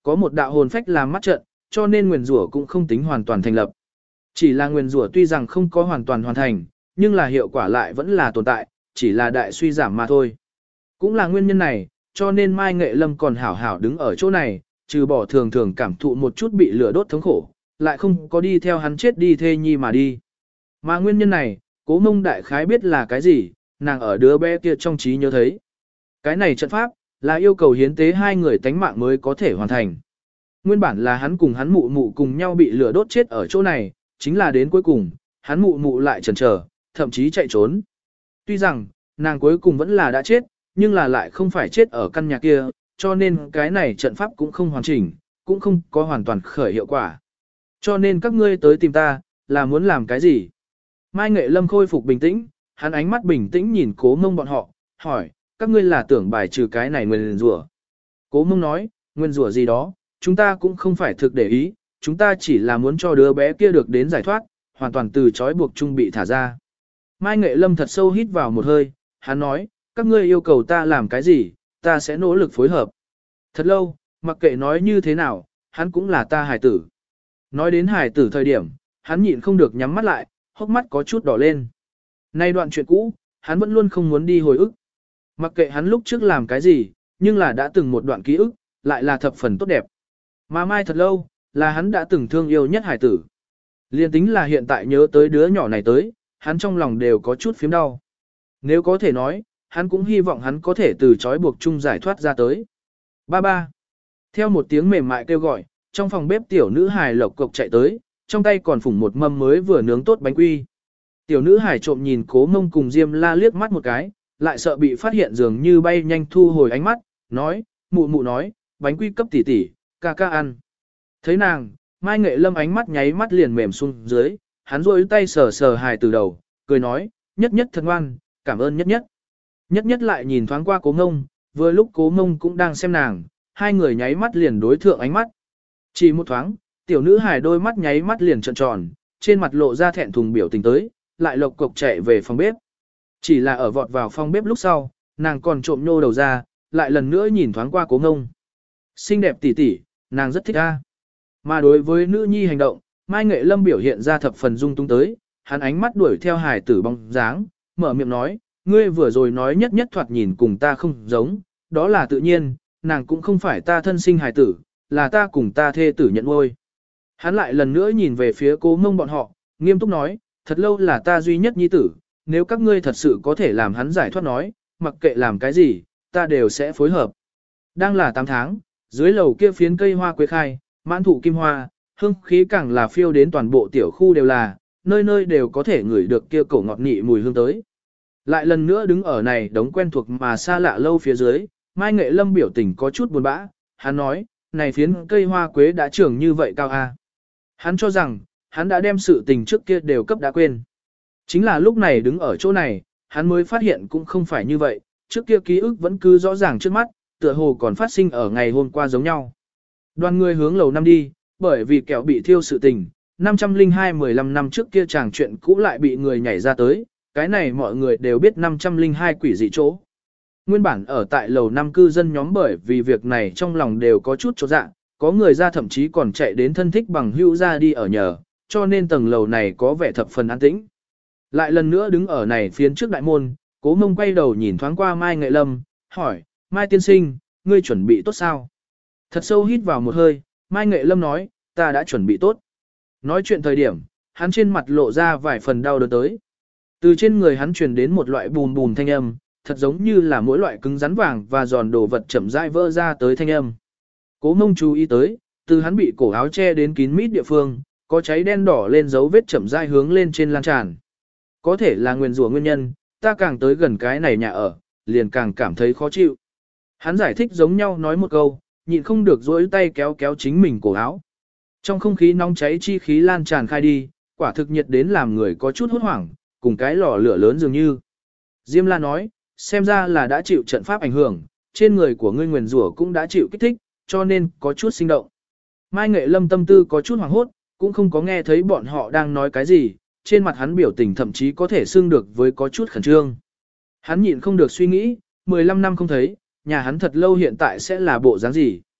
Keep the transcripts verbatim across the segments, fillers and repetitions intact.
có một đạo hồn phách làm mắt trận, cho nên nguyền rủa cũng không tính hoàn toàn thành lập. Chỉ là nguyền rủa tuy rằng không có hoàn toàn hoàn thành, nhưng là hiệu quả lại vẫn là tồn tại, chỉ là đại suy giảm mà thôi. Cũng là nguyên nhân này, cho nên Mai Nghệ Lâm còn hảo hảo đứng ở chỗ này, trừ bỏ thường thường cảm thụ một chút bị lửa đốt thống khổ, lại không có đi theo hắn chết đi thê nhi mà đi. Mà nguyên nhân này, Cố Mông đại khái biết là cái gì, nàng ở đứa bé kia trong trí nhớ thấy. Cái này trận pháp, là yêu cầu hiến tế hai người tánh mạng mới có thể hoàn thành. Nguyên bản là hắn cùng hắn mụ mụ cùng nhau bị lửa đốt chết ở chỗ này, chính là đến cuối cùng, hắn mụ mụ lại chần chờ, thậm chí chạy trốn. Tuy rằng, nàng cuối cùng vẫn là đã chết, nhưng là lại không phải chết ở căn nhà kia, cho nên cái này trận pháp cũng không hoàn chỉnh, cũng không có hoàn toàn khởi hiệu quả. Cho nên các ngươi tới tìm ta, là muốn làm cái gì? Mai Nghệ Lâm khôi phục bình tĩnh, hắn ánh mắt bình tĩnh nhìn Cố Mông bọn họ, hỏi, các ngươi là tưởng bài trừ cái này nguyên rủa? Cố Mông nói, nguyên rủa gì đó, chúng ta cũng không phải thực để ý, chúng ta chỉ là muốn cho đứa bé kia được đến giải thoát, hoàn toàn từ trói buộc chung bị thả ra. Mai Nghệ Lâm thật sâu hít vào một hơi, hắn nói, các ngươi yêu cầu ta làm cái gì, ta sẽ nỗ lực phối hợp. Thật lâu, mặc kệ nói như thế nào, hắn cũng là ta hài tử. Nói đến hài tử thời điểm, hắn nhịn không được nhắm mắt lại, hốc mắt có chút đỏ lên. Nay đoạn chuyện cũ, hắn vẫn luôn không muốn đi hồi ức. Mặc kệ hắn lúc trước làm cái gì, nhưng là đã từng một đoạn ký ức, lại là thập phần tốt đẹp. Mà Mai thật lâu, là hắn đã từng thương yêu nhất hài tử. Liên tính là hiện tại nhớ tới đứa nhỏ này tới, hắn trong lòng đều có chút phiếm đau. Nếu có thể nói, hắn cũng hy vọng hắn có thể từ trói buộc chung giải thoát ra tới. Ba ba. Theo một tiếng mềm mại kêu gọi, trong phòng bếp tiểu nữ hài lộc cộc chạy tới, trong tay còn phủng một mâm mới vừa nướng tốt bánh quy. Tiểu nữ hài trộm nhìn Cố Mông cùng Diêm La liếc mắt một cái, lại sợ bị phát hiện dường như bay nhanh thu hồi ánh mắt, nói, mụ mụ nói, bánh quy cấp tỷ tỷ, ca ca ăn. Thấy nàng, Mai Nghệ Lâm ánh mắt nháy mắt liền mềm xuống dưới, hắn rôi tay sờ sờ hài từ đầu, cười nói, nhất nhất thật ngoan, cảm ơn nhất nhất. Nhất nhất lại nhìn thoáng qua Cố Mông, vừa lúc Cố Mông cũng đang xem nàng, hai người nháy mắt liền đối thượng ánh mắt. Chỉ một thoáng, tiểu nữ hài đôi mắt nháy mắt liền trợn tròn, trên mặt lộ ra thẹn thùng biểu tình tới, lại lộc cộc chạy về phòng bếp. Chỉ là ở vọt vào phòng bếp lúc sau, nàng còn trộm nhô đầu ra, lại lần nữa nhìn thoáng qua Cố Mông. Xinh đẹp tỉ tỉ, nàng rất thích a. Mà đối với nữ nhi hành động, Mai Nghệ Lâm biểu hiện ra thập phần dung tung tới, hắn ánh mắt đuổi theo hài tử bóng dáng, mở miệng nói, ngươi vừa rồi nói nhất nhất thoạt nhìn cùng ta không giống, đó là tự nhiên, nàng cũng không phải ta thân sinh hài tử, là ta cùng ta thê tử nhận nuôi. Hắn lại lần nữa nhìn về phía Cố Mông bọn họ, nghiêm túc nói, thật lâu là ta duy nhất nhi tử, nếu các ngươi thật sự có thể làm hắn giải thoát nói, mặc kệ làm cái gì, ta đều sẽ phối hợp. Đang là tám tháng, dưới lầu kia phiến cây hoa quế khai, mãn thụ kim hoa, hương khí càng là phiêu đến toàn bộ tiểu khu đều là, nơi nơi đều có thể ngửi được kia cổ ngọt nị mùi hương tới. Lại lần nữa đứng ở này đống quen thuộc mà xa lạ lâu phía dưới, Mai Nghệ Lâm biểu tình có chút buồn bã, hắn nói, này phiến cây hoa quế đã trưởng như vậy cao a. Hắn cho rằng, hắn đã đem sự tình trước kia đều cấp đã quên. Chính là lúc này đứng ở chỗ này, hắn mới phát hiện cũng không phải như vậy, trước kia ký ức vẫn cứ rõ ràng trước mắt, tựa hồ còn phát sinh ở ngày hôm qua giống nhau. Đoàn người hướng lầu năm đi, bởi vì kẹo bị thiêu sự tình, năm trăm lẻ hai mười lăm năm trước kia chàng chuyện cũ lại bị người nhảy ra tới, cái này mọi người đều biết năm trăm lẻ hai quỷ dị chỗ. Nguyên bản ở tại lầu năm cư dân nhóm bởi vì việc này trong lòng đều có chút chột dạ, có người ra thậm chí còn chạy đến thân thích bằng hữu ra đi ở nhờ, cho nên tầng lầu này có vẻ thập phần an tĩnh. Lại lần nữa đứng ở này phiến trước đại môn, Cố Mông quay đầu nhìn thoáng qua Mai Nghệ Lâm, hỏi, Mai tiên sinh, ngươi chuẩn bị tốt sao? Thật sâu hít vào một hơi, Mai Nghệ Lâm nói, ta đã chuẩn bị tốt. Nói chuyện thời điểm, hắn trên mặt lộ ra vài phần đau đớn tới. Từ trên người hắn truyền đến một loại bùn bùn thanh âm, thật giống như là mỗi loại cứng rắn vàng và giòn đồ vật chậm rãi vỡ ra tới thanh âm. Cố Mông chú ý tới, từ hắn bị cổ áo che đến kín mít địa phương, có cháy đen đỏ lên dấu vết chậm rãi hướng lên trên lan tràn. Có thể là nguyền rủa nguyên nhân, ta càng tới gần cái này nhà ở, liền càng cảm thấy khó chịu. Hắn giải thích giống nhau nói một câu, nhịn không được dỗi tay kéo kéo chính mình cổ áo. Trong không khí nóng cháy chi khí lan tràn khai đi, quả thực nhiệt đến làm người có chút hốt hoảng, cùng cái lò lửa lớn dường như. Diêm La nói, xem ra là đã chịu trận pháp ảnh hưởng, trên người của ngươi nguyền rủa cũng đã chịu kích thích, cho nên có chút sinh động. Mai Nghệ Lâm tâm tư có chút hoảng hốt, cũng không có nghe thấy bọn họ đang nói cái gì, trên mặt hắn biểu tình thậm chí có thể xưng được với có chút khẩn trương. Hắn nhịn không được suy nghĩ, mười lăm năm không thấy, nhà hắn thật lâu hiện tại sẽ là bộ dáng gì.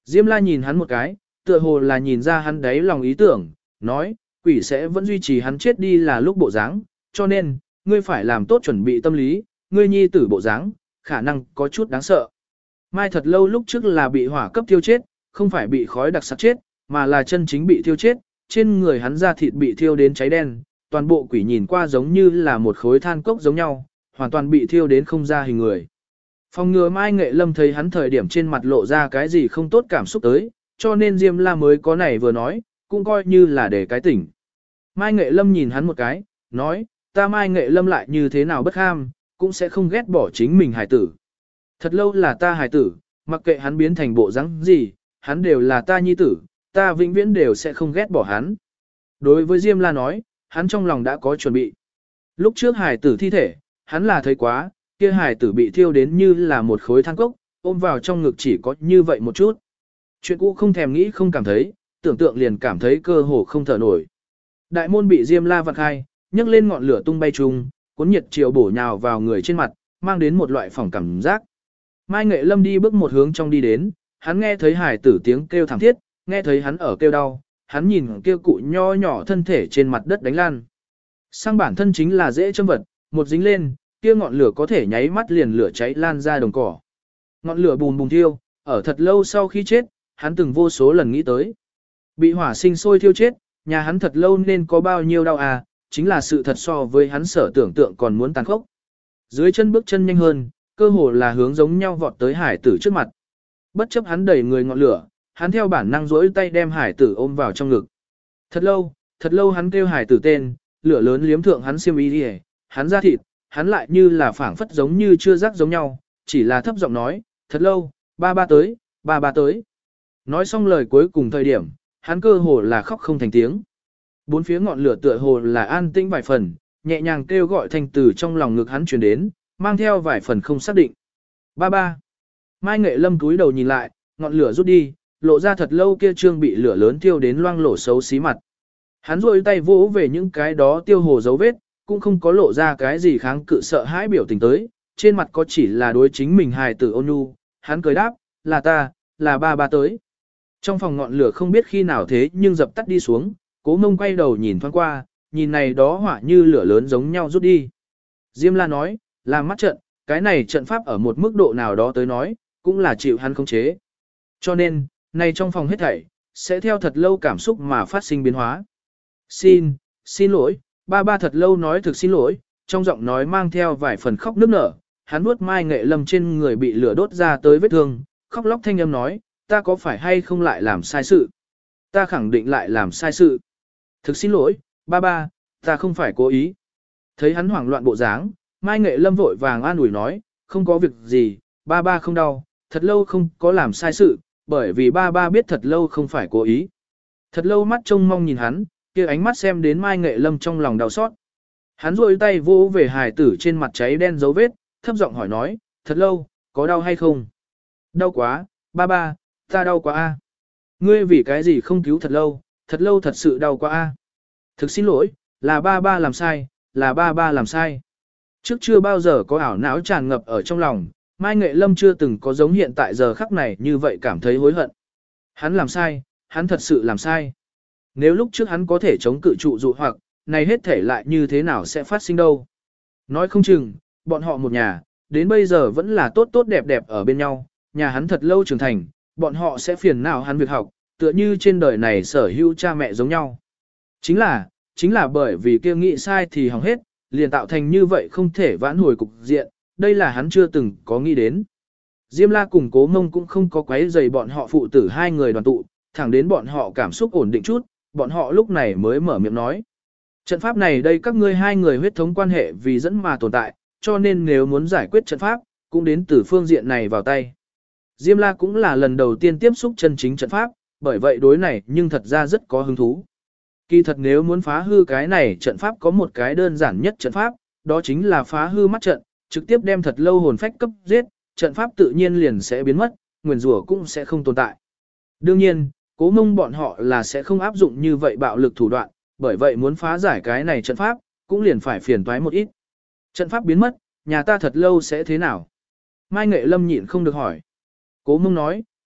Diêm la nhìn hắn một cái, tựa hồ là nhìn ra hắn đấy lòng ý tưởng, nói, quỷ sẽ vẫn duy trì hắn chết đi là lúc bộ dáng, cho nên, ngươi phải làm tốt chuẩn bị tâm lý, ngươi nhi tử bộ dáng, khả năng có chút đáng sợ. Mai thật lâu lúc trước là bị hỏa cấp thiêu chết, không phải bị khói đặc sặc chết, mà là chân chính bị thiêu chết, trên người hắn da thịt bị thiêu đến cháy đen, toàn bộ quỷ nhìn qua giống như là một khối than cốc giống nhau, hoàn toàn bị thiêu đến không ra hình người. Phòng ngừa Mai Nghệ Lâm thấy hắn thời điểm trên mặt lộ ra cái gì không tốt cảm xúc tới, cho nên Diêm La mới có này vừa nói, cũng coi như là để cái tỉnh. Mai Nghệ Lâm nhìn hắn một cái, nói, ta Mai Nghệ Lâm lại như thế nào bất ham, cũng sẽ không ghét bỏ chính mình hài tử. Thật lâu là ta hài tử, mặc kệ hắn biến thành bộ rắn gì, hắn đều là ta nhi tử, ta vĩnh viễn đều sẽ không ghét bỏ hắn. Đối với Diêm La nói, hắn trong lòng đã có chuẩn bị. Lúc trước hài tử thi thể, hắn là thấy quá, kia hài tử bị thiêu đến như là một khối than cốc, ôm vào trong ngực chỉ có như vậy một chút. Chuyện cũ không thèm nghĩ không cảm thấy, tưởng tượng liền cảm thấy cơ hồ không thở nổi. Đại môn bị Diêm La vặn khai, nhấc lên ngọn lửa tung bay chung, cuốn nhiệt chiều bổ nhào vào người trên mặt, mang đến một loại phỏng cảm giác. Mai Nghệ Lâm đi bước một hướng trong đi đến, hắn nghe thấy hải tử tiếng kêu thảm thiết, nghe thấy hắn ở kêu đau, hắn nhìn kia cụ nho nhỏ thân thể trên mặt đất đánh lan. Sang bản thân chính là dễ châm vật, một dính lên, kia ngọn lửa có thể nháy mắt liền lửa cháy lan ra đồng cỏ. Ngọn lửa bùn bùn thiêu, ở thật lâu sau khi chết, hắn từng vô số lần nghĩ tới. Bị hỏa sinh sôi thiêu chết, nhà hắn thật lâu nên có bao nhiêu đau à, chính là sự thật so với hắn sở tưởng tượng còn muốn tàn khốc. Dưới chân bước chân nhanh hơn, cơ hồ là hướng giống nhau vọt tới hải tử trước mặt. Bất chấp hắn đẩy người ngọn lửa, hắn theo bản năng duỗi tay đem hải tử ôm vào trong ngực. Thật lâu, thật lâu hắn kêu hải tử tên, lửa lớn liếm thượng hắn xiêm y đi, hắn ra thịt, hắn lại như là phảng phất giống như chưa rắc giống nhau, chỉ là thấp giọng nói, thật lâu, ba ba tới, ba ba tới. Nói xong lời cuối cùng thời điểm, hắn cơ hồ là khóc không thành tiếng. Bốn phía ngọn lửa tựa hồ là an tĩnh vài phần, nhẹ nhàng kêu gọi thanh từ trong lòng ngực hắn truyền đến, mang theo vài phần không xác định. Ba ba. Mai Nghệ Lâm cúi đầu nhìn lại, ngọn lửa rút đi, lộ ra thật lâu kia trương bị lửa lớn tiêu đến loang lổ xấu xí mặt. Hắn rôi tay vỗ về những cái đó tiêu hồ dấu vết, cũng không có lộ ra cái gì kháng cự sợ hãi biểu tình tới, trên mặt có chỉ là đối chính mình hài tử ôn nhu. Hắn cười đáp, là ta, là ba ba tới. Trong phòng ngọn lửa không biết khi nào thế nhưng dập tắt đi xuống, Cố Mông quay đầu nhìn thoáng qua, nhìn này đó hỏa như lửa lớn giống nhau rút đi. Diêm La nói, làm mắt trận, cái này trận pháp ở một mức độ nào đó tới nói, cũng là chịu hắn khống chế. Cho nên, này trong phòng hết thảy, sẽ theo thật lâu cảm xúc mà phát sinh biến hóa. Xin, xin lỗi, ba ba thật lâu nói thực xin lỗi, trong giọng nói mang theo vài phần khóc nức nở, hắn nuốt Mai Nghệ Lâm trên người bị lửa đốt ra tới vết thương, khóc lóc thanh âm nói, ta có phải hay không lại làm sai sự? Ta khẳng định lại làm sai sự. Thực xin lỗi, ba ba, ta không phải cố ý. Thấy hắn hoảng loạn bộ dáng, Mai Nghệ Lâm vội vàng an ủi nói, không có việc gì, ba ba không đau, thật lâu không có làm sai sự, bởi vì ba ba biết thật lâu không phải cố ý. Thật lâu mắt trông mong nhìn hắn, kia ánh mắt xem đến Mai Nghệ Lâm trong lòng đau xót. Hắn rôi tay vô về hài tử trên mặt cháy đen dấu vết, thấp giọng hỏi nói, thật lâu, có đau hay không? Đau quá, ba ba, ta đau quá a. Ngươi vì cái gì không cứu thật lâu, thật lâu thật sự đau quá a. Thực xin lỗi, là ba ba làm sai, là ba ba làm sai. Trước chưa bao giờ có ảo não tràn ngập ở trong lòng, Mai Nghệ Lâm chưa từng có giống hiện tại giờ khắc này như vậy cảm thấy hối hận. Hắn làm sai, hắn thật sự làm sai. Nếu lúc trước hắn có thể chống cự trụ dụ hoặc, này hết thể lại như thế nào sẽ phát sinh đâu. Nói không chừng, bọn họ một nhà, đến bây giờ vẫn là tốt tốt đẹp đẹp ở bên nhau, nhà hắn thật lâu trưởng thành, bọn họ sẽ phiền não hắn việc học, tựa như trên đời này sở hữu cha mẹ giống nhau. Chính là, chính là bởi vì kia nghĩ sai thì hỏng hết, liền tạo thành như vậy không thể vãn hồi cục diện, đây là hắn chưa từng có nghĩ đến. Diêm La cùng Cố Mông cũng không có quấy rầy bọn họ phụ tử hai người đoàn tụ, thẳng đến bọn họ cảm xúc ổn định chút, bọn họ lúc này mới mở miệng nói. Trận pháp này đây các ngươi hai người huyết thống quan hệ vì dẫn mà tồn tại, cho nên nếu muốn giải quyết trận pháp, cũng đến từ phương diện này vào tay. Diêm La cũng là lần đầu tiên tiếp xúc chân chính trận pháp, bởi vậy đối này nhưng thật ra rất có hứng thú. Kỳ thật nếu muốn phá hư cái này trận pháp có một cái đơn giản nhất trận pháp, đó chính là phá hư mắt trận, trực tiếp đem thật lâu hồn phách cấp giết, trận pháp tự nhiên liền sẽ biến mất, nguyền rủa cũng sẽ không tồn tại. Đương nhiên, Cố Mông bọn họ là sẽ không áp dụng như vậy bạo lực thủ đoạn, bởi vậy muốn phá giải cái này trận pháp, cũng liền phải phiền toái một ít. Trận pháp biến mất, nhà ta thật lâu sẽ thế nào? Mai Nghệ Lâm nhịn không được hỏi. Cố Mông nói,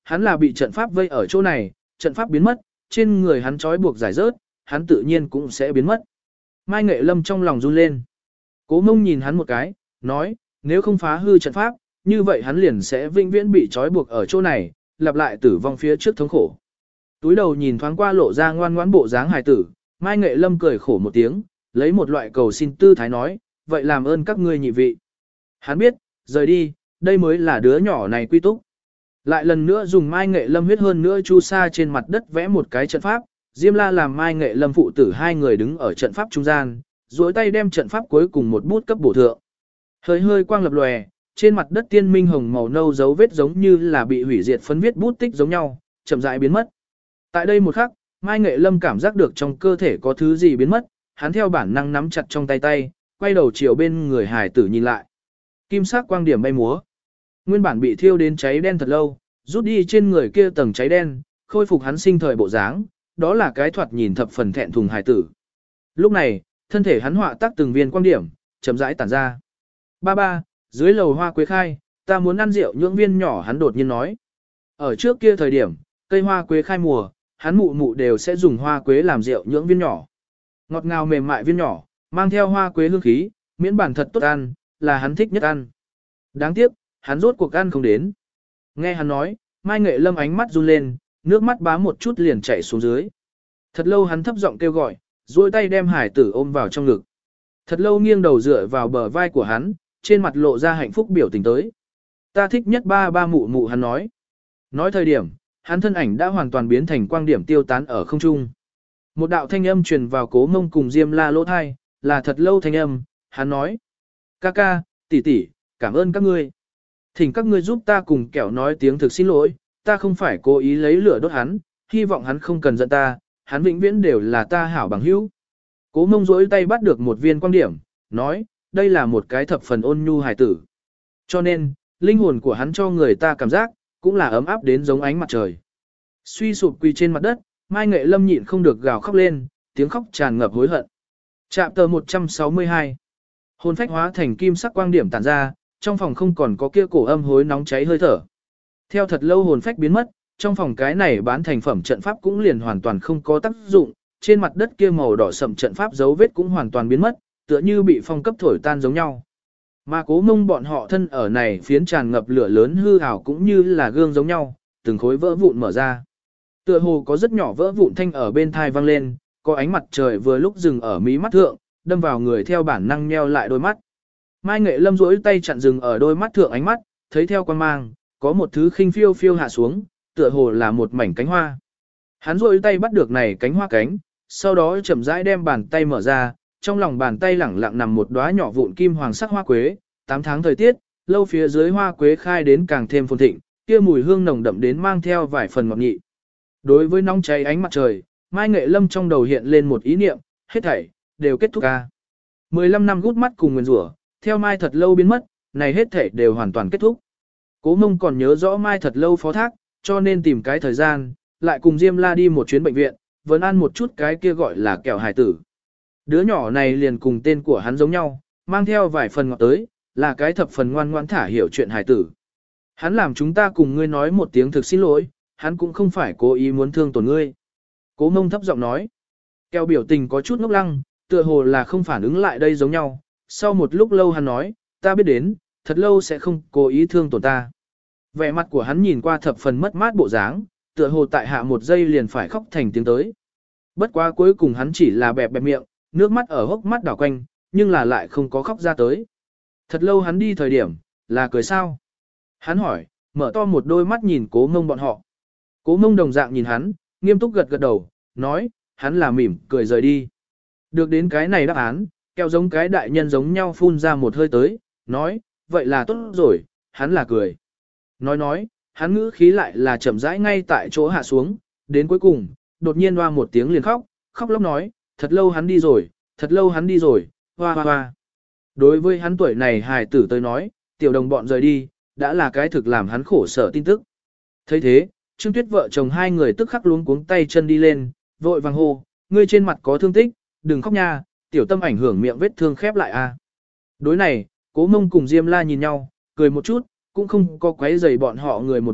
hắn là bị trận pháp vây ở chỗ này, trận pháp biến mất, trên người hắn trói buộc giải rớt, hắn tự nhiên cũng sẽ biến mất. Mai Nghệ Lâm trong lòng run lên. Cố Mông nhìn hắn một cái, nói, nếu không phá hư trận pháp, như vậy hắn liền sẽ vĩnh viễn bị trói buộc ở chỗ này, lặp lại tử vong phía trước thống khổ. Túi đầu nhìn thoáng qua lộ ra ngoan ngoãn bộ dáng hài tử, Mai Nghệ Lâm cười khổ một tiếng, lấy một loại cầu xin tư thái nói, vậy làm ơn các ngươi nhị vị. Hắn biết, rời đi, đây mới là đứa nhỏ này quy túc. Lại lần nữa dùng Mai Nghệ Lâm huyết hơn nữa chu sa trên mặt đất vẽ một cái trận pháp, Diêm La làm Mai Nghệ Lâm phụ tử hai người đứng ở trận pháp trung gian, duỗi tay đem trận pháp cuối cùng một bút cấp bổ thượng. Hơi hơi quang lập lòe, trên mặt đất tiên minh hồng màu nâu dấu vết giống như là bị hủy diệt phấn viết bút tích giống nhau, chậm rãi biến mất. Tại đây một khắc, Mai Nghệ Lâm cảm giác được trong cơ thể có thứ gì biến mất, hắn theo bản năng nắm chặt trong tay tay, quay đầu chiều bên người hải tử nhìn lại. Kim sắc quang điểm bay múa. Nguyên bản bị thiêu đến cháy đen thật lâu, rút đi trên người kia tầng cháy đen, khôi phục hắn sinh thời bộ dáng, đó là cái thoạt nhìn thập phần thẹn thùng hải tử. Lúc này, thân thể hắn họa tác từng viên quang điểm, chậm rãi tản ra. Ba ba, dưới lầu hoa quế khai, ta muốn ăn rượu nhưỡng viên nhỏ, hắn đột nhiên nói. Ở trước kia thời điểm, cây hoa quế khai mùa, hắn mụ mụ đều sẽ dùng hoa quế làm rượu nhưỡng viên nhỏ. Ngọt ngào mềm mại viên nhỏ, mang theo hoa quế hương khí, miễn bản thật tốt ăn, là hắn thích nhất ăn. Đáng tiếc, hắn rốt cuộc ăn không đến. Nghe hắn nói, Mai Nghệ Lâm ánh mắt run lên, nước mắt bám một chút liền chảy xuống dưới. Thật lâu hắn thấp giọng kêu gọi, duỗi tay đem hải tử ôm vào trong ngực. Thật lâu nghiêng đầu dựa vào bờ vai của hắn, trên mặt lộ ra hạnh phúc biểu tình tới. Ta thích nhất ba ba mụ mụ, hắn nói. Nói thời điểm, hắn thân ảnh đã hoàn toàn biến thành quang điểm tiêu tán ở không trung. Một đạo thanh âm truyền vào Cố Mông cùng Diêm La lỗ thai, là thật lâu thanh âm, hắn nói. Ca ca, tỷ tỷ, cảm ơn các ngươi. Thỉnh các ngươi giúp ta cùng kẻo nói tiếng thực xin lỗi, ta không phải cố ý lấy lửa đốt hắn, hy vọng hắn không cần giận ta, hắn vĩnh viễn đều là ta hảo bằng hữu. Cố Mông rỗi tay bắt được một viên quang điểm, nói, đây là một cái thập phần ôn nhu hài tử. Cho nên, linh hồn của hắn cho người ta cảm giác, cũng là ấm áp đến giống ánh mặt trời. Suy sụp quỳ trên mặt đất, Mai Nghệ Lâm nhịn không được gào khóc lên, tiếng khóc tràn ngập hối hận. Chạm tờ một trăm sáu mươi hai. Hồn phách hóa thành kim sắc quang điểm tản ra, trong phòng không còn có kia cổ âm hối nóng cháy hơi thở. Theo thật lâu hồn phách biến mất, trong phòng cái này bán thành phẩm trận pháp cũng liền hoàn toàn không có tác dụng, trên mặt đất kia màu đỏ sậm trận pháp dấu vết cũng hoàn toàn biến mất, tựa như bị phong cấp thổi tan giống nhau. Mà Cố Mông bọn họ thân ở này phiến tràn ngập lửa lớn hư ảo cũng như là gương giống nhau, từng khối vỡ vụn mở ra. Tựa hồ có rất nhỏ vỡ vụn thanh ở bên thai vang lên, có ánh mặt trời vừa lúc dừng ở mí mắt thượng, đâm vào người theo bản năng nheo lại đôi mắt. Mai Nghệ Lâm duỗi tay chặn dừng ở đôi mắt thượng ánh mắt, thấy theo quan mang, có một thứ khinh phiêu phiêu hạ xuống, tựa hồ là một mảnh cánh hoa. Hắn duỗi tay bắt được này cánh hoa cánh, sau đó chậm rãi đem bàn tay mở ra, trong lòng bàn tay lẳng lặng nằm một đóa nhỏ vụn kim hoàng sắc hoa quế, tám tháng thời tiết, lâu phía dưới hoa quế khai đến càng thêm phồn thịnh, kia mùi hương nồng đậm đến mang theo vài phần ngọt nhị. Đối với nóng cháy ánh mặt trời, Mai Nghệ Lâm trong đầu hiện lên một ý niệm, hết thảy đều kết thúc ca. mười lăm năm gút mắt cùng nguyên rủa, theo Mai Thật Lâu biến mất, này hết thảy đều hoàn toàn kết thúc. Cố Mông còn nhớ rõ Mai Thật Lâu phó thác, cho nên tìm cái thời gian, lại cùng Diêm La đi một chuyến bệnh viện, vẫn ăn một chút cái kia gọi là kẹo hài tử. Đứa nhỏ này liền cùng tên của hắn giống nhau, mang theo vài phần ngọt tới, là cái thập phần ngoan ngoãn thả hiểu chuyện hài tử. Hắn làm chúng ta cùng ngươi nói một tiếng thực xin lỗi, hắn cũng không phải cố ý muốn thương tổn ngươi. Cố Mông thấp giọng nói. Kẹo biểu tình có chút ngốc lăng, tựa hồ là không phản ứng lại đây giống nhau. Sau một lúc lâu hắn nói, ta biết đến, thật lâu sẽ không cố ý thương tổn ta. Vẻ mặt của hắn nhìn qua thập phần mất mát bộ dáng, tựa hồ tại hạ một giây liền phải khóc thành tiếng tới. Bất quá cuối cùng hắn chỉ là bẹp bẹp miệng, nước mắt ở hốc mắt đảo quanh, nhưng là lại không có khóc ra tới. Thật lâu hắn đi thời điểm, là cười sao? Hắn hỏi, mở to một đôi mắt nhìn Cố Mông bọn họ. Cố Mông đồng dạng nhìn hắn, nghiêm túc gật gật đầu, nói, hắn là mỉm, cười rời đi. Được đến cái này đáp án, kẹo giống cái đại nhân giống nhau phun ra một hơi tới, nói, vậy là tốt rồi, hắn là cười. Nói nói, hắn ngữ khí lại là chậm rãi ngay tại chỗ hạ xuống, đến cuối cùng, đột nhiên hoa một tiếng liền khóc, khóc lóc nói, thật lâu hắn đi rồi, thật lâu hắn đi rồi, hoa hoa hoa. Đối với hắn tuổi này hài tử tới nói, tiểu đồng bọn rời đi, đã là cái thực làm hắn khổ sở tin tức. thấy thế, Trương Tuyết vợ chồng hai người tức khắc luống cuống tay chân đi lên, vội vàng hô, ngươi trên mặt có thương tích, đừng khóc nha, tiểu tâm ảnh hưởng miệng vết thương khép lại a. Đối này, Cố Mông cùng Diêm La nhìn nhau, cười một chút, cũng không có quấy rầy bọn họ người một nhà,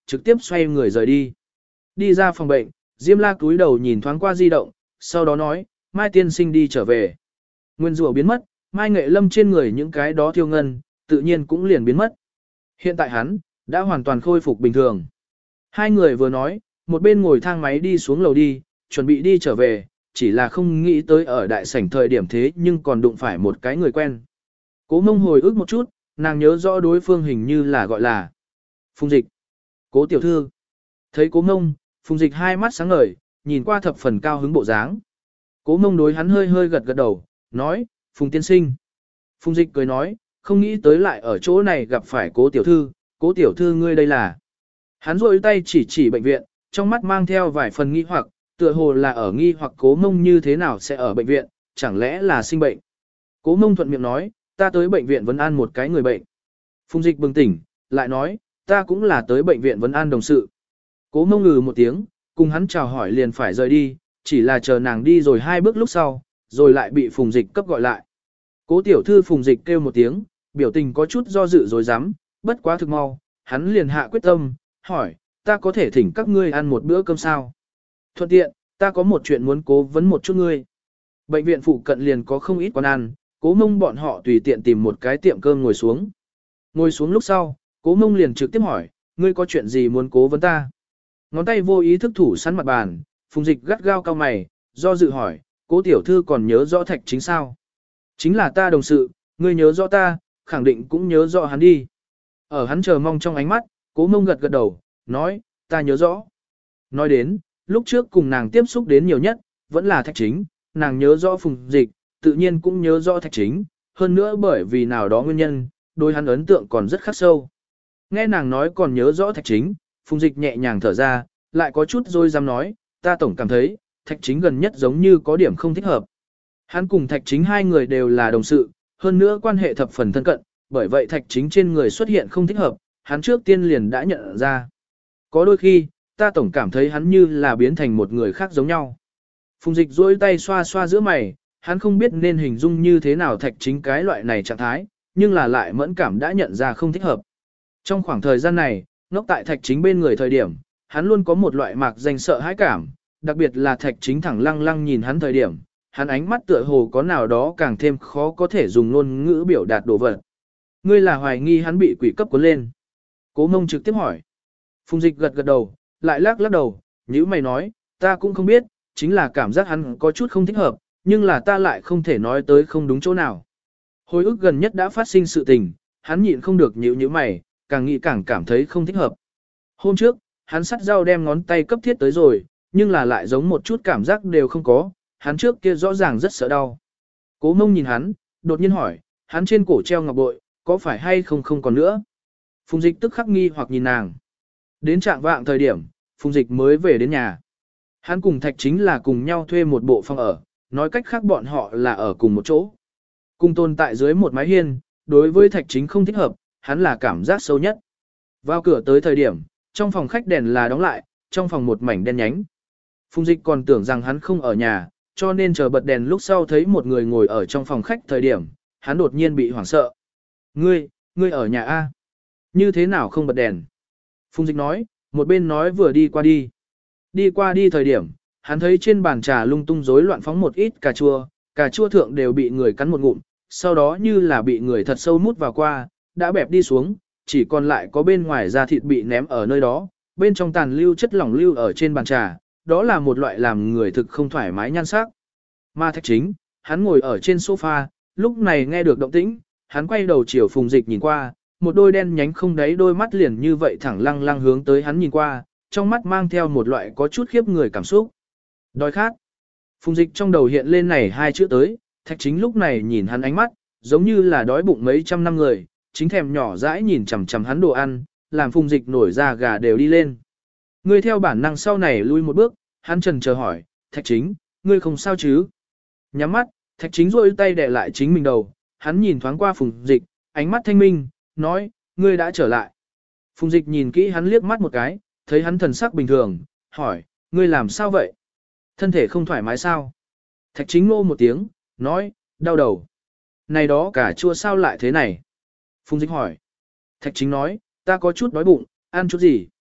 trực tiếp xoay người rời đi. Đi ra phòng bệnh, Diêm La cúi đầu nhìn thoáng qua di động, sau đó nói, Mai tiên sinh đi trở về. Nguyên rủa biến mất, Mai Nghệ Lâm trên người những cái đó thiêu ngân, tự nhiên cũng liền biến mất. Hiện tại hắn, đã hoàn toàn khôi phục bình thường. Hai người vừa nói, một bên ngồi thang máy đi xuống lầu đi, chuẩn bị đi trở về, chỉ là không nghĩ tới ở đại sảnh thời điểm thế nhưng còn đụng phải một cái người quen. Cố Mông hồi ức một chút, nàng nhớ rõ đối phương hình như là gọi là Phùng Dịch. Cố tiểu thư. Thấy Cố Mông, Phùng Dịch hai mắt sáng ngời, nhìn qua thập phần cao hứng bộ dáng. Cố Mông đối hắn hơi hơi gật gật đầu, nói, Phùng tiên sinh. Phùng Dịch cười nói, không nghĩ tới lại ở chỗ này gặp phải Cố tiểu thư, Cố tiểu thư ngươi đây là. Hắn rôi tay chỉ chỉ bệnh viện, trong mắt mang theo vài phần nghi hoặc, tựa hồ là ở nghi hoặc Cố Mông như thế nào sẽ ở bệnh viện, chẳng lẽ là sinh bệnh. Cố Mông thuận miệng nói, ta tới bệnh viện vấn an một cái người bệnh. Phùng Dịch bừng tỉnh, lại nói, ta cũng là tới bệnh viện vấn an đồng sự. Cố Mông ngừ một tiếng, cùng hắn chào hỏi liền phải rời đi, chỉ là chờ nàng đi rồi hai bước lúc sau, rồi lại bị Phùng Dịch cấp gọi lại. Cố tiểu thư Phùng Dịch kêu một tiếng, biểu tình có chút do dự rồi dám, bất quá thực mau, hắn liền hạ quyết tâm, hỏi, ta có thể thỉnh các ngươi ăn một bữa cơm sao? Thuận tiện, ta có một chuyện muốn cố vấn một chút ngươi. Bệnh viện phụ cận liền có không ít quán ăn, Cố Mông bọn họ tùy tiện tìm một cái tiệm cơm ngồi xuống. Ngồi xuống lúc sau, Cố Mông liền trực tiếp hỏi, ngươi có chuyện gì muốn cố vấn ta? Ngón tay vô ý thức thủ sẵn mặt bàn, Phùng Dịch gắt gao cao mày, do dự hỏi, Cố tiểu thư còn nhớ rõ Thạch Chính sao? Chính là ta đồng sự, ngươi nhớ rõ ta, khẳng định cũng nhớ rõ hắn đi. Ở hắn chờ mong trong ánh mắt, Cố Mông gật gật đầu, nói, ta nhớ rõ. Nói đến, lúc trước cùng nàng tiếp xúc đến nhiều nhất, vẫn là Thạch Chính, nàng nhớ rõ Phùng Dịch, tự nhiên cũng nhớ rõ Thạch Chính, hơn nữa bởi vì nào đó nguyên nhân, đôi hắn ấn tượng còn rất khắc sâu. Nghe nàng nói còn nhớ rõ Thạch Chính, Phùng Dịch nhẹ nhàng thở ra, lại có chút rồi dám nói, ta tổng cảm thấy, Thạch Chính gần nhất giống như có điểm không thích hợp. Hắn cùng Thạch Chính hai người đều là đồng sự, hơn nữa quan hệ thập phần thân cận, bởi vậy Thạch Chính trên người xuất hiện không thích hợp, hắn trước tiên liền đã nhận ra. Có đôi khi, ta tổng cảm thấy hắn như là biến thành một người khác giống nhau. Phùng Dịch duỗi tay xoa xoa giữa mày, hắn không biết nên hình dung như thế nào Thạch Chính cái loại này trạng thái, nhưng là lại mẫn cảm đã nhận ra không thích hợp. Trong khoảng thời gian này, ngốc tại Thạch Chính bên người thời điểm, hắn luôn có một loại mạc danh sợ hãi cảm, đặc biệt là Thạch Chính thẳng lăng lăng nhìn hắn thời điểm, hắn ánh mắt tựa hồ có nào đó càng thêm khó có thể dùng ngôn ngữ biểu đạt đồ vật. Ngươi là hoài nghi hắn bị quỷ cấp cuốn lên. Cố Mông trực tiếp hỏi. Phùng Dịch gật gật đầu, lại lắc lắc đầu, nhíu mày nói, ta cũng không biết, chính là cảm giác hắn có chút không thích hợp, nhưng là ta lại không thể nói tới không đúng chỗ nào. Hồi ức gần nhất đã phát sinh sự tình, hắn nhịn không được nhíu nhíu mày, càng nghĩ càng cảm thấy không thích hợp. Hôm trước, hắn sắt dao đem ngón tay cấp thiết tới rồi, nhưng là lại giống một chút cảm giác đều không có, hắn trước kia rõ ràng rất sợ đau. Cố Mông nhìn hắn, đột nhiên hỏi, hắn trên cổ treo ngọc bội, có phải hay không không còn nữa? Phùng Dịch tức khắc nghi hoặc nhìn nàng. Đến trạng vạng thời điểm, Phùng Dịch mới về đến nhà. Hắn cùng Thạch Chính là cùng nhau thuê một bộ phòng ở, nói cách khác bọn họ là ở cùng một chỗ. Cùng tồn tại dưới một mái hiên, đối với Thạch Chính không thích hợp, hắn là cảm giác sâu nhất. Vào cửa tới thời điểm, trong phòng khách đèn là đóng lại, trong phòng một mảnh đen nhánh. Phùng Dịch còn tưởng rằng hắn không ở nhà, cho nên chờ bật đèn lúc sau thấy một người ngồi ở trong phòng khách thời điểm, hắn đột nhiên bị hoảng sợ. Ngươi, ngươi ở nhà A. Như thế nào không bật đèn? Phùng Dịch nói, một bên nói vừa đi qua đi. Đi qua đi thời điểm, hắn thấy trên bàn trà lung tung rối loạn phóng một ít cà chua, cà chua thượng đều bị người cắn một ngụm, sau đó như là bị người thật sâu mút vào qua, đã bẹp đi xuống, chỉ còn lại có bên ngoài da thịt bị ném ở nơi đó, bên trong tàn lưu chất lỏng lưu ở trên bàn trà, đó là một loại làm người thực không thoải mái nhan sắc. Mà Thạch Chính, hắn ngồi ở trên sofa, lúc này nghe được động tĩnh, hắn quay đầu chiều Phùng Dịch nhìn qua, một đôi đen nhánh không đáy đôi mắt liền như vậy thẳng lăng lăng hướng tới hắn nhìn qua, trong mắt mang theo một loại có chút khiếp người cảm xúc. Đói khát. Phùng Dịch trong đầu hiện lên này hai chữ tới, Thạch Chính lúc này nhìn hắn ánh mắt, giống như là đói bụng mấy trăm năm người, chính thèm nhỏ dãi nhìn chằm chằm hắn đồ ăn, làm Phùng Dịch nổi da gà đều đi lên. Ngươi theo bản năng sau này lui một bước, hắn trần chờ hỏi, Thạch Chính, ngươi không sao chứ? Nhắm mắt, Thạch Chính rôi tay đè lại chính mình đầu, hắn nhìn thoáng qua Phùng Dịch, ánh mắt thanh minh, nói, ngươi đã trở lại. Phùng Dịch nhìn kỹ hắn liếc mắt một cái, thấy hắn thần sắc bình thường, hỏi, ngươi làm sao vậy? Thân thể không thoải mái sao? Thạch Chính ngô một tiếng, nói, đau đầu. Này đó cả chua sao lại thế này? Phùng Dịch hỏi. Thạch Chính nói, ta có chút đói bụng, ăn chút gì?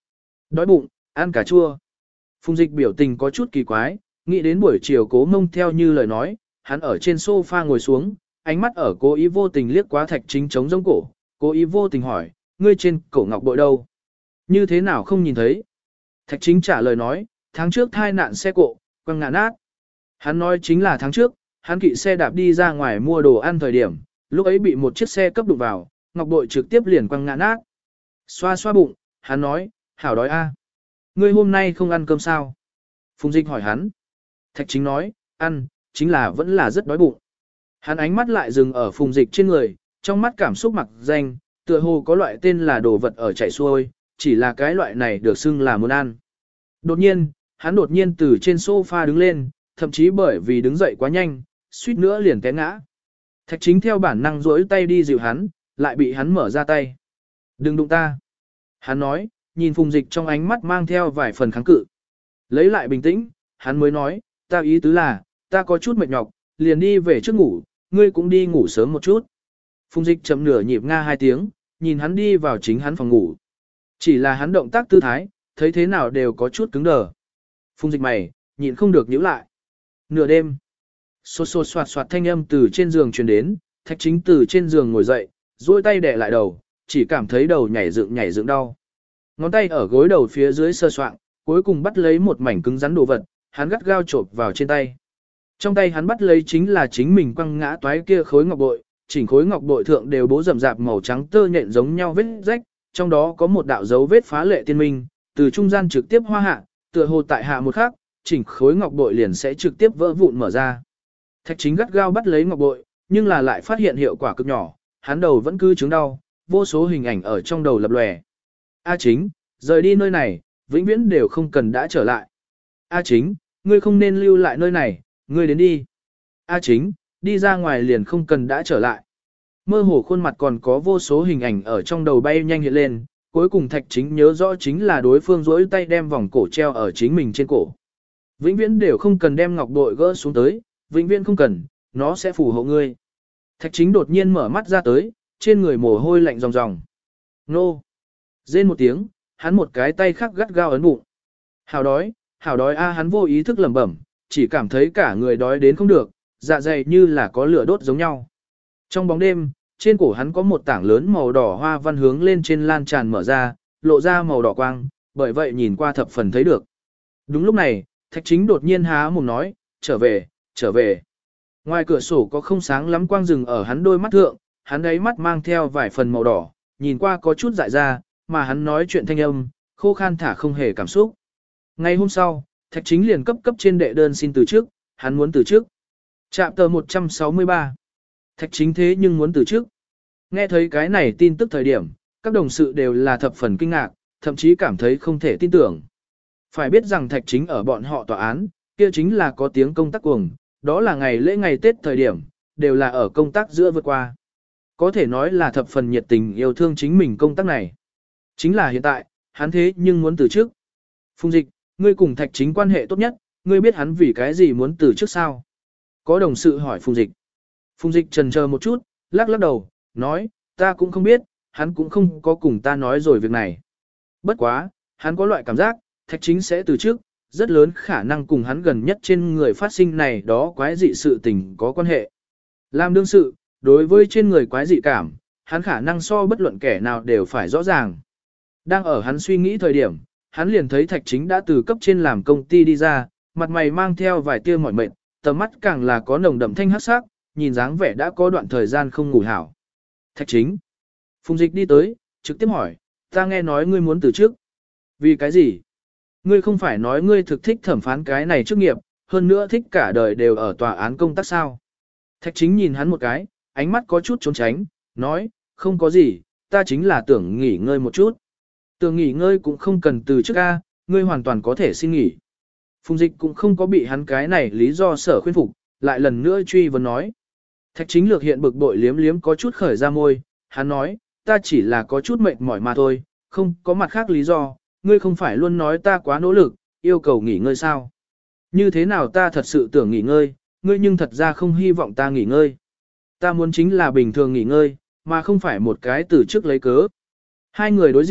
Đói bụng, ăn cà chua. Phùng Dịch biểu tình có chút kỳ quái, nghĩ đến buổi chiều Cố Mông theo như lời nói, hắn ở trên sofa ngồi xuống, ánh mắt ở cố ý vô tình liếc quá Thạch Chính chống giống cổ, cố ý vô tình hỏi, ngươi trên cổ ngọc bội đâu? Như thế nào không nhìn thấy? Thạch Chính trả lời nói, tháng trước thai nạn xe cộ, quăng ngã nát. Hắn nói chính là tháng trước, hắn kỵ xe đạp đi ra ngoài mua đồ ăn thời điểm, lúc ấy bị một chiếc xe cấp đụng vào, ngọc bội trực tiếp liền quăng ngã nát. Xoa xoa bụng, hắn nói, hảo đói a. Ngươi hôm nay không ăn cơm sao? Phùng Dịch hỏi hắn. Thạch Chính nói, ăn, chính là vẫn là rất đói bụng. Hắn ánh mắt lại dừng ở Phùng Dịch trên người, trong mắt cảm xúc mặc danh, tựa hồ có loại tên là đồ vật ở chảy xuôi, chỉ là cái loại này được xưng là muốn ăn. Đột nhiên, hắn đột nhiên từ trên sofa đứng lên, thậm chí bởi vì đứng dậy quá nhanh, suýt nữa liền té ngã. Thạch Chính theo bản năng duỗi tay đi dịu hắn, lại bị hắn mở ra tay. Đừng đụng ta. Hắn nói, nhìn Phùng Dịch trong ánh mắt mang theo vài phần kháng cự. Lấy lại bình tĩnh, hắn mới nói, ta ý tứ là, ta có chút mệt nhọc, liền đi về trước ngủ, ngươi cũng đi ngủ sớm một chút. Phùng Dịch chậm nửa nhịp nga hai tiếng, nhìn hắn đi vào chính hắn phòng ngủ. Chỉ là hắn động tác tư thái, thấy thế nào đều có chút cứng đờ. Phùng Dịch mày, nhịn không được nhíu lại. Nửa đêm, xô xô soạt soạt thanh âm từ trên giường truyền đến, Thạch Chính từ trên giường ngồi dậy, duỗi tay đè lại đầu, chỉ cảm thấy đầu nhảy dựng nhảy dựng đau. Ngón tay ở gối đầu phía dưới sơ soạng, cuối cùng bắt lấy một mảnh cứng rắn đồ vật, hắn gắt gao chộp vào trên tay. Trong tay hắn bắt lấy chính là chính mình quăng ngã toái kia khối ngọc bội, chỉnh khối ngọc bội thượng đều bố rậm rạp màu trắng tơ nhện giống nhau vết rách, trong đó có một đạo dấu vết phá lệ tiên minh, từ trung gian trực tiếp hoa hạ, tựa hồ tại hạ một khắc, chỉnh khối ngọc bội liền sẽ trực tiếp vỡ vụn mở ra. Thạch Chính gắt gao bắt lấy ngọc bội, nhưng là lại phát hiện hiệu quả cực nhỏ, hắn đầu vẫn cứ chứng đau, vô số hình ảnh ở trong đầu lập lòe. A Chính, rời đi nơi này, vĩnh viễn đều không cần đã trở lại. A Chính, ngươi không nên lưu lại nơi này, ngươi đến đi. A Chính, đi ra ngoài liền không cần đã trở lại. Mơ hồ khuôn mặt còn có vô số hình ảnh ở trong đầu bay nhanh hiện lên, cuối cùng Thạch Chính nhớ rõ chính là đối phương duỗi tay đem vòng cổ treo ở chính mình trên cổ. Vĩnh viễn đều không cần đem ngọc bội gỡ xuống tới, vĩnh viễn không cần, nó sẽ phù hộ ngươi. Thạch Chính đột nhiên mở mắt ra tới, trên người mồ hôi lạnh ròng ròng. Nô! Rên một tiếng, hắn một cái tay khác gắt gao ấn bụng. Hảo đói, hảo đói a hắn vô ý thức lẩm bẩm, chỉ cảm thấy cả người đói đến không được, dạ dày như là có lửa đốt giống nhau. Trong bóng đêm, trên cổ hắn có một tảng lớn màu đỏ hoa văn hướng lên trên lan tràn mở ra, lộ ra màu đỏ quang, bởi vậy nhìn qua thập phần thấy được. Đúng lúc này, Thạch Chính đột nhiên há mồm nói, trở về, trở về. Ngoài cửa sổ có không sáng lắm quang rừng ở hắn đôi mắt thượng, hắn đáy mắt mang theo vài phần màu đỏ, nhìn qua có chút dại ra, mà hắn nói chuyện thanh âm, khô khan thả không hề cảm xúc. Ngày hôm sau, Thạch Chính liền cấp cấp trên đệ đơn xin từ trước, hắn muốn từ trước. Trạm tờ một trăm sáu mươi ba. Thạch Chính thế nhưng muốn từ trước. Nghe thấy cái này tin tức thời điểm, các đồng sự đều là thập phần kinh ngạc, thậm chí cảm thấy không thể tin tưởng. Phải biết rằng Thạch Chính ở bọn họ tòa án, kia chính là có tiếng công tác cuồng, đó là ngày lễ ngày Tết thời điểm, đều là ở công tác giữa vượt qua. Có thể nói là thập phần nhiệt tình yêu thương chính mình công tác này. Chính là hiện tại, hắn thế nhưng muốn từ trước. Phùng Dịch, ngươi cùng Thạch Chính quan hệ tốt nhất, ngươi biết hắn vì cái gì muốn từ trước sao? Có đồng sự hỏi Phùng Dịch. Phùng Dịch chần chờ một chút, lắc lắc đầu, nói, ta cũng không biết, hắn cũng không có cùng ta nói rồi việc này. Bất quá, hắn có loại cảm giác, Thạch Chính sẽ từ trước, rất lớn khả năng cùng hắn gần nhất trên người phát sinh này đó quái dị sự tình có quan hệ. Làm đương sự, đối với trên người quái dị cảm, hắn khả năng so bất luận kẻ nào đều phải rõ ràng. Đang ở hắn suy nghĩ thời điểm, hắn liền thấy Thạch Chính đã từ cấp trên làm công ty đi ra, mặt mày mang theo vài tia mỏi mệt, tầm mắt càng là có nồng đậm thanh hắc sắc, nhìn dáng vẻ đã có đoạn thời gian không ngủ hảo. Thạch Chính. Phùng Dịch đi tới, trực tiếp hỏi, ta nghe nói ngươi muốn từ trước. Vì cái gì? Ngươi không phải nói ngươi thực thích thẩm phán cái này chức nghiệp, hơn nữa thích cả đời đều ở tòa án công tác sao? Thạch Chính nhìn hắn một cái, ánh mắt có chút trốn tránh, nói, không có gì, ta chính là tưởng nghỉ ngơi một chút. Tưởng nghỉ ngơi cũng không cần từ trước ca, ngươi hoàn toàn có thể xin nghỉ. Phùng Dịch cũng không có bị hắn cái này lý do sở khuyên phục, lại lần nữa truy vấn nói. Thạch Chính lược hiện bực bội liếm liếm có chút khởi ra môi, hắn nói, ta chỉ là có chút mệt mỏi mà thôi, không có mặt khác lý do, ngươi không phải luôn nói ta quá nỗ lực, yêu cầu nghỉ ngơi sao? Như thế nào ta thật sự tưởng nghỉ ngơi, ngươi nhưng thật ra không hy vọng ta nghỉ ngơi. Ta muốn chính là bình thường nghỉ ngơi, mà không phải một cái từ trước lấy cớ. Hai người đối diện,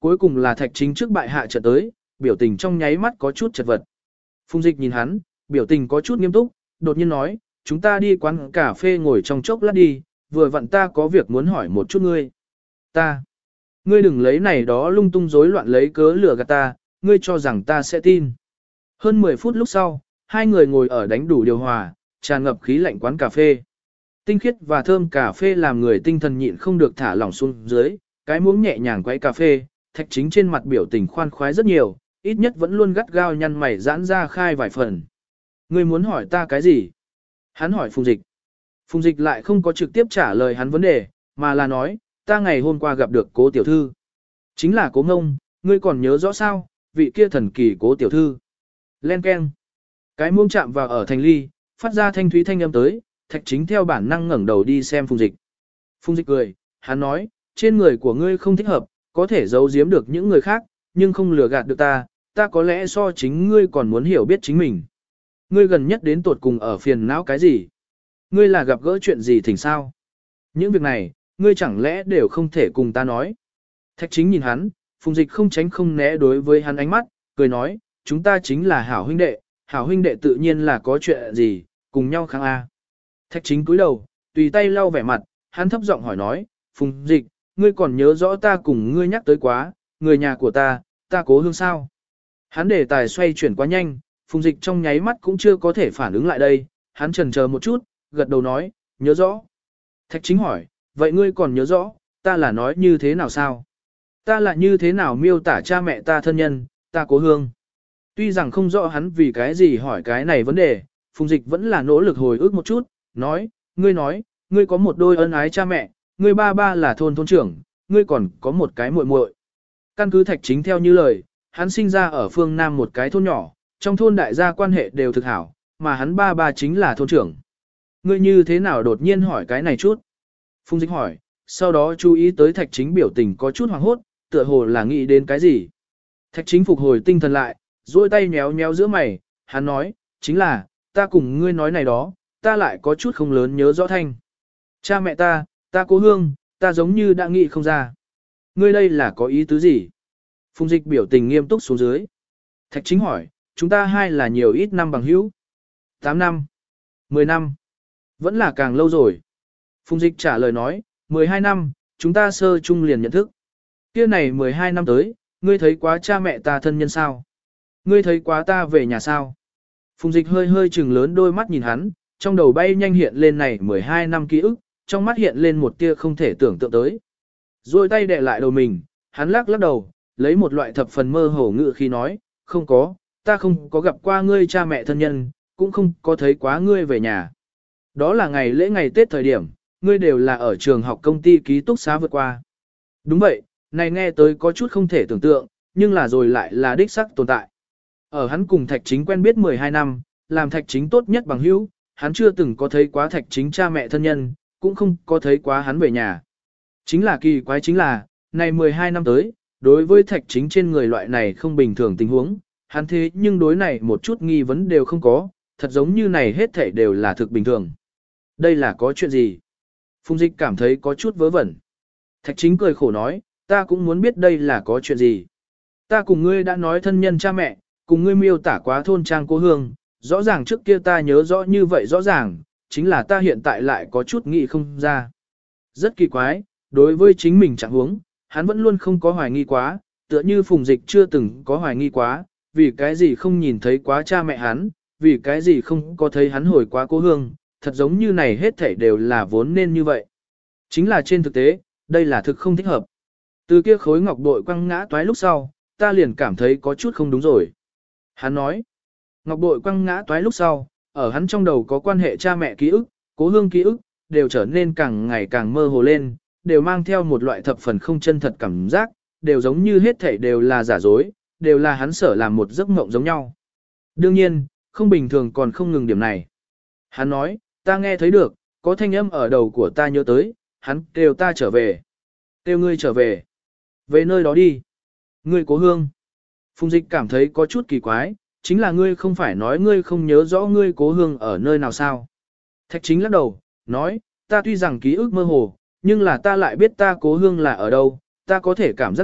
Cuối cùng là Thạch Chính trước bại hạ trận tới, biểu tình trong nháy mắt có chút chật vật. Phùng Dịch nhìn hắn, biểu tình có chút nghiêm túc, đột nhiên nói, chúng ta đi quán cà phê ngồi trong chốc lát đi, vừa vặn ta có việc muốn hỏi một chút ngươi. Ta, ngươi đừng lấy này đó lung tung rối loạn lấy cớ lừa gạt ta, ngươi cho rằng ta sẽ tin. Hơn mười phút lúc sau, hai người ngồi ở đánh đủ điều hòa, tràn ngập khí lạnh quán cà phê. Tinh khiết và thơm cà phê làm người tinh thần nhịn không được thả lỏng xuống dưới, cái muỗng nhẹ nhàng quấy cà phê, Thạch Chính trên mặt biểu tình khoan khoái rất nhiều, ít nhất vẫn luôn gắt gao nhăn mày giãn ra khai vài phần. Ngươi muốn hỏi ta cái gì? Hắn hỏi Phùng Dịch. Phùng Dịch lại không có trực tiếp trả lời hắn vấn đề, mà là nói, ta ngày hôm qua gặp được cố tiểu thư. Chính là cố ngông, ngươi còn nhớ rõ sao, vị kia thần kỳ cố tiểu thư. Len keng. Cái muỗng chạm vào ở thành ly, phát ra thanh thúy thanh âm tới, Thạch Chính theo bản năng ngẩng đầu đi xem Phùng Dịch. Phùng Dịch cười, hắn nói, trên người của ngươi không thích hợp, có thể giấu giếm được những người khác, nhưng không lừa gạt được ta, ta có lẽ so chính ngươi còn muốn hiểu biết chính mình. Ngươi gần nhất đến tột cùng ở phiền não cái gì? Ngươi là gặp gỡ chuyện gì thỉnh sao? Những việc này, ngươi chẳng lẽ đều không thể cùng ta nói? Thạch Chính nhìn hắn, Phùng Dịch không tránh không né đối với hắn ánh mắt, cười nói, chúng ta chính là hảo huynh đệ, hảo huynh đệ tự nhiên là có chuyện gì, cùng nhau kháng A. Thạch Chính cúi đầu, tùy tay lau vẻ mặt, hắn thấp giọng hỏi nói, Phùng Dịch, ngươi còn nhớ rõ ta cùng ngươi nhắc tới quá, người nhà của ta, ta cố hương sao? Hắn để tài xoay chuyển quá nhanh, Phùng Dịch trong nháy mắt cũng chưa có thể phản ứng lại đây, hắn chần chờ một chút, gật đầu nói, nhớ rõ. Thạch Chính hỏi, vậy ngươi còn nhớ rõ, ta là nói như thế nào sao? Ta là như thế nào miêu tả cha mẹ ta thân nhân, ta cố hương? Tuy rằng không rõ hắn vì cái gì hỏi cái này vấn đề, Phùng Dịch vẫn là nỗ lực hồi ức một chút, nói, ngươi nói, ngươi có một đôi ân ái cha mẹ, ngươi ba ba là thôn thôn trưởng, ngươi còn có một cái muội muội. Căn cứ Thạch Chính theo như lời, hắn sinh ra ở phương Nam một cái thôn nhỏ, trong thôn đại gia quan hệ đều thực hảo, mà hắn ba ba chính là thôn trưởng. Ngươi như thế nào đột nhiên hỏi cái này chút? Phùng Dịch hỏi, sau đó chú ý tới Thạch Chính biểu tình có chút hoảng hốt, tựa hồ là nghĩ đến cái gì. Thạch Chính phục hồi tinh thần lại, duỗi tay nhéo nhéo giữa mày, hắn nói, chính là, ta cùng ngươi nói này đó, ta lại có chút không lớn nhớ rõ thanh. Cha mẹ ta, ta cố hương, ta giống như đã nghĩ không ra. Ngươi đây là có ý tứ gì? Phùng Dịch biểu tình nghiêm túc xuống dưới. Thạch Chính hỏi, chúng ta hai là nhiều ít năm bằng hữu? tám năm, mười năm, vẫn là càng lâu rồi. Phùng Dịch trả lời nói, mười hai năm, chúng ta sơ chung liền nhận thức. Kia này mười hai năm tới, ngươi thấy quá cha mẹ ta thân nhân sao? Ngươi thấy quá ta về nhà sao? Phùng Dịch hơi hơi trừng lớn đôi mắt nhìn hắn, trong đầu bay nhanh hiện lên này mười hai năm ký ức, trong mắt hiện lên một tia không thể tưởng tượng tới. Rồi tay đè lại đầu mình, hắn lắc lắc đầu, lấy một loại thập phần mơ hồ ngữ khi nói, không có, ta không có gặp qua ngươi cha mẹ thân nhân, cũng không có thấy quá ngươi về nhà. Đó là ngày lễ ngày Tết thời điểm, ngươi đều là ở trường học công ty ký túc xá vượt qua. Đúng vậy, này nghe tới có chút không thể tưởng tượng, nhưng là rồi lại là đích xác tồn tại. Ở hắn cùng Thạch Chính quen biết mười hai năm, làm Thạch Chính tốt nhất bằng hữu, hắn chưa từng có thấy quá Thạch Chính cha mẹ thân nhân, cũng không có thấy quá hắn về nhà. Chính là kỳ quái chính là, này mười hai năm tới, đối với Thạch Chính trên người loại này không bình thường tình huống, hắn thế nhưng đối này một chút nghi vấn đều không có, thật giống như này hết thảy đều là thực bình thường. Đây là có chuyện gì? Phùng Dịch cảm thấy có chút vớ vẩn. Thạch Chính cười khổ nói, ta cũng muốn biết đây là có chuyện gì. Ta cùng ngươi đã nói thân nhân cha mẹ, cùng ngươi miêu tả quá thôn trang cố hương, rõ ràng trước kia ta nhớ rõ như vậy rõ ràng, chính là ta hiện tại lại có chút nghĩ không ra. Rất kỳ quái, đối với chính mình trạng huống, hắn vẫn luôn không có hoài nghi quá, tựa như Phùng Dịch chưa từng có hoài nghi quá, vì cái gì không nhìn thấy quá cha mẹ hắn, vì cái gì không có thấy hắn hồi quá cố hương, thật giống như này hết thảy đều là vốn nên như vậy. Chính là trên thực tế, đây là thực không thích hợp. Từ kia khối ngọc bội quăng ngã toái lúc sau, ta liền cảm thấy có chút không đúng rồi. Hắn nói, ngọc bội quăng ngã toái lúc sau, ở hắn trong đầu có quan hệ cha mẹ ký ức, cố hương ký ức, đều trở nên càng ngày càng mơ hồ lên, đều mang theo một loại thập phần không chân thật cảm giác, đều giống như hết thảy đều là giả dối, đều là hắn sở làm một giấc mộng giống nhau. Đương nhiên, không bình thường còn không ngừng điểm này. Hắn nói, ta nghe thấy được, có thanh âm ở đầu của ta nhớ tới, hắn kêu ta trở về. Kêu ngươi trở về. Về nơi đó đi. Ngươi cố hương. Phùng Dịch cảm thấy có chút kỳ quái, chính là ngươi không phải nói ngươi không nhớ rõ ngươi cố hương ở nơi nào sao. Thạch Chính lắc đầu, nói, ta tuy rằng ký ức mơ hồ, nhưng là ta lại biết ta cố hương là ở đâu, ta có thể cảm giác được,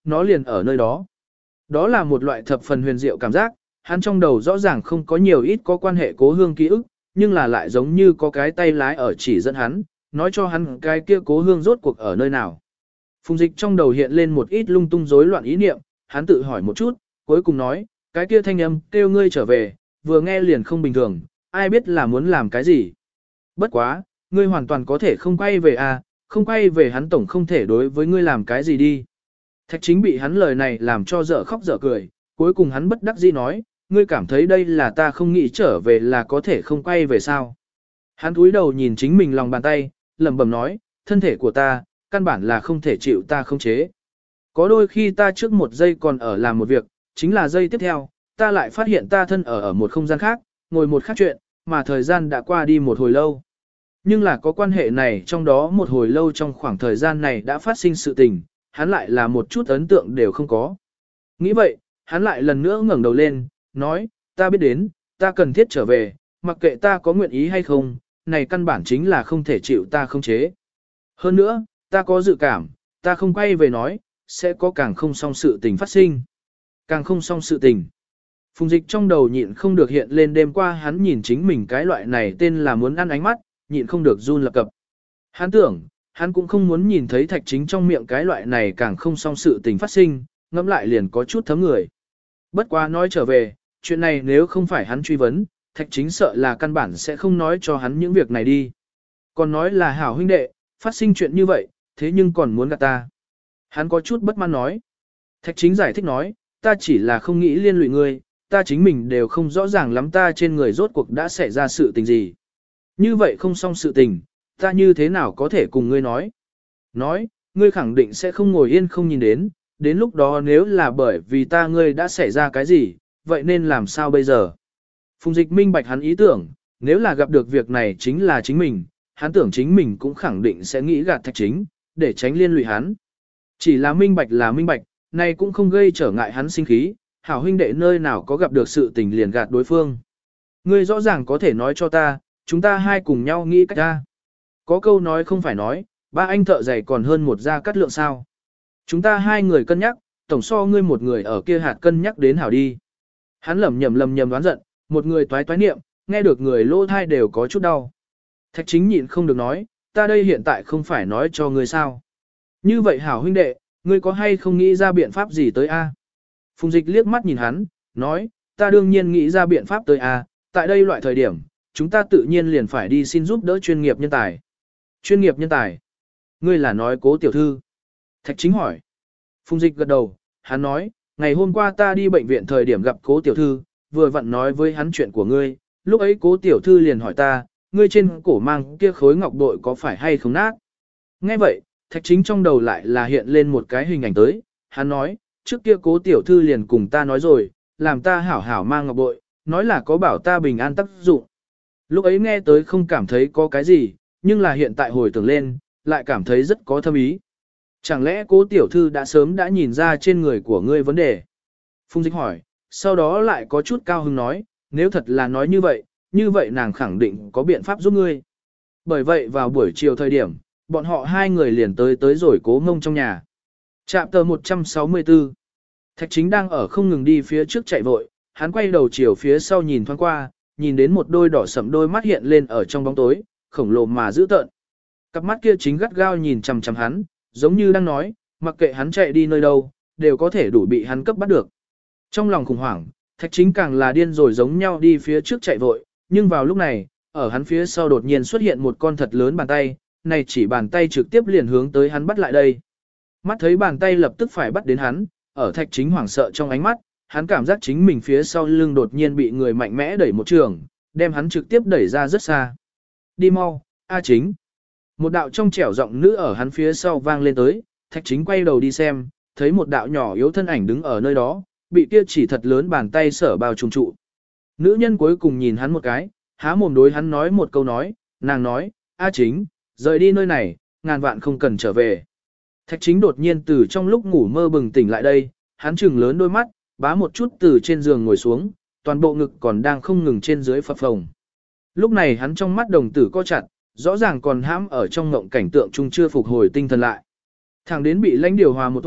nó liền ở nơi đó. Đó là một loại thập phần huyền diệu cảm giác, hắn trong đầu rõ ràng không có nhiều ít có quan hệ cố hương ký ức, nhưng là lại giống như có cái tay lái ở chỉ dẫn hắn, nói cho hắn cái kia cố hương rốt cuộc ở nơi nào. Phùng Dịch trong đầu hiện lên một ít lung tung rối loạn ý niệm, hắn tự hỏi một chút, cuối cùng nói, cái kia thanh âm kêu ngươi trở về, vừa nghe liền không bình thường, ai biết là muốn làm cái gì. Bất quá, ngươi hoàn toàn có thể không quay về à, không quay về hắn tổng không thể đối với ngươi làm cái gì đi. Thạch Chính bị hắn lời này làm cho dở khóc dở cười, cuối cùng hắn bất đắc dĩ nói, ngươi cảm thấy đây là ta không nghĩ trở về là có thể không quay về sao. Hắn cúi đầu nhìn chính mình lòng bàn tay, lẩm bẩm nói, thân thể của ta, căn bản là không thể chịu ta không chế. Có đôi khi ta trước một giây còn ở làm một việc, chính là giây tiếp theo, ta lại phát hiện ta thân ở ở một không gian khác, ngồi một khác chuyện, mà thời gian đã qua đi một hồi lâu. Nhưng là có quan hệ này trong đó một hồi lâu trong khoảng thời gian này đã phát sinh sự tình, hắn lại là một chút ấn tượng đều không có. Nghĩ vậy, hắn lại lần nữa ngẩng đầu lên, nói, ta biết đến, ta cần thiết trở về, mặc kệ ta có nguyện ý hay không, này căn bản chính là không thể chịu ta không chế. Hơn nữa, ta có dự cảm, ta không quay về nói, sẽ có càng không xong sự tình phát sinh. Càng không xong sự tình. Phùng Dịch trong đầu nhịn không được hiện lên đêm qua hắn nhìn chính mình cái loại này tên là muốn ăn ánh mắt, nhịn không được run lập cập. Hắn tưởng, hắn cũng không muốn nhìn thấy Thạch Chính trong miệng cái loại này càng không xong sự tình phát sinh, ngẫm lại liền có chút thấm người. Bất quá nói trở về, chuyện này nếu không phải hắn truy vấn, Thạch Chính sợ là căn bản sẽ không nói cho hắn những việc này đi. Còn nói là hảo huynh đệ, phát sinh chuyện như vậy, thế nhưng còn muốn gạt ta. Hắn có chút bất mãn nói. Thạch Chính giải thích nói, ta chỉ là không nghĩ liên lụy ngươi, ta chính mình đều không rõ ràng lắm ta trên người rốt cuộc đã xảy ra sự tình gì. Như vậy không xong sự tình, ta như thế nào có thể cùng ngươi nói. Nói, ngươi khẳng định sẽ không ngồi yên không nhìn đến, đến lúc đó nếu là bởi vì ta ngươi đã xảy ra cái gì, vậy nên làm sao bây giờ? Phùng Dịch minh bạch hắn ý tưởng, nếu là gặp được việc này chính là chính mình, hắn tưởng chính mình cũng khẳng định sẽ nghĩ gạt Thạch Chính, để tránh liên lụy hắn. Chỉ là minh bạch là minh bạch, này cũng không gây trở ngại hắn sinh khí, hảo huynh đệ nơi nào có gặp được sự tình liền gạt đối phương. Ngươi rõ ràng có thể nói cho ta, chúng ta hai cùng nhau nghĩ cách ra. Có câu nói không phải nói, ba anh thợ giày còn hơn một gia cắt lượng sao. Chúng ta hai người cân nhắc, tổng so ngươi một người ở kia hạt cân nhắc đến hảo đi. Hắn lầm nhầm lầm nhầm đoán giận, một người toái toái niệm, nghe được người lỗ thai đều có chút đau. Thạch Chính nhịn không được nói, ta đây hiện tại không phải nói cho ngươi sao. Như vậy hảo huynh đệ, ngươi có hay không nghĩ ra biện pháp gì tới a? Phùng Dịch liếc mắt nhìn hắn, nói, ta đương nhiên nghĩ ra biện pháp tới a, tại đây loại thời điểm, chúng ta tự nhiên liền phải đi xin giúp đỡ chuyên nghiệp nhân tài. Chuyên nghiệp nhân tài? Ngươi là nói Cố tiểu thư? Thạch Chính hỏi. Phùng Dịch gật đầu, hắn nói, ngày hôm qua ta đi bệnh viện thời điểm gặp Cố tiểu thư, vừa vặn nói với hắn chuyện của ngươi, lúc ấy Cố tiểu thư liền hỏi ta, ngươi trên cổ mang kia khối ngọc bội có phải hay không nát? Nghe vậy, Thạch Chính trong đầu lại là hiện lên một cái hình ảnh tới, hắn nói, trước kia Cố tiểu thư liền cùng ta nói rồi, làm ta hảo hảo mang ngọc bội, nói là có bảo ta bình an tác dụng. Lúc ấy nghe tới không cảm thấy có cái gì, nhưng là hiện tại hồi tưởng lên, lại cảm thấy rất có thâm ý. Chẳng lẽ Cố tiểu thư đã sớm đã nhìn ra trên người của ngươi vấn đề? Phùng Dịch hỏi, sau đó lại có chút cao hứng nói, nếu thật là nói như vậy, như vậy nàng khẳng định có biện pháp giúp ngươi. Bởi vậy vào buổi chiều thời điểm, bọn họ hai người liền tới tới rồi Cố Ngông trong nhà. Trạm tờ một trăm sáu mươi tư. Thạch Chính đang ở không ngừng đi phía trước chạy vội, hắn quay đầu chiều phía sau nhìn thoáng qua, nhìn đến một đôi đỏ sẫm đôi mắt hiện lên ở trong bóng tối, khổng lồ mà dữ tợn. Cặp mắt kia chính gắt gao nhìn chằm chằm hắn, giống như đang nói, mặc kệ hắn chạy đi nơi đâu, đều có thể đủ bị hắn cấp bắt được. Trong lòng khủng hoảng, Thạch Chính càng là điên rồi giống nhau đi phía trước chạy vội, nhưng vào lúc này, ở hắn phía sau đột nhiên xuất hiện một con thật lớn bàn tay, này chỉ bàn tay trực tiếp liền hướng tới hắn bắt lại đây. Mắt thấy bàn tay lập tức phải bắt đến hắn, ở Thạch Chính hoảng sợ trong ánh mắt, hắn cảm giác chính mình phía sau lưng đột nhiên bị người mạnh mẽ đẩy một trường, đem hắn trực tiếp đẩy ra rất xa. Đi mau, A Chính. Một đạo trong trẻo giọng nữ ở hắn phía sau vang lên tới, Thạch Chính quay đầu đi xem, thấy một đạo nhỏ yếu thân ảnh đứng ở nơi đó, bị kia chỉ thật lớn bàn tay sở bao trùm trụ. Nữ nhân cuối cùng nhìn hắn một cái, há mồm đối hắn nói một câu nói, nàng nói, A Chính, rời đi nơi này, ngàn vạn không cần trở về. Thạch Chính đột nhiên từ trong lúc ngủ mơ bừng tỉnh lại đây, hắn trừng lớn đôi mắt, bá một chút từ trên giường ngồi xuống, toàn bộ ngực còn đang không ngừng trên dưới phập phồng. Lúc này hắn trong mắt đồng tử co chặt, rõ ràng còn hãm ở trong ngộng cảnh tượng chung chưa phục hồi tinh thần lại. Thẳng đến bị lãnh điều hòa một tuổi,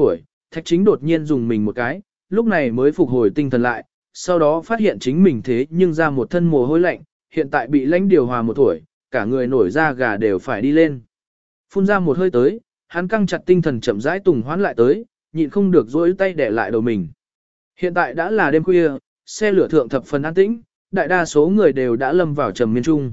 Thạch Chính đột nhiên dùng mình một cái, lúc này mới phục hồi tinh thần lại, sau đó phát hiện chính mình thế nhưng ra một thân mồ hôi lạnh, hiện tại bị lãnh điều hòa một tuổi, cả người nổi da gà đều phải đi lên. Phun ra một hơi tới, hắn căng chặt tinh thần chậm rãi tùng hoán lại tới, nhịn không được dỗi tay để lại đầu mình. Hiện tại đã là đêm khuya, xe lửa thượng thập phần an tĩnh, đại đa số người đều đã lâm vào trầm miên trung.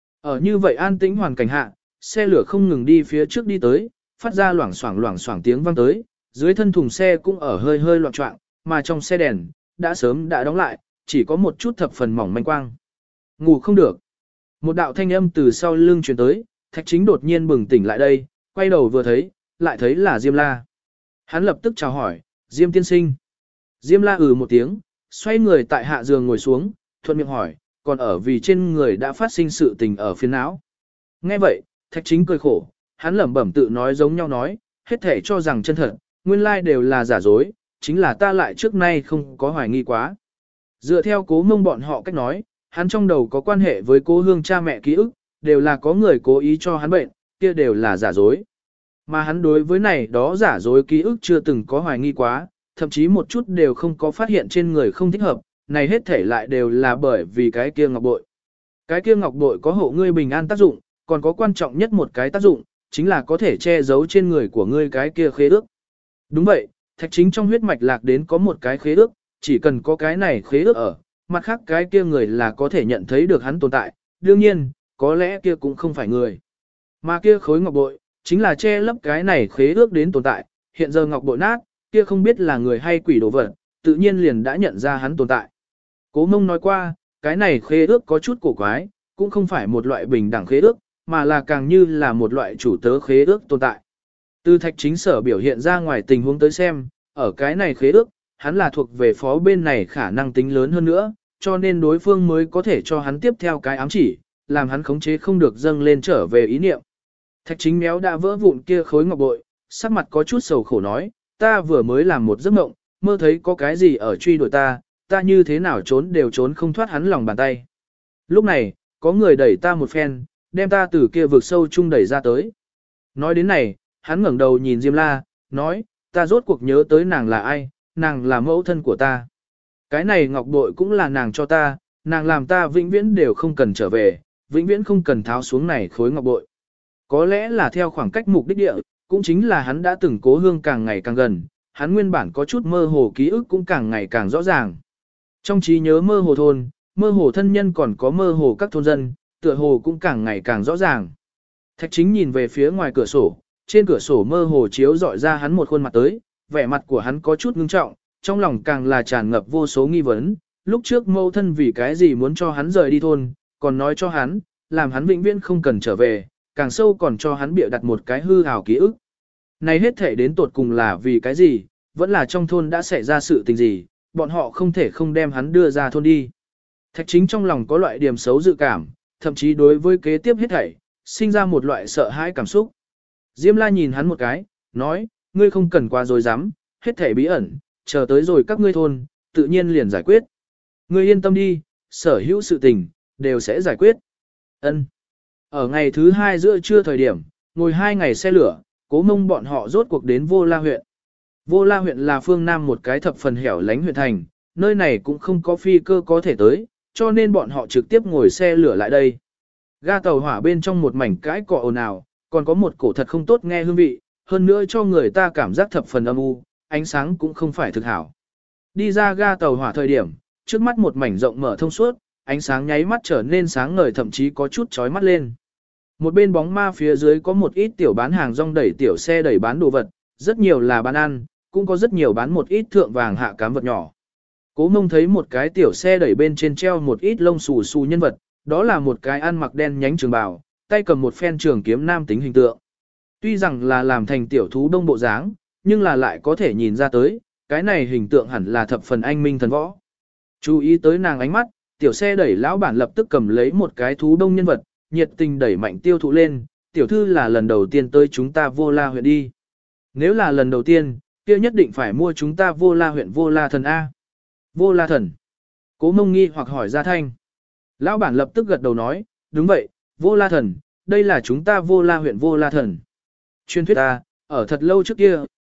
Ở như vậy an tĩnh hoàn cảnh hạ, xe lửa không ngừng đi phía trước đi tới, phát ra loảng xoảng loảng xoảng tiếng vang tới, dưới thân thùng xe cũng ở hơi hơi loạn choạng, mà trong xe đèn đã sớm đã đóng lại, chỉ có một chút thập phần mỏng manh quang. Ngủ không được. Một đạo thanh âm từ sau lưng truyền tới, Thạch Chính đột nhiên bừng tỉnh lại đây, quay đầu vừa thấy, lại thấy là Diêm La. Hắn lập tức chào hỏi, Diêm tiên sinh. Diêm La ừ một tiếng, xoay người tại hạ giường ngồi xuống, thuận miệng hỏi, còn ở vì trên người đã phát sinh sự tình ở phiến não. Nghe vậy, Thạch Chính cười khổ, hắn lẩm bẩm tự nói giống nhau nói, hết thể cho rằng chân thật, nguyên lai đều là giả dối, chính là ta lại trước nay không có hoài nghi quá. Dựa theo Cố Mông bọn họ cách nói, hắn trong đầu có quan hệ với Cố Hương cha mẹ ký ức, đều là có người cố ý cho hắn bệnh, kia đều là giả dối. Mà hắn đối với này đó giả dối ký ức chưa từng có hoài nghi quá, thậm chí một chút đều không có phát hiện trên người không thích hợp, này hết thể lại đều là bởi vì cái kia ngọc bội. Cái kia ngọc bội có hộ ngươi bình an tác dụng, còn có quan trọng nhất một cái tác dụng, chính là có thể che giấu trên người của ngươi cái kia khế ước. Đúng vậy, Thạch Chính trong huyết mạch lạc đến có một cái khế ước, chỉ cần có cái này khế ước ở, mặt khác cái kia người là có thể nhận thấy được hắn tồn tại, đương nhiên, có lẽ kia cũng không phải người. Mà kia khối ngọc bội, chính là che lấp cái này khế ước đến tồn tại, hiện giờ ngọc bội nát, kia không biết là người hay quỷ đồ vật, tự nhiên liền đã nhận ra hắn tồn tại. Cố Mông nói qua, cái này khế ước có chút cổ quái, cũng không phải một loại bình đẳng khế ước, mà là càng như là một loại chủ tớ khế ước tồn tại. Từ Thạch Chính sở biểu hiện ra ngoài tình huống tới xem, ở cái này khế ước, hắn là thuộc về phó bên này khả năng tính lớn hơn nữa, cho nên đối phương mới có thể cho hắn tiếp theo cái ám chỉ, làm hắn khống chế không được dâng lên trở về ý niệm. Thạch Chính méo đã vỡ vụn kia khối ngọc bội, sắc mặt có chút sầu khổ nói, ta vừa mới làm một giấc mộng, mơ thấy có cái gì ở truy đuổi ta, ta như thế nào trốn đều trốn không thoát hắn lòng bàn tay. Lúc này, có người đẩy ta một phen, đem ta từ kia vực sâu chung đẩy ra tới. Nói đến này, hắn ngẩng đầu nhìn Diêm La, nói, ta rốt cuộc nhớ tới nàng là ai, nàng là mẫu thân của ta. Cái này ngọc bội cũng là nàng cho ta, nàng làm ta vĩnh viễn đều không cần trở về, vĩnh viễn không cần tháo xuống này khối ngọc bội. Có lẽ là theo khoảng cách mục đích địa, cũng chính là hắn đã từng Cố Hương càng ngày càng gần, hắn nguyên bản có chút mơ hồ ký ức cũng càng ngày càng rõ ràng. Trong trí nhớ mơ hồ thôn, mơ hồ thân nhân còn có mơ hồ các thôn dân, tựa hồ cũng càng ngày càng rõ ràng. Thạch Chính nhìn về phía ngoài cửa sổ, trên cửa sổ mơ hồ chiếu dọi ra hắn một khuôn mặt tới, vẻ mặt của hắn có chút ngưng trọng, trong lòng càng là tràn ngập vô số nghi vấn, lúc trước mâu thân vì cái gì muốn cho hắn rời đi thôn, còn nói cho hắn, làm hắn vĩnh viễn không cần trở về, càng sâu còn cho hắn bịa đặt một cái hư ảo ký ức. Này hết thể đến tột cùng là vì cái gì, vẫn là trong thôn đã xảy ra sự tình gì, bọn họ không thể không đem hắn đưa ra thôn đi. Thạch Chính trong lòng có loại điểm xấu dự cảm, thậm chí đối với kế tiếp hết thảy, sinh ra một loại sợ hãi cảm xúc. Diêm La nhìn hắn một cái, nói, ngươi không cần quá dối dám, hết thảy bí ẩn, chờ tới rồi các ngươi thôn, tự nhiên liền giải quyết. Ngươi yên tâm đi, sở hữu sự tình, đều sẽ giải quyết. Ân. Ở ngày thứ hai giữa trưa thời điểm, ngồi hai ngày xe lửa, Cố Mông bọn họ rốt cuộc đến Vô La huyện. Vô La huyện là phương Nam một cái thập phần hẻo lánh huyện thành, nơi này cũng không có phi cơ có thể tới, cho nên bọn họ trực tiếp ngồi xe lửa lại đây. Ga tàu hỏa bên trong một mảnh cãi cọ ồn ào, còn có một cổ thật không tốt nghe hương vị, hơn nữa cho người ta cảm giác thập phần âm u, ánh sáng cũng không phải thực hảo. Đi ra ga tàu hỏa thời điểm, trước mắt một mảnh rộng mở thông suốt, ánh sáng nháy mắt trở nên sáng ngời thậm chí có chút chói mắt lên. Một bên bóng ma phía dưới có một ít tiểu bán hàng rong đẩy tiểu xe đẩy bán đồ vật, rất nhiều là bán ăn, cũng có rất nhiều bán một ít thượng vàng hạ cám vật nhỏ. Cố Mông thấy một cái tiểu xe đẩy bên trên treo một ít lông xù xù nhân vật, đó là một cái ăn mặc đen nhánh trường bào, tay cầm một phen trường kiếm nam tính hình tượng. Tuy rằng là làm thành tiểu thú đông bộ dáng, nhưng là lại có thể nhìn ra tới, cái này hình tượng hẳn là thập phần anh minh thần võ. Chú ý tới nàng ánh mắt, tiểu xe đẩy lão bản lập tức cầm lấy một cái thú đông nhân vật, nhiệt tình đẩy mạnh tiêu thụ lên, tiểu thư là lần đầu tiên tới chúng ta Vô La huyện đi. Nếu là lần đầu tiên, kia nhất định phải mua chúng ta Vô La huyện Vô La thần A. Vô La thần. Cố Mông nghi hoặc hỏi ra thanh. Lão bản lập tức gật đầu nói, đúng vậy, Vô La thần, đây là chúng ta Vô La huyện Vô La thần. Truyền thuyết ta, ở thật lâu trước kia,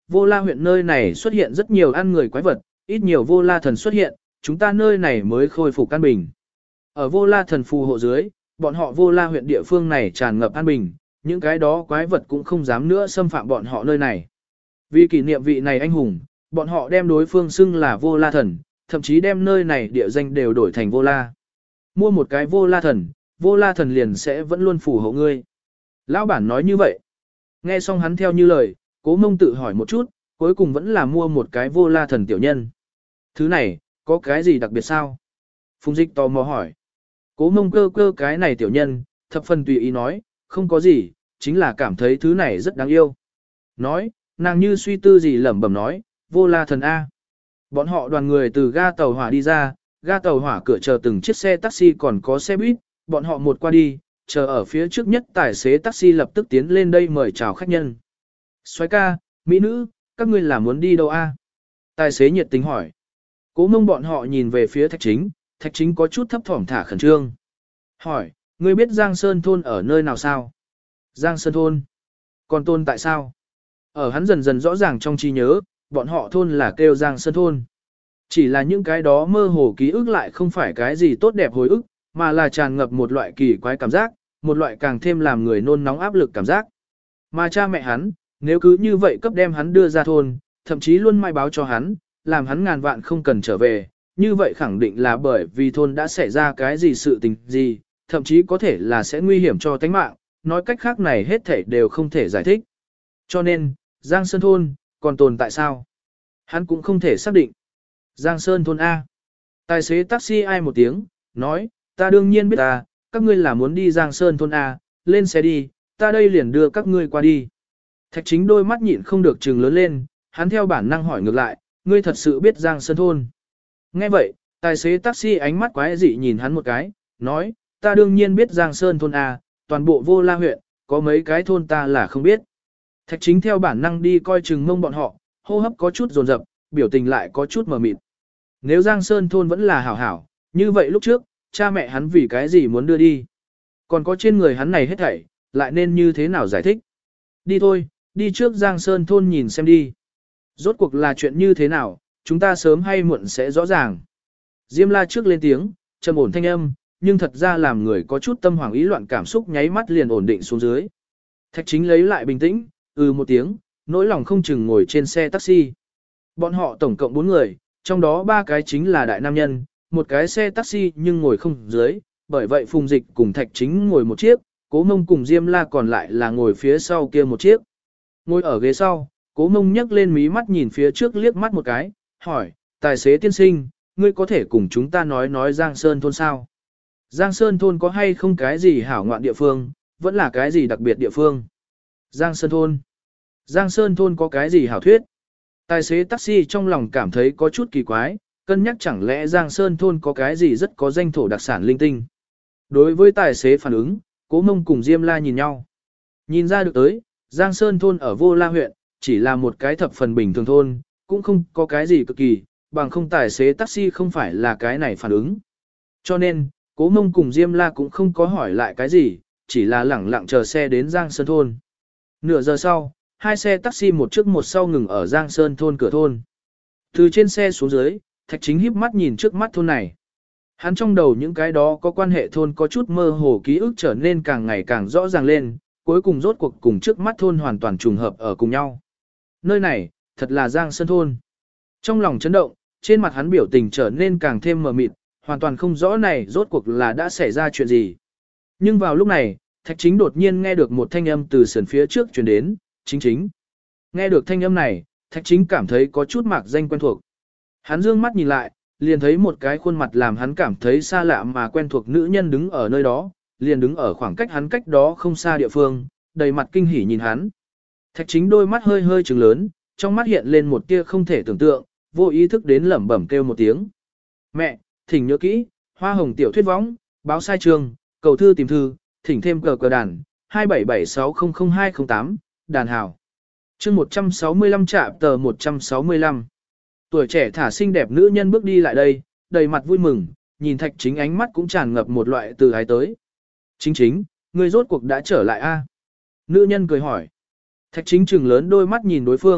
vô la huyện nơi này xuất hiện rất nhiều ăn người quái vật, ít nhiều vô la thần xuất hiện, chúng ta nơi này mới khôi phục an bình. Ở vô la thần phù hộ dưới, bọn họ vô la huyện địa phương này tràn ngập an bình, những cái đó quái vật cũng không dám nữa xâm phạm bọn họ nơi này. Vì kỷ niệm vị này anh hùng, bọn họ đem đối phương xưng là vô la thần, thậm chí đem nơi này địa danh đều đổi thành vô la. Mua một cái vô la thần, vô la thần liền sẽ vẫn luôn phù hộ ngươi. Lão bản nói như vậy. Nghe xong hắn theo như lời, Cố Mông tự hỏi một chút, cuối cùng vẫn là mua một cái vô la thần tiểu nhân. Thứ này, có cái gì đặc biệt sao? Phùng Dịch tò mò hỏi. Cố Mông cơ cơ cái này tiểu nhân, thập phần tùy ý nói, không có gì, chính là cảm thấy thứ này rất đáng yêu. Nói, nàng như suy tư gì lẩm bẩm nói, vô la thần A. Bọn họ đoàn người từ ga tàu hỏa đi ra, ga tàu hỏa cửa chờ từng chiếc xe taxi còn có xe buýt, bọn họ một qua đi, chờ ở phía trước nhất tài xế taxi lập tức tiến lên đây mời chào khách nhân. Soái ca, mỹ nữ, các ngươi là muốn đi đâu a? Tài xế nhiệt tình hỏi. Cố Mông bọn họ nhìn về phía Thạch Chính, Thạch Chính có chút thấp thỏm thả khẩn trương. Hỏi, ngươi biết Giang Sơn thôn ở nơi nào sao? Giang Sơn thôn? Còn thôn tại sao? Ở hắn dần dần rõ ràng trong trí nhớ, bọn họ thôn là kêu Giang Sơn thôn. Chỉ là những cái đó mơ hồ ký ức lại không phải cái gì tốt đẹp hồi ức, mà là tràn ngập một loại kỳ quái cảm giác, một loại càng thêm làm người nôn nóng áp lực cảm giác. Mà cha mẹ hắn, nếu cứ như vậy cấp đem hắn đưa ra thôn, thậm chí luôn mai báo cho hắn, làm hắn ngàn vạn không cần trở về, như vậy khẳng định là bởi vì thôn đã xảy ra cái gì sự tình gì, thậm chí có thể là sẽ nguy hiểm cho tánh mạng, nói cách khác này hết thảy đều không thể giải thích. Cho nên, Giang Sơn thôn, còn tồn tại sao? Hắn cũng không thể xác định. Giang Sơn thôn A. Tài xế taxi ai một tiếng, nói, ta đương nhiên biết ta, các ngươi là muốn đi Giang Sơn thôn A, lên xe đi, ta đây liền đưa các ngươi qua đi. Thạch Chính đôi mắt nhịn không được trừng lớn lên, hắn theo bản năng hỏi ngược lại, ngươi thật sự biết Giang Sơn thôn. Nghe vậy, tài xế taxi ánh mắt quái dị nhìn hắn một cái, nói, ta đương nhiên biết Giang Sơn thôn A, toàn bộ vô la huyện, có mấy cái thôn ta là không biết. Thạch Chính theo bản năng đi coi chừng mông bọn họ, hô hấp có chút dồn dập, biểu tình lại có chút mờ mịt. Nếu Giang Sơn thôn vẫn là hảo hảo, như vậy lúc trước, cha mẹ hắn vì cái gì muốn đưa đi. Còn có trên người hắn này hết thảy, lại nên như thế nào giải thích. Đi thôi, đi trước Giang Sơn thôn nhìn xem đi. Rốt cuộc là chuyện như thế nào, chúng ta sớm hay muộn sẽ rõ ràng. Diêm la trước lên tiếng, trầm ổn thanh âm, nhưng thật ra làm người có chút tâm hoảng ý loạn cảm xúc nháy mắt liền ổn định xuống dưới. Thạch Chính lấy lại bình tĩnh, ừ một tiếng, nỗi lòng không chừng ngồi trên xe taxi. Bọn họ tổng cộng bốn người, trong đó ba cái chính là đại nam nhân, một cái xe taxi nhưng ngồi không dưới, bởi vậy Phùng Dịch cùng Thạch Chính ngồi một chiếc, Cố Mông cùng Diêm La còn lại là ngồi phía sau kia một chiếc. Ngồi ở ghế sau, Cố Mông nhấc lên mí mắt nhìn phía trước liếc mắt một cái, hỏi, tài xế tiên sinh, ngươi có thể cùng chúng ta nói nói Giang Sơn thôn sao? Giang Sơn thôn có hay không cái gì hảo ngoạn địa phương, vẫn là cái gì đặc biệt địa phương? Giang Sơn thôn. Giang Sơn thôn có cái gì hảo thuyết? Tài xế taxi trong lòng cảm thấy có chút kỳ quái, cân nhắc chẳng lẽ Giang Sơn thôn có cái gì rất có danh thổ đặc sản linh tinh. Đối với tài xế phản ứng, Cố Mông cùng Diêm La nhìn nhau. Nhìn ra được tới, Giang Sơn thôn ở Vô La huyện, chỉ là một cái thập phần bình thường thôn, cũng không có cái gì cực kỳ, bằng không tài xế taxi không phải là cái này phản ứng. Cho nên, Cố Mông cùng Diêm La cũng không có hỏi lại cái gì, chỉ là lẳng lặng chờ xe đến Giang Sơn thôn. Nửa giờ sau, hai xe taxi một trước một sau ngừng ở Giang Sơn thôn cửa thôn. Từ trên xe xuống dưới, Thạch Chính híp mắt nhìn trước mắt thôn này. Hắn trong đầu những cái đó có quan hệ thôn có chút mơ hồ ký ức trở nên càng ngày càng rõ ràng lên, cuối cùng rốt cuộc cùng trước mắt thôn hoàn toàn trùng hợp ở cùng nhau. Nơi này, thật là Giang Sơn thôn. Trong lòng chấn động, trên mặt hắn biểu tình trở nên càng thêm mờ mịt, hoàn toàn không rõ này rốt cuộc là đã xảy ra chuyện gì. Nhưng vào lúc này, Thạch Chính đột nhiên nghe được một thanh âm từ sườn phía trước truyền đến, chính chính. Nghe được thanh âm này, Thạch Chính cảm thấy có chút mạc danh quen thuộc. Hắn dương mắt nhìn lại, liền thấy một cái khuôn mặt làm hắn cảm thấy xa lạ mà quen thuộc nữ nhân đứng ở nơi đó, liền đứng ở khoảng cách hắn cách đó không xa địa phương, đầy mặt kinh hỉ nhìn hắn. Thạch Chính đôi mắt hơi hơi trừng lớn, trong mắt hiện lên một tia không thể tưởng tượng, vô ý thức đến lẩm bẩm kêu một tiếng. Mẹ, thỉnh nhớ kỹ, hoa hồng tiểu thuyết võng, báo sai trường, cầu thư tìm thư, thỉnh thêm cờ cờ đàn, hai bảy bảy sáu không không hai không tám, đàn hào. chương một trăm sáu mươi lăm trạm tờ một trăm sáu mươi lăm. Tuổi trẻ thả xinh đẹp nữ nhân bước đi lại đây, đầy mặt vui mừng, nhìn Thạch Chính ánh mắt cũng tràn ngập một loại từ ái tới. Chính chính, ngươi rốt cuộc đã trở lại a? Nữ nhân cười hỏi. Thạch Chính trừng lớn đôi mắt nhìn đối phương,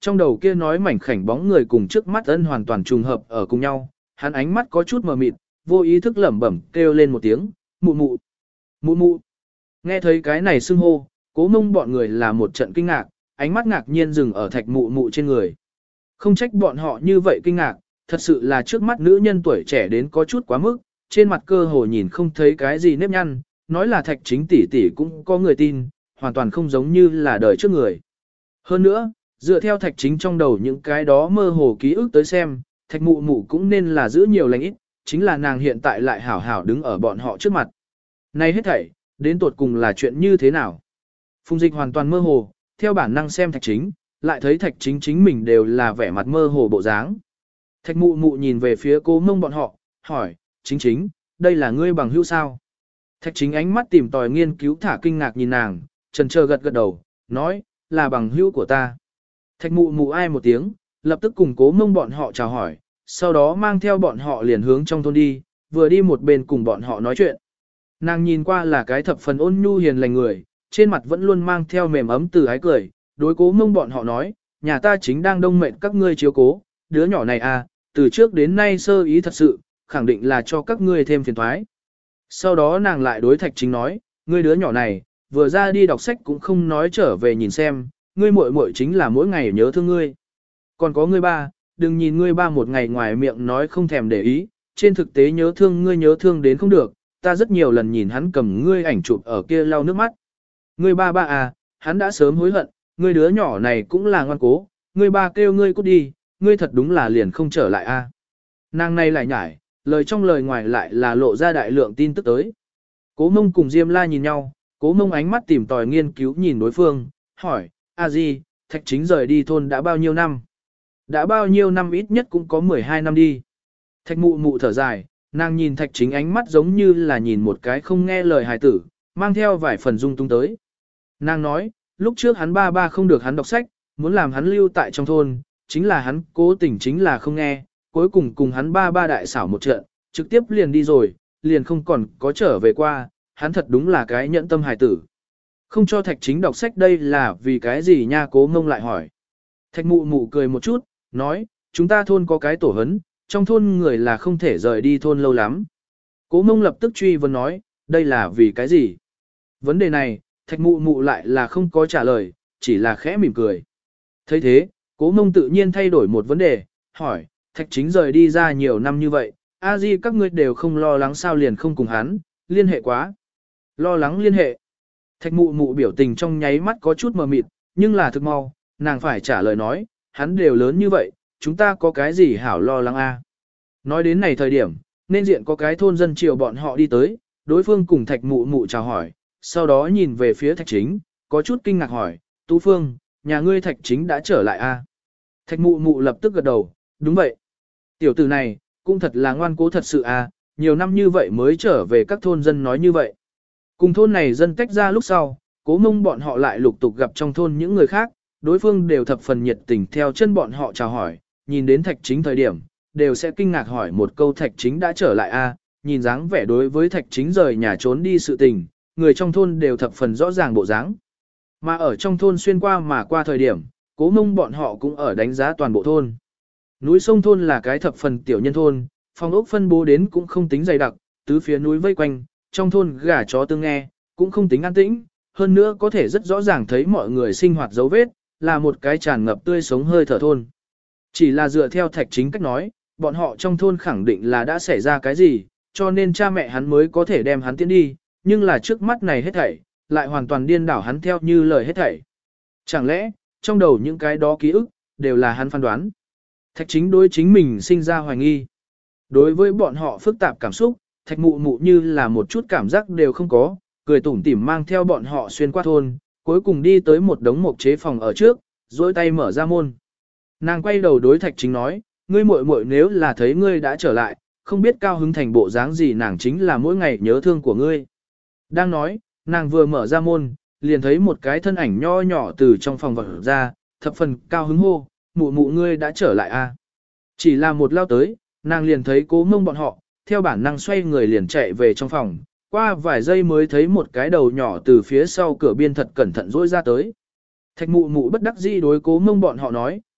trong đầu kia nói mảnh khảnh bóng người cùng trước mắt ân hoàn toàn trùng hợp ở cùng nhau, hắn ánh mắt có chút mờ mịt, vô ý thức lẩm bẩm kêu lên một tiếng, mụ mụ, mụ mụ. Nghe thấy cái này xưng hô, Cố Mông bọn người là một trận kinh ngạc, ánh mắt ngạc nhiên dừng ở thạch mụ mụ trên người. Không trách bọn họ như vậy kinh ngạc, thật sự là trước mắt nữ nhân tuổi trẻ đến có chút quá mức, trên mặt cơ hồ nhìn không thấy cái gì nếp nhăn, nói là thạch chính tỷ tỷ cũng có người tin, hoàn toàn không giống như là đời trước người. Hơn nữa, dựa theo thạch chính trong đầu những cái đó mơ hồ ký ức tới xem, thạch mụ mụ cũng nên là giữ nhiều lành ít, chính là nàng hiện tại lại hảo hảo đứng ở bọn họ trước mặt. Này hết thảy, đến tột cùng là chuyện như thế nào? Phùng Dịch hoàn toàn mơ hồ, theo bản năng xem thạch chính, lại thấy thạch chính chính mình đều là vẻ mặt mơ hồ bộ dáng. Thạch mụ mụ nhìn về phía Cố Mông bọn họ, hỏi, chính chính, đây là ngươi bằng hữu sao? Thạch chính ánh mắt tìm tòi nghiên cứu thả kinh ngạc nhìn nàng, chần chờ gật gật đầu, nói, là bằng hữu của ta. Thạch mụ mụ ai một tiếng, lập tức cùng Cố Mông bọn họ chào hỏi, sau đó mang theo bọn họ liền hướng trong thôn đi, vừa đi một bên cùng bọn họ nói chuyện. Nàng nhìn qua là cái thập phần ôn nhu hiền lành người, trên mặt vẫn luôn mang theo mềm ấm từ ái cười, đối Cố Mông bọn họ nói, nhà ta chính đang đông mệnh các ngươi chiếu cố, đứa nhỏ này à, từ trước đến nay sơ ý thật sự, khẳng định là cho các ngươi thêm phiền toái. Sau đó nàng lại đối thạch chính nói, ngươi đứa nhỏ này, vừa ra đi đọc sách cũng không nói trở về nhìn xem, ngươi muội muội chính là mỗi ngày nhớ thương ngươi. Còn có ngươi ba, đừng nhìn ngươi ba một ngày ngoài miệng nói không thèm để ý, trên thực tế nhớ thương ngươi nhớ thương đến không được, ta rất nhiều lần nhìn hắn cầm ngươi ảnh chụp ở kia lau nước mắt. Ngươi ba ba à, hắn đã sớm hối hận, ngươi đứa nhỏ này cũng là ngoan cố, ngươi ba kêu ngươi cút đi, ngươi thật đúng là liền không trở lại a. À. Nàng này lại nhải, lời trong lời ngoài lại là lộ ra đại lượng tin tức tới. Cố Mông cùng Diêm La nhìn nhau, Cố Mông ánh mắt tìm tòi nghiên cứu nhìn đối phương, hỏi, a di, thạch chính rời đi thôn đã bao nhiêu năm? Đã bao nhiêu năm ít nhất cũng có mười hai năm đi. Thạch mụ mụ thở dài, nàng nhìn thạch chính ánh mắt giống như là nhìn một cái không nghe lời hài tử, mang theo vài phần dung tung tới. Nàng nói, lúc trước hắn ba ba không được hắn đọc sách, muốn làm hắn lưu tại trong thôn, chính là hắn cố tình chính là không nghe, cuối cùng cùng hắn ba ba đại xảo một trận, trực tiếp liền đi rồi, liền không còn có trở về qua, hắn thật đúng là cái nhẫn tâm hài tử. Không cho thạch chính đọc sách đây là vì cái gì nha? Cố Mông lại hỏi. Thạch mụ mụ cười một chút, nói, chúng ta thôn có cái tổ hấn, trong thôn người là không thể rời đi thôn lâu lắm. Cố Mông lập tức truy vấn nói, đây là vì cái gì? Vấn đề này, thạch mụ mụ lại là không có trả lời, chỉ là khẽ mỉm cười. thấy thế, Cố Mông tự nhiên thay đổi một vấn đề, hỏi, thạch chính rời đi ra nhiều năm như vậy, a di các ngươi đều không lo lắng sao liền không cùng hắn, liên hệ quá. Lo lắng liên hệ. Thạch mụ mụ biểu tình trong nháy mắt có chút mờ mịt, nhưng là thực mau, nàng phải trả lời nói, hắn đều lớn như vậy, chúng ta có cái gì hảo lo lắng a? Nói đến này thời điểm, nên diện có cái thôn dân chiều bọn họ đi tới, đối phương cùng thạch mụ mụ chào hỏi, sau đó nhìn về phía thạch chính, có chút kinh ngạc hỏi, Tú Phương, nhà ngươi thạch chính đã trở lại a? Thạch mụ mụ lập tức gật đầu, đúng vậy. Tiểu tử này, cũng thật là ngoan cố thật sự a, nhiều năm như vậy mới trở về các thôn dân nói như vậy. Cùng thôn này dân tách ra lúc sau, Cố Mông bọn họ lại lục tục gặp trong thôn những người khác, đối phương đều thập phần nhiệt tình theo chân bọn họ chào hỏi, nhìn đến thạch chính thời điểm, đều sẽ kinh ngạc hỏi một câu thạch chính đã trở lại a, nhìn dáng vẻ đối với thạch chính rời nhà trốn đi sự tình, người trong thôn đều thập phần rõ ràng bộ dáng. Mà ở trong thôn xuyên qua mà qua thời điểm, Cố Mông bọn họ cũng ở đánh giá toàn bộ thôn. Núi sông thôn là cái thập phần tiểu nhân thôn, phòng ốc phân bố đến cũng không tính dày đặc, tứ phía núi vây quanh, trong thôn gà chó tương nghe, cũng không tính an tĩnh, hơn nữa có thể rất rõ ràng thấy mọi người sinh hoạt dấu vết, là một cái tràn ngập tươi sống hơi thở thôn. Chỉ là dựa theo thạch chính cách nói, bọn họ trong thôn khẳng định là đã xảy ra cái gì, cho nên cha mẹ hắn mới có thể đem hắn tiến đi, nhưng là trước mắt này hết thảy, lại hoàn toàn điên đảo hắn theo như lời hết thảy. Chẳng lẽ, trong đầu những cái đó ký ức, đều là hắn phán đoán. Thạch chính đối chính mình sinh ra hoài nghi. Đối với bọn họ phức tạp cảm xúc, thạch mụ mụ như là một chút cảm giác đều không có, cười tủm tỉm mang theo bọn họ xuyên qua thôn, cuối cùng đi tới một đống mộc chế phòng ở trước, dối tay mở ra môn. Nàng quay đầu đối thạch chính nói, ngươi muội muội nếu là thấy ngươi đã trở lại, không biết cao hứng thành bộ dáng gì nàng chính là mỗi ngày nhớ thương của ngươi. Đang nói, nàng vừa mở ra môn, liền thấy một cái thân ảnh nho nhỏ từ trong phòng vật ra, thập phần cao hứng hô, mụ mụ ngươi đã trở lại a. À? Chỉ là một lao tới, nàng liền thấy Cố Mông bọn họ, theo bản năng xoay người liền chạy về trong phòng, qua vài giây mới thấy một cái đầu nhỏ từ phía sau cửa biên thật cẩn thận rỗi ra tới. Thạch mụ mụ bất đắc dĩ đối Cố Mông bọn họ nói,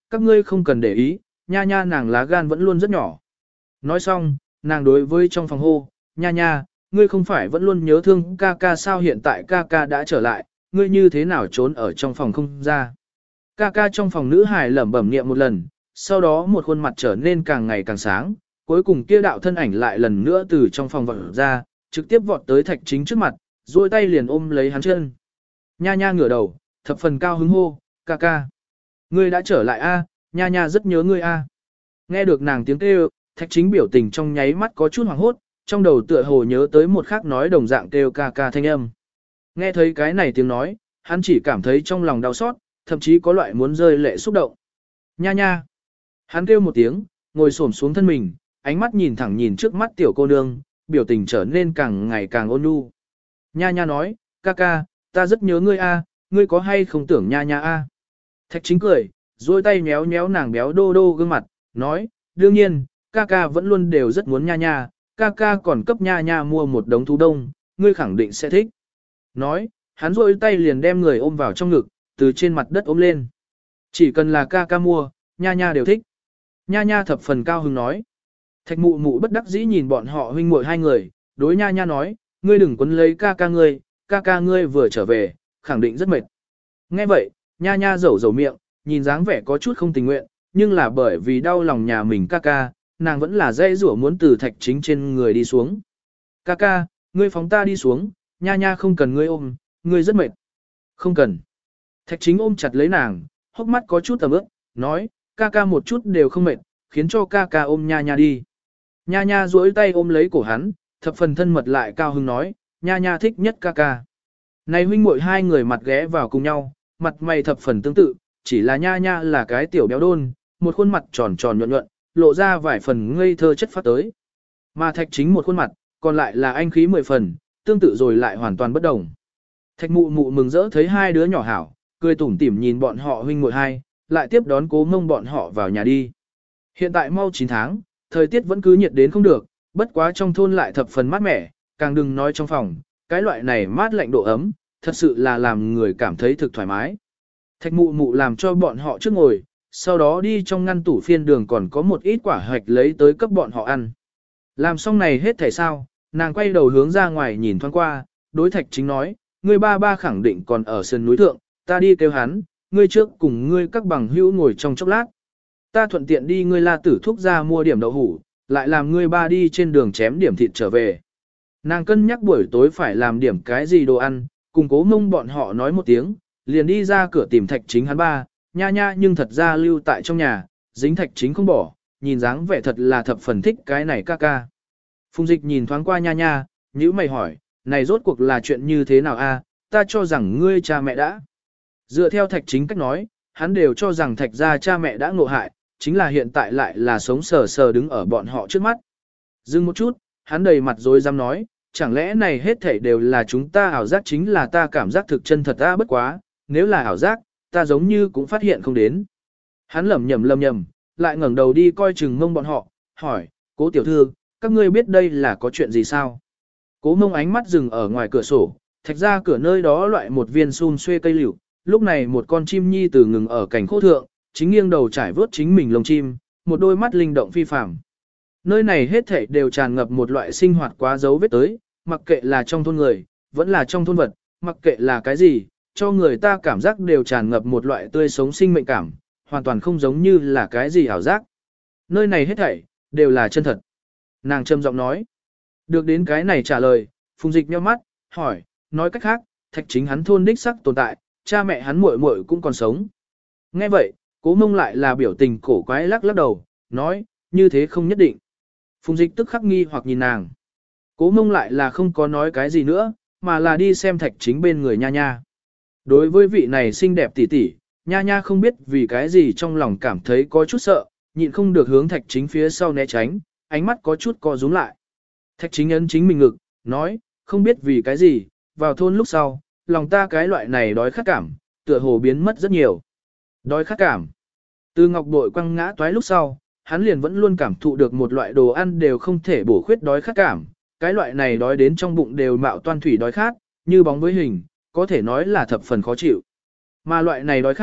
các ngươi không cần để ý, nha nha nàng lá gan vẫn luôn rất nhỏ. Nói xong, nàng đối với trong phòng hô, nha nha, ngươi không phải vẫn luôn nhớ thương ca ca sao hiện tại ca ca đã trở lại, ngươi như thế nào trốn ở trong phòng không ra. Ca ca trong phòng nữ hài lẩm bẩm niệm một lần, sau đó một khuôn mặt trở nên càng ngày càng sáng, cuối cùng kia đạo thân ảnh lại lần nữa từ trong phòng vọt ra, trực tiếp vọt tới Thạch Chính trước mặt, duỗi tay liền ôm lấy hắn chân. Nha nha ngửa đầu, thập phần cao hứng hô, ca ca. Ngươi đã trở lại a, nha nha rất nhớ ngươi a. Nghe được nàng tiếng kêu, Thạch Chính biểu tình trong nháy mắt có chút hoảng hốt, trong đầu tựa hồ nhớ tới một khác nói đồng dạng kêu ca ca thanh âm. Nghe thấy cái này tiếng nói, hắn chỉ cảm thấy trong lòng đau xót, thậm chí có loại muốn rơi lệ xúc động. Nha nha. Hắn kêu một tiếng, ngồi xổm xuống thân mình, ánh mắt nhìn thẳng nhìn trước mắt tiểu cô nương, biểu tình trở nên càng ngày càng ôn nhu. Nha nha nói, ca ca, ta rất nhớ ngươi a, ngươi có hay không tưởng nha nha a? Thạch Chính cười, duỗi tay méo méo nàng béo đô đô gương mặt, nói, đương nhiên, ca ca vẫn luôn đều rất muốn nha nha, ca ca còn cấp nha nha mua một đống thú đông, ngươi khẳng định sẽ thích. Nói, hắn duỗi tay liền đem người ôm vào trong ngực, từ trên mặt đất ôm lên. Chỉ cần là ca ca mua, nha nha đều thích. Nha nha thập phần cao hứng nói. Thạch mụ mụ bất đắc dĩ nhìn bọn họ huynh muội hai người, đối nha nha nói, ngươi đừng quấn lấy ca ca ngươi, ca ca ngươi vừa trở về, khẳng định rất mệt. Nghe vậy, nha nha rầu rầu miệng, nhìn dáng vẻ có chút không tình nguyện, nhưng là bởi vì đau lòng nhà mình ca ca, nàng vẫn là dây rủa muốn từ Thạch Chính trên người đi xuống. Ca ca, ngươi phóng ta đi xuống, nha nha không cần ngươi ôm, ngươi rất mệt. Không cần. Thạch Chính ôm chặt lấy nàng, hốc mắt có chút tầm ướp, nói, ca ca một chút đều không mệt, khiến cho ca ca ôm nha nha đi. Nha nha duỗi tay ôm lấy cổ hắn, thập phần thân mật lại cao hứng nói, nha nha thích nhất ca ca. Này huynh muội hai người mặt ghé vào cùng nhau, mặt mày thập phần tương tự, chỉ là nha nha là cái tiểu béo đôn, một khuôn mặt tròn tròn nhuận nhuận, lộ ra vài phần ngây thơ chất phát tới. Mà Thạch Chính một khuôn mặt, còn lại là anh khí mười phần, tương tự rồi lại hoàn toàn bất đồng. Thạch mụ mụ mừng rỡ thấy hai đứa nhỏ hảo, cười tủm tỉm nhìn bọn họ huynh muội hai, lại tiếp đón Cố Mông bọn họ vào nhà đi. Hiện tại mau chín tháng, thời tiết vẫn cứ nhiệt đến không được, bất quá trong thôn lại thập phần mát mẻ, càng đừng nói trong phòng, cái loại này mát lạnh độ ấm, thật sự là làm người cảm thấy thực thoải mái. Thạch mụ mụ làm cho bọn họ trước ngồi, sau đó đi trong ngăn tủ phiên đường còn có một ít quả hạch lấy tới cấp bọn họ ăn. Làm xong này hết thảy sao, nàng quay đầu hướng ra ngoài nhìn thoáng qua, đối Thạch Chính nói, ngươi ba ba khẳng định còn ở sườn núi thượng, ta đi kêu hắn, ngươi trước cùng ngươi các bằng hữu ngồi trong chốc lát. Ta thuận tiện đi ngươi La Tử Thúc ra mua điểm đậu hủ, lại làm ngươi ba đi trên đường chém điểm thịt trở về. Nàng cân nhắc buổi tối phải làm điểm cái gì đồ ăn, cùng Cố Mông bọn họ nói một tiếng, liền đi ra cửa tìm Thạch Chính hắn ba, nha nha nhưng thật ra lưu tại trong nhà, dính Thạch Chính không bỏ, nhìn dáng vẻ thật là thập phần thích cái này ca ca. Phùng Dịch nhìn thoáng qua nha nha, nhíu mày hỏi, này rốt cuộc là chuyện như thế nào a? Ta cho rằng ngươi cha mẹ đã. Dựa theo Thạch Chính cách nói, hắn đều cho rằng Thạch gia cha mẹ đã ngộ hại, chính là hiện tại lại là sống sờ sờ đứng ở bọn họ trước mắt. Dừng một chút, hắn đầy mặt rồi dám nói, chẳng lẽ này hết thảy đều là chúng ta ảo giác chính là ta cảm giác thực chân thật ta bất quá, nếu là ảo giác, ta giống như cũng phát hiện không đến. Hắn lẩm nhẩm lẩm nhẩm, lại ngẩng đầu đi coi chừng Mông bọn họ, hỏi, Cố tiểu thư, các ngươi biết đây là có chuyện gì sao? Cố Mông ánh mắt dừng ở ngoài cửa sổ, Thạch ra cửa nơi đó loại một viên xun xuê cây liễu, lúc này một con chim nhi từ ngừng ở cành khô thượng, chính nghiêng đầu trải vớt chính mình lông chim, một đôi mắt linh động phi phàm. Nơi này hết thảy đều tràn ngập một loại sinh hoạt quá dấu vết tới, mặc kệ là trong thôn người, vẫn là trong thôn vật, mặc kệ là cái gì, cho người ta cảm giác đều tràn ngập một loại tươi sống sinh mệnh cảm, hoàn toàn không giống như là cái gì ảo giác. Nơi này hết thảy đều là chân thật. Nàng trầm giọng nói. Được đến cái này trả lời, Phùng Dịch nhíu mắt, hỏi, nói cách khác, Thạch Chính hắn thôn đích sắc tồn tại, cha mẹ hắn muội muội cũng còn sống. Nghe vậy, Cố Mông lại là biểu tình cổ quái lắc lắc đầu, nói, như thế không nhất định. Phùng Dịch tức khắc nghi hoặc nhìn nàng. Cố Mông lại là không có nói cái gì nữa, mà là đi xem Thạch Chính bên người nha nha. Đối với vị này xinh đẹp tỉ tỉ, nha nha không biết vì cái gì trong lòng cảm thấy có chút sợ, nhịn không được hướng Thạch Chính phía sau né tránh, ánh mắt có chút co rúm lại. Thạch Chính ấn chính mình ngực, nói, không biết vì cái gì, vào thôn lúc sau, lòng ta cái loại này đói khát cảm, tựa hồ biến mất rất nhiều. Đói khát cảm. Từ ngọc bội quăng ngã toái lúc sau, hắn liền vẫn luôn cảm thụ được một loại đồ ăn đều không thể bổ khuyết đói khát cảm. Cái loại này đói đến trong bụng đều mạo toan thủy đói khát, như bóng với hình, có thể nói là thập phần khó chịu. Mà loại này đói khát,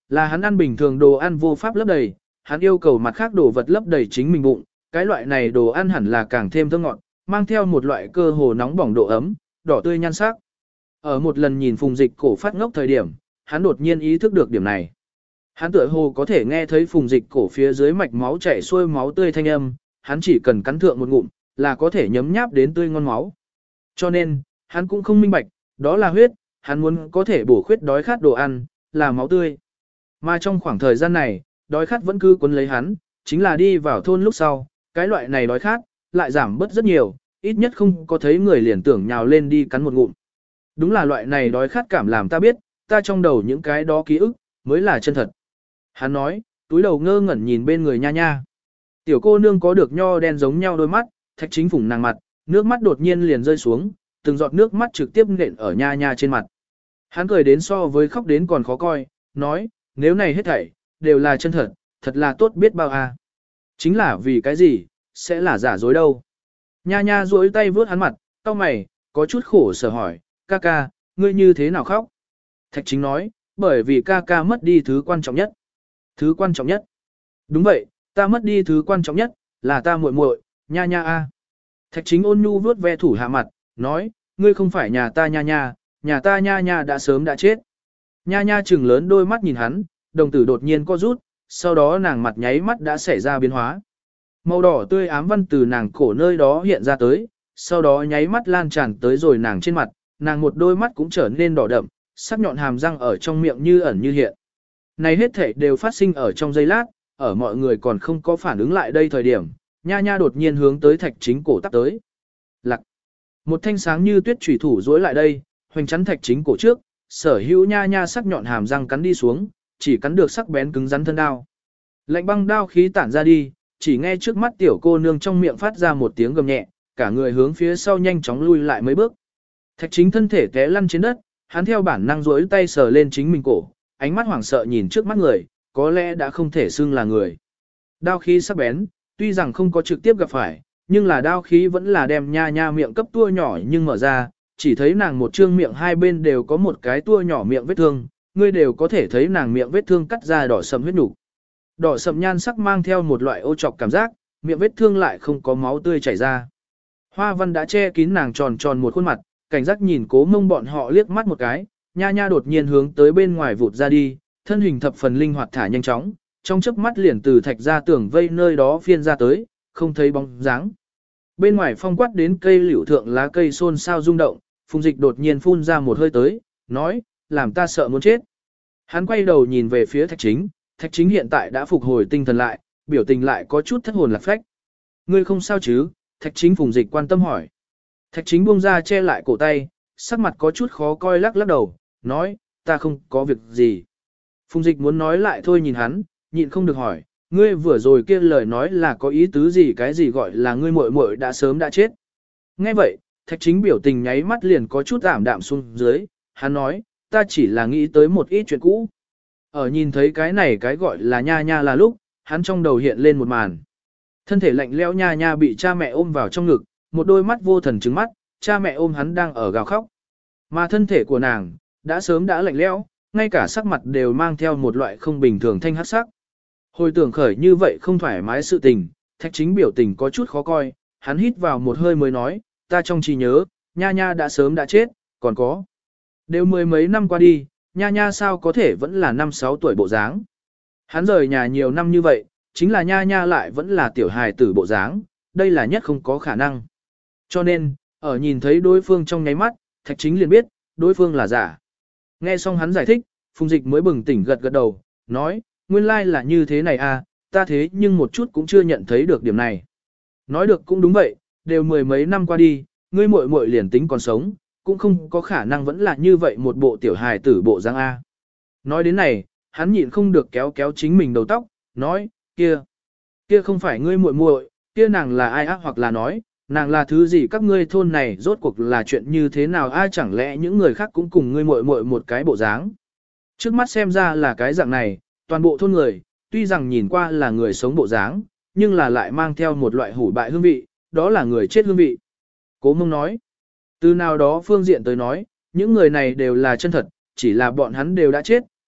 là hắn ăn bình thường đồ ăn vô pháp lấp đầy, hắn yêu cầu mặt khác đồ vật lấp đầy chính mình bụng, cái loại này đồ ăn hẳn là càng thêm thơm ngọt, mang theo một loại cơ hồ nóng bỏng độ ấm, đỏ tươi nhan sắc. Ở một lần nhìn Phùng Dịch cổ phát ngốc thời điểm, hắn đột nhiên ý thức được điểm này. Hắn tựa hồ có thể nghe thấy Phùng Dịch cổ phía dưới mạch máu chảy xuôi máu tươi thanh âm, hắn chỉ cần cắn thượng một ngụm, là có thể nhấm nháp đến tươi ngon máu. Cho nên, hắn cũng không minh bạch, đó là huyết, hắn muốn có thể bổ khuyết đói khát đồ ăn, là máu tươi. Mà trong khoảng thời gian này, đói khát vẫn cứ cuốn lấy hắn, chính là đi vào thôn lúc sau, cái loại này đói khát, lại giảm bớt rất nhiều, ít nhất không có thấy người liền tưởng nhào lên đi cắn một ngụm. Đúng là loại này đói khát cảm làm ta biết, ta trong đầu những cái đó ký ức, mới là chân thật. Hắn nói, túi đầu ngơ ngẩn nhìn bên người nha nha. Tiểu cô nương có được nho đen giống nhau đôi mắt, Thạch Chính phủng nàng mặt, nước mắt đột nhiên liền rơi xuống, từng giọt nước mắt trực tiếp nện ở nha nha trên mặt. Hắn cười đến so với khóc đến còn khó coi, nói, nếu này hết thảy, đều là chân thật, thật là tốt biết bao à. Chính là vì cái gì, sẽ là giả dối đâu. Nha nha duỗi tay vướt hắn mặt, cau mày, có chút khổ sở hỏi, ca ca, ngươi như thế nào khóc? Thạch Chính nói, bởi vì ca ca mất đi thứ quan trọng nhất. Thứ quan trọng nhất. Đúng vậy, ta mất đi thứ quan trọng nhất, là ta muội muội, nha nha a. Thạch Chính ôn nhu vuốt ve thủ hạ mặt, nói, ngươi không phải nhà ta nha nha, nhà ta nha nha đã sớm đã chết. Nha nha trừng lớn đôi mắt nhìn hắn, đồng tử đột nhiên co rút, sau đó nàng mặt nháy mắt đã xảy ra biến hóa. Màu đỏ tươi ám văn từ nàng cổ nơi đó hiện ra tới, sau đó nháy mắt lan tràn tới rồi nàng trên mặt, nàng một đôi mắt cũng trở nên đỏ đậm, sắc nhọn hàm răng ở trong miệng như ẩn như hiện. Này hết thảy đều phát sinh ở trong giây lát, ở mọi người còn không có phản ứng lại đây thời điểm, nha nha đột nhiên hướng tới Thạch Chính cổ tắp tới. Lặc. Một thanh sáng như tuyết chủy thủ duỗi lại đây, hoành chắn Thạch Chính cổ trước, sở hữu nha nha sắc nhọn hàm răng cắn đi xuống, chỉ cắn được sắc bén cứng rắn thân đao. Lạnh băng đao khí tản ra đi, chỉ nghe trước mắt tiểu cô nương trong miệng phát ra một tiếng gầm nhẹ, cả người hướng phía sau nhanh chóng lui lại mấy bước. Thạch Chính thân thể té lăn trên đất, hắn theo bản năng duỗi tay sờ lên chính mình cổ, ánh mắt hoảng sợ nhìn trước mắt người, có lẽ đã không thể xưng là người. Đao khí sắc bén, tuy rằng không có trực tiếp gặp phải, nhưng là đao khí vẫn là đem nha nha miệng cấp tua nhỏ nhưng mở ra, chỉ thấy nàng một trương miệng hai bên đều có một cái tua nhỏ miệng vết thương, ngươi đều có thể thấy nàng miệng vết thương cắt ra đỏ sầm huyết nục. Đỏ sầm nhan sắc mang theo một loại ô trọc cảm giác, miệng vết thương lại không có máu tươi chảy ra. Hoa Văn đã che kín nàng tròn tròn một khuôn mặt, cảnh giác nhìn Cố Mông bọn họ liếc mắt một cái, nha nha đột nhiên hướng tới bên ngoài vụt ra đi, thân hình thập phần linh hoạt thả nhanh chóng, trong chớp mắt liền từ thạch ra tường vây nơi đó phiên ra tới, không thấy bóng dáng. Bên ngoài phong quát đến cây liễu thượng lá cây xôn xao rung động, Phùng Dịch đột nhiên phun ra một hơi tới, nói, làm ta sợ muốn chết. Hắn quay đầu nhìn về phía Thạch Chính, Thạch Chính hiện tại đã phục hồi tinh thần lại, biểu tình lại có chút thất hồn lạc phách. Ngươi không sao chứ? Thạch Chính Phùng Dịch quan tâm hỏi. Thạch Chính buông ra che lại cổ tay, sắc mặt có chút khó coi lắc lắc đầu, nói, ta không có việc gì. Phùng Dịch muốn nói lại thôi nhìn hắn, nhịn không được hỏi, ngươi vừa rồi kia lời nói là có ý tứ gì, cái gì gọi là ngươi muội muội đã sớm đã chết. Nghe vậy, Thạch Chính biểu tình nháy mắt liền có chút ảm đạm xuống dưới, hắn nói, ta chỉ là nghĩ tới một ít chuyện cũ. Ở nhìn thấy cái này cái gọi là nha nha là lúc, hắn trong đầu hiện lên một màn. Thân thể lạnh lẽo nha nha bị cha mẹ ôm vào trong ngực, một đôi mắt vô thần trừng mắt, cha mẹ ôm hắn đang ở gào khóc. Mà thân thể của nàng, đã sớm đã lạnh lẽo, ngay cả sắc mặt đều mang theo một loại không bình thường thanh hắc sắc. Hồi tưởng khởi như vậy không thoải mái sự tình, Thạch Chính biểu tình có chút khó coi, hắn hít vào một hơi mới nói, ta trong trí nhớ, nha nha đã sớm đã chết, còn có. Đều mười mấy năm qua đi, nha nha sao có thể vẫn là năm sáu tuổi bộ dáng. Hắn rời nhà nhiều năm như vậy, chính là nha nha lại vẫn là tiểu hài tử bộ dáng, đây là nhất không có khả năng. Cho nên, ở nhìn thấy đối phương trong nháy mắt, Thạch Chính liền biết, đối phương là giả. Nghe xong hắn giải thích, Phùng Dịch mới bừng tỉnh gật gật đầu, nói, nguyên lai là như thế này à, ta thế nhưng một chút cũng chưa nhận thấy được điểm này. Nói được cũng đúng vậy, đều mười mấy năm qua đi, ngươi muội muội liền tính còn sống, cũng không có khả năng vẫn là như vậy một bộ tiểu hài tử bộ dáng A. Nói đến này, hắn nhịn không được kéo kéo chính mình đầu tóc, nói, kia, kia không phải ngươi muội muội, kia nàng là ai á, hoặc là nói, nàng là thứ gì, các ngươi thôn này rốt cuộc là chuyện như thế nào, ai chẳng lẽ những người khác cũng cùng ngươi muội muội một cái bộ dáng. Trước mắt xem ra là cái dạng này, toàn bộ thôn người, tuy rằng nhìn qua là người sống bộ dáng, nhưng là lại mang theo một loại hủ bại hương vị, đó là người chết hương vị. Cố Mông nói, từ nào đó phương diện tới nói, những người này đều là chân thật, chỉ là bọn hắn đều đã chết,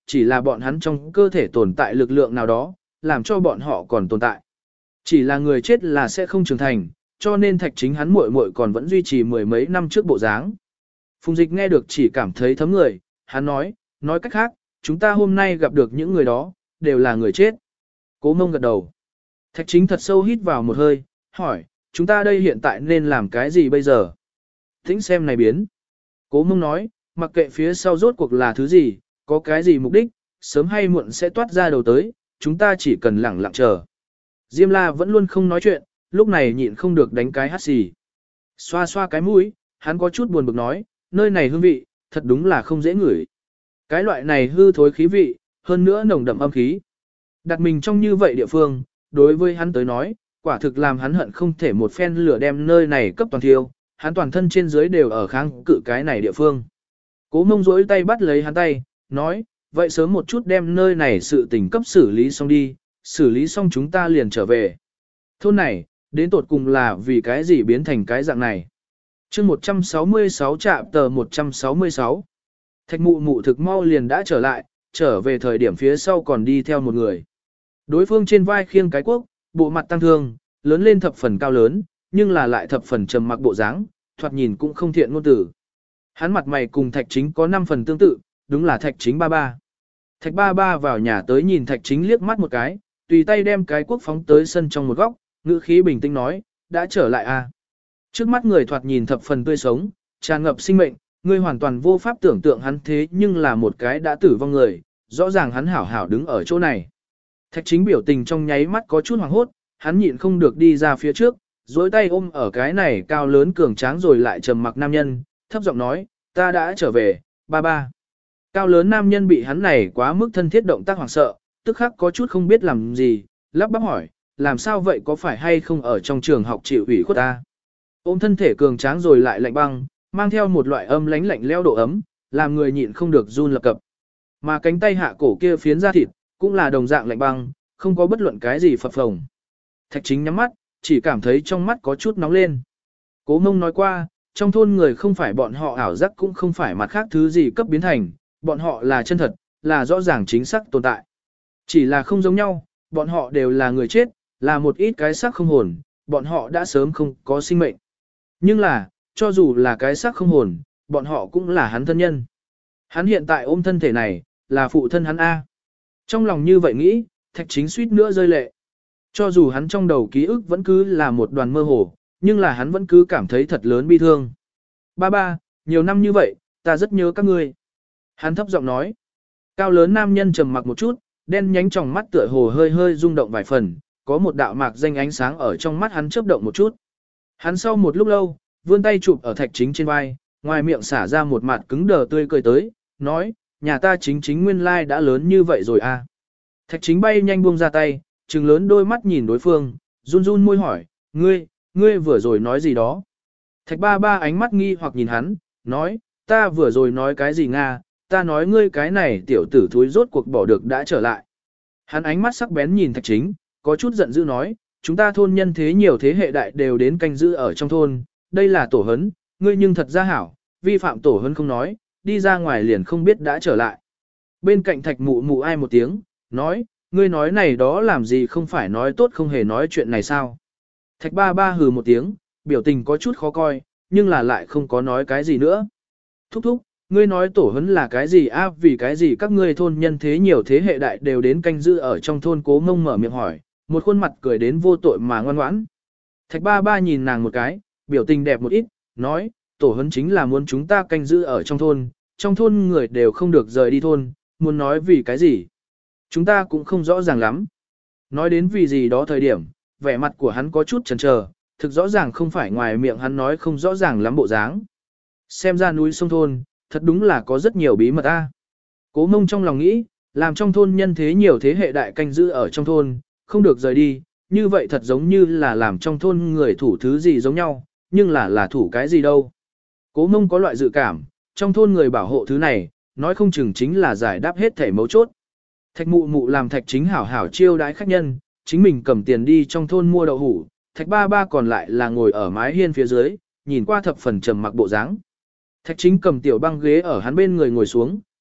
chỉ là bọn hắn trong cơ thể tồn tại lực lượng nào đó, làm cho bọn họ còn tồn tại. Chỉ là người chết là sẽ không trưởng thành, cho nên Thạch Chính hắn muội muội còn vẫn duy trì mười mấy năm trước bộ dáng. Phùng Dịch nghe được chỉ cảm thấy thấm người, hắn nói, nói cách khác, chúng ta hôm nay gặp được những người đó, đều là người chết. Cố Mông gật đầu. Thạch Chính thật sâu hít vào một hơi, hỏi, chúng ta đây hiện tại nên làm cái gì bây giờ? Tĩnh xem này biến. Cố Mông nói, mặc kệ phía sau rốt cuộc là thứ gì, có cái gì mục đích, sớm hay muộn sẽ toát ra đầu tới, chúng ta chỉ cần lẳng lặng chờ. Diêm La vẫn luôn không nói chuyện, lúc này nhịn không được đánh cái hắt xì. Xoa xoa cái mũi, hắn có chút buồn bực nói, nơi này hương vị, thật đúng là không dễ ngửi. Cái loại này hư thối khí vị, hơn nữa nồng đậm âm khí. Đặt mình trong như vậy địa phương, đối với hắn tới nói, quả thực làm hắn hận không thể một phen lửa đem nơi này cấp toàn thiêu, hắn toàn thân trên dưới đều ở kháng cự cái này địa phương. Cố Mông rỗi tay bắt lấy hắn tay, nói, vậy sớm một chút đem nơi này sự tình cấp xử lý xong đi, xử lý xong chúng ta liền trở về. Thôn này, đến tột cùng là vì cái gì biến thành cái dạng này. chương một trăm sáu mươi sáu trạm tờ một trăm sáu mươi sáu. Thạch mụ mụ thực mau liền đã trở lại, trở về thời điểm phía sau còn đi theo một người. Đối phương trên vai khiêng cái quốc, bộ mặt tăng thương, lớn lên thập phần cao lớn, nhưng là lại thập phần trầm mặc bộ dáng, thoạt nhìn cũng không thiện ngôn tử. Hắn mặt mày cùng Thạch Chính có năm phần tương tự, đúng là Thạch Chính ba ba. Thạch ba ba vào nhà tới nhìn Thạch Chính liếc mắt một cái, tùy tay đem cái quốc phóng tới sân trong một góc, ngữ khí bình tĩnh nói, đã trở lại à. Trước mắt người thoạt nhìn thập phần tươi sống, tràn ngập sinh mệnh, người hoàn toàn vô pháp tưởng tượng hắn thế nhưng là một cái đã tử vong người, rõ ràng hắn hảo hảo đứng ở chỗ này. Thạch Chính biểu tình trong nháy mắt có chút hoảng hốt, hắn nhịn không được đi ra phía trước, dối tay ôm ở cái này cao lớn cường tráng rồi lại trầm mặc nam nhân, thấp giọng nói, ta đã trở về, ba ba. Cao lớn nam nhân bị hắn này quá mức thân thiết động tác hoảng sợ, tức khắc có chút không biết làm gì, lắp bắp hỏi, làm sao vậy, có phải hay không ở trong trường học chịu ủy khuất ta? Ôm thân thể cường tráng rồi lại lạnh băng, mang theo một loại âm lánh lạnh leo độ ấm, làm người nhịn không được run lập cập. Mà cánh tay hạ cổ kia phiến da thịt, cũng là đồng dạng lạnh băng, không có bất luận cái gì phập phồng. Thạch Chính nhắm mắt, chỉ cảm thấy trong mắt có chút nóng lên. Cố Mông nói qua, trong thôn người không phải bọn họ ảo giác, cũng không phải mặt khác thứ gì cấp biến thành, bọn họ là chân thật, là rõ ràng chính xác tồn tại. Chỉ là không giống nhau, bọn họ đều là người chết, là một ít cái xác không hồn, bọn họ đã sớm không có sinh mệnh. Nhưng là, cho dù là cái xác không hồn, bọn họ cũng là hắn thân nhân. Hắn hiện tại ôm thân thể này, là phụ thân hắn A. Trong lòng như vậy nghĩ, Thạch Chính suýt nữa rơi lệ. Cho dù hắn trong đầu ký ức vẫn cứ là một đoàn mơ hồ, nhưng là hắn vẫn cứ cảm thấy thật lớn bi thương. Ba ba, nhiều năm như vậy, ta rất nhớ các ngươi. Hắn thấp giọng nói. Cao lớn nam nhân trầm mặc một chút, đen nhánh trong mắt tựa hồ hơi hơi rung động vài phần, có một đạo mạc danh ánh sáng ở trong mắt hắn chớp động một chút. Hắn sau một lúc lâu, vươn tay chụp ở Thạch Chính trên vai, ngoài miệng xả ra một mặt cứng đờ tươi cười tới, nói, nhà ta chính chính nguyên lai đã lớn như vậy rồi à. Thạch Chính bay nhanh buông ra tay, trừng lớn đôi mắt nhìn đối phương, run run môi hỏi, ngươi, ngươi vừa rồi nói gì đó. Thạch ba ba ánh mắt nghi hoặc nhìn hắn, nói, ta vừa rồi nói cái gì Nga, ta nói ngươi cái này tiểu tử thúi rốt cuộc bỏ được đã trở lại. Hắn ánh mắt sắc bén nhìn Thạch Chính, có chút giận dữ nói, chúng ta thôn nhân thế nhiều thế hệ đại đều đến canh giữ ở trong thôn, đây là tổ hấn, ngươi nhưng thật ra hảo, vi phạm tổ hấn không nói, đi ra ngoài liền không biết đã trở lại. Bên cạnh Thạch mụ mụ ai một tiếng, nói, ngươi nói này đó làm gì không phải nói tốt không hề nói chuyện này sao. Thạch ba ba hừ một tiếng, biểu tình có chút khó coi, nhưng là lại không có nói cái gì nữa. Thúc thúc, ngươi nói tổ hấn là cái gì á, vì cái gì các ngươi thôn nhân thế nhiều thế hệ đại đều đến canh giữ ở trong thôn. Cố Mông mở miệng hỏi, một khuôn mặt cười đến vô tội mà ngoan ngoãn. Thạch ba ba nhìn nàng một cái, biểu tình đẹp một ít, nói, tổ hấn chính là muốn chúng ta canh giữ ở trong thôn, trong thôn người đều không được rời đi thôn, muốn nói vì cái gì. Chúng ta cũng không rõ ràng lắm. Nói đến vì gì đó thời điểm, vẻ mặt của hắn có chút chần chờ, thực rõ ràng không phải ngoài miệng hắn nói không rõ ràng lắm bộ dáng. Xem ra núi sông thôn, thật đúng là có rất nhiều bí mật a. Cố Mông trong lòng nghĩ, làm trong thôn nhân thế nhiều thế hệ đại canh giữ ở trong thôn, không được rời đi, như vậy thật giống như là làm trong thôn người thủ thứ gì giống nhau, nhưng là là thủ cái gì đâu. Cố Mông có loại dự cảm, trong thôn người bảo hộ thứ này, nói không chừng chính là giải đáp hết thể mấu chốt. Thạch mụ mụ làm Thạch Chính hảo hảo chiêu đãi khách nhân, chính mình cầm tiền đi trong thôn mua đậu hủ, Thạch ba ba còn lại là ngồi ở mái hiên phía dưới, nhìn qua thập phần trầm mặc bộ dáng. Thạch Chính cầm tiểu băng ghế ở hắn bên người ngồi xuống,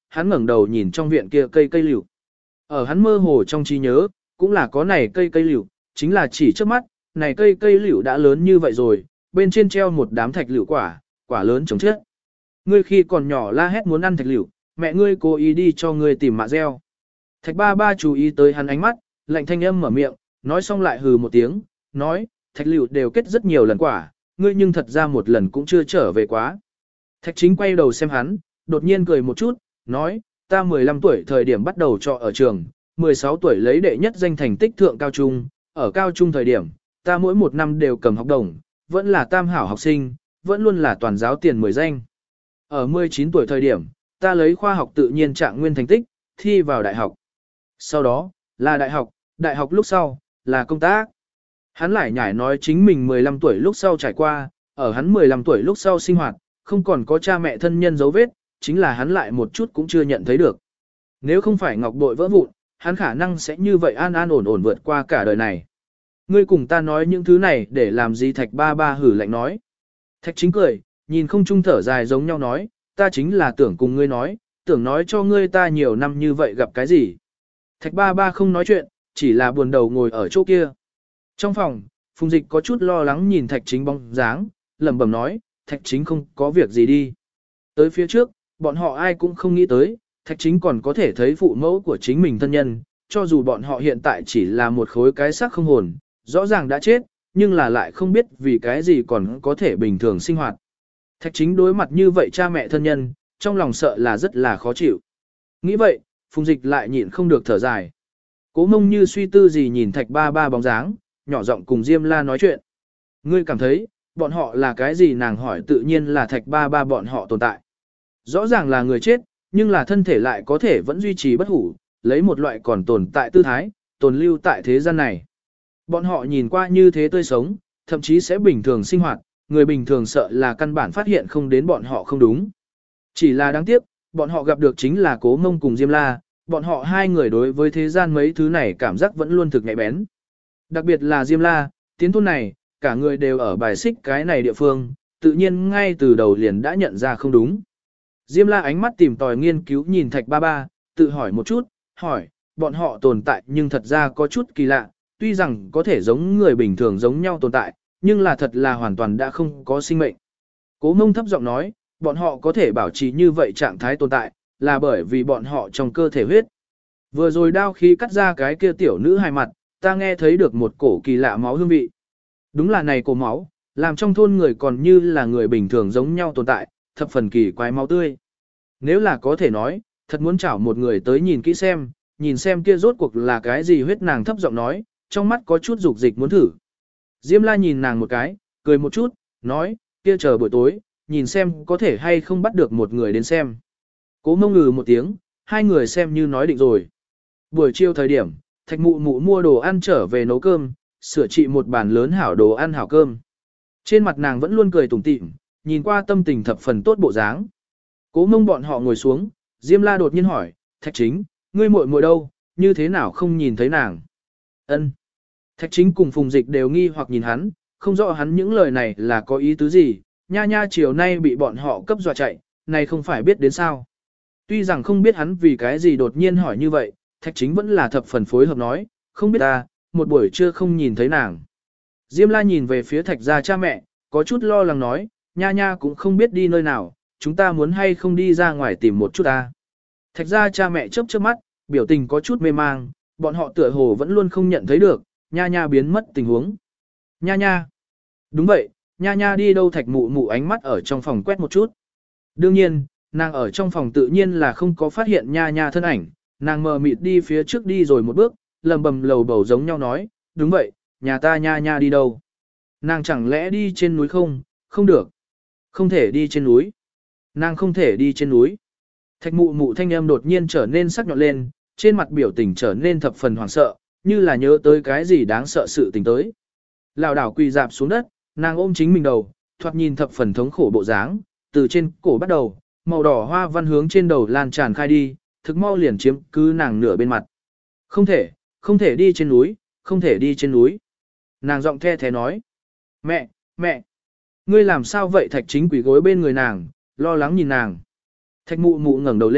hắn ngẩng đầu nhìn trong viện kia cây cây liễu. Ở hắn mơ hồ trong trí nhớ, cũng là có này cây cây liễu, chính là chỉ trước mắt, này cây cây liễu đã lớn như vậy rồi, bên trên treo một đám thạch liễu quả, quả lớn trồng chết. Ngươi khi còn nhỏ la hét muốn ăn thạch liễu, mẹ ngươi cố ý đi cho ngươi tìm mạ gieo. Thạch ba ba chú ý tới hắn ánh mắt, lạnh thanh âm mở miệng, nói xong lại hừ một tiếng, nói, thạch liễu đều kết rất nhiều lần quả, ngươi nhưng thật ra một lần cũng chưa trở về quá. Thạch chính quay đầu xem hắn, đột nhiên cười một chút, nói, ta mười lăm tuổi thời điểm bắt đầu trọ ở trường, mười sáu tuổi lấy đệ nhất danh thành tích thượng cao trung, ở cao trung thời điểm, ta mỗi một năm đều cầm học đồng, vẫn là tam hảo học sinh, vẫn luôn là toàn giáo tiền mười danh. Ở mười chín tuổi thời điểm, ta lấy khoa học tự nhiên trạng nguyên thành tích, thi vào đại học. Sau đó, là đại học, đại học lúc sau, là công tác. Hắn lại nhảy nói chính mình mười lăm tuổi lúc sau trải qua, ở hắn mười lăm tuổi lúc sau sinh hoạt, không còn có cha mẹ thân nhân dấu vết, chính là hắn lại một chút cũng chưa nhận thấy được. Nếu không phải ngọc bội vỡ vụn, hắn khả năng sẽ như vậy an an ổn ổn vượt qua cả đời này. Ngươi cùng ta nói những thứ này để làm gì? Thạch ba ba hử lạnh nói. Thạch chính cười, nhìn không trung thở dài giống nhau nói, ta chính là tưởng cùng ngươi nói, tưởng nói cho ngươi ta nhiều năm như vậy gặp cái gì. Thạch ba ba không nói chuyện, chỉ là buồn đầu ngồi ở chỗ kia. Trong phòng, Phùng Dịch có chút lo lắng nhìn Thạch chính bóng dáng, lẩm bẩm nói, Thạch chính không có việc gì đi. Tới phía trước, bọn họ ai cũng không nghĩ tới, Thạch chính còn có thể thấy phụ mẫu của chính mình thân nhân, cho dù bọn họ hiện tại chỉ là một khối cái xác không hồn, rõ ràng đã chết, nhưng là lại không biết vì cái gì còn có thể bình thường sinh hoạt. Thạch chính đối mặt như vậy cha mẹ thân nhân, trong lòng sợ là rất là khó chịu. Nghĩ vậy, Phùng Dịch lại nhịn không được thở dài. Cố Mông như suy tư gì nhìn Thạch ba ba bóng dáng, nhỏ giọng cùng Diêm La nói chuyện. Ngươi cảm thấy, bọn họ là cái gì? Nàng hỏi. Tự nhiên là Thạch ba ba bọn họ tồn tại. Rõ ràng là người chết, nhưng là thân thể lại có thể vẫn duy trì bất hủ, lấy một loại còn tồn tại tư thái, tồn lưu tại thế gian này. Bọn họ nhìn qua như thế tươi sống, thậm chí sẽ bình thường sinh hoạt, người bình thường sợ là căn bản phát hiện không đến bọn họ không đúng. Chỉ là đáng tiếc, bọn họ gặp được chính là Cố Mông cùng Diêm La, bọn họ hai người đối với thế gian mấy thứ này cảm giác vẫn luôn thực nhạy bén. Đặc biệt là Diêm La, tiến thôn này, cả người đều ở bài xích cái này địa phương, tự nhiên ngay từ đầu liền đã nhận ra không đúng. Diêm La ánh mắt tìm tòi nghiên cứu nhìn Thạch ba ba, tự hỏi một chút, hỏi, bọn họ tồn tại nhưng thật ra có chút kỳ lạ, tuy rằng có thể giống người bình thường giống nhau tồn tại, nhưng là thật là hoàn toàn đã không có sinh mệnh. Cố Mông thấp giọng nói, bọn họ có thể bảo trì như vậy trạng thái tồn tại, là bởi vì bọn họ trong cơ thể huyết. Vừa rồi đao khí cắt ra cái kia tiểu nữ hài mặt, ta nghe thấy được một cổ kỳ lạ máu hương vị. Đúng là này cổ máu, làm trong thôn người còn như là người bình thường giống nhau tồn tại, thập phần kỳ quái máu tươi. Nếu là có thể nói, thật muốn chảo một người tới nhìn kỹ xem, nhìn xem kia rốt cuộc là cái gì. Huyết nàng thấp giọng nói, trong mắt có chút dục dịch muốn thử. Diêm La nhìn nàng một cái, cười một chút, nói, kia chờ buổi tối, nhìn xem có thể hay không bắt được một người đến xem. Cố Mông ngừ một tiếng, hai người xem như nói định rồi. Buổi chiều thời điểm, Thạch mụ mụ mua đồ ăn trở về nấu cơm, sửa trị một bàn lớn hảo đồ ăn hảo cơm. Trên mặt nàng vẫn luôn cười tủm tỉm, nhìn qua tâm tình thập phần tốt bộ dáng. Cố Mông bọn họ ngồi xuống, Diêm La đột nhiên hỏi, Thạch chính, ngươi muội muội đâu, như thế nào không nhìn thấy nàng? Ân. Thạch chính cùng Phùng Dịch đều nghi hoặc nhìn hắn, không rõ hắn những lời này là có ý tứ gì, nha nha chiều nay bị bọn họ cấp dọa chạy, này không phải biết đến sao. Tuy rằng không biết hắn vì cái gì đột nhiên hỏi như vậy, Thạch chính vẫn là thập phần phối hợp nói, không biết ta, một buổi trưa không nhìn thấy nàng. Diêm La nhìn về phía Thạch gia cha mẹ, có chút lo lắng nói, nha nha cũng không biết đi nơi nào, chúng ta muốn hay không đi ra ngoài tìm một chút ta. Thạch gia cha mẹ chớp chớp mắt, biểu tình có chút mê mang, bọn họ tựa hồ vẫn luôn không nhận thấy được, nha nha biến mất tình huống. Nha nha. Đúng vậy, nha nha đi đâu? Thạch mụ mụ ánh mắt ở trong phòng quét một chút. Đương nhiên, nàng ở trong phòng tự nhiên là không có phát hiện nha nha thân ảnh, nàng mờ mịt đi phía trước đi rồi một bước, lầm bầm lầu bầu giống nhau nói, đúng vậy, nhà ta nha nha đi đâu? Nàng chẳng lẽ đi trên núi không? Không được. Không thể đi trên núi. Nàng không thể đi trên núi. Thạch mụ mụ thanh âm đột nhiên trở nên sắc nhọn lên, trên mặt biểu tình trở nên thập phần hoảng sợ, như là nhớ tới cái gì đáng sợ sự tình tới. Lảo đảo quỳ dạp xuống đất, nàng ôm chính mình đầu, thoạt nhìn thập phần thống khổ bộ dáng, từ trên cổ bắt đầu, màu đỏ hoa văn hướng trên đầu lan tràn khai đi, thực mau liền chiếm cứ nàng nửa bên mặt. Không thể, không thể đi trên núi, không thể đi trên núi. Nàng giọng the thế nói. Mẹ, mẹ, ngươi làm sao vậy? Thạch chính quỳ gối bên người nàng, lo lắng nhìn nàng. Thạch mụ mụ ngẩng đầu lên,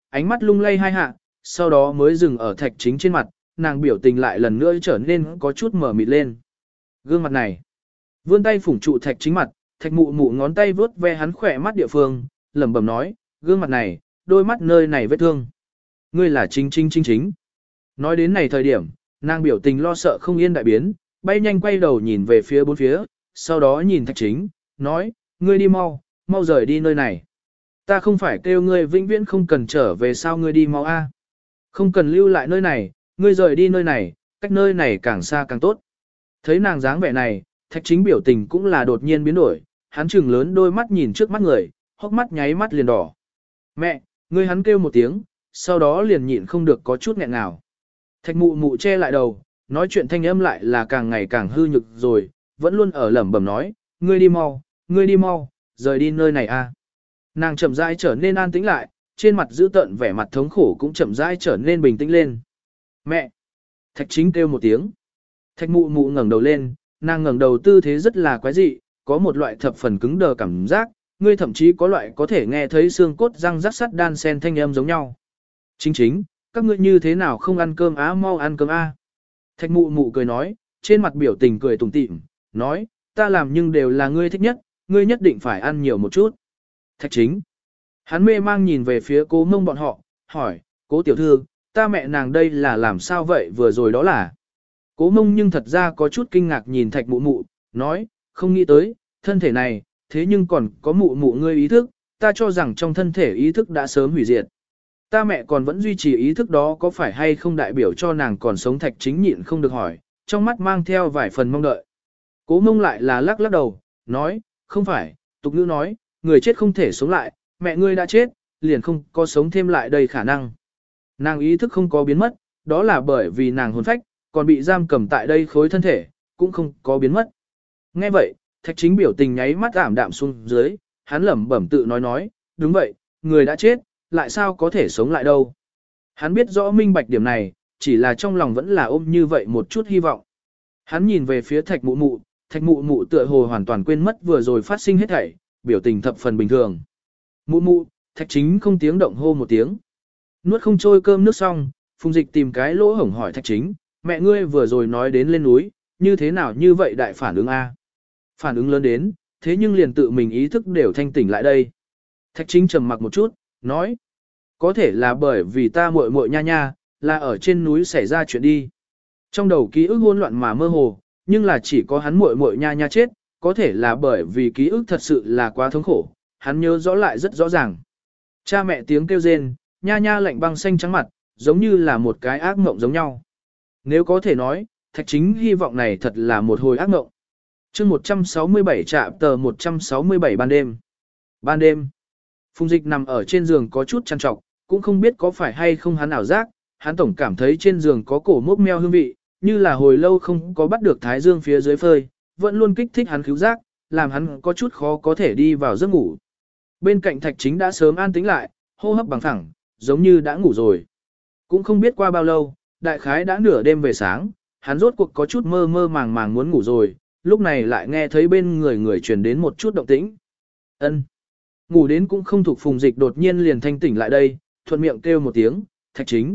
ánh mắt lung lay hai hạ, sau đó mới dừng ở thạch chính trên mặt, nàng biểu tình lại lần nữa trở nên có chút mở mịt lên. Gương mặt này, vươn tay phủng trụ thạch chính mặt, thạch mụ mụ ngón tay vướt ve hắn khỏe mắt địa phương, lẩm bẩm nói, gương mặt này, đôi mắt nơi này vết thương. Ngươi là chính chính chính chính. Nói đến này thời điểm, nàng biểu tình lo sợ không yên đại biến, bay nhanh quay đầu nhìn về phía bốn phía, sau đó nhìn thạch chính, nói, ngươi đi mau, mau rời đi nơi này. Ta không phải kêu ngươi vĩnh viễn không cần trở về, sao ngươi đi mau a? Không cần lưu lại nơi này, ngươi rời đi nơi này, cách nơi này càng xa càng tốt. Thấy nàng dáng vẻ này, thạch chính biểu tình cũng là đột nhiên biến đổi, hắn trừng lớn đôi mắt nhìn trước mắt người, hốc mắt nháy mắt liền đỏ. Mẹ, ngươi, hắn kêu một tiếng, sau đó liền nhịn không được có chút nghẹn ngào. Thạch mụ mụ che lại đầu, nói chuyện thanh âm lại là càng ngày càng hư nhực rồi, vẫn luôn ở lẩm bẩm nói, ngươi đi mau, ngươi đi mau, rời đi nơi này a. Nàng chậm rãi trở nên an tĩnh lại, trên mặt giữ tợn vẻ mặt thống khổ cũng chậm rãi trở nên bình tĩnh lên. Mẹ! Thạch chính kêu một tiếng. Thạch mụ mụ ngẩng đầu lên, nàng ngẩng đầu tư thế rất là quái dị, có một loại thập phần cứng đờ cảm giác, ngươi thậm chí có loại có thể nghe thấy xương cốt răng rắc sắt đan sen thanh âm giống nhau. Chính chính, các ngươi như thế nào không ăn cơm á, mau ăn cơm a. Thạch mụ mụ cười nói, trên mặt biểu tình cười tủm tỉm, nói, ta làm nhưng đều là ngươi thích nhất, ngươi nhất định phải ăn nhiều một chút. Thạch chính. Hắn mê mang nhìn về phía cố mông bọn họ, hỏi, cố tiểu thư, ta mẹ nàng đây là làm sao vậy vừa rồi đó là. Cố mông nhưng thật ra có chút kinh ngạc nhìn thạch mụ mụ, nói, không nghĩ tới, thân thể này, thế nhưng còn có mụ mụ ngươi ý thức, ta cho rằng trong thân thể ý thức đã sớm hủy diệt. Ta mẹ còn vẫn duy trì ý thức đó có phải hay không đại biểu cho nàng còn sống. Thạch chính nhịn không được hỏi, trong mắt mang theo vài phần mong đợi. Cố mông lại là lắc lắc đầu, nói, không phải, tục ngữ nói, người chết không thể sống lại, mẹ ngươi đã chết, liền không có sống thêm lại đầy khả năng. Nàng ý thức không có biến mất, đó là bởi vì nàng hồn phách, còn bị giam cầm tại đây khối thân thể, cũng không có biến mất. Nghe vậy, thạch chính biểu tình nháy mắt ảm đạm xuống dưới, hắn lẩm bẩm tự nói nói, đúng vậy, người đã chết, lại sao có thể sống lại đâu. Hắn biết rõ minh bạch điểm này, chỉ là trong lòng vẫn là ôm như vậy một chút hy vọng. Hắn nhìn về phía thạch mụ mụ, thạch mụ mụ tựa hồ hoàn toàn quên mất vừa rồi phát sinh hết thảy, biểu tình thập phần bình thường. Mụ mụ, thạch chính không tiếng động hô một tiếng. Nuốt không trôi cơm nước xong, Phùng Dịch tìm cái lỗ hổng hỏi thạch chính, mẹ ngươi vừa rồi nói đến lên núi, như thế nào như vậy đại phản ứng a? Phản ứng lớn đến, thế nhưng liền tự mình ý thức đều thanh tỉnh lại đây. Thạch chính trầm mặc một chút, nói, có thể là bởi vì ta muội muội nha nha, là ở trên núi xảy ra chuyện đi. Trong đầu ký ức hỗn loạn mà mơ hồ, nhưng là chỉ có hắn muội muội nha nha chết, có thể là bởi vì ký ức thật sự là quá thống khổ, hắn nhớ rõ lại rất rõ ràng. Cha mẹ tiếng kêu rên, nha nha lạnh băng xanh trắng mặt, giống như là một cái ác mộng giống nhau. Nếu có thể nói, thạch chính hy vọng này thật là một hồi ác mộng. chương một trăm sáu mươi bảy trạm tờ một trăm sáu mươi bảy ban đêm. Ban đêm, Phùng Dịch nằm ở trên giường có chút chăn trọc, cũng không biết có phải hay không hắn ảo giác, hắn tổng cảm thấy trên giường có cổ mốc meo hương vị, như là hồi lâu không có bắt được thái dương phía dưới phơi, vẫn luôn kích thích hắn khứu giác, làm hắn có chút khó có thể đi vào giấc ngủ. Bên cạnh thạch chính đã sớm an tĩnh lại, hô hấp bằng phẳng, giống như đã ngủ rồi. Cũng không biết qua bao lâu, đại khái đã nửa đêm về sáng, hắn rốt cuộc có chút mơ mơ màng màng muốn ngủ rồi, lúc này lại nghe thấy bên người người truyền đến một chút động tĩnh. Ân. Ngủ đến cũng không thuộc Phùng Dịch đột nhiên liền thanh tỉnh lại đây, thuận miệng kêu một tiếng, thạch chính.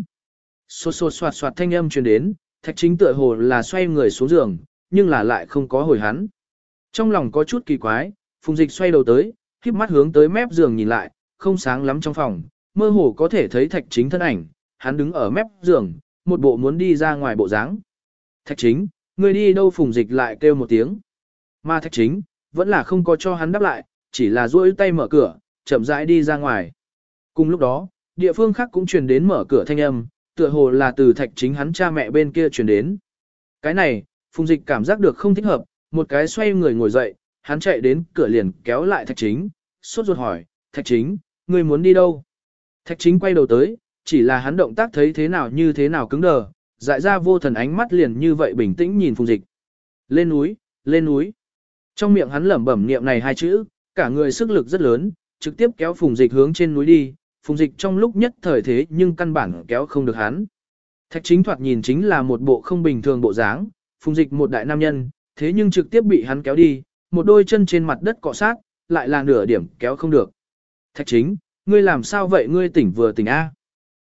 Xô xô xoạt xoạt thanh âm truyền đến, thạch chính tựa hồ là xoay người xuống giường, nhưng là lại không có hồi hắn. Trong lòng có chút kỳ quái, Phùng Dịch xoay đầu tới, khép mắt hướng tới mép giường nhìn lại, không sáng lắm trong phòng, mơ hồ có thể thấy thạch chính thân ảnh, hắn đứng ở mép giường, một bộ muốn đi ra ngoài bộ dáng. Thạch chính, người đi đâu? Phùng Dịch lại kêu một tiếng. Mà thạch chính, vẫn là không có cho hắn đáp lại, chỉ là duỗi tay mở cửa, chậm rãi đi ra ngoài. Cùng lúc đó, địa phương khác cũng truyền đến mở cửa thanh âm, tựa hồ là từ thạch chính hắn cha mẹ bên kia truyền đến. Cái này, Phùng Dịch cảm giác được không thích hợp, một cái xoay người ngồi dậy, hắn chạy đến cửa liền kéo lại thạch chính, sốt ruột hỏi, thạch chính, ngươi muốn đi đâu? Thạch chính quay đầu tới, chỉ là hắn động tác thấy thế nào như thế nào cứng đờ, dại ra vô thần ánh mắt liền như vậy bình tĩnh nhìn Phùng Dịch. Lên núi, lên núi. Trong miệng hắn lẩm bẩm niệm này hai chữ, cả người sức lực rất lớn, trực tiếp kéo Phùng Dịch hướng trên núi đi, Phùng Dịch trong lúc nhất thời thế nhưng căn bản kéo không được hắn. Thạch chính thoạt nhìn chính là một bộ không bình thường bộ dáng, Phùng Dịch một đại nam nhân, thế nhưng trực tiếp bị hắn kéo đi, một đôi chân trên mặt đất cọ sát, lại là nửa điểm kéo không được. Thạch chính, ngươi làm sao vậy? Ngươi tỉnh vừa tỉnh A.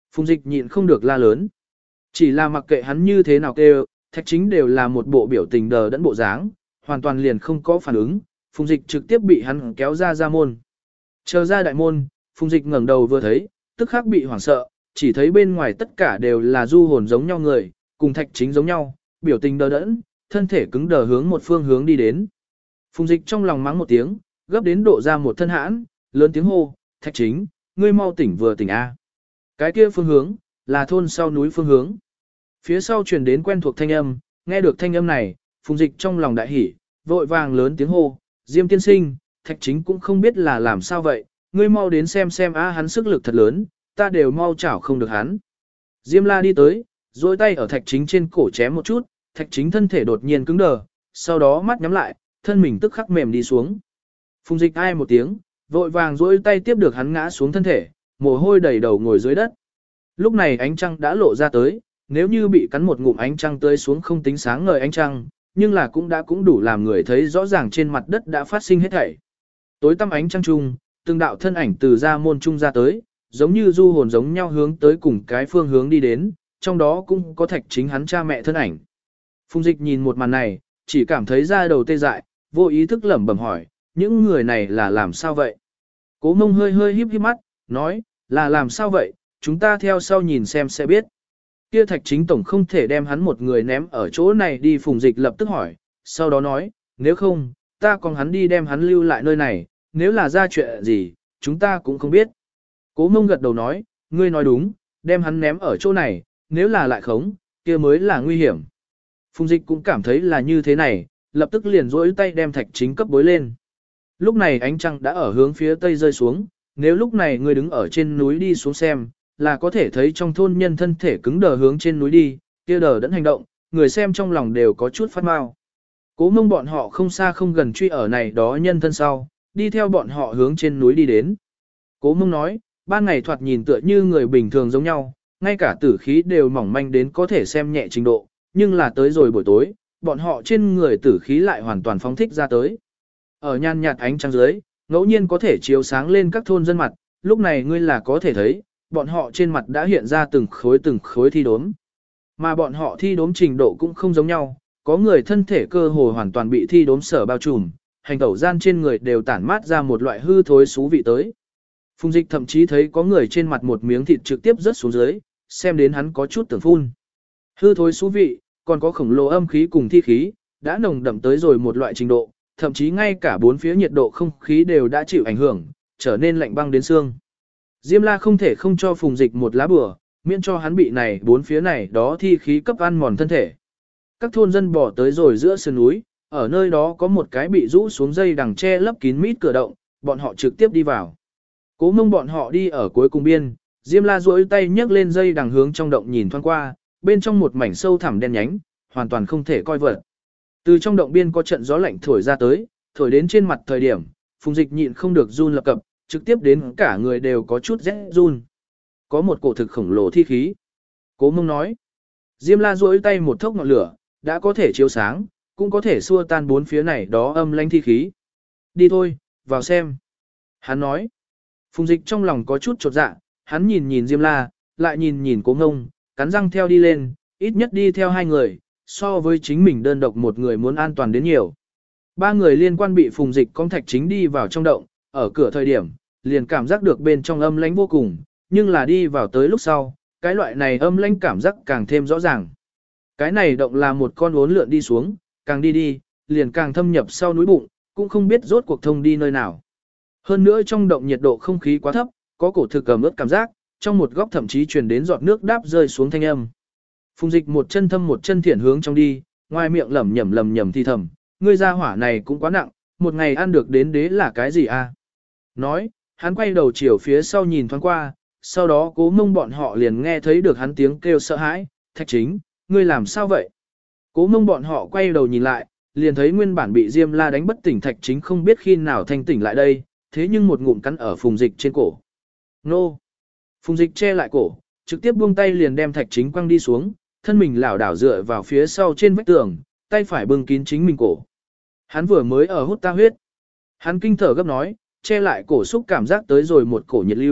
Phùng Dịch nhịn không được la lớn. Chỉ là mặc kệ hắn như thế nào kêu, Thạch Chính đều là một bộ biểu tình đờ đẫn bộ dáng, hoàn toàn liền không có phản ứng, Phùng Dịch trực tiếp bị hắn kéo ra ra môn. Chờ ra đại môn, Phùng Dịch ngẩng đầu vừa thấy, tức khắc bị hoảng sợ, chỉ thấy bên ngoài tất cả đều là du hồn giống nhau người, cùng Thạch Chính giống nhau, biểu tình đờ đẫn, thân thể cứng đờ hướng một phương hướng đi đến. Phùng Dịch trong lòng mắng một tiếng, gấp đến độ ra một thân hãn, lớn tiếng hô, Thạch Chính, ngươi mau tỉnh vừa tỉnh A. Cái kia phương hướng, là thôn sau núi phương hướng. Phía sau truyền đến quen thuộc thanh âm, nghe được thanh âm này, Phùng Dịch trong lòng đại hỉ, vội vàng lớn tiếng hô, Diêm tiên sinh, Thạch Chính cũng không biết là làm sao vậy, ngươi mau đến xem xem a hắn sức lực thật lớn, ta đều mau chảo không được hắn. Diêm la đi tới, duỗi tay ở Thạch Chính trên cổ chém một chút, Thạch Chính thân thể đột nhiên cứng đờ, sau đó mắt nhắm lại, thân mình tức khắc mềm đi xuống. Phùng Dịch ai một tiếng, vội vàng duỗi tay tiếp được hắn ngã xuống thân thể, mồ hôi đầy đầu ngồi dưới đất. Lúc này ánh trăng đã lộ ra tới, nếu như bị cắn một ngụm ánh trăng tươi xuống không tính sáng ngời ánh trăng, nhưng là cũng đã cũng đủ làm người thấy rõ ràng trên mặt đất đã phát sinh hết thảy. Tối tăm ánh trăng trung, từng đạo thân ảnh từ ra môn trung ra tới, giống như du hồn giống nhau hướng tới cùng cái phương hướng đi đến, trong đó cũng có Thạch Chính hắn cha mẹ thân ảnh. Phùng Dịch nhìn một màn này, chỉ cảm thấy da đầu tê dại, vô ý thức lẩm bẩm hỏi, những người này là làm sao vậy? Cố Mông hơi hơi híp híp mắt, nói, là làm sao vậy, chúng ta theo sau nhìn xem sẽ biết. Kia Thạch Chính tổng không thể đem hắn một người ném ở chỗ này đi. Phùng Dịch lập tức hỏi, sau đó nói, nếu không, ta còn hắn đi đem hắn lưu lại nơi này, nếu là ra chuyện gì, chúng ta cũng không biết. Cố Mông gật đầu nói, ngươi nói đúng, đem hắn ném ở chỗ này, nếu là lại khống, kia mới là nguy hiểm. Phùng Dịch cũng cảm thấy là như thế này, lập tức liền rỗi tay đem Thạch Chính cấp bối lên. Lúc này ánh trăng đã ở hướng phía tây rơi xuống, nếu lúc này ngươi đứng ở trên núi đi xuống xem, là có thể thấy trong thôn nhân thân thể cứng đờ hướng trên núi đi, kia đờ đẫn hành động, người xem trong lòng đều có chút phát mau. Cố Mông bọn họ không xa không gần truy ở này đó nhân thân sau, đi theo bọn họ hướng trên núi đi đến. Cố Mông nói, ban ngày thoạt nhìn tựa như người bình thường giống nhau, ngay cả tử khí đều mỏng manh đến có thể xem nhẹ trình độ, nhưng là tới rồi buổi tối, bọn họ trên người tử khí lại hoàn toàn phóng thích ra tới. Ở nhan nhạt ánh trăng dưới, ngẫu nhiên có thể chiếu sáng lên các thôn dân mặt, lúc này ngươi là có thể thấy, bọn họ trên mặt đã hiện ra từng khối từng khối thi đốm. Mà bọn họ thi đốm trình độ cũng không giống nhau, có người thân thể cơ hồ hoàn toàn bị thi đốm sở bao trùm, hành tẩu gian trên người đều tản mát ra một loại hư thối xú vị tới. Phùng Dịch thậm chí thấy có người trên mặt một miếng thịt trực tiếp rớt xuống dưới, xem đến hắn có chút tưởng phun. Hư thối xú vị, còn có khổng lồ âm khí cùng thi khí, đã nồng đậm tới rồi một loại trình độ, thậm chí ngay cả bốn phía nhiệt độ không khí đều đã chịu ảnh hưởng, trở nên lạnh băng đến xương. Diêm La không thể không cho Phùng Dịch một lá bùa, miễn cho hắn bị này bốn phía này đó thi khí cấp ăn mòn thân thể. Các thôn dân bỏ tới rồi giữa sườn núi, ở nơi đó có một cái bị rũ xuống dây đằng che lấp kín mít cửa động, bọn họ trực tiếp đi vào. Cố Mông bọn họ đi ở cuối cùng biên, Diêm La duỗi tay nhấc lên dây đằng hướng trong động nhìn thoáng qua, bên trong một mảnh sâu thẳm đen nhánh, hoàn toàn không thể coi vật. Từ trong động biên có trận gió lạnh thổi ra tới, thổi đến trên mặt thời điểm, Phùng Dịch nhịn không được run lập cập, trực tiếp đến cả người đều có chút rét run. Có một cổ thực khổng lồ thi khí. Cố Mông nói. Diêm La duỗi tay một thốc ngọn lửa, đã có thể chiếu sáng, cũng có thể xua tan bốn phía này đó âm lãnh thi khí. Đi thôi, vào xem. Hắn nói. Phùng Dịch trong lòng có chút chột dạ, hắn nhìn nhìn Diêm La, lại nhìn nhìn Cố Mông, cắn răng theo đi lên, ít nhất đi theo hai người, so với chính mình đơn độc một người muốn an toàn đến nhiều. Ba người liên quan bị Phùng Dịch con Thạch Chính đi vào trong động, ở cửa thời điểm, liền cảm giác được bên trong âm lãnh vô cùng, nhưng là đi vào tới lúc sau, cái loại này âm lãnh cảm giác càng thêm rõ ràng. Cái này động là một con uốn lượn đi xuống, càng đi đi, liền càng thâm nhập sau núi bụng, cũng không biết rốt cuộc thông đi nơi nào. Hơn nữa trong động nhiệt độ không khí quá thấp, có cổ thực ẩm ướt cảm giác, trong một góc thậm chí truyền đến giọt nước đáp rơi xuống thanh âm. Phùng Dịch một chân thâm một chân thiện hướng trong đi, ngoài miệng lẩm nhẩm lẩm nhẩm thì thầm, ngươi ra hỏa này cũng quá nặng, một ngày ăn được đến đế là cái gì a? Nói, hắn quay đầu chiều phía sau nhìn thoáng qua, sau đó Cố Mông bọn họ liền nghe thấy được hắn tiếng kêu sợ hãi, Thạch Chính, ngươi làm sao vậy? Cố Mông bọn họ quay đầu nhìn lại, liền thấy nguyên bản bị Diêm La đánh bất tỉnh Thạch Chính không biết khi nào thanh tỉnh lại đây, thế nhưng một ngụm cắn ở Phùng Dịch trên cổ. Nô! Phùng Dịch che lại cổ, trực tiếp buông tay liền đem Thạch Chính quăng đi xuống, thân mình lảo đảo dựa vào phía sau trên vách tường, tay phải bưng kín chính mình cổ. Hắn vừa mới ở hút ta huyết. Hắn kinh thở gấp nói, che lại cổ xúc cảm giác tới rồi một cổ nhiệt lưu,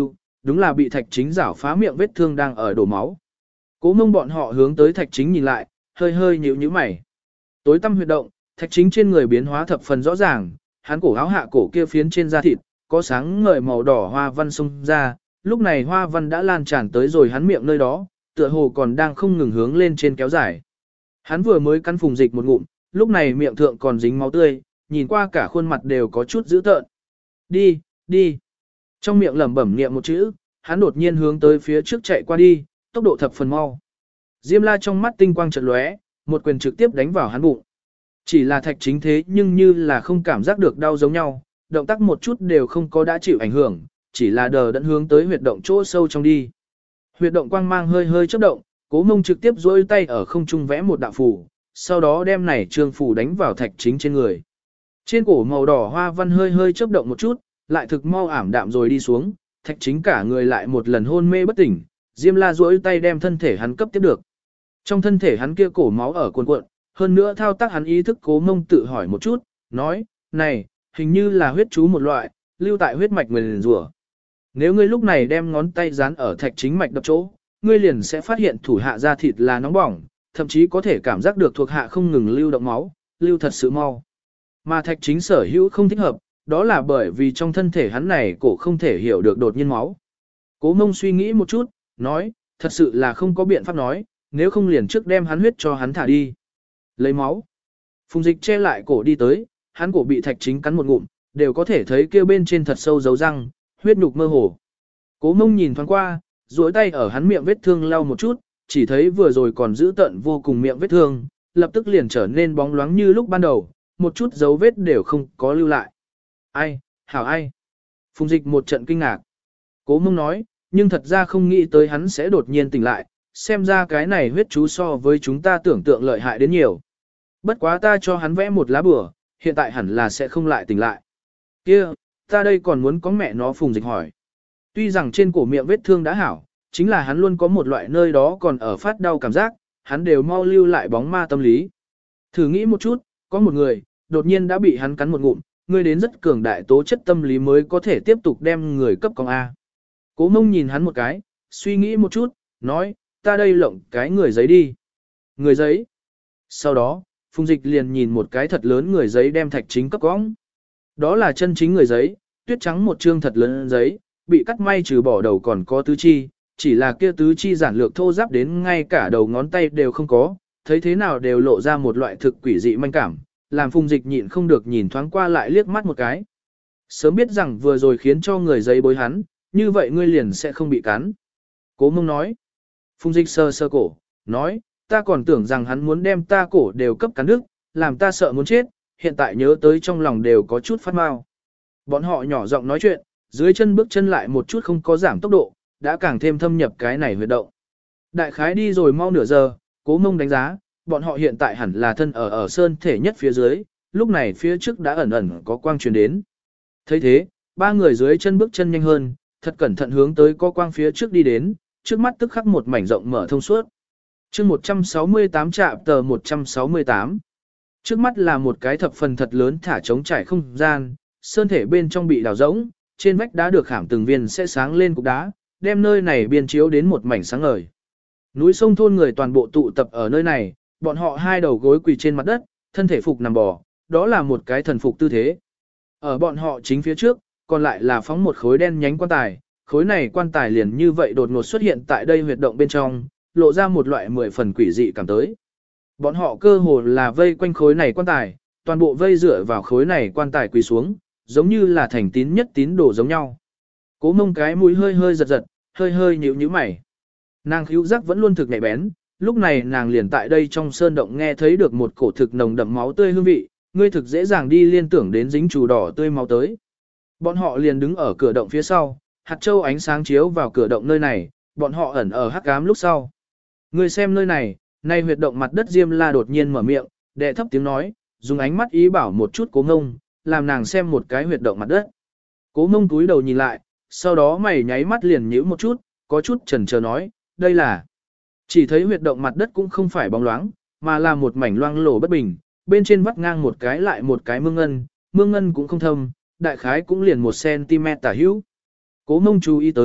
đúng là bị thạch chính rảo phá miệng vết thương đang ở đổ máu. Cố mông bọn họ hướng tới thạch chính nhìn lại, hơi hơi nhíu nhíu mày. Tối tăm huyệt động, thạch chính trên người biến hóa thập phần rõ ràng, hắn cổ áo hạ cổ kia phiến trên da thịt, có sáng ngời màu đỏ hoa văn xông ra, lúc này hoa văn đã lan tràn tới rồi hắn miệng nơi đó, tựa hồ còn đang không ngừng hướng lên trên kéo dài. Hắn vừa mới cắn Phùng Dịch một ngụm, lúc này miệng thượng còn dính máu tươi, nhìn qua cả khuôn mặt đều có chút dữ tợn. Đi, đi. Trong miệng lẩm bẩm niệm một chữ, hắn đột nhiên hướng tới phía trước chạy qua đi, tốc độ thập phần mau. Diêm La trong mắt tinh quang chợt lóe, một quyền trực tiếp đánh vào hắn bụng. Chỉ là thạch chính thế nhưng như là không cảm giác được đau giống nhau, động tác một chút đều không có đã chịu ảnh hưởng, chỉ là đờ đẫn hướng tới huyệt động chỗ sâu trong đi. Huyệt động quang mang hơi hơi chớp động, Cố Mông trực tiếp duỗi tay ở không trung vẽ một đạo phù, sau đó đem này trương phù đánh vào thạch chính trên người. Trên cổ màu đỏ hoa văn hơi hơi chớp động một chút, lại thực mau ảm đạm rồi đi xuống, thạch chính cả người lại một lần hôn mê bất tỉnh, Diêm La duỗi tay đem thân thể hắn cấp tiếp được. Trong thân thể hắn kia cổ máu ở cuồn cuộn, hơn nữa thao tác hắn ý thức Cố Mông tự hỏi một chút, nói, này, hình như là huyết chú một loại, lưu tại huyết mạch nguyền rủa. Nếu ngươi lúc này đem ngón tay dán ở thạch chính mạch đập chỗ, ngươi liền sẽ phát hiện thủ hạ da thịt là nóng bỏng, thậm chí có thể cảm giác được thuộc hạ không ngừng lưu động máu, lưu thật sự mau. Mà thạch chính sở hữu không thích hợp, đó là bởi vì trong thân thể hắn này cổ không thể hiểu được đột nhiên máu. Cố Mông suy nghĩ một chút, nói, thật sự là không có biện pháp nói, nếu không liền trước đem hắn huyết cho hắn thả đi. Lấy máu. Phùng Dịch che lại cổ đi tới, hắn cổ bị thạch chính cắn một ngụm, đều có thể thấy kia bên trên thật sâu dấu răng, huyết nhục mơ hồ. Cố Mông nhìn thoáng qua, duỗi tay ở hắn miệng vết thương lau một chút, chỉ thấy vừa rồi còn giữ tận vô cùng miệng vết thương, lập tức liền trở nên bóng loáng như lúc ban đầu, một chút dấu vết đều không có lưu lại. Ai, hảo ai. Phùng Dịch một trận kinh ngạc. Cố Mông nói, nhưng thật ra không nghĩ tới hắn sẽ đột nhiên tỉnh lại, xem ra cái này huyết chú so với chúng ta tưởng tượng lợi hại đến nhiều. Bất quá ta cho hắn vẽ một lá bùa, hiện tại hẳn là sẽ không lại tỉnh lại. Kia, ta đây còn muốn có mẹ nó. Phùng Dịch hỏi. Tuy rằng trên cổ miệng vết thương đã hảo, chính là hắn luôn có một loại nơi đó còn ở phát đau cảm giác, hắn đều mau lưu lại bóng ma tâm lý. Thử nghĩ một chút, có một người, đột nhiên đã bị hắn cắn một ngụm, người đến rất cường đại tố chất tâm lý mới có thể tiếp tục đem người cấp con A. Cố Mông nhìn hắn một cái, suy nghĩ một chút, nói, ta đây lộng cái người giấy đi. Người giấy. Sau đó, Phùng Dịch liền nhìn một cái thật lớn người giấy đem thạch chính cấp cong. Đó là chân chính người giấy, tuyết trắng một trương thật lớn giấy, bị cắt may trừ bỏ đầu còn có tứ chi, chỉ là kia tứ chi giản lược thô ráp đến ngay cả đầu ngón tay đều không có, thấy thế nào đều lộ ra một loại thực quỷ dị manh cảm, làm Phùng Dịch nhịn không được nhìn thoáng qua lại liếc mắt một cái. Sớm biết rằng vừa rồi khiến cho người giấy bối hắn, như vậy ngươi liền sẽ không bị cắn. Cố Mông nói. Phùng Dịch sơ sơ cổ, nói, ta còn tưởng rằng hắn muốn đem ta cổ đều cấp cắn đứt, làm ta sợ muốn chết, hiện tại nhớ tới trong lòng đều có chút phát mau. Bọn họ nhỏ giọng nói chuyện, dưới chân bước chân lại một chút không có giảm tốc độ, đã càng thêm thâm nhập cái này huyệt động. Đại khái đi rồi mau nửa giờ, Cố Mông đánh giá, bọn họ hiện tại hẳn là thân ở ở sơn thể nhất phía dưới, lúc này phía trước đã ẩn ẩn có quang truyền đến. Thấy thế, ba người dưới chân bước chân nhanh hơn, thật cẩn thận hướng tới có quang phía trước đi đến, trước mắt tức khắc một mảnh rộng mở thông suốt. Chương một trăm sáu mươi tám trạm tờ một trăm sáu mươi tám. Trước mắt là một cái thập phần thật lớn thả trống trải không gian, sơn thể bên trong bị đào rỗng, trên vách đá được khảm từng viên sẽ sáng lên cục đá, đem nơi này biên chiếu đến một mảnh sáng ngời. Núi sông thôn người toàn bộ tụ tập ở nơi này, bọn họ hai đầu gối quỳ trên mặt đất, thân thể phục nằm bò, đó là một cái thần phục tư thế. Ở bọn họ chính phía trước, còn lại là phóng một khối đen nhánh quan tài, khối này quan tài liền như vậy đột ngột xuất hiện tại đây huyệt động bên trong, lộ ra một loại mười phần quỷ dị cảm tới. Bọn họ cơ hồ là vây quanh khối này quan tài, toàn bộ vây dựa vào khối này quan tài quỳ xuống, giống như là thành tín nhất tín đồ giống nhau. Cố Mông cái mũi hơi hơi giật giật, hơi hơi nhíu nhíu mày. Nàng khứu giác vẫn luôn thực nhạy bén, lúc này nàng liền tại đây trong sơn động nghe thấy được một cổ thực nồng đậm máu tươi hương vị, ngươi thực dễ dàng đi liên tưởng đến dính chù đỏ tươi máu tới. Bọn họ liền đứng ở cửa động phía sau, hạt châu ánh sáng chiếu vào cửa động nơi này, bọn họ ẩn ở hắc ám lúc sau. Ngươi xem nơi này, nay huyệt động mặt đất Diêm La đột nhiên mở miệng, đệ thấp tiếng nói, dùng ánh mắt ý bảo một chút Cố Mông, làm nàng xem một cái huyệt động mặt đất. Cố Mông túi đầu nhìn lại, sau đó mày nháy mắt liền nhíu một chút, có chút chần chờ nói, đây là. Chỉ thấy huyệt động mặt đất cũng không phải bóng loáng, mà là một mảnh loang lổ bất bình, bên trên vắt ngang một cái lại một cái mương ngân, mương ngân cũng không thâm, đại khái cũng liền một xăng ti mét tả hữu. Cố Mông chú ý tới,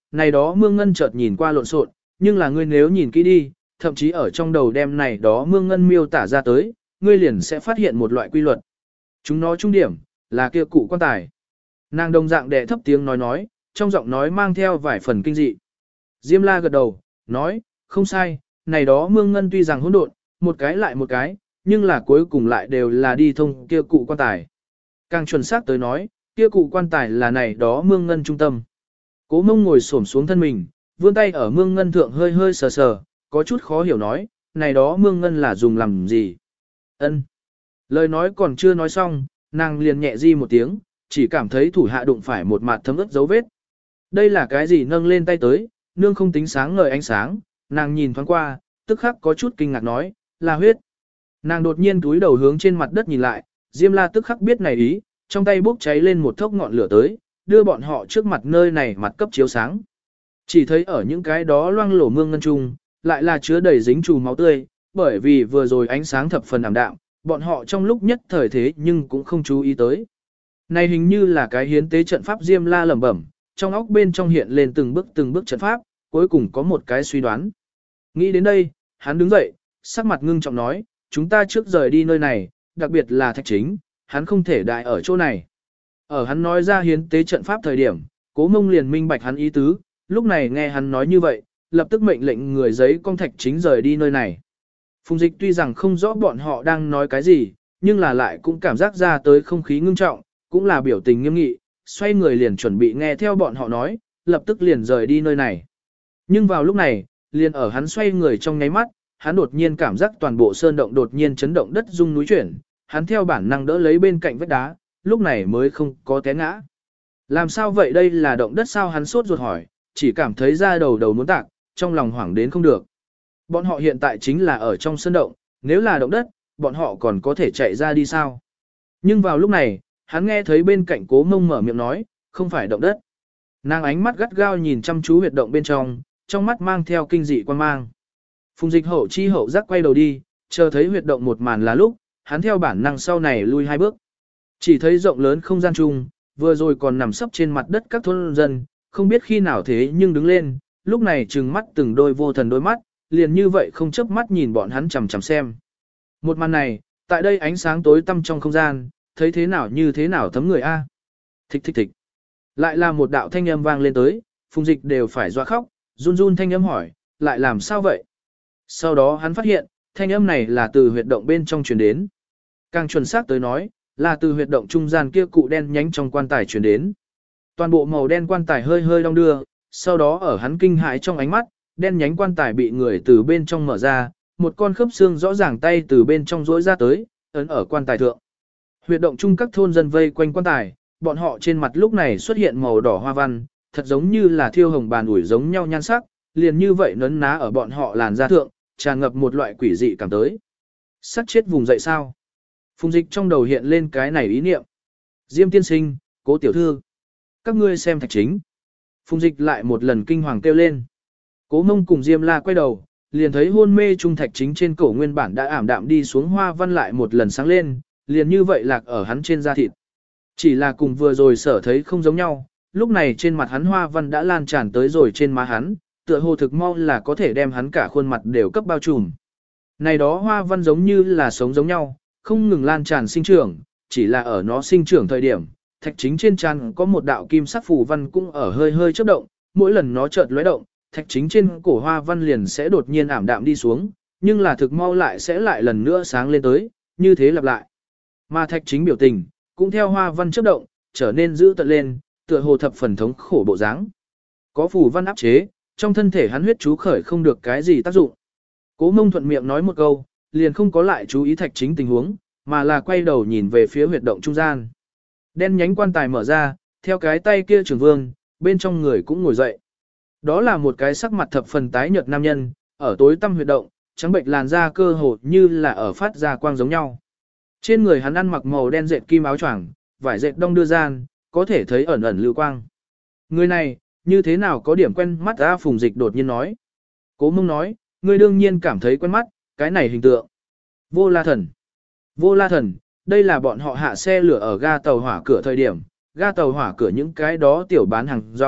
này đó mương ngân chợt nhìn qua lộn xộn, nhưng là ngươi nếu nhìn kỹ đi, thậm chí ở trong đầu đem này đó mương ngân miêu tả ra tới, ngươi liền sẽ phát hiện một loại quy luật. Chúng nó trung điểm, là kia cụ quan tài. Nàng đồng dạng đệ thấp tiếng nói nói, trong giọng nói mang theo vài phần kinh dị. Diêm la gật đầu, nói, không sai, này đó mương ngân tuy rằng hỗn độn, một cái lại một cái, nhưng là cuối cùng lại đều là đi thông kia cụ quan tài. Càng chuẩn xác tới nói, kia cụ quan tài là này đó mương ngân trung tâm. Cố Mông ngồi xổm xuống thân mình, vươn tay ở mương ngân thượng hơi hơi sờ sờ, có chút khó hiểu nói, này đó mương ngân là dùng làm gì? Ân. Lời nói còn chưa nói xong, nàng liền nhẹ di một tiếng, chỉ cảm thấy thủ hạ đụng phải một mặt thấm ướt dấu vết. Đây là cái gì nâng lên tay tới, nương không tính sáng ngời ánh sáng, nàng nhìn thoáng qua, tức khắc có chút kinh ngạc nói, là huyết. Nàng đột nhiên túi đầu hướng trên mặt đất nhìn lại, Diêm La tức khắc biết này ý, trong tay bốc cháy lên một thốc ngọn lửa tới, đưa bọn họ trước mặt nơi này mặt cấp chiếu sáng. Chỉ thấy ở những cái đó loang lổ mương ngân trung, lại là chứa đầy dính trù máu tươi, bởi vì vừa rồi ánh sáng thập phần ảm đạm, bọn họ trong lúc nhất thời thế nhưng cũng không chú ý tới. Này hình như là cái hiến tế trận pháp. Diêm La lẩm bẩm, trong óc bên trong hiện lên từng bước từng bước trận pháp, cuối cùng có một cái suy đoán. Nghĩ đến đây, hắn đứng dậy, sắc mặt ngưng trọng nói, chúng ta trước rời đi nơi này, đặc biệt là Thạch Chính, hắn không thể đại ở chỗ này. Ở hắn nói ra hiến tế trận pháp thời điểm, Cố Mông liền minh bạch hắn ý tứ, lúc này nghe hắn nói như vậy, lập tức mệnh lệnh người giấy con Thạch Chính rời đi nơi này. Phùng Dịch tuy rằng không rõ bọn họ đang nói cái gì, nhưng là lại cũng cảm giác ra tới không khí ngưng trọng, cũng là biểu tình nghiêm nghị, xoay người liền chuẩn bị nghe theo bọn họ nói, lập tức liền rời đi nơi này. Nhưng vào lúc này, liền ở hắn xoay người trong nháy mắt, hắn đột nhiên cảm giác toàn bộ sơn động đột nhiên chấn động đất rung núi chuyển, hắn theo bản năng đỡ lấy bên cạnh vách đá, lúc này mới không có té ngã. Làm sao vậy, đây là động đất sao? Hắn sốt ruột hỏi, chỉ cảm thấy da đầu đầu muốn tạc, trong lòng hoảng đến không được. Bọn họ hiện tại chính là ở trong sơn động, nếu là động đất, bọn họ còn có thể chạy ra đi sao? Nhưng vào lúc này, hắn nghe thấy bên cạnh Cố Mông mở miệng nói, không phải động đất. Nàng ánh mắt gắt gao nhìn chăm chú huyệt động bên trong, trong mắt mang theo kinh dị quan mang. Phùng Dịch hậu chi hậu giác quay đầu đi, chờ thấy huyệt động một màn là lúc, hắn theo bản năng sau này lui hai bước. Chỉ thấy rộng lớn không gian chung, vừa rồi còn nằm sấp trên mặt đất các thôn dân, không biết khi nào thế nhưng đứng lên, lúc này trừng mắt từng đôi vô thần đôi mắt, liền như vậy không chớp mắt nhìn bọn hắn chằm chằm xem. Một màn này, tại đây ánh sáng tối tăm trong không gian, thấy thế nào như thế nào thấm người a. Thích thích thích. Lại là một đạo thanh âm vang lên tới, Phùng Dịch đều phải doa khóc, run run thanh âm hỏi, lại làm sao vậy? Sau đó hắn phát hiện, thanh âm này là từ huyệt động bên trong truyền đến. Càng chuẩn xác tới nói, là từ huyệt động trung gian kia cụ đen nhánh trong quan tài truyền đến. Toàn bộ màu đen quan tài hơi hơi đong đưa, sau đó ở hắn kinh hãi trong ánh mắt, đen nhánh quan tài bị người từ bên trong mở ra, một con khớp xương rõ ràng tay từ bên trong rỗi ra tới, ấn ở quan tài thượng. Huyệt động chung các thôn dân vây quanh quan tài, bọn họ trên mặt lúc này xuất hiện màu đỏ hoa văn, thật giống như là thiêu hồng bàn ủi giống nhau nhan sắc, liền như vậy nấn ná ở bọn họ làn da thượng, tràn ngập một loại quỷ dị cảm tới. Sắc chết vùng dậy sao? Phùng Dịch trong đầu hiện lên cái này ý niệm. Diêm tiên sinh, Cố tiểu thư, các ngươi xem Thạch Chính. Phùng Dịch lại một lần kinh hoàng kêu lên. Cố Mông cùng Diêm La quay đầu, liền thấy hôn mê trung Thạch Chính trên cổ nguyên bản đã ảm đạm đi xuống hoa văn lại một lần sáng lên, liền như vậy lạc ở hắn trên da thịt. Chỉ là cùng vừa rồi sở thấy không giống nhau, lúc này trên mặt hắn hoa văn đã lan tràn tới rồi trên má hắn, tựa hồ thực mau là có thể đem hắn cả khuôn mặt đều cấp bao trùm. Này đó hoa văn giống như là sống giống nhau, không ngừng lan tràn sinh trưởng, chỉ là ở nó sinh trưởng thời điểm, Thạch Chính trên trán có một đạo kim sắc phù văn cũng ở hơi hơi chớp động, mỗi lần nó chợt lóe động, Thạch Chính trên cổ hoa văn liền sẽ đột nhiên ảm đạm đi xuống, nhưng là thực mau lại sẽ lại lần nữa sáng lên tới, như thế lặp lại. Mà Thạch Chính biểu tình, cũng theo hoa văn chớp động, trở nên dữ tợn lên, tựa hồ thập phần thống khổ bộ dáng. Có phù văn áp chế, trong thân thể hắn huyết chú khởi không được cái gì tác dụng. Cố Mông thuận miệng nói một câu, liền không có lại chú ý Thạch Chính tình huống, mà là quay đầu nhìn về phía huyệt động trung gian. Đen nhánh quan tài mở ra, theo cái tay kia Trường Vương, bên trong người cũng ngồi dậy. Đó là một cái sắc mặt thập phần tái nhợt nam nhân, ở tối tăm huyệt động, trắng bệnh làn da cơ hồ như là ở phát ra quang giống nhau. Trên người hắn ăn mặc màu đen dệt kim áo choàng, vải dệt đông đưa gian, có thể thấy ẩn ẩn lưu quang. Người này, như thế nào có điểm quen mắt? A Phùng Dịch đột nhiên nói. Cố Mông nói, ngươi đương nhiên cảm thấy quen mắt, cái này hình tượng. Vô La Thần. Vô La Thần, đây là bọn họ hạ xe lửa ở ga tàu hỏa cửa thời điểm, ga tàu hỏa cửa những cái đó tiểu bán hàng rong,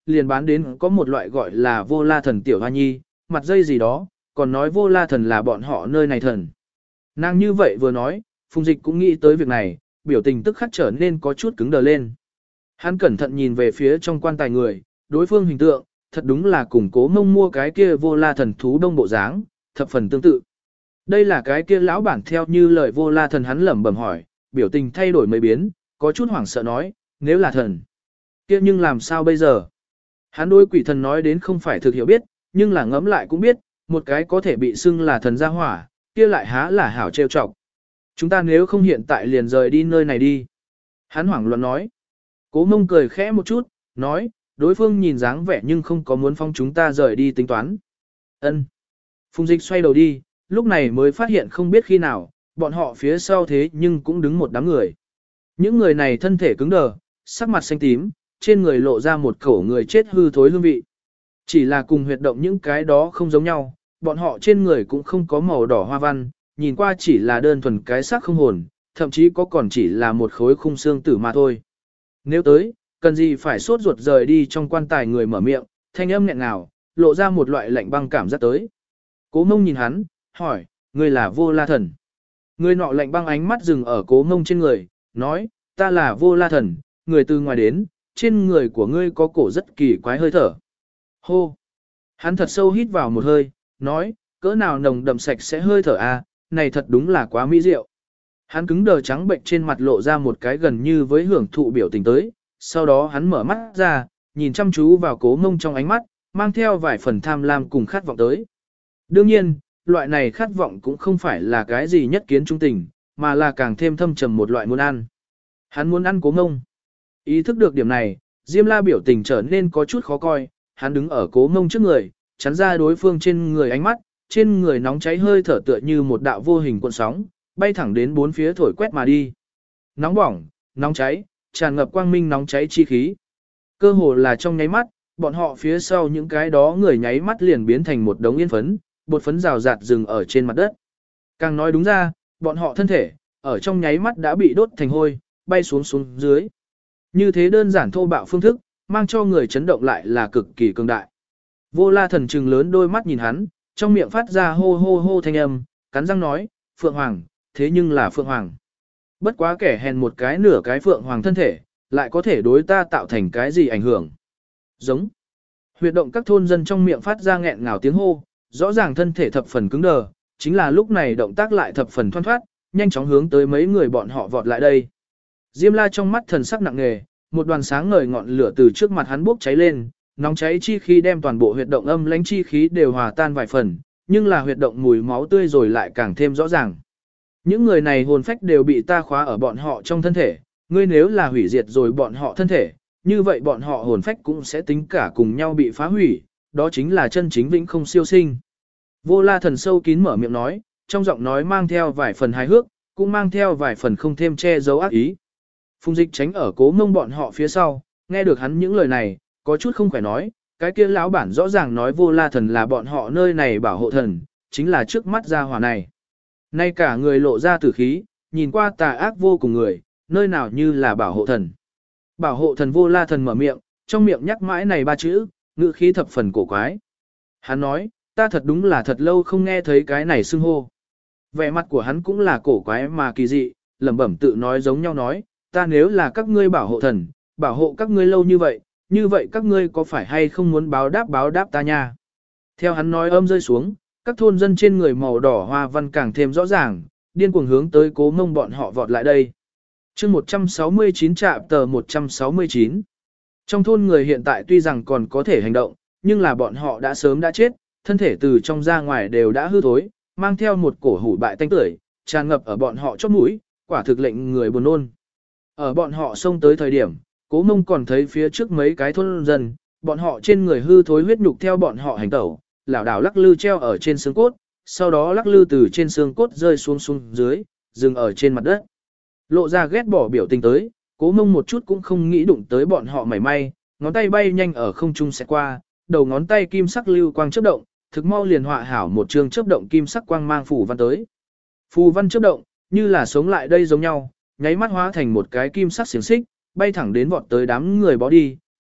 liền bán đến có một loại gọi là vô la thần tiểu hoa nhi, mặt dây gì đó, còn nói vô la thần là bọn họ nơi này thần. Nàng như vậy vừa nói, Phùng Dịch cũng nghĩ tới việc này, biểu tình tức khắc trở nên có chút cứng đờ lên. Hắn cẩn thận nhìn về phía trong quan tài người, đối phương hình tượng, thật đúng là cùng Cố Mông mua cái kia vô la thần thú đông bộ dáng, thập phần tương tự. Đây là cái kia lão bản theo như lời vô la thần, hắn lẩm bẩm hỏi, biểu tình thay đổi mấy biến, có chút hoảng sợ nói, nếu là thần, kia nhưng làm sao bây giờ? Hắn đối quỷ thần nói đến không phải thực hiểu biết, nhưng là ngẫm lại cũng biết, một cái có thể bị xưng là thần gia hỏa, kia lại há là hảo trêu chọc. Chúng ta nếu không hiện tại liền rời đi nơi này đi. Hắn hoảng loạn nói. Cố Mông cười khẽ một chút, nói, đối phương nhìn dáng vẻ nhưng không có muốn phong chúng ta rời đi tính toán. Ân. Phùng Dịch xoay đầu đi, lúc này mới phát hiện không biết khi nào, bọn họ phía sau thế nhưng cũng đứng một đám người. Những người này thân thể cứng đờ, sắc mặt xanh tím, trên người lộ ra một khẩu người chết hư thối hương vị. Chỉ là cùng huyệt động những cái đó không giống nhau, bọn họ trên người cũng không có màu đỏ hoa văn, nhìn qua chỉ là đơn thuần cái xác không hồn, thậm chí có còn chỉ là một khối khung xương tử mà thôi. Nếu tới, cần gì phải sốt ruột rời đi trong quan tài, người mở miệng, thanh âm nghẹn ngào, lộ ra một loại lạnh băng cảm giác tới. Cố Mông nhìn hắn, hỏi, ngươi là vô la thần. Người nọ lạnh băng ánh mắt dừng ở Cố Mông trên người, nói, ta là vô la thần, người từ ngoài đến, trên người của ngươi có cổ rất kỳ quái hơi thở. Hô! Hắn thật sâu hít vào một hơi, nói, cỡ nào nồng đậm sạch sẽ hơi thở a, này thật đúng là quá mỹ diệu. Hắn cứng đờ trắng bệnh trên mặt lộ ra một cái gần như với hưởng thụ biểu tình tới, sau đó hắn mở mắt ra, nhìn chăm chú vào Cố Mông trong ánh mắt, mang theo vài phần tham lam cùng khát vọng tới. Đương nhiên, loại này khát vọng cũng không phải là cái gì nhất kiến trung tình, mà là càng thêm thâm trầm một loại muốn ăn. Hắn muốn ăn Cố Mông. Ý thức được điểm này, Diêm La biểu tình trở nên có chút khó coi, hắn đứng ở Cố Mông trước người, chắn ra đối phương trên người ánh mắt, trên người nóng cháy hơi thở tựa như một đạo vô hình cuộn sóng, bay thẳng đến bốn phía thổi quét mà đi. Nóng bỏng, nóng cháy, tràn ngập quang minh nóng cháy chi khí. Cơ hồ là trong nháy mắt, bọn họ phía sau những cái đó người nháy mắt liền biến thành một đống yên phấn, bột phấn rào rạt rừng ở trên mặt đất. Càng nói đúng ra, bọn họ thân thể, ở trong nháy mắt đã bị đốt thành hôi, bay xuống xuống dưới. Như thế đơn giản thô bạo phương thức, mang cho người chấn động lại là cực kỳ cường đại. Vô La thần trừng lớn đôi mắt nhìn hắn, trong miệng phát ra hô hô hô thanh âm, cắn răng nói, Phượng Hoàng, thế nhưng là Phượng Hoàng. Bất quá kẻ hèn một cái nửa cái Phượng Hoàng thân thể, lại có thể đối ta tạo thành cái gì ảnh hưởng. Giống. Huyệt động các thôn dân trong miệng phát ra nghẹn ngào tiếng hô, rõ ràng thân thể thập phần cứng đờ, chính là lúc này động tác lại thập phần thoăn thoát, nhanh chóng hướng tới mấy người bọn họ vọt lại đây. Diêm La trong mắt thần sắc nặng nề, một đoàn sáng ngời ngọn lửa từ trước mặt hắn bốc cháy lên, nóng cháy chi khí đem toàn bộ huyệt động âm lãnh chi khí đều hòa tan vài phần, nhưng là huyệt động mùi máu tươi rồi lại càng thêm rõ ràng. Những người này hồn phách đều bị ta khóa ở bọn họ trong thân thể, ngươi nếu là hủy diệt rồi bọn họ thân thể, như vậy bọn họ hồn phách cũng sẽ tính cả cùng nhau bị phá hủy, đó chính là chân chính vĩnh không siêu sinh. Vô La thần sâu kín mở miệng nói, trong giọng nói mang theo vài phần hài hước, cũng mang theo vài phần không thêm che giấu ác ý. Phùng Dịch tránh ở Cố Mông bọn họ phía sau, nghe được hắn những lời này, có chút không khỏe nói, cái kia lão bản rõ ràng nói Vô La thần là bọn họ nơi này bảo hộ thần, chính là trước mắt gia hỏa này. Nay cả người lộ ra tử khí, nhìn qua tà ác vô cùng người, nơi nào như là bảo hộ thần. Bảo hộ thần Vô La thần mở miệng, trong miệng nhắc mãi này ba chữ, ngữ khí thập phần cổ quái. Hắn nói, ta thật đúng là thật lâu không nghe thấy cái này xưng hô. Vẻ mặt của hắn cũng là cổ quái mà kỳ dị, lẩm bẩm tự nói giống nhau nói, ta nếu là các ngươi bảo hộ thần, bảo hộ các ngươi lâu như vậy, như vậy các ngươi có phải hay không muốn báo đáp báo đáp ta nha. Theo hắn nói âm rơi xuống, các thôn dân trên người màu đỏ hoa văn càng thêm rõ ràng, điên cuồng hướng tới Cố Mông bọn họ vọt lại đây. chương một trăm sáu mươi chín trạm tờ một trăm sáu mươi chín. Trong thôn người hiện tại tuy rằng còn có thể hành động, nhưng là bọn họ đã sớm đã chết, thân thể từ trong ra ngoài đều đã hư thối, mang theo một cổ hủ bại tanh tưởi, tràn ngập ở bọn họ chóp mũi, quả thực lệnh người buồn nôn. Ở bọn họ xông tới thời điểm, Cố Mông còn thấy phía trước mấy cái thôn dân, bọn họ trên người hư thối huyết nhục theo bọn họ hành tẩu, lảo đảo lắc lư treo ở trên xương cốt, sau đó lắc lư từ trên xương cốt rơi xuống xuống dưới, dừng ở trên mặt đất. Lộ ra ghét bỏ biểu tình tới, Cố Mông một chút cũng không nghĩ đụng tới bọn họ mảy may, ngón tay bay nhanh ở không trung sẽ qua, đầu ngón tay kim sắc lưu quang chớp động, thực mau liền họa hảo một trường chớp động kim sắc quang mang phù văn tới. Phù văn chớp động, như là sống lại đây giống nhau, nháy mắt hóa thành một cái kim sắc xiềng xích, bay thẳng đến vọt tới đám người bó đi,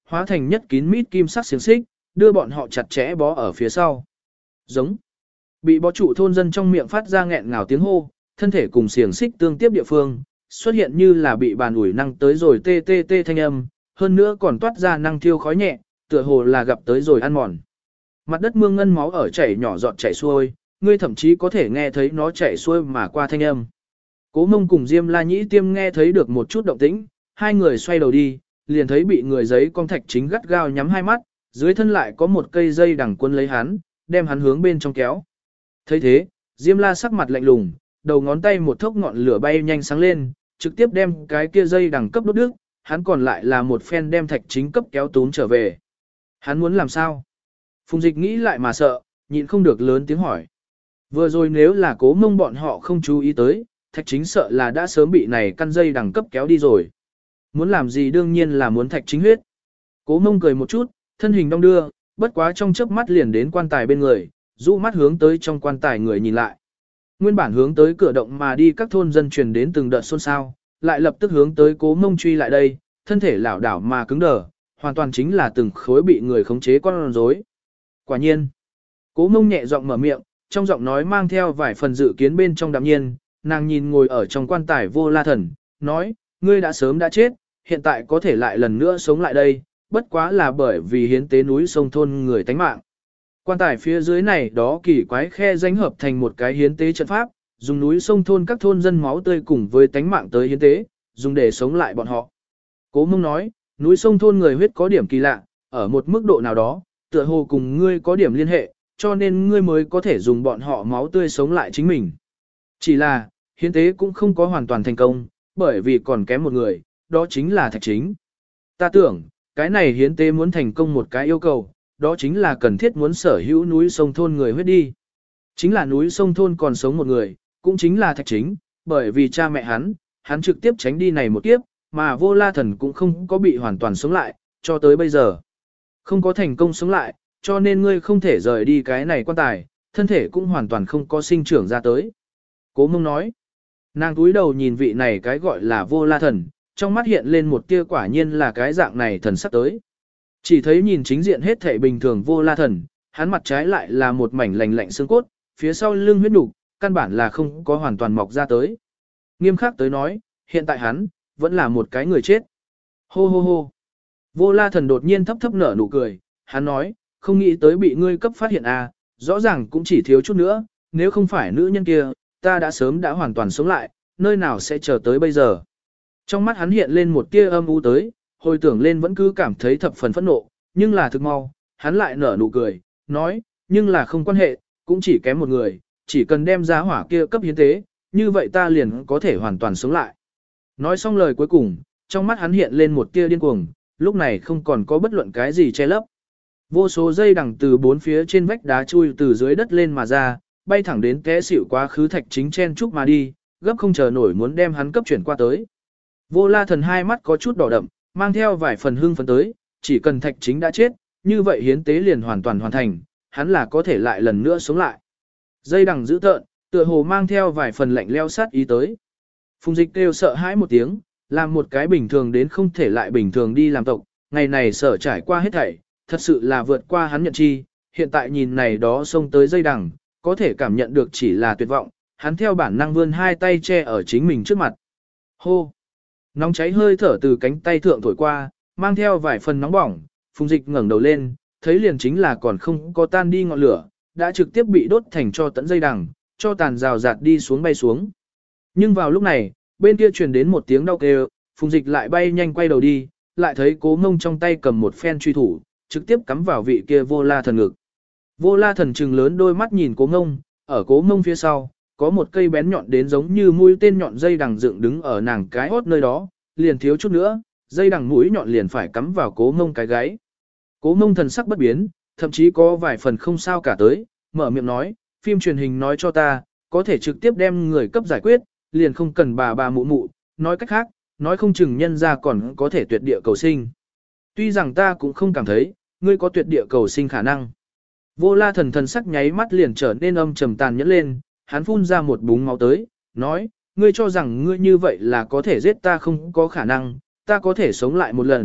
hóa thành nhất kín mít kim sắc xiềng xích, đưa bọn họ chặt chẽ bó ở phía sau. Giống. Bị bó trụ thôn dân trong miệng phát ra nghẹn ngào tiếng hô, thân thể cùng xiềng xích tương tiếp địa phương, xuất hiện như là bị bàn ủi năng tới rồi tê tê tê thanh âm, hơn nữa còn toát ra năng thiêu khói nhẹ, tựa hồ là gặp tới rồi ăn mòn. Mặt đất mương ngân máu ở chảy nhỏ giọt chảy xuôi, ngươi thậm chí có thể nghe thấy nó chảy xuôi mà qua thanh âm. Cố Mông cùng Diêm La Nhĩ Tiêm nghe thấy được một chút động tĩnh, hai người xoay đầu đi, liền thấy bị người giấy con thạch chính gắt gao nhắm hai mắt, dưới thân lại có một cây dây đằng quân lấy hắn, đem hắn hướng bên trong kéo. Thấy thế, Diêm La sắc mặt lạnh lùng, đầu ngón tay một thốc ngọn lửa bay nhanh sáng lên, trực tiếp đem cái kia dây đằng cấp đốt đứt, hắn còn lại là một phen đem thạch chính cấp kéo túm trở về. Hắn muốn làm sao? Phùng Dịch nghĩ lại mà sợ, nhịn không được lớn tiếng hỏi. Vừa rồi nếu là Cố Mông bọn họ không chú ý tới, thạch chính sợ là đã sớm bị này căn dây đằng cấp kéo đi rồi. Muốn làm gì đương nhiên là muốn thạch chính huyết. Cố Mông cười một chút, thân hình đong đưa, bất quá trong chớp mắt liền đến quan tài bên người, rũ mắt hướng tới trong quan tài người nhìn lại. Nguyên bản hướng tới cửa động mà đi các thôn dân truyền đến từng đợt xôn xao, lại lập tức hướng tới Cố Mông truy lại đây, thân thể lảo đảo mà cứng đờ, hoàn toàn chính là từng khối bị người khống chế con rối. Quả nhiên, Cố Mông nhẹ giọng mở miệng, trong giọng nói mang theo vài phần dự kiến bên trong đạm nhiên, nàng nhìn ngồi ở trong quan tài Vô La Thần, nói, ngươi đã sớm đã chết, hiện tại có thể lại lần nữa sống lại đây, bất quá là bởi vì hiến tế núi sông thôn người tánh mạng. Quan tài phía dưới này đó kỳ quái khe danh hợp thành một cái hiến tế trận pháp, dùng núi sông thôn các thôn dân máu tươi cùng với tánh mạng tới hiến tế, dùng để sống lại bọn họ. Cố Mông nói, núi sông thôn người huyết có điểm kỳ lạ, ở một mức độ nào đó, tựa hồ cùng ngươi có điểm liên hệ, cho nên ngươi mới có thể dùng bọn họ máu tươi sống lại chính mình. Chỉ là, hiến tế cũng không có hoàn toàn thành công, bởi vì còn kém một người, đó chính là Thạch Chính. Ta tưởng, cái này hiến tế muốn thành công một cái yêu cầu, đó chính là cần thiết muốn sở hữu núi sông thôn người huyết đi. Chính là núi sông thôn còn sống một người, cũng chính là Thạch Chính, bởi vì cha mẹ hắn, hắn trực tiếp tránh đi này một kiếp, mà Vô La Thần cũng không có bị hoàn toàn sống lại, cho tới bây giờ. Không có thành công sống lại, cho nên ngươi không thể rời đi cái này quan tài, thân thể cũng hoàn toàn không có sinh trưởng ra tới. Cố Mông nói, nàng túi đầu nhìn vị này cái gọi là Vô La Thần, trong mắt hiện lên một tia quả nhiên là cái dạng này thần sắp tới. Chỉ thấy nhìn chính diện hết thảy bình thường Vô La Thần, hắn mặt trái lại là một mảnh lạnh lạnh xương cốt, phía sau lưng huyết nục, căn bản là không có hoàn toàn mọc ra tới. Nghiêm khắc tới nói, hiện tại hắn, vẫn là một cái người chết. Hô hô hô. Vô La Thần đột nhiên thấp thấp nở nụ cười, hắn nói, không nghĩ tới bị ngươi cấp phát hiện à, rõ ràng cũng chỉ thiếu chút nữa, nếu không phải nữ nhân kia, ta đã sớm đã hoàn toàn sống lại, nơi nào sẽ chờ tới bây giờ. Trong mắt hắn hiện lên một tia âm u tới, hồi tưởng lên vẫn cứ cảm thấy thập phần phẫn nộ, nhưng là thực mau, hắn lại nở nụ cười, nói, nhưng là không quan hệ, cũng chỉ kém một người, chỉ cần đem giá hỏa kia cấp hiến tế, như vậy ta liền có thể hoàn toàn sống lại. Nói xong lời cuối cùng, trong mắt hắn hiện lên một tia điên cuồng, lúc này không còn có bất luận cái gì che lấp. Vô số dây đằng từ bốn phía trên vách đá chui từ dưới đất lên mà ra, bay thẳng đến té xỉu quá khứ Thạch Chính chen chúc mà đi, gấp không chờ nổi muốn đem hắn cấp chuyển qua tới. Vô La Thần hai mắt có chút đỏ đậm, mang theo vài phần hưng phấn tới, chỉ cần Thạch Chính đã chết, như vậy hiến tế liền hoàn toàn hoàn thành, hắn là có thể lại lần nữa sống lại. Dây đằng dữ tợn, tựa hồ mang theo vài phần lạnh leo sát ý tới. Phùng Dịch kêu sợ hãi một tiếng, làm một cái bình thường đến không thể lại bình thường đi làm tộc, ngày này sở trải qua hết thảy, thật sự là vượt qua hắn nhận chi, hiện tại nhìn này đó xông tới dây đằng, có thể cảm nhận được chỉ là tuyệt vọng, hắn theo bản năng vươn hai tay che ở chính mình trước mặt. Hô! Nóng cháy hơi thở từ cánh tay thượng thổi qua, mang theo vài phần nóng bỏng, Phùng Dịch ngẩng đầu lên, thấy liền chính là còn không có tan đi ngọn lửa, đã trực tiếp bị đốt thành cho tận dây đằng, cho tàn rào rạt đi xuống bay xuống. Nhưng vào lúc này, bên kia truyền đến một tiếng đau kêu, Phùng Dịch lại bay nhanh quay đầu đi, lại thấy Cố Mông trong tay cầm một phen truy thủ, trực tiếp cắm vào vị kia Vô La Thần ngực. Vô La Thần trừng lớn đôi mắt nhìn Cố Mông, ở Cố Mông phía sau, có một cây bén nhọn đến giống như mũi tên nhọn dây đằng dựng đứng ở nàng cái hốt nơi đó, liền thiếu chút nữa, dây đằng mũi nhọn liền phải cắm vào Cố Mông cái gáy. Cố Mông thần sắc bất biến, thậm chí có vài phần không sao cả tới, mở miệng nói, phim truyền hình nói cho ta, có thể trực tiếp đem người cấp giải quyết, liền không cần bà bà mụ mụ, nói cách khác, nói không chừng nhân ra còn có thể tuyệt địa cầu sinh. Tuy rằng ta cũng không cảm thấy, ngươi có tuyệt địa cầu sinh khả năng. Vô La Thần thần sắc nháy mắt liền trở nên âm trầm tàn nhẫn lên, hắn phun ra một búng máu tới, nói, ngươi cho rằng ngươi như vậy là có thể giết ta không có khả năng, ta có thể sống lại một lần,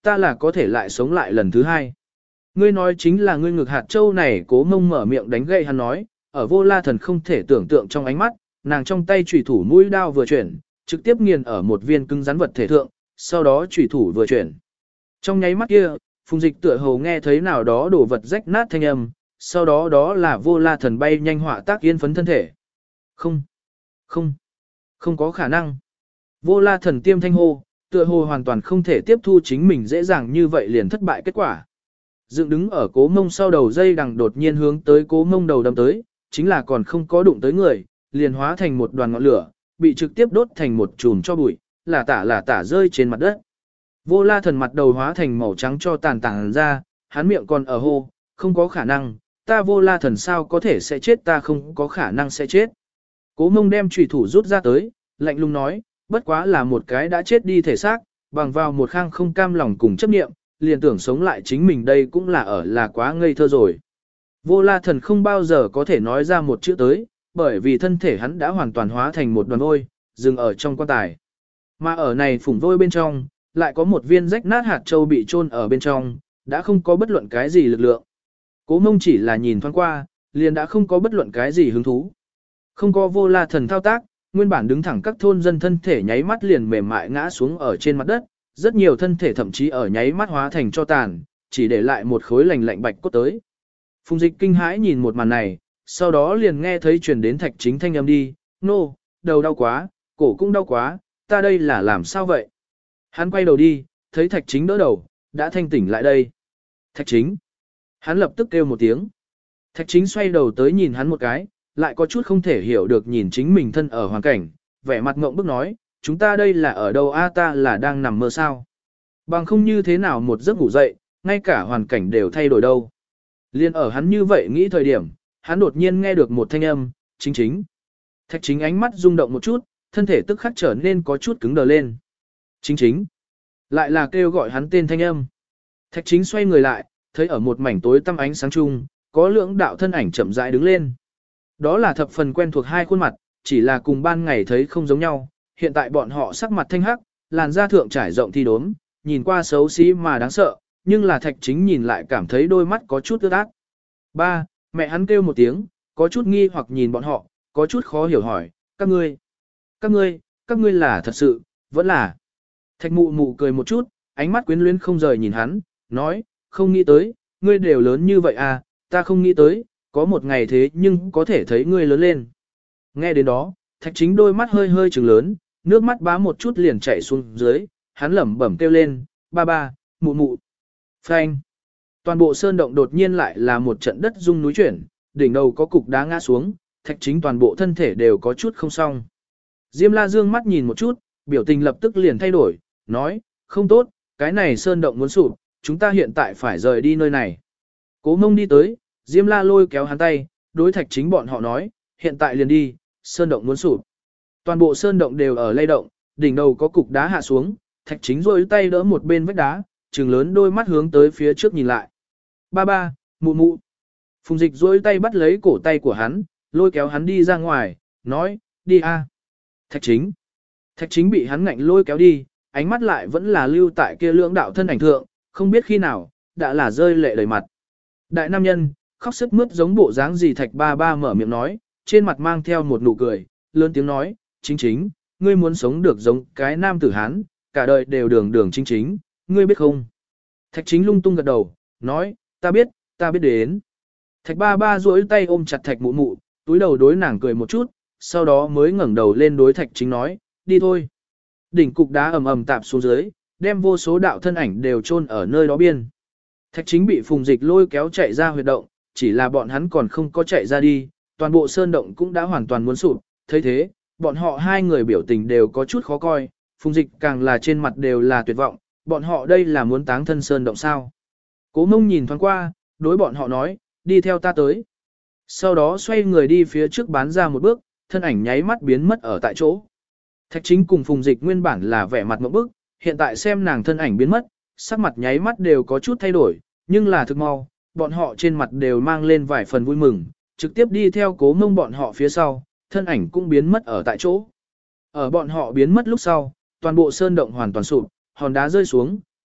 ta là có thể lại sống lại lần thứ hai. Ngươi nói chính là ngươi ngực hạt châu này. Cố Mông mở miệng đánh gậy hắn nói, ở Vô La Thần không thể tưởng tượng trong ánh mắt, nàng trong tay chủy thủ mũi đao vừa chuyển, trực tiếp nghiền ở một viên cứng rắn vật thể thượng, sau đó chủy thủ vừa chuyển. Trong nháy mắt kia, Phùng Dịch tựa hồ nghe thấy nào đó đổ vật rách nát thanh âm, sau đó đó là Vô La Thần bay nhanh họa tác yên phấn thân thể. Không, không, không có khả năng. Vô La Thần tiêm thanh hô, tựa hồ hoàn toàn không thể tiếp thu chính mình dễ dàng như vậy liền thất bại kết quả. Dựng đứng ở Cố Mông sau đầu dây đằng đột nhiên hướng tới Cố Mông đầu đâm tới, chính là còn không có đụng tới người, liền hóa thành một đoàn ngọn lửa, bị trực tiếp đốt thành một chùm cho bụi, là tả là tả rơi trên mặt đất. Vô La Thần mặt đầu hóa thành màu trắng cho tàn tàn ra, hắn miệng còn ở hô, không có khả năng, ta Vô La Thần sao có thể sẽ chết, ta không có khả năng sẽ chết. Cố Mông đem chủy thủ rút ra tới, lạnh lùng nói, bất quá là một cái đã chết đi thể xác, bằng vào một khang không cam lòng cùng chấp niệm, liền tưởng sống lại chính mình đây cũng là ở là quá ngây thơ rồi. Vô La Thần không bao giờ có thể nói ra một chữ tới, bởi vì thân thể hắn đã hoàn toàn hóa thành một đoàn vôi, dừng ở trong quan tài. Mà ở này phủng vôi bên trong, lại có một viên rách nát hạt châu bị chôn ở bên trong, đã không có bất luận cái gì lực lượng. Cố Mông chỉ là nhìn thoáng qua, liền đã không có bất luận cái gì hứng thú. Không có Vô La Thần thao tác, nguyên bản đứng thẳng các thôn dân thân thể nháy mắt liền mềm mại ngã xuống ở trên mặt đất, rất nhiều thân thể thậm chí ở nháy mắt hóa thành cho tàn, chỉ để lại một khối lạnh lạnh bạch cốt tới. Phùng Dịch kinh hãi nhìn một màn này, sau đó liền nghe thấy truyền đến Thạch Chính thanh âm đi, nô, no, đầu đau quá, cổ cũng đau quá, ta đây là làm sao vậy? Hắn quay đầu đi, thấy Thạch Chính đỡ đầu, đã thanh tỉnh lại đây. Thạch Chính. Hắn lập tức kêu một tiếng. Thạch Chính xoay đầu tới nhìn hắn một cái, lại có chút không thể hiểu được nhìn chính mình thân ở hoàn cảnh, vẻ mặt ngộng bức nói, chúng ta đây là ở đâu a, ta là đang nằm mơ sao? Bằng không như thế nào một giấc ngủ dậy, ngay cả hoàn cảnh đều thay đổi đâu. Liên ở hắn như vậy nghĩ thời điểm, hắn đột nhiên nghe được một thanh âm, Chính Chính. Thạch Chính ánh mắt rung động một chút, thân thể tức khắc trở nên có chút cứng đờ lên. Chính Chính. Lại là kêu gọi hắn tên thanh âm. Thạch Chính xoay người lại, thấy ở một mảnh tối tăm ánh sáng chung, có lưỡng đạo thân ảnh chậm rãi đứng lên. Đó là thập phần quen thuộc hai khuôn mặt, chỉ là cùng ban ngày thấy không giống nhau, hiện tại bọn họ sắc mặt thanh hắc, làn da thượng trải rộng thi đốm, nhìn qua xấu xí mà đáng sợ, nhưng là Thạch Chính nhìn lại cảm thấy đôi mắt có chút ướt át. Ba, mẹ hắn kêu một tiếng, có chút nghi hoặc nhìn bọn họ, có chút khó hiểu hỏi, các ngươi, các ngươi, các ngươi là thật sự, vẫn là. Thạch Mụ Mụ cười một chút, ánh mắt quyến luyến không rời nhìn hắn, nói, không nghĩ tới, ngươi đều lớn như vậy à, ta không nghĩ tới, có một ngày thế nhưng có thể thấy ngươi lớn lên. Nghe đến đó, Thạch Chính đôi mắt hơi hơi trừng lớn, nước mắt bá một chút liền chảy xuống dưới, hắn lẩm bẩm kêu lên, ba ba, mụ mụ. Phanh. Toàn bộ sơn động đột nhiên lại là một trận đất rung núi chuyển, đỉnh đầu có cục đá ngã xuống, Thạch Chính toàn bộ thân thể đều có chút không xong. Diêm La dương mắt nhìn một chút, biểu tình lập tức liền thay đổi, nói, không tốt, cái này sơn động muốn sụp, chúng ta hiện tại phải rời đi nơi này. Cố Mông đi tới, Diêm La lôi kéo hắn tay, đối Thạch Chính bọn họ nói, hiện tại liền đi, sơn động muốn sụp. Toàn bộ sơn động đều ở lay động, đỉnh đầu có cục đá hạ xuống, Thạch Chính rôi tay đỡ một bên vách đá, trừng lớn đôi mắt hướng tới phía trước nhìn lại. Ba ba, mụ mụ. Phùng Dịch rôi tay bắt lấy cổ tay của hắn, lôi kéo hắn đi ra ngoài, nói, đi a. Thạch Chính. Thạch Chính bị hắn ngạnh lôi kéo đi, ánh mắt lại vẫn là lưu tại kia lưỡng đạo thân ảnh thượng, không biết khi nào, đã là rơi lệ đầy mặt. Đại nam nhân, khóc sức mướt giống bộ dáng gì Thạch ba ba mở miệng nói, trên mặt mang theo một nụ cười, lớn tiếng nói, Chính Chính, ngươi muốn sống được giống cái nam tử Hán, cả đời đều đường đường chính chính, ngươi biết không? Thạch Chính lung tung gật đầu, nói, ta biết, ta biết đến. Thạch ba ba duỗi tay ôm chặt Thạch Mụ Mụ, túi đầu đối nàng cười một chút, sau đó mới ngẩng đầu lên đối Thạch Chính nói, đi thôi. Đỉnh cục đá ầm ầm tạp xuống dưới, đem vô số đạo thân ảnh đều chôn ở nơi đó biên. Thạch Chính bị Phùng Dịch lôi kéo chạy ra huyệt động, chỉ là bọn hắn còn không có chạy ra đi, toàn bộ sơn động cũng đã hoàn toàn muốn sụp, thấy thế, bọn họ hai người biểu tình đều có chút khó coi, Phùng Dịch càng là trên mặt đều là tuyệt vọng, bọn họ đây là muốn táng thân sơn động sao. Cố Mông nhìn thoáng qua, đối bọn họ nói, đi theo ta tới. Sau đó xoay người đi phía trước bán ra một bước, thân ảnh nháy mắt biến mất ở tại chỗ. Thạch Chính cùng Phùng Dịch nguyên bản là vẻ mặt ngộp bức, hiện tại xem nàng thân ảnh biến mất, sắc mặt nháy mắt đều có chút thay đổi, nhưng là thực mau, bọn họ trên mặt đều mang lên vài phần vui mừng, trực tiếp đi theo Cố Mông bọn họ phía sau, thân ảnh cũng biến mất ở tại chỗ. Ở bọn họ biến mất lúc sau, toàn bộ sơn động hoàn toàn sụp, hòn đá rơi xuống,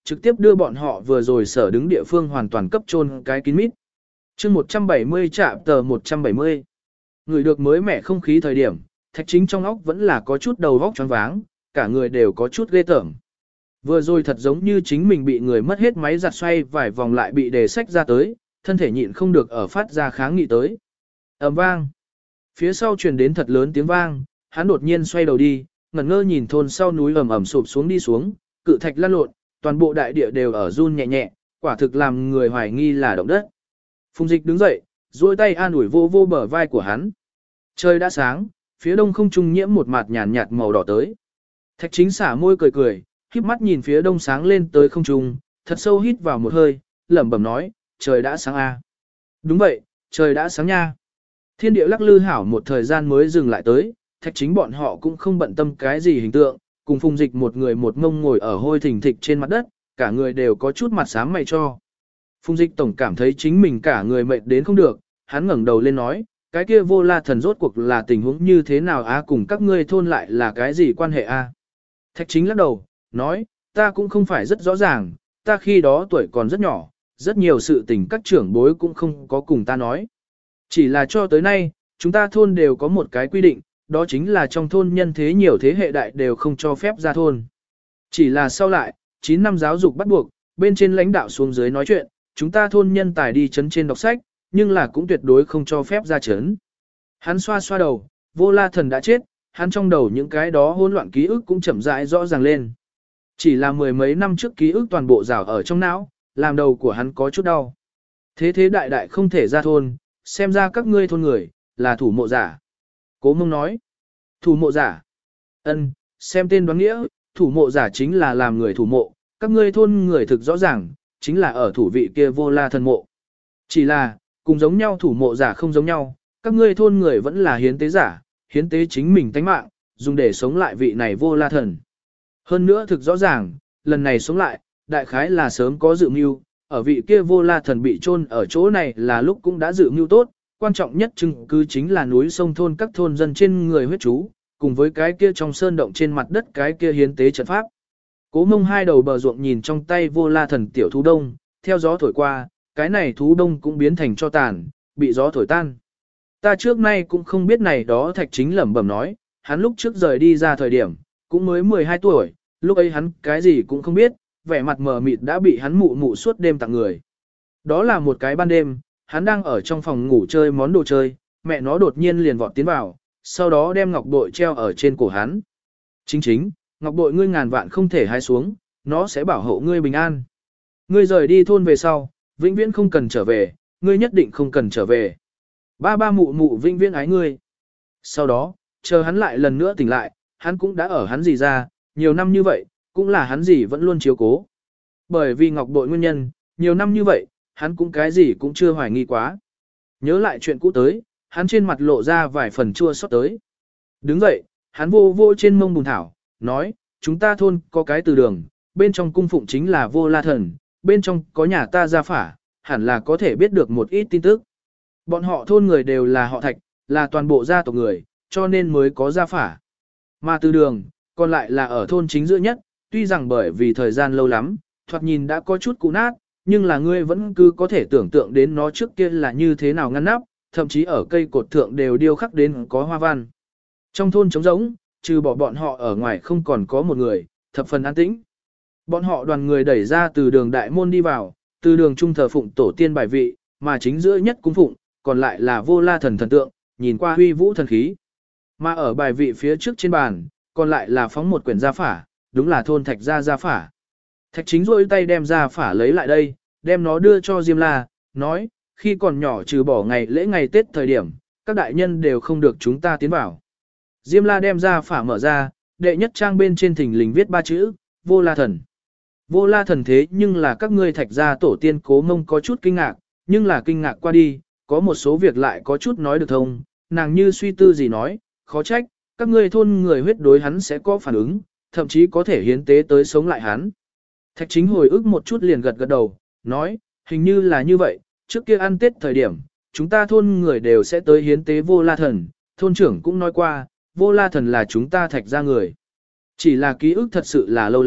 trực tiếp đưa bọn họ vừa rồi sở đứng địa phương hoàn toàn cấp chôn cái kín mít. chương một trăm bảy mươi chạm tờ một trăm bảy mươi. Người được mới mẻ không khí thời điểm, Thạch Chính trong óc vẫn là có chút đầu vóc choáng váng, cả người đều có chút ghê tởm. Vừa rồi thật giống như chính mình bị người mất hết máy giặt xoay vài vòng lại bị đề sách ra tới, thân thể nhịn không được ở phát ra kháng nghị tới. Ầm vang. Phía sau truyền đến thật lớn tiếng vang, hắn đột nhiên xoay đầu đi, ngẩn ngơ nhìn thôn sau núi ầm ầm sụp xuống đi xuống, cự thạch lăn lộn, toàn bộ đại địa đều ở run nhẹ nhẹ, quả thực làm người hoài nghi là động đất. Phùng Dịch đứng dậy, duỗi tay an ủi vô vô bờ vai của hắn. Trời đã sáng, phía đông không trung nhiễm một mạt nhàn nhạt màu đỏ tới. Thạch Chính xả môi cười cười, híp mắt nhìn phía đông sáng lên tới không trung, thật sâu hít vào một hơi, lẩm bẩm nói, trời đã sáng a. Đúng vậy, trời đã sáng nha. Thiên địa lắc lư hảo một thời gian mới dừng lại tới, Thạch Chính bọn họ cũng không bận tâm cái gì hình tượng, cùng Phùng Dịch một người một ngông ngồi ở hôi thình thịch trên mặt đất, cả người đều có chút mặt xám mày cho. Phùng Dịch tổng cảm thấy chính mình cả người mệt đến không được, hắn ngẩng đầu lên nói, cái kia Vô La Thần rốt cuộc là tình huống như thế nào a, cùng các ngươi thôn lại là cái gì quan hệ a? Thạch Chính lắc đầu, nói, ta cũng không phải rất rõ ràng, ta khi đó tuổi còn rất nhỏ, rất nhiều sự tình các trưởng bối cũng không có cùng ta nói. Chỉ là cho tới nay, chúng ta thôn đều có một cái quy định, đó chính là trong thôn nhân thế nhiều thế hệ đại đều không cho phép ra thôn. Chỉ là sau lại, chín năm giáo dục bắt buộc, bên trên lãnh đạo xuống dưới nói chuyện, chúng ta thôn nhân tài đi chấn trên đọc sách, nhưng là cũng tuyệt đối không cho phép ra chấn. Hắn xoa xoa đầu, Vô La Thần đã chết, hắn trong đầu những cái đó hỗn loạn ký ức cũng chậm rãi rõ ràng lên. Chỉ là mười mấy năm trước ký ức toàn bộ rào ở trong não, làm đầu của hắn có chút đau. Thế thế đại đại không thể ra thôn, xem ra các ngươi thôn người, là thủ mộ giả. Cố Mông nói, thủ mộ giả. Ân, xem tên đoán nghĩa, thủ mộ giả chính là làm người thủ mộ, các ngươi thôn người thực rõ ràng, chính là ở thủ vị kia Vô La Thần mộ. Chỉ là, cùng giống nhau thủ mộ giả không giống nhau, các ngươi thôn người vẫn là hiến tế giả, hiến tế chính mình tánh mạng, dùng để sống lại vị này Vô La Thần. Hơn nữa thực rõ ràng, lần này sống lại, đại khái là sớm có dự mưu, ở vị kia Vô La Thần bị chôn ở chỗ này là lúc cũng đã dự mưu tốt, quan trọng nhất chứng cứ chính là núi sông thôn các thôn dân trên người huyết chú, cùng với cái kia trong sơn động trên mặt đất cái kia hiến tế trận pháp. Cố Mông hai đầu bờ ruộng nhìn trong tay Vô La Thần tiểu thú đông, theo gió thổi qua, cái này thú đông cũng biến thành cho tàn, bị gió thổi tan. Ta trước nay cũng không biết này đó. Thạch Chính lẩm bẩm nói, hắn lúc trước rời đi ra thời điểm, cũng mới mười hai tuổi, lúc ấy hắn cái gì cũng không biết, vẻ mặt mờ mịt đã bị hắn mụ mụ suốt đêm tặng người. Đó là một cái ban đêm, hắn đang ở trong phòng ngủ chơi món đồ chơi, mẹ nó đột nhiên liền vọt tiến vào, sau đó đem ngọc bội treo ở trên cổ hắn. Chính chính, ngọc bội ngươi ngàn vạn không thể hái xuống, nó sẽ bảo hộ ngươi bình an. Ngươi rời đi thôn về sau, vĩnh viễn không cần trở về, ngươi nhất định không cần trở về. Ba ba mụ mụ vĩnh viễn ái ngươi. Sau đó, chờ hắn lại lần nữa tỉnh lại, hắn cũng đã ở hắn gì ra, nhiều năm như vậy, cũng là hắn gì vẫn luôn chiếu cố. Bởi vì ngọc bội nguyên nhân, nhiều năm như vậy, hắn cũng cái gì cũng chưa hoài nghi quá. Nhớ lại chuyện cũ tới, hắn trên mặt lộ ra vài phần chua xót tới. Đứng dậy, hắn vô vô trên mông bùn thảo, nói, chúng ta thôn có cái từ đường, bên trong cung phụng chính là Vô La Thần, bên trong có nhà ta gia phả, hẳn là có thể biết được một ít tin tức. Bọn họ thôn người đều là họ Thạch, là toàn bộ gia tộc người, cho nên mới có gia phả. Mà từ đường, còn lại là ở thôn chính giữa nhất, tuy rằng bởi vì thời gian lâu lắm, thoạt nhìn đã có chút cũ nát, nhưng là ngươi vẫn cứ có thể tưởng tượng đến nó trước kia là như thế nào ngăn nắp, thậm chí ở cây cột thượng đều điêu khắc đến có hoa văn. Trong thôn trống rỗng, trừ bỏ bọn họ ở ngoài không còn có một người, thập phần an tĩnh. Bọn họ đoàn người đẩy ra từ đường đại môn đi vào, từ đường trung thờ phụng tổ tiên bài vị, mà chính giữa nhất cung phụng, còn lại là Vô La Thần thần tượng, nhìn qua huy vũ thần khí. Mà ở bài vị phía trước trên bàn, còn lại là phóng một quyển gia phả, đúng là thôn Thạch gia gia phả. Thạch Chính rôi tay đem gia phả lấy lại đây, đem nó đưa cho Diêm La, nói, khi còn nhỏ trừ bỏ ngày lễ ngày Tết thời điểm, các đại nhân đều không được chúng ta tiến vào. Diêm La đem gia phả mở ra, đệ nhất trang bên trên thình lình viết ba chữ, Vô La Thần. Vô La Thần thế nhưng là các ngươi Thạch gia tổ tiên. Cố Mông có chút kinh ngạc, nhưng là kinh ngạc qua đi, có một số việc lại có chút nói được thông, nàng như suy tư gì nói, khó trách, các ngươi thôn người huyết đối hắn sẽ có phản ứng, thậm chí có thể hiến tế tới sống lại hắn. Thạch Chính hồi ức một chút liền gật gật đầu, nói, hình như là như vậy, trước kia ăn Tết thời điểm, chúng ta thôn người đều sẽ tới hiến tế Vô La Thần, thôn trưởng cũng nói qua, Vô La Thần là chúng ta Thạch gia người. Chỉ là ký ức thật sự là lâu lắm,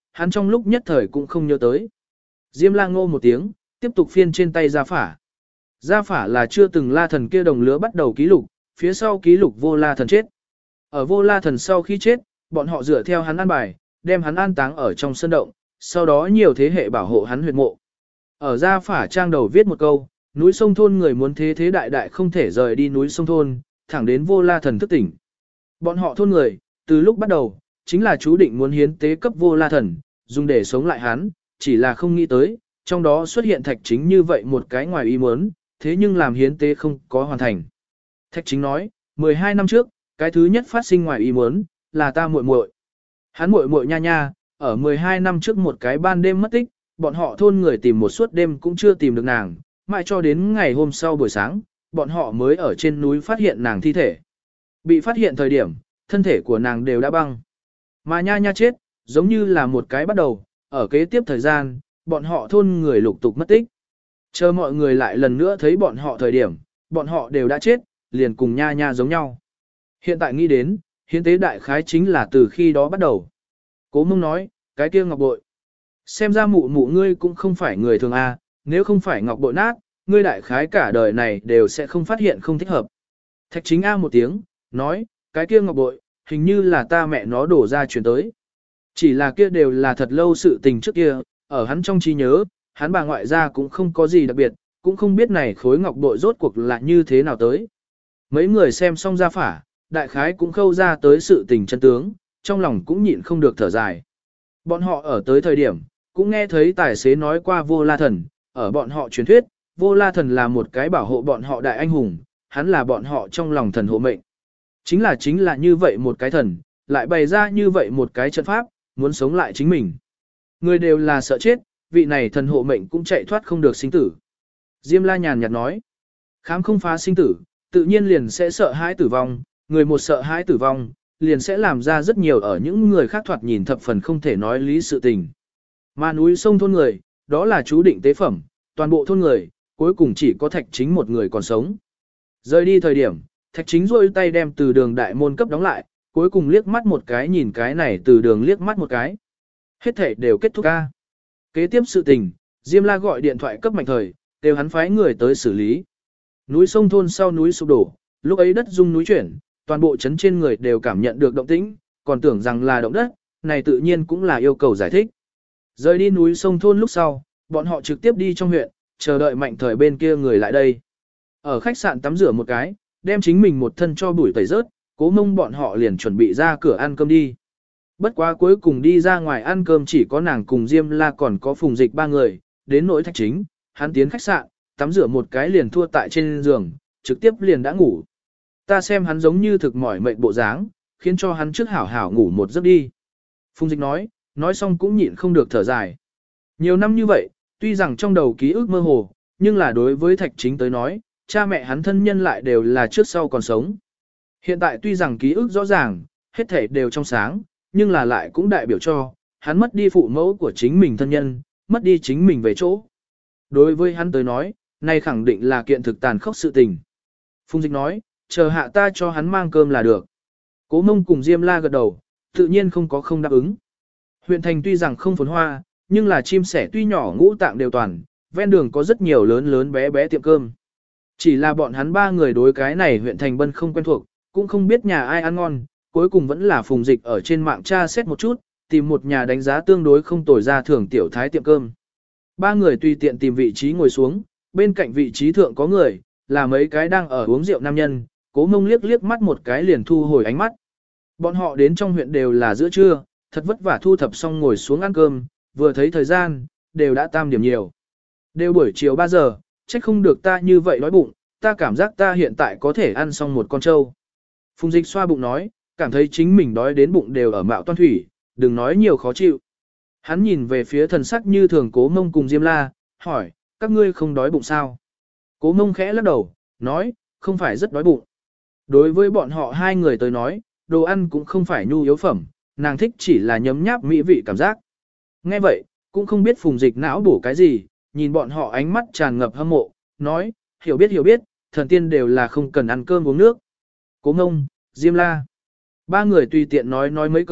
hắn trong lúc nhất thời cũng không nhớ tới. Diêm la ngô một tiếng, tiếp tục phiên trên tay gia phả. Gia phả là chưa từng la thần kia đồng lứa bắt đầu ký lục, phía sau ký lục vô la thần chết. Ở vô la thần sau khi chết, bọn họ dựa theo hắn an bài, đem hắn an táng ở trong sân động, sau đó nhiều thế hệ bảo hộ hắn huyệt mộ. Ở gia phả trang đầu viết một câu, núi sông thôn người muốn thế thế đại đại không thể rời đi núi sông thôn, thẳng đến vô la thần thức tỉnh. Bọn họ thôn người, từ lúc bắt đầu, chính là chú định muốn hiến tế cấp vô la thần, dùng để sống lại hắn, chỉ là không nghĩ tới, trong đó xuất hiện thạch chính như vậy một cái ngoài ý muốn, thế nhưng làm hiến tế không có hoàn thành. Thạch chính nói, mười hai năm trước, cái thứ nhất phát sinh ngoài ý muốn, là ta muội muội. Hắn muội muội nha nha, ở mười hai năm trước một cái ban đêm mất tích, bọn họ thôn người tìm một suốt đêm cũng chưa tìm được nàng, mãi cho đến ngày hôm sau buổi sáng, bọn họ mới ở trên núi phát hiện nàng thi thể. Bị phát hiện thời điểm, thân thể của nàng đều đã băng. Mà nha nha chết, giống như là một cái bắt đầu, ở kế tiếp thời gian, bọn họ thôn người lục tục mất tích. Chờ mọi người lại lần nữa thấy bọn họ thời điểm, bọn họ đều đã chết, liền cùng nha nha giống nhau. Hiện tại nghĩ đến, hiến tế đại khái chính là từ khi đó bắt đầu. Cố Mông nói, cái kia ngọc bội. Xem ra mụ mụ ngươi cũng không phải người thường a, nếu không phải ngọc bội nát, ngươi đại khái cả đời này đều sẽ không phát hiện không thích hợp. Thạch chính a một tiếng, nói, cái kia ngọc bội, hình như là ta mẹ nó đổ ra chuyển tới. Chỉ là kia đều là thật lâu sự tình trước kia, ở hắn trong trí nhớ, hắn bà ngoại gia cũng không có gì đặc biệt, cũng không biết này khối ngọc bội rốt cuộc là như thế nào tới. Mấy người xem xong ra phả, đại khái cũng khâu ra tới sự tình chân tướng, trong lòng cũng nhịn không được thở dài. Bọn họ ở tới thời điểm, cũng nghe thấy tài xế nói qua vô la thần, ở bọn họ truyền thuyết, vô la thần là một cái bảo hộ bọn họ đại anh hùng, hắn là bọn họ trong lòng thần hộ mệnh. Chính là chính là như vậy một cái thần, lại bày ra như vậy một cái trận pháp, muốn sống lại chính mình. Người đều là sợ chết, vị này thần hộ mệnh cũng chạy thoát không được sinh tử. Diêm la nhàn nhạt nói, khám không phá sinh tử, tự nhiên liền sẽ sợ hãi tử vong, người một sợ hãi tử vong, liền sẽ làm ra rất nhiều ở những người khác thoạt nhìn thập phần không thể nói lý sự tình. Mà núi sông thôn người, đó là chú định tế phẩm, toàn bộ thôn người, cuối cùng chỉ có Thạch Chính một người còn sống. Rời đi thời điểm, Thạch Chính rôi tay đem từ đường đại môn cấp đóng lại, cuối cùng liếc mắt một cái nhìn cái này từ đường liếc mắt một cái. Hết thể đều kết thúc ca. Kế tiếp sự tình, Diêm La gọi điện thoại cấp Mạnh Thời, đều hắn phái người tới xử lý. Núi sông thôn sau núi sụp đổ, lúc ấy đất rung núi chuyển, toàn bộ chấn trên người đều cảm nhận được động tĩnh, còn tưởng rằng là động đất, này tự nhiên cũng là yêu cầu giải thích. Rời đi núi sông thôn lúc sau, bọn họ trực tiếp đi trong huyện, chờ đợi Mạnh Thời bên kia người lại đây. Ở khách sạn tắm rửa một cái, đem chính mình một thân cho bụi tẩy rớt, Cố Mông bọn họ liền chuẩn bị ra cửa ăn cơm đi. Bất quá cuối cùng đi ra ngoài ăn cơm chỉ có nàng cùng Diêm La còn có Phùng Dịch ba người, đến nỗi Thạch Chính, hắn tiến khách sạn, tắm rửa một cái liền thua tại trên giường, trực tiếp liền đã ngủ. Ta xem hắn giống như thực mỏi mệt bộ dáng, khiến cho hắn trước hảo hảo ngủ một giấc đi. Phùng Dịch nói, nói xong cũng nhịn không được thở dài. Nhiều năm như vậy, tuy rằng trong đầu ký ức mơ hồ, nhưng là đối với Thạch Chính tới nói, cha mẹ hắn thân nhân lại đều là trước sau còn sống. Hiện tại tuy rằng ký ức rõ ràng, hết thể đều trong sáng, nhưng là lại cũng đại biểu cho, hắn mất đi phụ mẫu của chính mình thân nhân, mất đi chính mình về chỗ. Đối với hắn tới nói, này khẳng định là kiện thực tàn khốc sự tình. Phùng Dịch nói, chờ hạ ta cho hắn mang cơm là được. Cố Mông cùng Diêm La gật đầu, tự nhiên không có không đáp ứng. Huyện thành tuy rằng không phồn hoa, nhưng là chim sẻ tuy nhỏ ngũ tạng đều toàn, ven đường có rất nhiều lớn lớn bé bé tiệm cơm. Chỉ là bọn hắn ba người đối cái này huyện thành bân không quen thuộc, cũng không biết nhà ai ăn ngon, cuối cùng vẫn là Phùng Dịch ở trên mạng tra xét một chút, tìm một nhà đánh giá tương đối không tồi ra thưởng tiểu thái tiệm cơm. Ba người tùy tiện tìm vị trí ngồi xuống, bên cạnh vị trí thượng có người, là mấy cái đang ở uống rượu nam nhân, Cố Mông liếc liếc mắt một cái liền thu hồi ánh mắt. Bọn họ đến trong huyện đều là giữa trưa, thật vất vả thu thập xong ngồi xuống ăn cơm, vừa thấy thời gian, đều đã tam điểm nhiều. Đều buổi chiều ba giờ, trách không được ta như vậy đói bụng, ta cảm giác ta hiện tại có thể ăn xong một con trâu. Phùng Dịch xoa bụng nói, cảm thấy chính mình đói đến bụng đều ở mạo toan thủy, đừng nói nhiều khó chịu. Hắn nhìn về phía thần sắc như thường Cố Mông cùng Diêm La, hỏi, các ngươi không đói bụng sao? Cố Mông khẽ lắc đầu, nói, không phải rất đói bụng. Đối với bọn họ hai người tới nói, đồ ăn cũng không phải nhu yếu phẩm, nàng thích chỉ là nhấm nháp mỹ vị cảm giác. Nghe vậy, cũng không biết Phùng Dịch não bổ cái gì, nhìn bọn họ ánh mắt tràn ngập hâm mộ, nói, hiểu biết hiểu biết, thần tiên đều là không cần ăn cơm uống nước. Cố Mông, Diêm La. Ba người tùy tiện nói nói mấy câu,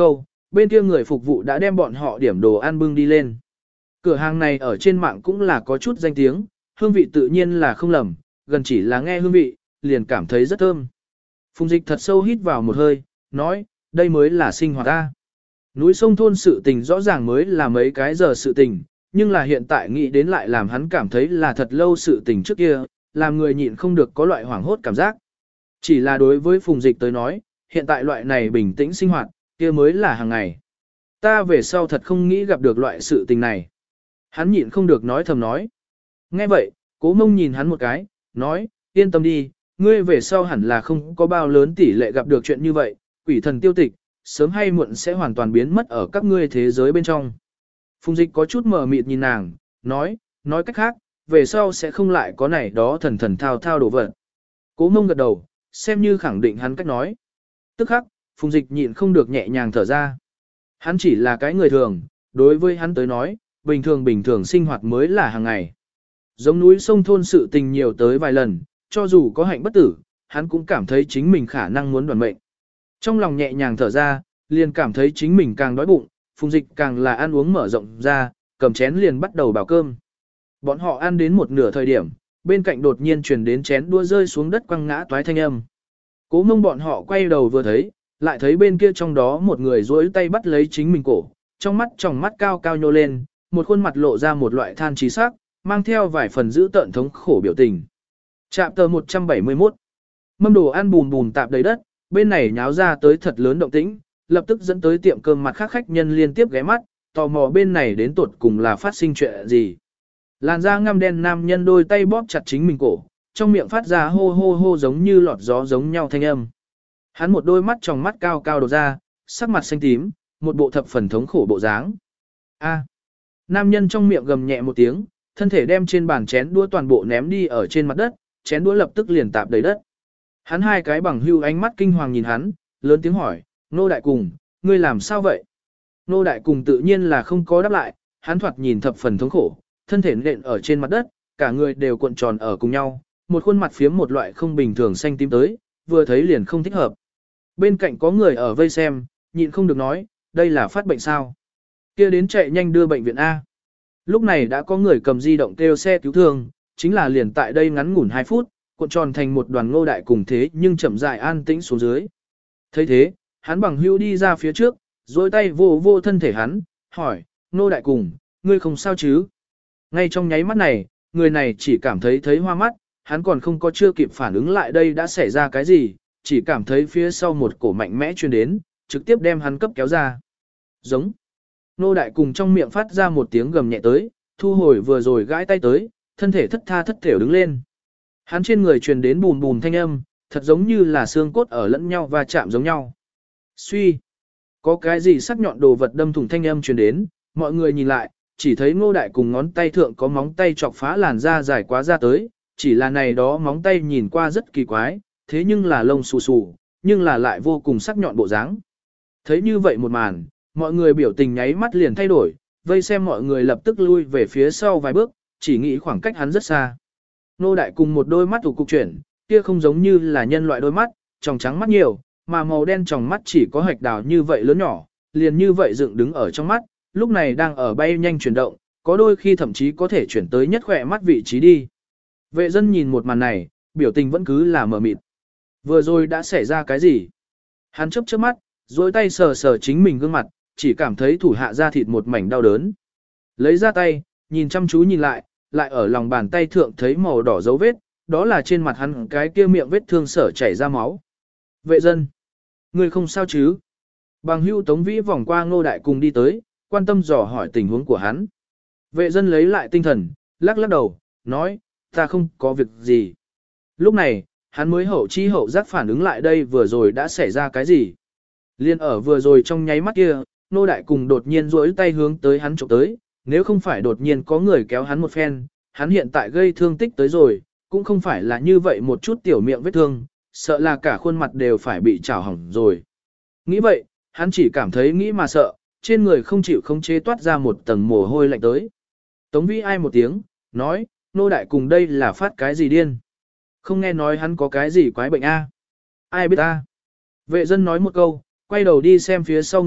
bên kia người phục vụ đã đem bọn họ điểm đồ ăn bưng đi lên. Cửa hàng này ở trên mạng cũng là có chút danh tiếng, hương vị tự nhiên là không lầm, gần chỉ là nghe hương vị, liền cảm thấy rất thơm. Phùng Dịch thật sâu hít vào một hơi, nói, đây mới là sinh hoạt ta. Núi sông thôn sự tình rõ ràng mới là mấy cái giờ sự tình, nhưng là hiện tại nghĩ đến lại làm hắn cảm thấy là thật lâu sự tình trước kia, làm người nhịn không được có loại hoảng hốt cảm giác. Chỉ là đối với Phùng Dịch tới nói, hiện tại loại này bình tĩnh sinh hoạt, kia mới là hàng ngày. Ta về sau thật không nghĩ gặp được loại sự tình này. Hắn nhịn không được nói thầm nói. Nghe vậy, Cố Mông nhìn hắn một cái, nói, yên tâm đi, ngươi về sau hẳn là không có bao lớn tỷ lệ gặp được chuyện như vậy, quỷ thần tiêu tịch, sớm hay muộn sẽ hoàn toàn biến mất ở các ngươi thế giới bên trong. Phùng Dịch có chút mờ mịt nhìn nàng, nói, nói cách khác, về sau sẽ không lại có này đó thần thần thao thao đổ vật. Cố Mông gật đầu, xem như khẳng định hắn cách nói. Tức khắc, Phùng Dịch nhịn không được nhẹ nhàng thở ra. Hắn chỉ là cái người thường, đối với hắn tới nói, bình thường bình thường sinh hoạt mới là hàng ngày. Giống núi sông thôn sự tình nhiều tới vài lần, cho dù có hạnh bất tử, hắn cũng cảm thấy chính mình khả năng muốn đoàn mệnh. Trong lòng nhẹ nhàng thở ra, liền cảm thấy chính mình càng đói bụng, Phùng Dịch càng là ăn uống mở rộng ra, cầm chén liền bắt đầu bảo cơm. Bọn họ ăn đến một nửa thời điểm, bên cạnh đột nhiên truyền đến chén đua rơi xuống đất quăng ngã toái thanh âm. Cố Mông bọn họ quay đầu vừa thấy, lại thấy bên kia trong đó một người duỗi tay bắt lấy chính mình cổ, trong mắt tròng mắt cao cao nhô lên, một khuôn mặt lộ ra một loại than trí sắc, mang theo vài phần giữ tợn thống khổ biểu tình. Chạm tờ một trăm bảy mươi mốt. Mâm đồ ăn bùn bùn tạp đầy đất, bên này nháo ra tới thật lớn động tĩnh, lập tức dẫn tới tiệm cơm mặt khác khách nhân liên tiếp ghé mắt, tò mò bên này đến tuột cùng là phát sinh chuyện gì. Làn da ngăm đen nam nhân đôi tay bóp chặt chính mình cổ, trong miệng phát ra hô hô hô giống như lọt gió giống nhau thanh âm. Hắn một đôi mắt tròng mắt cao cao đột ra, sắc mặt xanh tím, một bộ thập phần thống khổ bộ dáng. A. Nam nhân trong miệng gầm nhẹ một tiếng, thân thể đem trên bàn chén đũa toàn bộ ném đi ở trên mặt đất, chén đũa lập tức liền tạp đầy đất. Hắn hai cái bằng hưu ánh mắt kinh hoàng nhìn hắn, lớn tiếng hỏi, Nô Đại Cùng, ngươi làm sao vậy? Nô Đại Cùng tự nhiên là không có đáp lại, hắn thoạt nhìn thập phần thống khổ, thân thể nện ở trên mặt đất, cả người đều cuộn tròn ở cùng nhau, một khuôn mặt phiếm một loại không bình thường xanh tím tới, vừa thấy liền không thích hợp. Bên cạnh có người ở vây xem, nhịn không được nói, đây là phát bệnh sao? Kia đến chạy nhanh đưa bệnh viện A. Lúc này đã có người cầm di động kêu xe cứu thương, chính là liền tại đây ngắn ngủn hai phút, cuộn tròn thành một đoàn Ngô Đại Cùng thế nhưng chậm rãi an tĩnh xuống dưới. thấy thế, hắn bằng hữu đi ra phía trước, dối tay vô vô thân thể hắn, hỏi, Ngô Đại Cùng, ngươi không sao chứ? Ngay trong nháy mắt này, người này chỉ cảm thấy thấy hoa mắt, hắn còn không có chưa kịp phản ứng lại đây đã xảy ra cái gì, chỉ cảm thấy phía sau một cổ mạnh mẽ truyền đến, trực tiếp đem hắn cấp kéo ra. Giống. Nô Đại Cùng trong miệng phát ra một tiếng gầm nhẹ tới, thu hồi vừa rồi gãi tay tới, thân thể thất tha thất thểu đứng lên. Hắn trên người truyền đến bùn bùn thanh âm, thật giống như là xương cốt ở lẫn nhau và chạm giống nhau. Suy. Có cái gì sắc nhọn đồ vật đâm thủng thanh âm truyền đến, mọi người nhìn lại, chỉ thấy Ngô Đại Cùng ngón tay thượng có móng tay chọc phá làn da dài quá ra tới, chỉ là này đó móng tay nhìn qua rất kỳ quái, thế nhưng là lông xù xù, nhưng là lại vô cùng sắc nhọn bộ dáng. Thấy như vậy một màn, mọi người biểu tình nháy mắt liền thay đổi, vây xem mọi người lập tức lui về phía sau vài bước, chỉ nghĩ khoảng cách hắn rất xa. Ngô Đại Cùng một đôi mắt ủ cục chuyển, kia không giống như là nhân loại đôi mắt, tròng trắng mắt nhiều, mà màu đen tròng mắt chỉ có hạch đào như vậy lớn nhỏ, liền như vậy dựng đứng ở trong mắt, lúc này đang ở bay nhanh chuyển động, có đôi khi thậm chí có thể chuyển tới nhất khỏe mắt vị trí đi. Vệ dân nhìn một màn này, biểu tình vẫn cứ là mờ mịt. Vừa rồi đã xảy ra cái gì? Hắn chớp chớp mắt, duỗi tay sờ sờ chính mình gương mặt, chỉ cảm thấy thủ hạ da thịt một mảnh đau đớn. Lấy ra tay, nhìn chăm chú nhìn lại, lại ở lòng bàn tay thượng thấy màu đỏ dấu vết, đó là trên mặt hắn cái kia miệng vết thương sở chảy ra máu. Vệ dân, người không sao chứ? Bằng hưu Tống Vĩ vòng qua Ngô Đại Cùng đi tới, quan tâm dò hỏi tình huống của hắn. Vệ dân lấy lại tinh thần, lắc lắc đầu, nói, ta không có việc gì. Lúc này, hắn mới hậu chi hậu giác phản ứng lại đây vừa rồi đã xảy ra cái gì. Liên ở vừa rồi trong nháy mắt kia, Ngô Đại Cùng đột nhiên duỗi tay hướng tới hắn chụp tới, nếu không phải đột nhiên có người kéo hắn một phen, hắn hiện tại gây thương tích tới rồi, cũng không phải là như vậy một chút tiểu miệng vết thương, sợ là cả khuôn mặt đều phải bị chảo hỏng rồi. Nghĩ vậy, hắn chỉ cảm thấy nghĩ mà sợ, trên người không chịu không chế toát ra một tầng mồ hôi lạnh tới. Tống Vĩ ai một tiếng, nói, Ngô Đại Cùng đây là phát cái gì điên? Không nghe nói hắn có cái gì quái bệnh a? Ai biết ta? Vệ dân nói một câu, quay đầu đi xem phía sau người,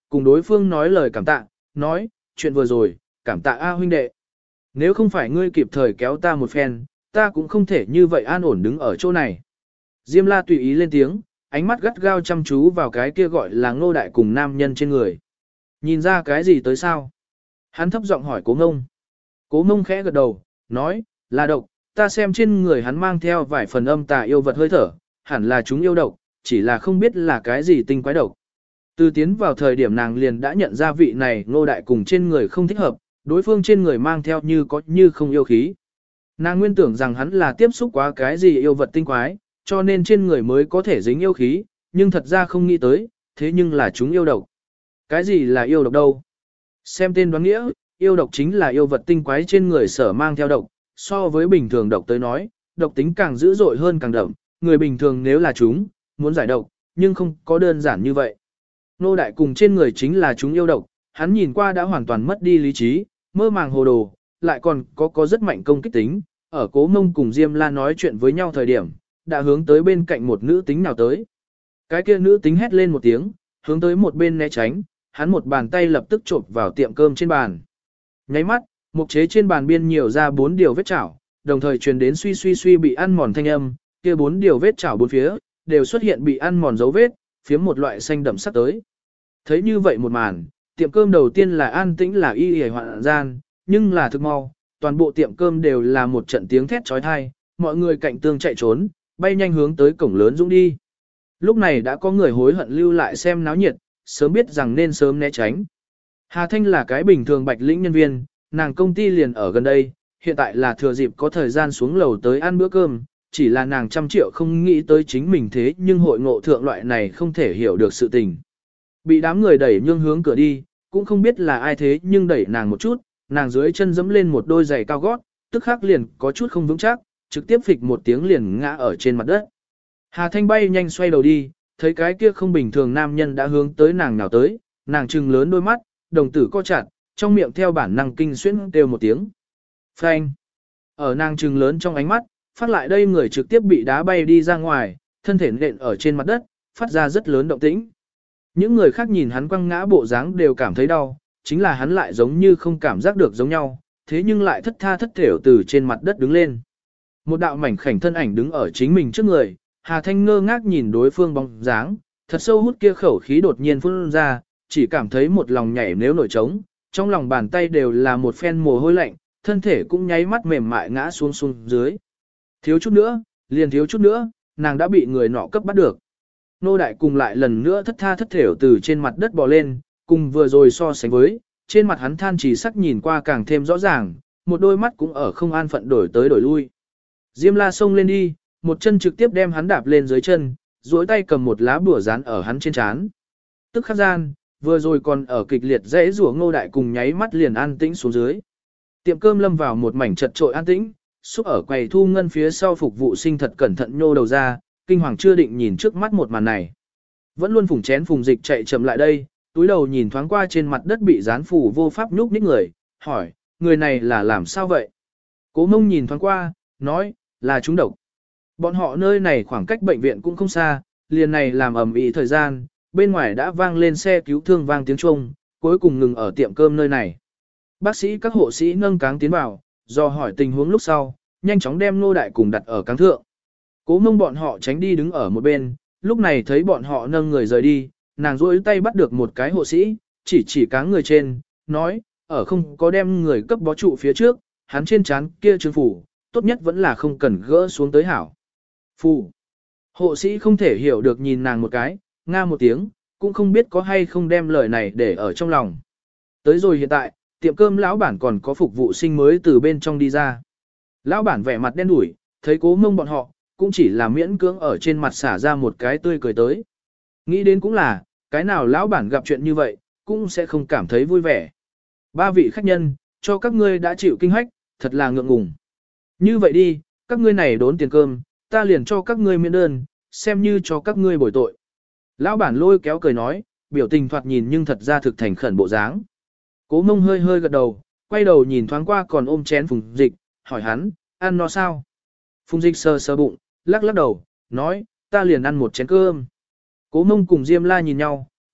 cùng đối phương nói lời cảm tạ, nói, chuyện vừa rồi, cảm tạ A huynh đệ. Nếu không phải ngươi kịp thời kéo ta một phen, ta cũng không thể như vậy an ổn đứng ở chỗ này. Diêm la tùy ý lên tiếng, ánh mắt gắt gao chăm chú vào cái kia gọi là Ngô Đại cùng nam nhân trên người. Nhìn ra cái gì tới sao? Hắn thấp giọng hỏi Cố Ngông. Cố Ngông khẽ gật đầu, nói, là độc, ta xem trên người hắn mang theo vài phần âm tà yêu vật hơi thở, hẳn là chúng yêu độc, chỉ là không biết là cái gì tinh quái độc. Từ tiến vào thời điểm nàng liền đã nhận ra vị này Ngô Đại cùng trên người không thích hợp, đối phương trên người mang theo như có như không yêu khí. Nàng nguyên tưởng rằng hắn là tiếp xúc quá cái gì yêu vật tinh quái, cho nên trên người mới có thể dính yêu khí, nhưng thật ra không nghĩ tới, thế nhưng là chúng yêu độc. Cái gì là yêu độc đâu? Xem tên đoán nghĩa, yêu độc chính là yêu vật tinh quái trên người sở mang theo độc, so với bình thường độc tới nói, độc tính càng dữ dội hơn càng đậm, người bình thường nếu là chúng, muốn giải độc, nhưng không có đơn giản như vậy. Nô Đại cùng trên người chính là chúng yêu độc, hắn nhìn qua đã hoàn toàn mất đi lý trí, mơ màng hồ đồ, lại còn có có rất mạnh công kích tính, ở Cố Mông cùng Diêm La nói chuyện với nhau thời điểm, đã hướng tới bên cạnh một nữ tính nào tới. Cái kia nữ tính hét lên một tiếng, hướng tới một bên né tránh, hắn một bàn tay lập tức chộp vào tiệm cơm trên bàn. Nháy mắt, mục chế trên bàn biên nhiều ra bốn điều vết chảo, đồng thời truyền đến suy suy suy bị ăn mòn thanh âm, kia bốn điều vết chảo bốn phía, đều xuất hiện bị ăn mòn dấu vết, phiếm một loại xanh đậm sắc tới. Thấy như vậy một màn, tiệm cơm đầu tiên là an tĩnh là y y hoạn gian, nhưng là thực mau, toàn bộ tiệm cơm đều là một trận tiếng thét trói thai, mọi người cạnh tương chạy trốn, bay nhanh hướng tới cổng lớn dũng đi. Lúc này đã có người hối hận lưu lại xem náo nhiệt, sớm biết rằng nên sớm né tránh. Hà Thanh là cái bình thường bạch lĩnh nhân viên, nàng công ty liền ở gần đây, hiện tại là thừa dịp có thời gian xuống lầu tới ăn bữa cơm, chỉ là nàng trăm triệu không nghĩ tới chính mình thế nhưng hội ngộ thượng loại này không thể hiểu được sự tình. Bị đám người đẩy nhương hướng cửa đi, cũng không biết là ai thế nhưng đẩy nàng một chút, nàng dưới chân dẫm lên một đôi giày cao gót, tức khắc liền có chút không vững chắc, trực tiếp phịch một tiếng liền ngã ở trên mặt đất. Hà Thanh bay nhanh xoay đầu đi, thấy cái kia không bình thường nam nhân đã hướng tới nàng nào tới, nàng trừng lớn đôi mắt, đồng tử co chặt, trong miệng theo bản năng kinh xuyễn kêu một tiếng. Phanh! Ở nàng trừng lớn trong ánh mắt, phát lại đây người trực tiếp bị đá bay đi ra ngoài, thân thể nện ở trên mặt đất, phát ra rất lớn động tĩnh. Những người khác nhìn hắn quăng ngã bộ dáng đều cảm thấy đau, chính là hắn lại giống như không cảm giác được giống nhau, thế nhưng lại thất tha thất thểu từ trên mặt đất đứng lên. Một đạo mảnh khảnh thân ảnh đứng ở chính mình trước người, Hà Thanh ngơ ngác nhìn đối phương bóng dáng, thật sâu hút kia khẩu khí đột nhiên phun ra, chỉ cảm thấy một lòng nhảy nếu nổi trống, trong lòng bàn tay đều là một phen mồ hôi lạnh, thân thể cũng nháy mắt mềm mại ngã xuống xuống dưới. Thiếu chút nữa, liền thiếu chút nữa, nàng đã bị người nọ cấp bắt được. Nô Đại cùng lại lần nữa thất tha thất thểu từ trên mặt đất bò lên, cùng vừa rồi so sánh với, trên mặt hắn than chỉ sắc nhìn qua càng thêm rõ ràng, một đôi mắt cũng ở không an phận đổi tới đổi lui. Diêm La xông lên đi, một chân trực tiếp đem hắn đạp lên dưới chân, duỗi tay cầm một lá bùa dán ở hắn trên trán. Tức khắc gian, vừa rồi còn ở kịch liệt dãy rủa Ngô Đại cùng nháy mắt liền an tĩnh xuống dưới. Tiệm cơm lâm vào một mảnh chật trội an tĩnh, xúc ở quầy thu ngân phía sau phục vụ sinh thật cẩn thận nhô đầu ra, kinh hoàng chưa định nhìn trước mắt một màn này. Vẫn luôn phùng chén phùng dịch chạy chậm lại đây, túi đầu nhìn thoáng qua trên mặt đất bị dán phủ vô pháp nhúc nhích người, hỏi, người này là làm sao vậy? Cố Mông nhìn thoáng qua, nói, là trúng độc. Bọn họ nơi này khoảng cách bệnh viện cũng không xa, liền này làm ầm ĩ thời gian, bên ngoài đã vang lên xe cứu thương vang tiếng chuông, cuối cùng ngừng ở tiệm cơm nơi này. Bác sĩ các hộ sĩ nâng cáng tiến vào, do hỏi tình huống lúc sau, nhanh chóng đem Nô Đại cùng đặt ở cáng thượng. Cố Mông bọn họ tránh đi đứng ở một bên, lúc này thấy bọn họ nâng người rời đi, nàng duỗi tay bắt được một cái hộ sĩ, chỉ chỉ cáng người trên, nói, ở không có đem người cấp bó trụ phía trước, hắn trên trán kia trương phủ, tốt nhất vẫn là không cần gỡ xuống tới hảo. Phù. Hộ sĩ không thể hiểu được nhìn nàng một cái, nga một tiếng, cũng không biết có hay không đem lời này để ở trong lòng. Tới rồi hiện tại, tiệm cơm lão bản còn có phục vụ sinh mới từ bên trong đi ra. Lão bản vẻ mặt đen đủi, thấy Cố Mông bọn họ, cũng chỉ là miễn cưỡng ở trên mặt xả ra một cái tươi cười tới. Nghĩ đến cũng là, cái nào lão bản gặp chuyện như vậy, cũng sẽ không cảm thấy vui vẻ. Ba vị khách nhân, cho các ngươi đã chịu kinh hách, thật là ngượng ngùng. Như vậy đi, các ngươi này đốn tiền cơm, ta liền cho các ngươi miễn đơn, xem như cho các ngươi bồi tội. Lão bản lôi kéo cười nói, biểu tình thoạt nhìn nhưng thật ra thực thành khẩn bộ dáng. Cố Mông hơi hơi gật đầu, quay đầu nhìn thoáng qua còn ôm chén Phùng Dịch, hỏi hắn, ăn no sao? Phùng Dịch sờ sờ bụng, lắc lắc đầu, nói, ta liền ăn một chén cơm. Cố Mông cùng Diêm La nhìn nhau,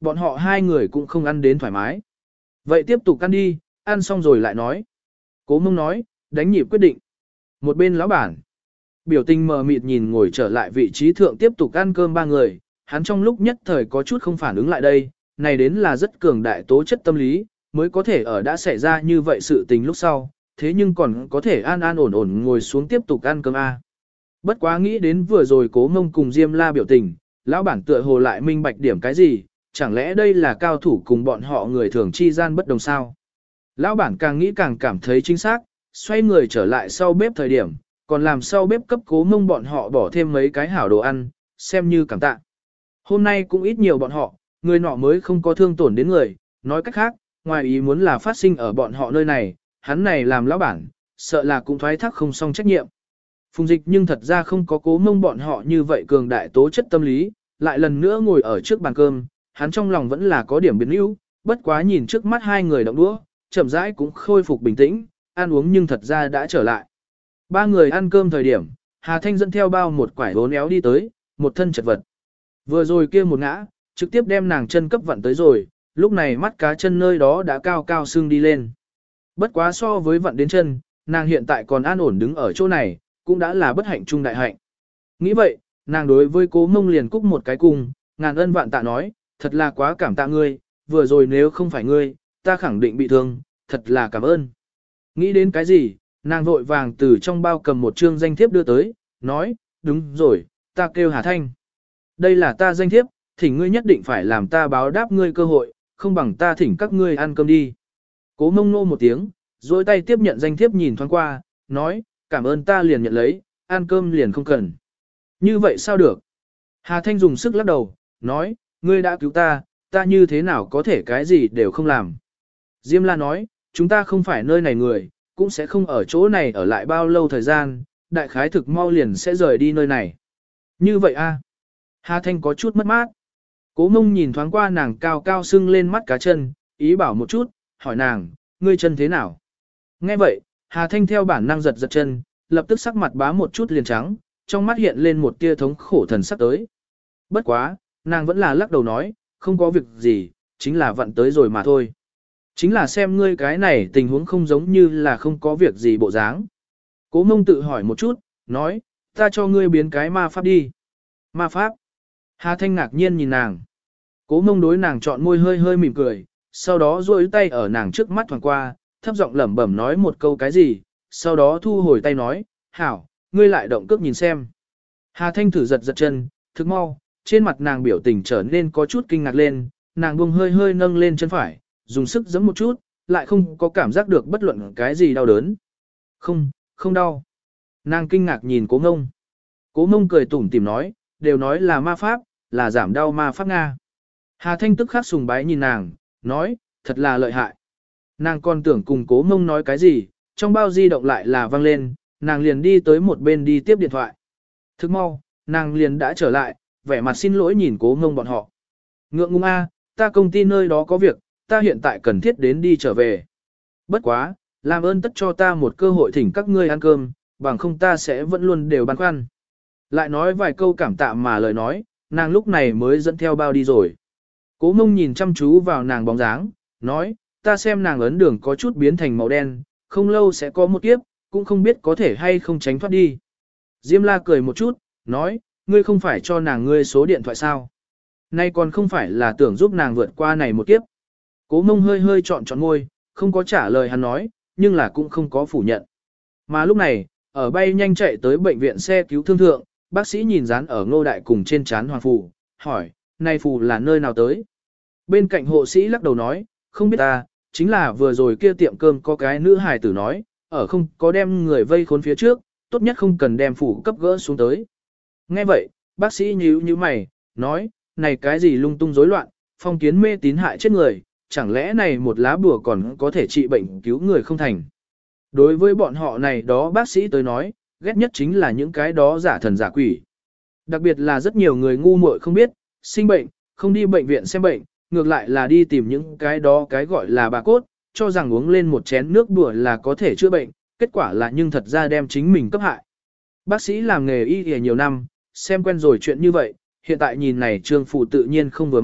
bọn họ hai người cũng không ăn đến thoải mái. Vậy tiếp tục ăn đi, ăn xong rồi lại nói. Cố Mông nói, đánh nhịp quyết định. Một bên lão bản, biểu tình mờ mịt nhìn ngồi trở lại vị trí thượng tiếp tục ăn cơm ba người, hắn trong lúc nhất thời có chút không phản ứng lại đây, này đến là rất cường đại tố chất tâm lý, mới có thể ở đã xảy ra như vậy sự tình lúc sau, thế nhưng còn có thể an an ổn ổn ngồi xuống tiếp tục ăn cơm A. Bất quá nghĩ đến vừa rồi Cố Mông cùng Diêm La biểu tình, lão bản tựa hồ lại minh bạch điểm cái gì, chẳng lẽ đây là cao thủ cùng bọn họ người thường chi gian bất đồng sao? Lão bản càng nghĩ càng cảm thấy chính xác, xoay người trở lại sau bếp thời điểm, còn làm sau bếp cấp Cố Mông bọn họ bỏ thêm mấy cái hảo đồ ăn, xem như cảm tạ. Hôm nay cũng ít nhiều bọn họ, người nọ mới không có thương tổn đến người, nói cách khác, ngoài ý muốn là phát sinh ở bọn họ nơi này, hắn này làm lão bản, sợ là cũng thoái thác không xong trách nhiệm. Phùng Dịch nhưng thật ra không có Cố Mông bọn họ như vậy cường đại tố chất tâm lý, lại lần nữa ngồi ở trước bàn cơm, hắn trong lòng vẫn là có điểm biến yếu, bất quá nhìn trước mắt hai người động đũa, chậm rãi cũng khôi phục bình tĩnh, ăn uống nhưng thật ra đã trở lại. Ba người ăn cơm thời điểm, Hà Thanh dẫn theo bao một quải bốn éo đi tới, một thân chật vật. Vừa rồi kia một ngã, trực tiếp đem nàng chân cấp vặn tới rồi, lúc này mắt cá chân nơi đó đã cao cao xương đi lên. Bất quá so với vặn đến chân, nàng hiện tại còn an ổn đứng ở chỗ này, cũng đã là bất hạnh trung đại hạnh. Nghĩ vậy, nàng đối với Cố Mông liền cúc một cái cung, ngàn ân vạn tạ nói, thật là quá cảm tạ ngươi, vừa rồi nếu không phải ngươi, ta khẳng định bị thương, thật là cảm ơn. Nghĩ đến cái gì, nàng vội vàng từ trong bao cầm một chương danh thiếp đưa tới, nói, đúng rồi, ta kêu Hà Thanh. Đây là ta danh thiếp, thỉnh ngươi nhất định phải làm ta báo đáp ngươi cơ hội, không bằng ta thỉnh các ngươi ăn cơm đi. Cố Mông nô một tiếng, dối tay tiếp nhận danh thiếp nhìn thoáng qua, nói, cảm ơn ta liền nhận lấy, ăn cơm liền không cần. Như vậy sao được? Hà Thanh dùng sức lắc đầu, nói, ngươi đã cứu ta, ta như thế nào có thể cái gì đều không làm. Diêm La nói, chúng ta không phải nơi này người, cũng sẽ không ở chỗ này ở lại bao lâu thời gian, đại khái thực mau liền sẽ rời đi nơi này. Như vậy a? Hà Thanh có chút mất mát. Cố Mông nhìn thoáng qua nàng cao cao sưng lên mắt cá chân, ý bảo một chút, hỏi nàng, ngươi chân thế nào? Nghe vậy, Hà Thanh theo bản năng giật giật chân, lập tức sắc mặt bá một chút liền trắng, trong mắt hiện lên một tia thống khổ thần sắc tới. Bất quá, nàng vẫn là lắc đầu nói, không có việc gì, chính là vặn tới rồi mà thôi. Chính là xem ngươi cái này tình huống không giống như là không có việc gì bộ dáng. Cố Mông tự hỏi một chút, nói, ta cho ngươi biến cái ma pháp đi. Ma pháp. Hà Thanh ngạc nhiên nhìn nàng. Cố Mông đối nàng chọn môi hơi hơi mỉm cười, sau đó duỗi tay ở nàng trước mắt thoảng qua, thấp giọng lẩm bẩm nói một câu cái gì, sau đó thu hồi tay nói, hảo, ngươi lại động cước nhìn xem. Hà Thanh thử giật giật chân, thức mau, trên mặt nàng biểu tình trở nên có chút kinh ngạc lên, nàng buông hơi hơi nâng lên chân phải, dùng sức giẫm một chút, lại không có cảm giác được bất luận cái gì đau đớn. Không, không đau. Nàng kinh ngạc nhìn Cố Mông. Cố Mông cười tủm tỉm nói, đều nói là ma pháp, là giảm đau ma pháp Nga. Hà Thanh tức khắc sùng bái nhìn nàng, nói, thật là lợi hại. Nàng còn tưởng cùng Cố Mông nói cái gì, trong bao di động lại là vang lên, nàng liền đi tới một bên đi tiếp điện thoại. Thức mau, nàng liền đã trở lại, vẻ mặt xin lỗi nhìn Cố Mông bọn họ. Ngượng ngùng a, ta công ty nơi đó có việc, ta hiện tại cần thiết đến đi trở về. Bất quá, làm ơn tất cho ta một cơ hội thỉnh các ngươi ăn cơm, bằng không ta sẽ vẫn luôn đều băn khoăn. Lại nói vài câu cảm tạ mà lời nói, nàng lúc này mới dẫn theo bao đi rồi. Cố Mông nhìn chăm chú vào nàng bóng dáng, nói, ta xem nàng ấn đường có chút biến thành màu đen, không lâu sẽ có một kiếp, cũng không biết có thể hay không tránh thoát đi. Diêm La cười một chút, nói, ngươi không phải cho nàng ngươi số điện thoại sao? Nay còn không phải là tưởng giúp nàng vượt qua này một kiếp. Cố Mông hơi hơi chọn chọn ngôi, không có trả lời hắn nói, nhưng là cũng không có phủ nhận. Mà lúc này, ở bay nhanh chạy tới bệnh viện xe cứu thương thượng, bác sĩ nhìn dán ở Ngô Đại cùng trên trán Hoàng Phù, hỏi, này Phù là nơi nào tới? Bên cạnh hộ sĩ lắc đầu nói, không biết ta, chính là vừa rồi kia tiệm cơm có cái nữ hài tử nói, ở không có đem người vây khốn phía trước, tốt nhất không cần đem Phù cấp gỡ xuống tới. Nghe vậy, bác sĩ nhíu nhíu mày, nói, này cái gì lung tung rối loạn, phong kiến mê tín hại chết người, chẳng lẽ này một lá bùa còn có thể trị bệnh cứu người không thành. Đối với bọn họ này đó bác sĩ tới nói, ghét nhất chính là những cái đó giả thần giả quỷ. Đặc biệt là rất nhiều người ngu muội không biết, sinh bệnh, không đi bệnh viện xem bệnh, ngược lại là đi tìm những cái đó cái gọi là bà cốt, cho rằng uống lên một chén nước đùa là có thể chữa bệnh, kết quả là nhưng thật ra đem chính mình cấp hại. Bác sĩ làm nghề y y nhiều năm, xem quen rồi chuyện như vậy, hiện tại nhìn này trương phụ tự nhiên không vừa mắt,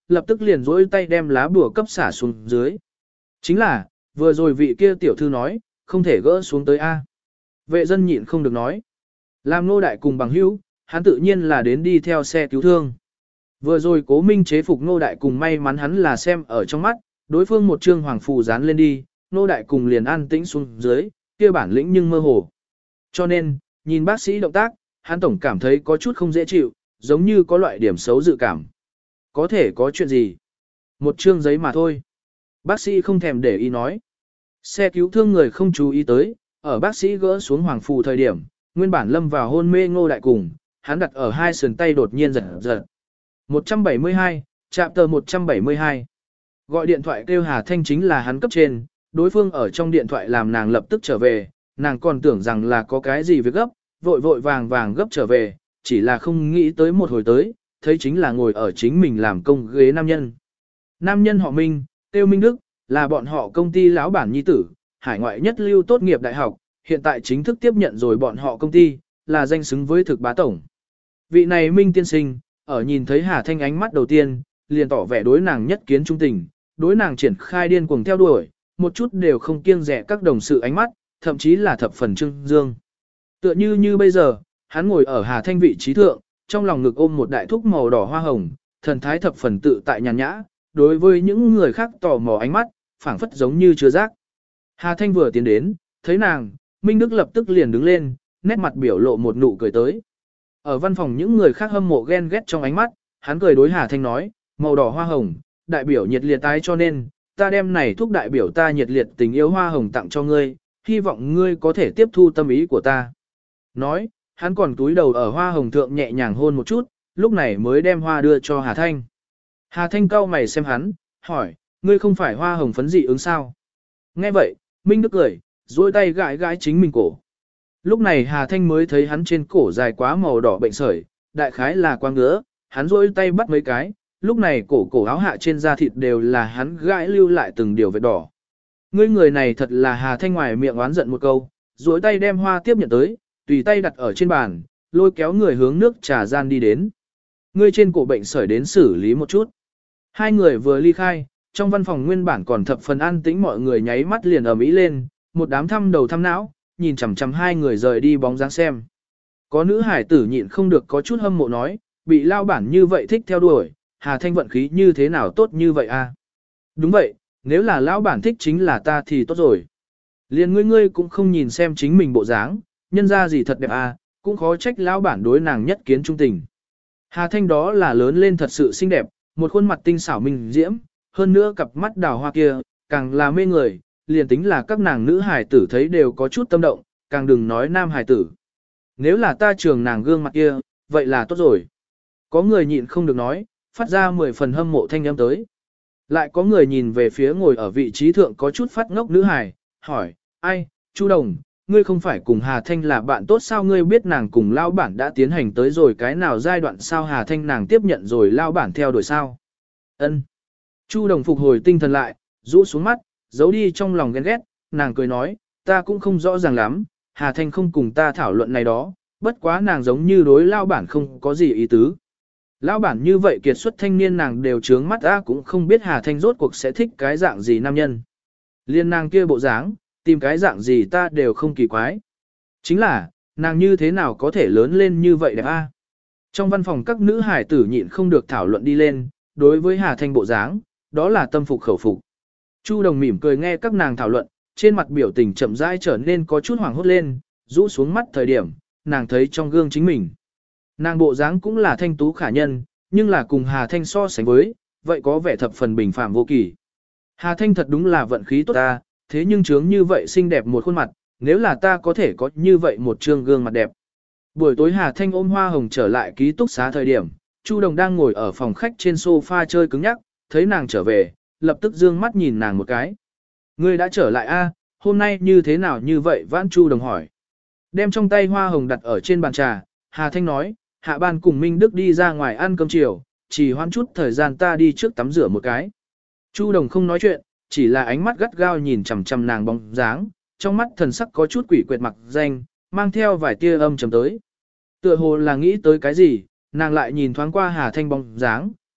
lập tức liền rỗi tay đem lá bùa cấp xả xuống dưới. Chính là, vừa rồi vị kia tiểu thư nói, không thể gỡ xuống tới A. Vệ dân nhịn không được nói. Làm nô đại cùng bằng hữu, hắn tự nhiên là đến đi theo xe cứu thương. Vừa rồi cố minh chế phục nô đại cùng may mắn hắn là xem ở trong mắt, đối phương một trương hoàng phù dán lên đi, nô đại cùng liền an tĩnh xuống dưới, kia bản lĩnh nhưng mơ hồ. Cho nên, nhìn bác sĩ động tác, hắn tổng cảm thấy có chút không dễ chịu, giống như có loại điểm xấu dự cảm. Có thể có chuyện gì? Một trương giấy mà thôi. Bác sĩ không thèm để ý nói. Xe cứu thương người không chú ý tới, ở bác sĩ gỡ xuống hoàng phù thời điểm, nguyên bản lâm vào hôn mê ngô đại cùng, hắn đặt ở hai sườn tay đột nhiên giật giật. một trăm bảy mươi hai, chạm tờ một trăm bảy mươi hai. Gọi điện thoại kêu Hà Thanh chính là hắn cấp trên, đối phương ở trong điện thoại làm nàng lập tức trở về, nàng còn tưởng rằng là có cái gì việc gấp, vội vội vàng vàng gấp trở về, chỉ là không nghĩ tới một hồi tới, thấy chính là ngồi ở chính mình làm công ghế nam nhân. Nam nhân họ Minh, Tiêu Minh Đức, là bọn họ công ty lão bản nhi tử, hải ngoại nhất lưu tốt nghiệp đại học, hiện tại chính thức tiếp nhận rồi bọn họ công ty, là danh xứng với thực bá tổng. Vị này Minh tiên sinh, ở nhìn thấy Hà Thanh ánh mắt đầu tiên, liền tỏ vẻ đối nàng nhất kiến trung tình, đối nàng triển khai điên cuồng theo đuổi, một chút đều không kiêng dè các đồng sự ánh mắt, thậm chí là thập phần trưng dương. Tựa như như bây giờ, hắn ngồi ở Hà Thanh vị trí thượng, trong lòng ngực ôm một đại thúc màu đỏ hoa hồng, thần thái thập phần tự tại nhàn nhã, đối với những người khác tò mò ánh mắt, phảng phất giống như chưa giác. Hà Thanh vừa tiến đến, thấy nàng, Minh Đức lập tức liền đứng lên, nét mặt biểu lộ một nụ cười tới. Ở văn phòng những người khác hâm mộ ghen ghét trong ánh mắt, hắn cười đối Hà Thanh nói, màu đỏ hoa hồng, đại biểu nhiệt liệt tái cho nên, ta đem này thúc đại biểu ta nhiệt liệt tình yêu hoa hồng tặng cho ngươi, hy vọng ngươi có thể tiếp thu tâm ý của ta. Nói, hắn còn túi đầu ở hoa hồng thượng nhẹ nhàng hôn một chút, lúc này mới đem hoa đưa cho Hà Thanh. Hà Thanh cau mày xem hắn, hỏi, ngươi không phải hoa hồng phấn dị ứng sao? Nghe vậy, Minh Đức cười, duỗi tay gãi gãi chính mình cổ. Lúc này Hà Thanh mới thấy hắn trên cổ dài quá màu đỏ bệnh sởi, đại khái là quang ngứa, hắn duỗi tay bắt mấy cái, lúc này cổ cổ áo hạ trên da thịt đều là hắn gãi lưu lại từng điều vết đỏ. Ngươi người này thật là Hà Thanh ngoài miệng oán giận một câu, duỗi tay đem hoa tiếp nhận tới, tùy tay đặt ở trên bàn, lôi kéo người hướng nước trà gian đi đến. Ngươi trên cổ bệnh sởi đến xử lý một chút. Hai người vừa ly khai, trong văn phòng nguyên bản còn thập phần an tĩnh mọi người nháy mắt liền ầm ĩ lên, một đám thăm đầu thăm não, nhìn chằm chằm hai người rời đi bóng dáng xem. Có nữ hải tử nhịn không được có chút hâm mộ nói, bị lao bản như vậy thích theo đuổi, Hà Thanh vận khí như thế nào tốt như vậy a? Đúng vậy, nếu là lão bản thích chính là ta thì tốt rồi. Liền ngươi ngươi cũng không nhìn xem chính mình bộ dáng, nhân ra gì thật đẹp a, cũng khó trách lão bản đối nàng nhất kiến trung tình. Hà Thanh đó là lớn lên thật sự xinh đẹp, một khuôn mặt tinh xảo minh diễm, hơn nữa cặp mắt đào hoa kia, càng là mê người, liền tính là các nàng nữ hài tử thấy đều có chút tâm động, càng đừng nói nam hài tử. Nếu là ta trường nàng gương mặt kia, vậy là tốt rồi. Có người nhịn không được nói, phát ra mười phần hâm mộ thanh âm tới. Lại có người nhìn về phía ngồi ở vị trí thượng có chút phát ngốc nữ hài, hỏi, ai, Chu Đồng, ngươi không phải cùng Hà Thanh là bạn tốt sao, ngươi biết nàng cùng lao bản đã tiến hành tới rồi cái nào giai đoạn sao, Hà Thanh nàng tiếp nhận rồi lao bản theo đuổi sao? Ân. Chu Đồng phục hồi tinh thần lại, rũ xuống mắt, giấu đi trong lòng ghen ghét, nàng cười nói, ta cũng không rõ ràng lắm, Hà Thanh không cùng ta thảo luận này đó, bất quá nàng giống như đối lao bản không có gì ý tứ. Lão bản như vậy kiệt xuất thanh niên nàng đều trướng mắt, ta cũng không biết Hà Thanh rốt cuộc sẽ thích cái dạng gì nam nhân. Liên nàng kia bộ dáng, tìm cái dạng gì ta đều không kỳ quái. Chính là, nàng như thế nào có thể lớn lên như vậy đẹp a? Trong văn phòng các nữ hải tử nhịn không được thảo luận đi lên, đối với Hà Thanh bộ dáng, đó là tâm phục khẩu phục. Chu Đồng mỉm cười nghe các nàng thảo luận, trên mặt biểu tình chậm rãi trở nên có chút hoảng hốt lên, rũ xuống mắt thời điểm, nàng thấy trong gương chính mình. Nàng bộ dáng cũng là thanh tú khả nhân, nhưng là cùng Hà Thanh so sánh với, vậy có vẻ thập phần bình phàm vô kỳ. Hà Thanh thật đúng là vận khí tốt ta, thế nhưng chướng như vậy xinh đẹp một khuôn mặt, nếu là ta có thể có như vậy một trương gương mặt đẹp. Buổi tối Hà Thanh ôm hoa hồng trở lại ký túc xá thời điểm, Chu Đồng đang ngồi ở phòng khách trên sofa chơi cứng nhắc, thấy nàng trở về, lập tức dương mắt nhìn nàng một cái. Ngươi đã trở lại a, hôm nay như thế nào như vậy, Vãn Chu Đồng hỏi. Đem trong tay hoa hồng đặt ở trên bàn trà, Hà Thanh nói, hạ ban cùng Minh Đức đi ra ngoài ăn cơm chiều, chỉ hoãn chút thời gian ta đi trước tắm rửa một cái. Chu Đồng không nói chuyện, chỉ là ánh mắt gắt gao nhìn chằm chằm nàng bóng dáng, trong mắt thần sắc có chút quỷ quyệt mặc danh, mang theo vài tia âm trầm tới. Tựa hồ là nghĩ tới cái gì, nàng lại nhìn thoáng qua Hà Thanh bóng dáng,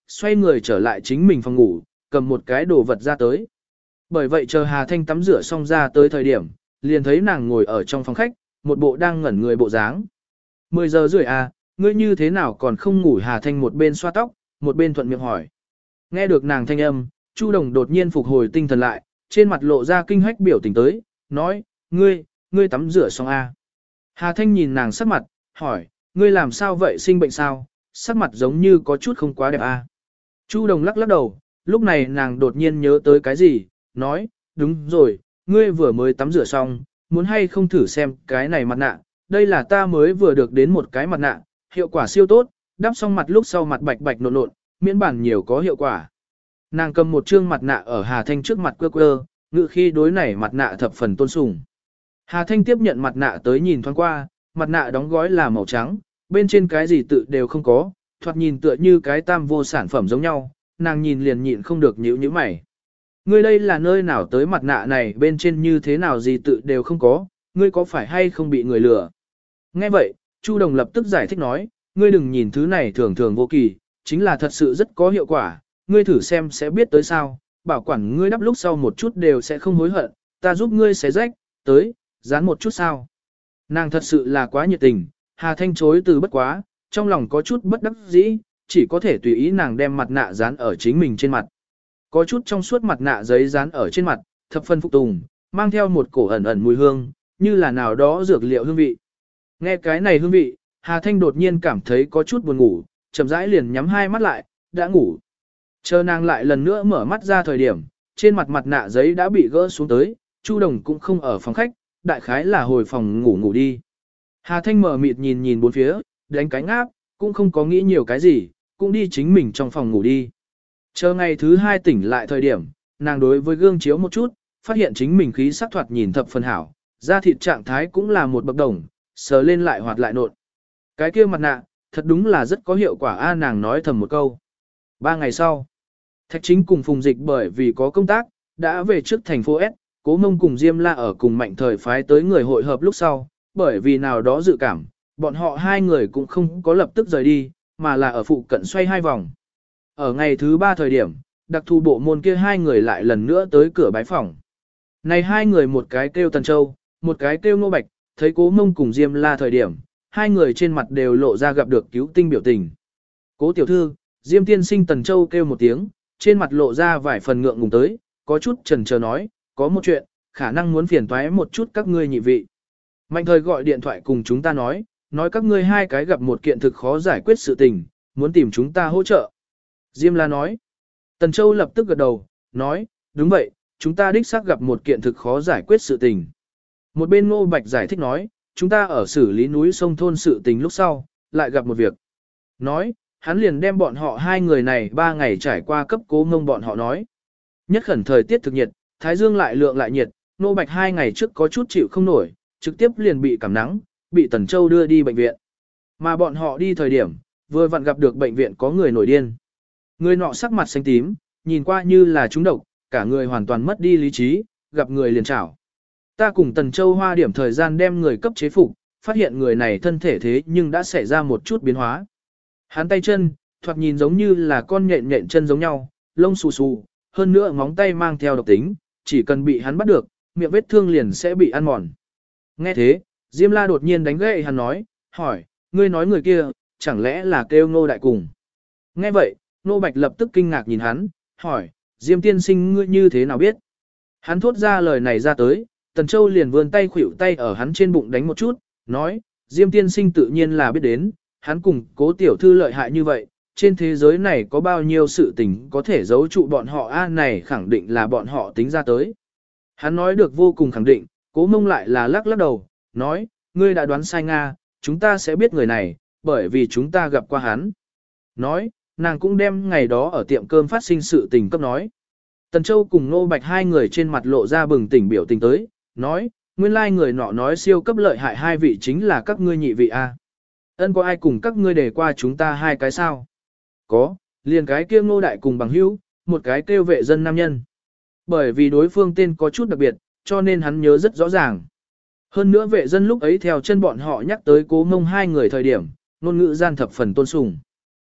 xoay người trở lại chính mình phòng ngủ, cầm một cái đồ vật ra tới. Bởi vậy chờ Hà Thanh tắm rửa xong ra tới thời điểm, liền thấy nàng ngồi ở trong phòng khách, một bộ đang ngẩn người bộ dáng. mười giờ rưỡi à, ngươi như thế nào còn không ngủ? Hà Thanh một bên xoa tóc, một bên thuận miệng hỏi. Nghe được nàng thanh âm, Chu Đồng đột nhiên phục hồi tinh thần lại, trên mặt lộ ra kinh hách biểu tình tới, nói, ngươi, ngươi tắm rửa xong à. Hà Thanh nhìn nàng sắc mặt, hỏi, ngươi làm sao vậy, sinh bệnh sao? Sắc mặt giống như có chút không quá đẹp à. Chu Đồng lắc lắc đầu, lúc này nàng đột nhiên nhớ tới cái gì, nói, đúng rồi, ngươi vừa mới tắm rửa xong, muốn hay không thử xem cái này mặt nạ, đây là ta mới vừa được đến một cái mặt nạ, hiệu quả siêu tốt, đắp xong mặt lúc sau mặt bạch bạch nộn nộn, miễn bản nhiều có hiệu quả. Nàng cầm một trương mặt nạ ở Hà Thanh trước mặt quơ quơ, ngự khi đối này mặt nạ thập phần tôn sùng. Hà Thanh tiếp nhận mặt nạ tới nhìn thoáng qua, mặt nạ đóng gói là màu trắng, bên trên cái gì tự đều không có, thoạt nhìn tựa như cái tam vô sản phẩm giống nhau, nàng nhìn liền nhịn không được nhíu nhíu mày. Ngươi đây là nơi nào tới, mặt nạ này bên trên như thế nào gì tự đều không có, ngươi có phải hay không bị người lừa? Nghe vậy, Chu Đồng lập tức giải thích nói, ngươi đừng nhìn thứ này thường thường vô kỳ, chính là thật sự rất có hiệu quả, ngươi thử xem sẽ biết tới sao, bảo quản ngươi đắp lúc sau một chút đều sẽ không hối hận, ta giúp ngươi xé rách, tới, dán một chút sao. Nàng thật sự là quá nhiệt tình, Hà Thanh chối từ bất quá, trong lòng có chút bất đắc dĩ, chỉ có thể tùy ý nàng đem mặt nạ dán ở chính mình trên mặt. Có chút trong suốt mặt nạ giấy dán ở trên mặt, thập phân phục tùng, mang theo một cổ ẩn ẩn mùi hương, như là nào đó dược liệu hương vị. Nghe cái này hương vị, Hà Thanh đột nhiên cảm thấy có chút buồn ngủ, chậm rãi liền nhắm hai mắt lại, đã ngủ. Chờ nàng lại lần nữa mở mắt ra thời điểm, trên mặt mặt nạ giấy đã bị gỡ xuống tới, Chu Đồng cũng không ở phòng khách, đại khái là hồi phòng ngủ ngủ đi. Hà Thanh mở mịt nhìn nhìn bốn phía, đánh cánh áp, cũng không có nghĩ nhiều cái gì, cũng đi chính mình trong phòng ngủ đi. Chờ ngày thứ hai tỉnh lại thời điểm, nàng đối với gương chiếu một chút, phát hiện chính mình khí sắc thoạt nhìn thập phần hảo, da thịt trạng thái cũng là một bậc đồng, sờ lên lại hoạt lại nộn. Cái kia mặt nạ, thật đúng là rất có hiệu quả a, nàng nói thầm một câu. Ba ngày sau, Thạch Chính cùng Phùng Dịch bởi vì có công tác, đã về trước thành phố S, Cố Mông cùng Diêm La ở cùng Mạnh Thời phái tới người hội hợp lúc sau, bởi vì nào đó dự cảm, bọn họ hai người cũng không có lập tức rời đi, mà là ở phụ cận xoay hai vòng. Ở ngày thứ ba thời điểm, đặc thù bộ môn kia hai người lại lần nữa tới cửa bái phòng. Này hai người một cái kêu Tần Châu, một cái kêu Ngô Bạch, thấy Cố Mông cùng Diêm La thời điểm, hai người trên mặt đều lộ ra gặp được cứu tinh biểu tình. Cố tiểu thư, Diêm tiên sinh, Tần Châu kêu một tiếng, trên mặt lộ ra vài phần ngượng ngùng tới, có chút chần chờ nói, có một chuyện, khả năng muốn phiền toái một chút các ngươi nhị vị. Mạnh Thời gọi điện thoại cùng chúng ta nói, nói các ngươi hai cái gặp một kiện thực khó giải quyết sự tình, muốn tìm chúng ta hỗ trợ. Diêm La nói. Tần Châu lập tức gật đầu, nói, đúng vậy, chúng ta đích xác gặp một kiện thực khó giải quyết sự tình. Một bên Ngô Bạch giải thích nói, chúng ta ở xử lý núi sông thôn sự tình lúc sau, lại gặp một việc. Nói, hắn liền đem bọn họ hai người này ba ngày trải qua cấp Cố Mông bọn họ nói. Nhất khẩn thời tiết thực nhiệt, thái dương lại lượng lại nhiệt, Ngô Bạch hai ngày trước có chút chịu không nổi, trực tiếp liền bị cảm nắng, bị Tần Châu đưa đi bệnh viện. Mà bọn họ đi thời điểm, vừa vặn gặp được bệnh viện có người nổi điên. Người nọ sắc mặt xanh tím, nhìn qua như là trúng độc, cả người hoàn toàn mất đi lý trí, gặp người liền chảo. Ta cùng Tần Châu hoa điểm thời gian đem người cấp chế phục, phát hiện người này thân thể thế nhưng đã xảy ra một chút biến hóa. Hắn tay chân, thoạt nhìn giống như là con nhện nhện chân giống nhau, lông xù xù, hơn nữa móng tay mang theo độc tính, chỉ cần bị hắn bắt được, miệng vết thương liền sẽ bị ăn mòn. Nghe thế, Diêm La đột nhiên đánh gậy hắn nói, hỏi, ngươi nói người kia, chẳng lẽ là kêu Ngô Đại cùng. Nghe vậy, Ngô Bạch lập tức kinh ngạc nhìn hắn, hỏi, Diêm tiên sinh ngươi như thế nào biết? Hắn thốt ra lời này ra tới, Tần Châu liền vươn tay khuỷu tay ở hắn trên bụng đánh một chút, nói, Diêm tiên sinh tự nhiên là biết đến, hắn cùng Cố tiểu thư lợi hại như vậy, trên thế giới này có bao nhiêu sự tình có thể giấu trụ bọn họ a, này khẳng định là bọn họ tính ra tới. Hắn nói được vô cùng khẳng định, Cố Mông lại là lắc lắc đầu, nói, ngươi đã đoán sai Nga, chúng ta sẽ biết người này, bởi vì chúng ta gặp qua hắn. Nói, nàng cũng đem ngày đó ở tiệm cơm phát sinh sự tình cấp nói. Tần Châu cùng Ngô Bạch hai người trên mặt lộ ra bừng tỉnh biểu tình tới, nói, nguyên lai người nọ nói siêu cấp lợi hại hai vị chính là các ngươi nhị vị a. Ân có ai cùng các ngươi để qua chúng ta hai cái sao? Có, liền cái kia Ngô Đại cùng bằng hữu, một cái kêu vệ dân nam nhân. Bởi vì đối phương tên có chút đặc biệt, cho nên hắn nhớ rất rõ ràng. Hơn nữa vệ dân lúc ấy theo chân bọn họ nhắc tới Cố Mông hai người thời điểm, ngôn ngữ gian thập phần tôn sùng.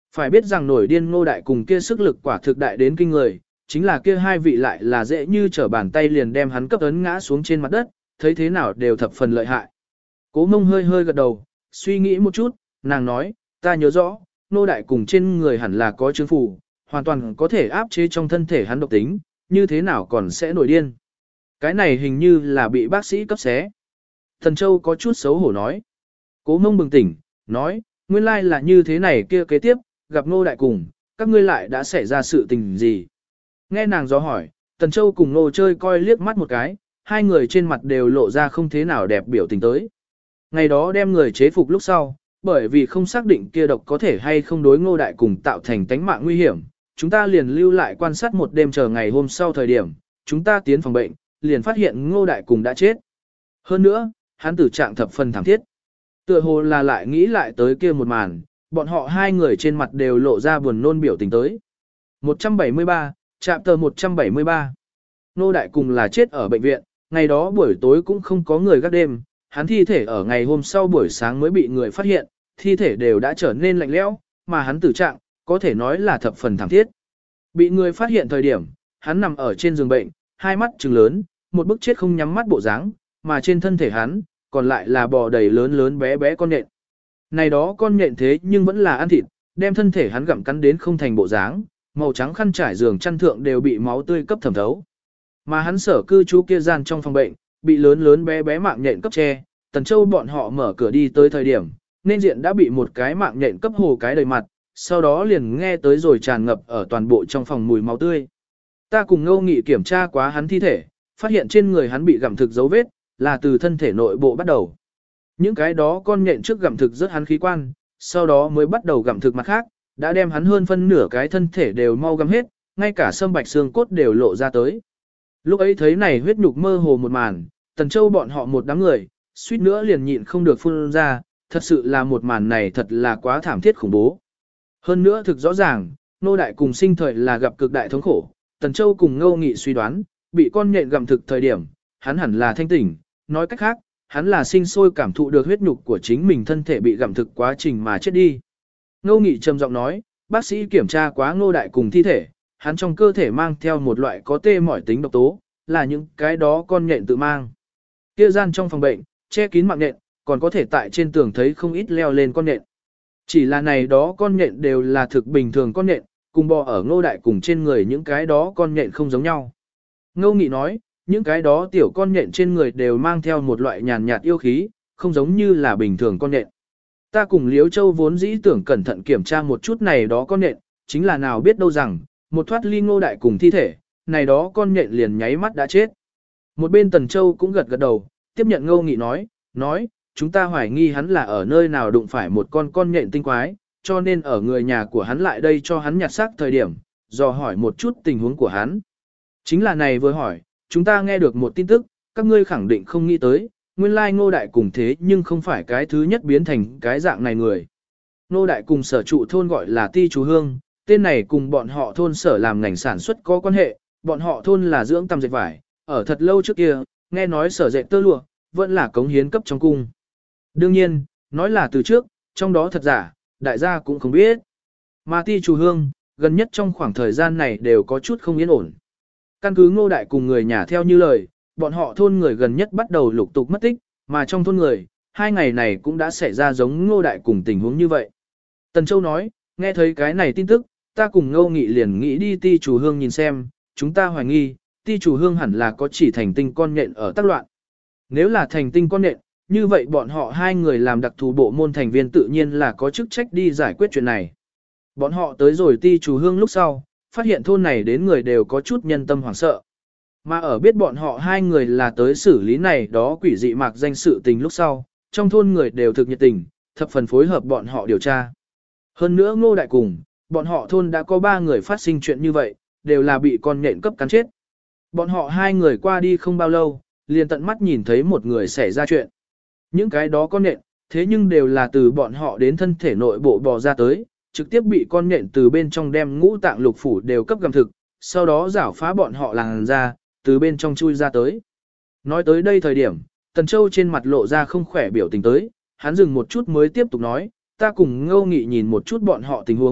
Phải biết rằng nổi điên Ngô Đại cùng kia sức lực quả thực đại đến kinh người, chính là kia hai vị lại là dễ như trở bàn tay liền đem hắn cấp ấn ngã xuống trên mặt đất, thấy thế nào đều thập phần lợi hại. Cố Mông hơi hơi gật đầu, suy nghĩ một chút, nàng nói, ta nhớ rõ, Ngô Đại cùng trên người hẳn là có chứng phù, hoàn toàn có thể áp chế trong thân thể hắn độc tính, như thế nào còn sẽ nổi điên. Cái này hình như là bị bác sĩ cấp xé. Thần Châu có chút xấu hổ nói. Cố Mông bừng tỉnh, nói, nguyên lai là như thế này kia kế tiếp, gặp Ngô Đại cùng, các ngươi lại đã xảy ra sự tình gì. Nghe nàng do hỏi, Tần Châu cùng Ngô chơi coi liếc mắt một cái, hai người trên mặt đều lộ ra không thế nào đẹp biểu tình tới. Ngày đó đem người chế phục lúc sau, bởi vì không xác định kia độc có thể hay không đối Ngô Đại cùng tạo thành tánh mạng nguy hiểm, chúng ta liền lưu lại quan sát một đêm chờ ngày hôm sau thời điểm, chúng ta tiến phòng bệnh, liền phát hiện Ngô Đại cùng đã chết. Hơn nữa, hắn tử trạng thập phần thảm thiết. Tựa hồ là lại nghĩ lại tới kia một màn, bọn họ hai người trên mặt đều lộ ra buồn nôn biểu tình tới. một trăm bảy mươi ba, chạm tờ một trăm bảy mươi ba. Ngô Đại cùng là chết ở bệnh viện, ngày đó buổi tối cũng không có người gác đêm, hắn thi thể ở ngày hôm sau buổi sáng mới bị người phát hiện, thi thể đều đã trở nên lạnh lẽo, mà hắn tử trạng, có thể nói là thập phần thảm thiết. Bị người phát hiện thời điểm, hắn nằm ở trên giường bệnh, hai mắt trừng lớn, một bức chết không nhắm mắt bộ dáng, mà trên thân thể hắn, còn lại là bò đầy lớn lớn bé bé con nhện. Này đó con nhện thế nhưng vẫn là ăn thịt, đem thân thể hắn gặm cắn đến không thành bộ dáng, màu trắng khăn trải giường chăn thượng đều bị máu tươi cấp thẩm thấu. Mà hắn sở cư trú kia gian trong phòng bệnh, bị lớn lớn bé bé mạng nhện cấp che, Tần Châu bọn họ mở cửa đi tới thời điểm, nên diện đã bị một cái mạng nhện cấp hồ cái đầy mặt, sau đó liền nghe tới rồi tràn ngập ở toàn bộ trong phòng mùi máu tươi. Ta cùng Ngô Nghị kiểm tra quá hắn thi thể, phát hiện trên người hắn bị gặm thực dấu vết, là từ thân thể nội bộ bắt đầu. Những cái đó con nhện trước gặm thực rất hắn khí quan, sau đó mới bắt đầu gặm thực mặt khác, đã đem hắn hơn phân nửa cái thân thể đều mau gặm hết, ngay cả sâm bạch xương cốt đều lộ ra tới. Lúc ấy thấy này huyết nhục mơ hồ một màn, Tần Châu bọn họ một đám người, suýt nữa liền nhịn không được phun ra, thật sự là một màn này thật là quá thảm thiết khủng bố. Hơn nữa thực rõ ràng, Ngô Đại cùng sinh thời là gặp cực đại thống khổ, Tần Châu cùng Ngô Nghị suy đoán, bị con nhện gặm thực thời điểm, hắn hẳn là thanh tỉnh, nói cách khác, hắn là sinh sôi cảm thụ được huyết nhục của chính mình thân thể bị gặm thực quá trình mà chết đi. Ngô Nghị trầm giọng nói, bác sĩ kiểm tra quá Ngô Đại cùng thi thể, hắn trong cơ thể mang theo một loại có tê mỏi tính độc tố, là những cái đó con nhện tự mang. Kia gian trong phòng bệnh, che kín mạng nhện, còn có thể tại trên tường thấy không ít leo lên con nhện. Chỉ là này đó con nhện đều là thực bình thường con nhện, cùng bò ở Ngô Đại cùng trên người những cái đó con nhện không giống nhau. Ngô Nghị nói, những cái đó tiểu con nhện trên người đều mang theo một loại nhàn nhạt yêu khí, không giống như là bình thường con nhện. Ta cùng Liếu Châu vốn dĩ tưởng cẩn thận kiểm tra một chút này đó con nhện, chính là nào biết đâu rằng, một thoát ly Ngô Đại cùng thi thể, này đó con nhện liền nháy mắt đã chết. Một bên Tần Châu cũng gật gật đầu, tiếp nhận Ngô Nghị nói, nói, chúng ta hoài nghi hắn là ở nơi nào đụng phải một con con nhện tinh quái, cho nên ở người nhà của hắn lại đây cho hắn nhặt xác thời điểm, dò hỏi một chút tình huống của hắn. Chính là này vừa hỏi, chúng ta nghe được một tin tức, các ngươi khẳng định không nghĩ tới, nguyên lai Ngô Đại cùng thế nhưng không phải cái thứ nhất biến thành cái dạng này người. Ngô Đại cùng sở trụ thôn gọi là Ti Chú Hương, tên này cùng bọn họ thôn sở làm ngành sản xuất có quan hệ, bọn họ thôn là dưỡng tăm dệt vải, ở thật lâu trước kia, nghe nói sở dệt tơ lụa, vẫn là cống hiến cấp trong cung. Đương nhiên, nói là từ trước, trong đó thật giả, đại gia cũng không biết. Mà Ti Chú Hương, gần nhất trong khoảng thời gian này đều có chút không yên ổn. Căn cứ Ngô Đại cùng người nhà theo như lời, bọn họ thôn người gần nhất bắt đầu lục tục mất tích, mà trong thôn người, hai ngày này cũng đã xảy ra giống Ngô Đại cùng tình huống như vậy. Tần Châu nói, nghe thấy cái này tin tức, ta cùng Ngô Nghị liền nghĩ đi Ti Chủ Hương nhìn xem, chúng ta hoài nghi, Ti Chủ Hương hẳn là có chỉ thành tinh con nhện ở tác loạn. Nếu là thành tinh con nhện, như vậy bọn họ hai người làm đặc thù bộ môn thành viên tự nhiên là có chức trách đi giải quyết chuyện này. Bọn họ tới rồi Ti Chủ Hương lúc sau, phát hiện thôn này đến người đều có chút nhân tâm hoảng sợ. Mà ở biết bọn họ hai người là tới xử lý này đó quỷ dị mạc danh sự tình lúc sau, trong thôn người đều thực nhiệt tình, thập phần phối hợp bọn họ điều tra. Hơn nữa Ngô Đại cùng, bọn họ thôn đã có ba người phát sinh chuyện như vậy, đều là bị con nhện cấp cắn chết. Bọn họ hai người qua đi không bao lâu, liền tận mắt nhìn thấy một người xảy ra chuyện. Những cái đó con nhện, thế nhưng đều là từ bọn họ đến thân thể nội bộ bò ra tới, trực tiếp bị con nhện từ bên trong đem ngũ tạng lục phủ đều cấp gặm thực, sau đó rảo phá bọn họ làn ra, từ bên trong chui ra tới. Nói tới đây thời điểm, Tần Châu trên mặt lộ ra không khỏe biểu tình tới, hắn dừng một chút mới tiếp tục nói, ta cùng Ngô Nghị nhìn một chút bọn họ tình huống,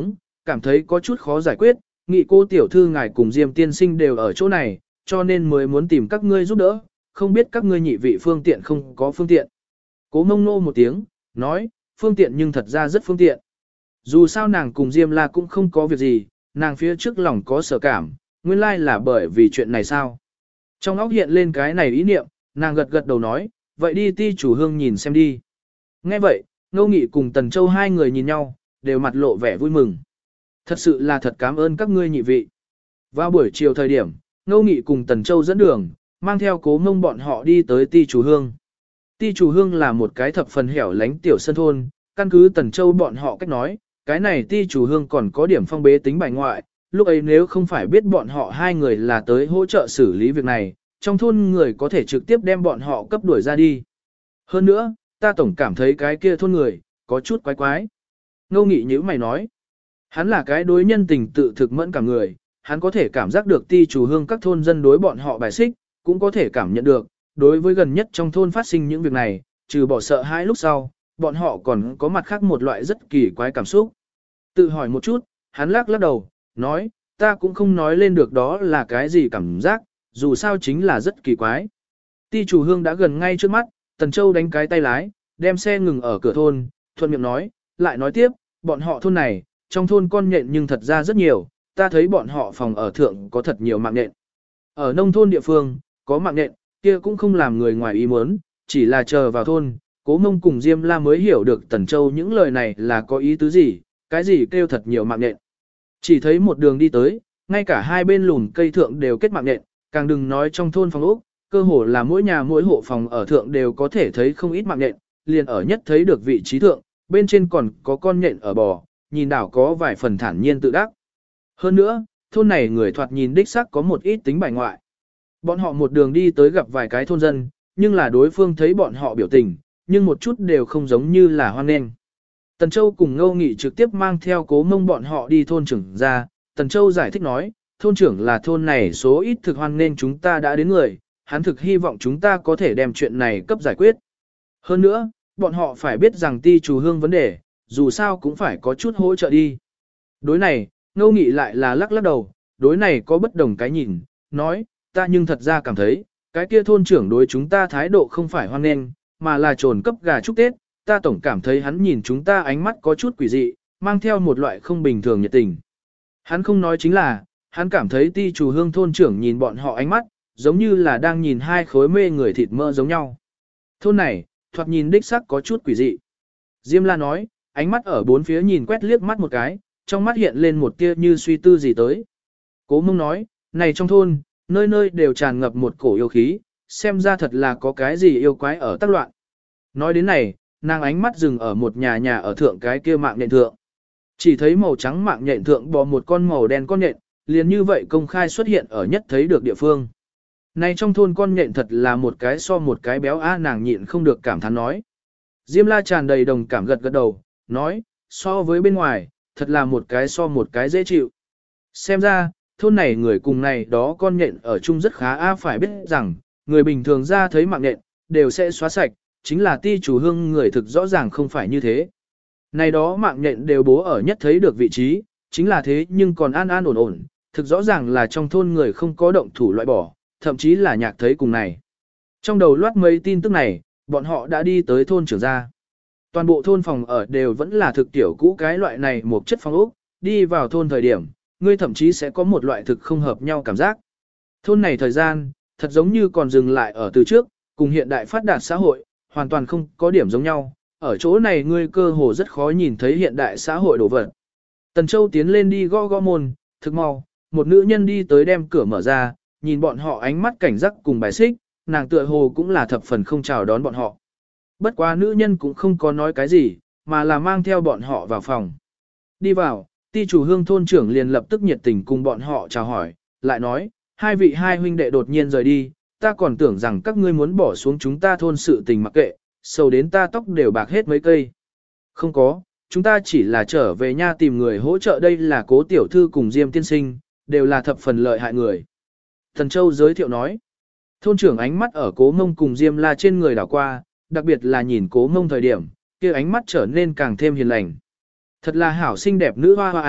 cảm thấy có chút khó giải quyết, nghị cô tiểu thư ngài cùng Diêm tiên sinh đều ở chỗ này, cho nên mới muốn tìm các ngươi giúp đỡ, không biết các ngươi nhị vị phương tiện không có phương tiện. Cố mông nô một tiếng, nói, phương tiện nhưng thật ra rất phương tiện. Dù sao nàng cùng Diêm La cũng không có việc gì, nàng phía trước lòng có sở cảm, nguyên lai là bởi vì chuyện này sao. Trong óc hiện lên cái này ý niệm, nàng gật gật đầu nói, vậy đi ti chủ hương nhìn xem đi. Nghe vậy, Ngô Nghị cùng Tần Châu hai người nhìn nhau, đều mặt lộ vẻ vui mừng. Thật sự là thật cảm ơn các ngươi nhị vị. Vào buổi chiều thời điểm, Ngô Nghị cùng Tần Châu dẫn đường, mang theo Cố Mông bọn họ đi tới ti chủ hương. Ti chủ hương là một cái thập phần hẻo lánh tiểu sân thôn, căn cứ Tần Châu bọn họ cách nói, cái này ti chủ hương còn có điểm phong bế tính bài ngoại, lúc ấy nếu không phải biết bọn họ hai người là tới hỗ trợ xử lý việc này, trong thôn người có thể trực tiếp đem bọn họ cấp đuổi ra đi. Hơn nữa, ta tổng cảm thấy cái kia thôn người, có chút quái quái. Ngô Nghị như mày nói, hắn là cái đối nhân tình tự thực mẫn cả người, hắn có thể cảm giác được ti chủ hương các thôn dân đối bọn họ bài xích, cũng có thể cảm nhận được, đối với gần nhất trong thôn phát sinh những việc này, trừ bỏ sợ hãi lúc sau, bọn họ còn có mặt khác một loại rất kỳ quái cảm xúc. Tự hỏi một chút, hắn lắc lắc đầu, nói, ta cũng không nói lên được đó là cái gì cảm giác, dù sao chính là rất kỳ quái. Ti chủ hương đã gần ngay trước mắt, Tần Châu đánh cái tay lái, đem xe ngừng ở cửa thôn, thuận miệng nói, lại nói tiếp, bọn họ thôn này, trong thôn con nhện nhưng thật ra rất nhiều, ta thấy bọn họ phòng ở thượng có thật nhiều mạng nhện. Ở nông thôn địa phương, có mạng nhện, kia cũng không làm người ngoài ý muốn, chỉ là chờ vào thôn, Cố Mông cùng Diêm La mới hiểu được Tần Châu những lời này là có ý tứ gì, cái gì kêu thật nhiều mạng nhện. Chỉ thấy một đường đi tới, ngay cả hai bên lùn cây thượng đều kết mạng nhện, càng đừng nói trong thôn phòng ốc, cơ hồ là mỗi nhà mỗi hộ phòng ở thượng đều có thể thấy không ít mạng nhện, liền ở nhất thấy được vị trí thượng, bên trên còn có con nhện ở bò, nhìn đảo có vài phần thản nhiên tự đắc. Hơn nữa, thôn này người thoạt nhìn đích xác có một ít tính bài ngoại. Bọn họ một đường đi tới gặp vài cái thôn dân, nhưng là đối phương thấy bọn họ biểu tình, nhưng một chút đều không giống như là hoan nghênh. Tần Châu cùng Ngô Nghị trực tiếp mang theo Cố Mông bọn họ đi thôn trưởng ra, Tần Châu giải thích nói, thôn trưởng là thôn này số ít thực hoan nên chúng ta đã đến người, hắn thực hy vọng chúng ta có thể đem chuyện này cấp giải quyết. Hơn nữa, bọn họ phải biết rằng ti chủ hương vấn đề, dù sao cũng phải có chút hỗ trợ đi. Đối này, Ngô Nghị lại là lắc lắc đầu, đối này có bất đồng cái nhìn, nói, ta nhưng thật ra cảm thấy, cái kia thôn trưởng đối chúng ta thái độ không phải hoan nghênh, mà là trồn cấp gà chúc Tết, ta tổng cảm thấy hắn nhìn chúng ta ánh mắt có chút quỷ dị, mang theo một loại không bình thường nhiệt tình. Hắn không nói chính là, hắn cảm thấy ti chủ hương thôn trưởng nhìn bọn họ ánh mắt, giống như là đang nhìn hai khối mê người thịt mỡ giống nhau. Thôn này, thoạt nhìn đích sắc có chút quỷ dị. Diêm La nói, ánh mắt ở bốn phía nhìn quét liếc mắt một cái, trong mắt hiện lên một tia như suy tư gì tới. Cố Mông nói, này trong thôn, nơi nơi đều tràn ngập một cổ yêu khí, xem ra thật là có cái gì yêu quái ở tác loạn. Nói đến này, nàng ánh mắt dừng ở một nhà nhà ở thượng cái kia mạng nhện thượng. Chỉ thấy màu trắng mạng nhện thượng bò một con màu đen con nhện, liền như vậy công khai xuất hiện ở nhất thấy được địa phương. Này trong thôn con nhện thật là một cái so một cái béo a nàng nhịn không được cảm thán nói. Diêm La tràn đầy đồng cảm gật gật đầu, nói, so với bên ngoài, thật là một cái so một cái dễ chịu. Xem ra, thôn này người cùng này đó con nhện ở chung rất khá a phải biết rằng, người bình thường ra thấy mạng nhện, đều sẽ xóa sạch, chính là ti chủ hương người thực rõ ràng không phải như thế. Này đó mạng nhện đều bố ở nhất thấy được vị trí, chính là thế nhưng còn an an ổn ổn, thực rõ ràng là trong thôn người không có động thủ loại bỏ, thậm chí là nhạc thấy cùng này. Trong đầu loát mấy tin tức này, bọn họ đã đi tới thôn trưởng gia. Toàn bộ thôn phòng ở đều vẫn là thực tiểu cũ cái loại này một chất phong ốc, đi vào thôn thời điểm, ngươi thậm chí sẽ có một loại thực không hợp nhau cảm giác. Thôn này thời gian, thật giống như còn dừng lại ở từ trước, cùng hiện đại phát đạt xã hội, hoàn toàn không có điểm giống nhau. Ở chỗ này ngươi cơ hồ rất khó nhìn thấy hiện đại xã hội đồ vật. Tần Châu tiến lên đi gõ gõ môn, thực mau, một nữ nhân đi tới đem cửa mở ra, nhìn bọn họ ánh mắt cảnh giác cùng bài xích, nàng tựa hồ cũng là thập phần không chào đón bọn họ. Bất quá nữ nhân cũng không có nói cái gì, mà là mang theo bọn họ vào phòng. Đi vào, ti chủ hương thôn trưởng liền lập tức nhiệt tình cùng bọn họ chào hỏi, lại nói, hai vị hai huynh đệ đột nhiên rời đi, ta còn tưởng rằng các ngươi muốn bỏ xuống chúng ta thôn sự tình mặc kệ, sầu đến ta tóc đều bạc hết mấy cây. Không có, chúng ta chỉ là trở về nha tìm người hỗ trợ, đây là Cố tiểu thư cùng Diêm tiên sinh, đều là thập phần lợi hại người. Thần Châu giới thiệu nói, thôn trưởng ánh mắt ở Cố Mông cùng Diêm La trên người đảo qua, đặc biệt là nhìn Cố Mông thời điểm, kia ánh mắt trở nên càng thêm hiền lành. Thật là hảo xinh đẹp nữ hoa hoa à,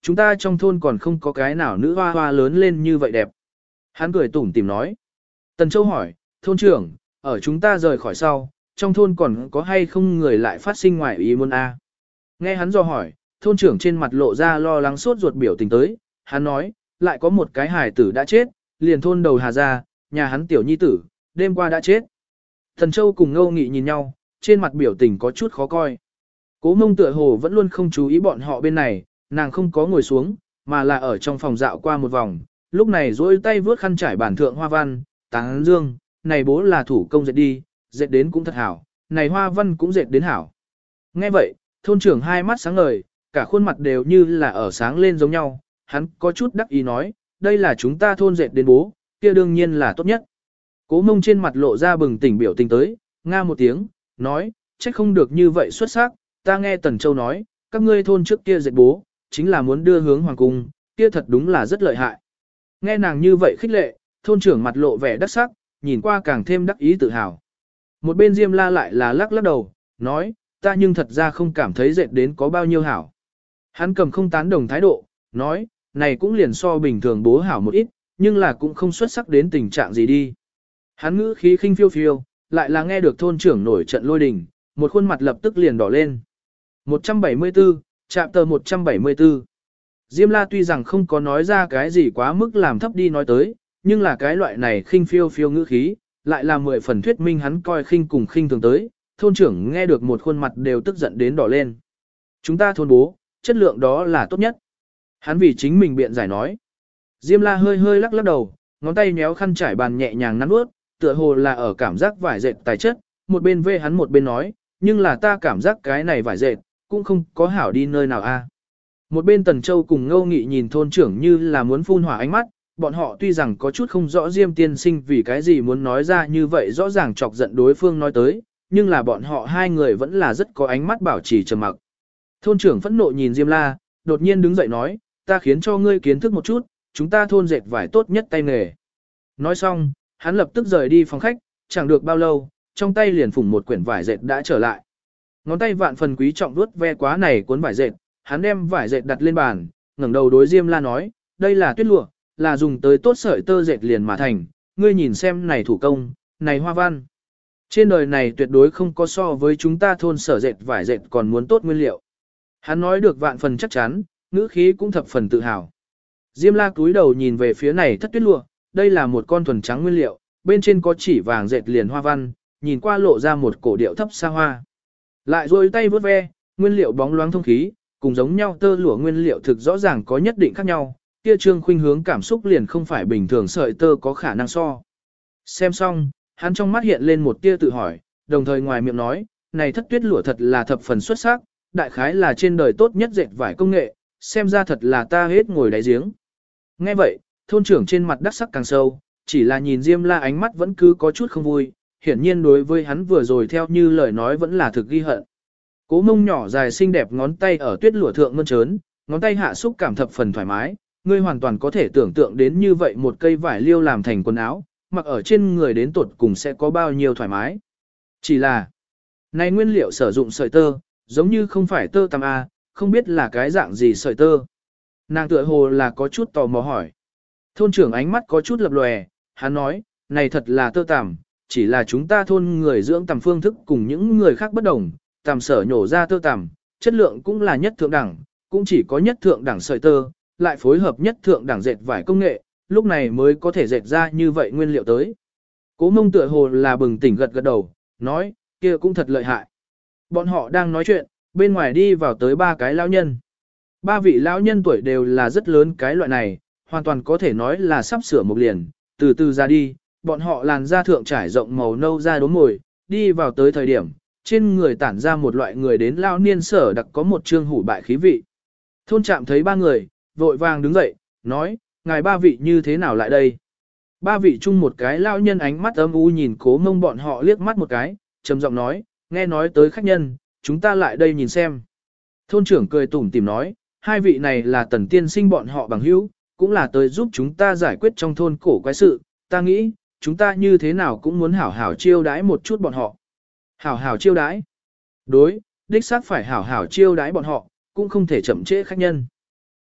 chúng ta trong thôn còn không có cái nào nữ hoa hoa lớn lên như vậy đẹp. Hắn cười tủm tỉm nói. Tần Châu hỏi, thôn trưởng, ở chúng ta rời khỏi sau, trong thôn còn có hay không người lại phát sinh ngoài ý muốn a? Nghe hắn do hỏi, thôn trưởng trên mặt lộ ra lo lắng sốt ruột biểu tình tới, hắn nói, lại có một cái hài tử đã chết, liền thôn đầu Hà gia, nhà hắn tiểu nhi tử, đêm qua đã chết. Tần Châu cùng Ngô Nghị nhìn nhau, trên mặt biểu tình có chút khó coi. Cố Mông tựa hồ vẫn luôn không chú ý bọn họ bên này, nàng không có ngồi xuống, mà là ở trong phòng dạo qua một vòng, lúc này duỗi tay vướt khăn trải bản thượng hoa văn, táng dương, này bố là thủ công dệt đi, dệt đến cũng thật hảo, này hoa văn cũng dệt đến hảo. Nghe vậy, thôn trưởng hai mắt sáng ngời, cả khuôn mặt đều như là ở sáng lên giống nhau, hắn có chút đắc ý nói, đây là chúng ta thôn dệt đến bố, kia đương nhiên là tốt nhất. Cố Mông trên mặt lộ ra bừng tỉnh biểu tình tới, nga một tiếng, nói, trách không được như vậy xuất sắc, ta nghe Tần Châu nói, các ngươi thôn trước kia dệt bố, chính là muốn đưa hướng hoàng cung, kia thật đúng là rất lợi hại. Nghe nàng như vậy khích lệ, thôn trưởng mặt lộ vẻ đắc sắc, nhìn qua càng thêm đắc ý tự hào. Một bên Diêm La lại là lắc lắc đầu, nói, ta nhưng thật ra không cảm thấy dệt đến có bao nhiêu hảo. Hắn cầm không tán đồng thái độ, nói, này cũng liền so bình thường bố hảo một ít, nhưng là cũng không xuất sắc đến tình trạng gì đi. Hắn ngữ khí khinh phiêu phiêu, lại là nghe được thôn trưởng nổi trận lôi đình, một khuôn mặt lập tức liền đỏ lên. một trăm bảy mươi tư, chạm tờ một trăm bảy mươi tư. Diêm La tuy rằng không có nói ra cái gì quá mức làm thấp đi nói tới, nhưng là cái loại này khinh phiêu phiêu ngữ khí, lại là mười phần thuyết minh hắn coi khinh cùng khinh thường tới, thôn trưởng nghe được một khuôn mặt đều tức giận đến đỏ lên. Chúng ta thôn bố, chất lượng đó là tốt nhất. Hắn vì chính mình biện giải nói. Diêm La hơi hơi lắc lắc đầu, ngón tay nhéo khăn trải bàn nhẹ nhàng nắn nuốt, tựa hồ là ở cảm giác vải dệt tài chất, một bên vê hắn một bên nói, nhưng là ta cảm giác cái này vải dệt, cũng không có hảo đi nơi nào a. Một bên Tần Châu cùng Ngô Nghị nhìn thôn trưởng như là muốn phun hỏa ánh mắt, bọn họ tuy rằng có chút không rõ Diêm tiên sinh vì cái gì muốn nói ra như vậy rõ ràng chọc giận đối phương nói tới, nhưng là bọn họ hai người vẫn là rất có ánh mắt bảo trì trầm mặc. Thôn trưởng phẫn nộ nhìn Diêm La, đột nhiên đứng dậy nói, ta khiến cho ngươi kiến thức một chút, chúng ta thôn dệt vải tốt nhất tay nghề. Nói xong, hắn lập tức rời đi phòng khách, chẳng được bao lâu, trong tay liền phủng một quyển vải dệt đã trở lại. Ngón tay vạn phần quý trọng vuốt ve quá này cuốn vải dệt, hắn đem vải dệt đặt lên bàn, ngẩng đầu đối Diêm La nói, đây là tuyết lụa, là dùng tới tốt sợi tơ dệt liền mà thành, ngươi nhìn xem này thủ công, này hoa văn. Trên đời này tuyệt đối không có so với chúng ta thôn sở dệt vải dệt còn muốn tốt nguyên liệu. Hắn nói được vạn phần chắc chắn, ngữ khí cũng thập phần tự hào. Diêm La cúi đầu nhìn về phía này thất tuyết lụa, đây là một con thuần trắng nguyên liệu, bên trên có chỉ vàng dệt liền hoa văn, nhìn qua lộ ra một cổ điệu thấp xa hoa. Lại rồi tay vớt ve, nguyên liệu bóng loáng thông khí, cùng giống nhau tơ lụa nguyên liệu thực rõ ràng có nhất định khác nhau, kia trương khuynh hướng cảm xúc liền không phải bình thường sợi tơ có khả năng so. Xem xong, hắn trong mắt hiện lên một tia tự hỏi, đồng thời ngoài miệng nói, này thất tuyết lụa thật là thập phần xuất sắc, đại khái là trên đời tốt nhất dệt vải công nghệ, xem ra thật là ta hết ngồi đáy giếng. Nghe vậy, thôn trưởng trên mặt đắc sắc càng sâu, chỉ là nhìn Diêm La ánh mắt vẫn cứ có chút không vui, hiển nhiên đối với hắn vừa rồi theo như lời nói vẫn là thực ghi hận. Cố Mông nhỏ dài xinh đẹp ngón tay ở tuyết lụa thượng mơn trớn, ngón tay hạ xúc cảm thập phần thoải mái, ngươi hoàn toàn có thể tưởng tượng đến như vậy một cây vải liêu làm thành quần áo, mặc ở trên người đến tuột cùng sẽ có bao nhiêu thoải mái. Chỉ là, này nguyên liệu sử dụng sợi tơ, giống như không phải tơ tằm A, không biết là cái dạng gì sợi tơ. Nàng tựa hồ là có chút tò mò hỏi. Thôn trưởng ánh mắt có chút lập lòe, hắn nói, này thật là tơ tằm, chỉ là chúng ta thôn người dưỡng tằm phương thức cùng những người khác bất đồng, tằm sở nhổ ra tơ tằm, chất lượng cũng là nhất thượng đẳng, cũng chỉ có nhất thượng đẳng sợi tơ, lại phối hợp nhất thượng đẳng dệt vải công nghệ, lúc này mới có thể dệt ra như vậy nguyên liệu tới. Cố Mông tựa hồ là bừng tỉnh gật gật đầu, nói, kia cũng thật lợi hại. Bọn họ đang nói chuyện, bên ngoài đi vào tới ba cái lão nhân. Ba vị lão nhân tuổi đều là rất lớn cái loại này, hoàn toàn có thể nói là sắp sửa một liền, từ từ ra đi, bọn họ làn da thượng trải rộng màu nâu da đốm mồi, đi vào tới thời điểm, trên người tản ra một loại người đến lão niên sở đặc có một trương hủ bại khí vị. Thôn Trạm thấy ba người, vội vàng đứng dậy, nói, ngài ba vị như thế nào lại đây? Ba vị chung một cái lão nhân ánh mắt âm u nhìn Cố Mông bọn họ liếc mắt một cái, trầm giọng nói, nghe nói tới khách nhân, chúng ta lại đây nhìn xem. Thôn trưởng cười tủm tỉm nói, hai vị này là Tần tiên sinh bọn họ bằng hữu, cũng là tới giúp chúng ta giải quyết trong thôn cổ quái sự, ta nghĩ, chúng ta như thế nào cũng muốn hảo hảo chiêu đãi một chút bọn họ. Hảo hảo chiêu đãi. Đối, đích xác phải hảo hảo chiêu đãi bọn họ, cũng không thể chậm trễ khách nhân.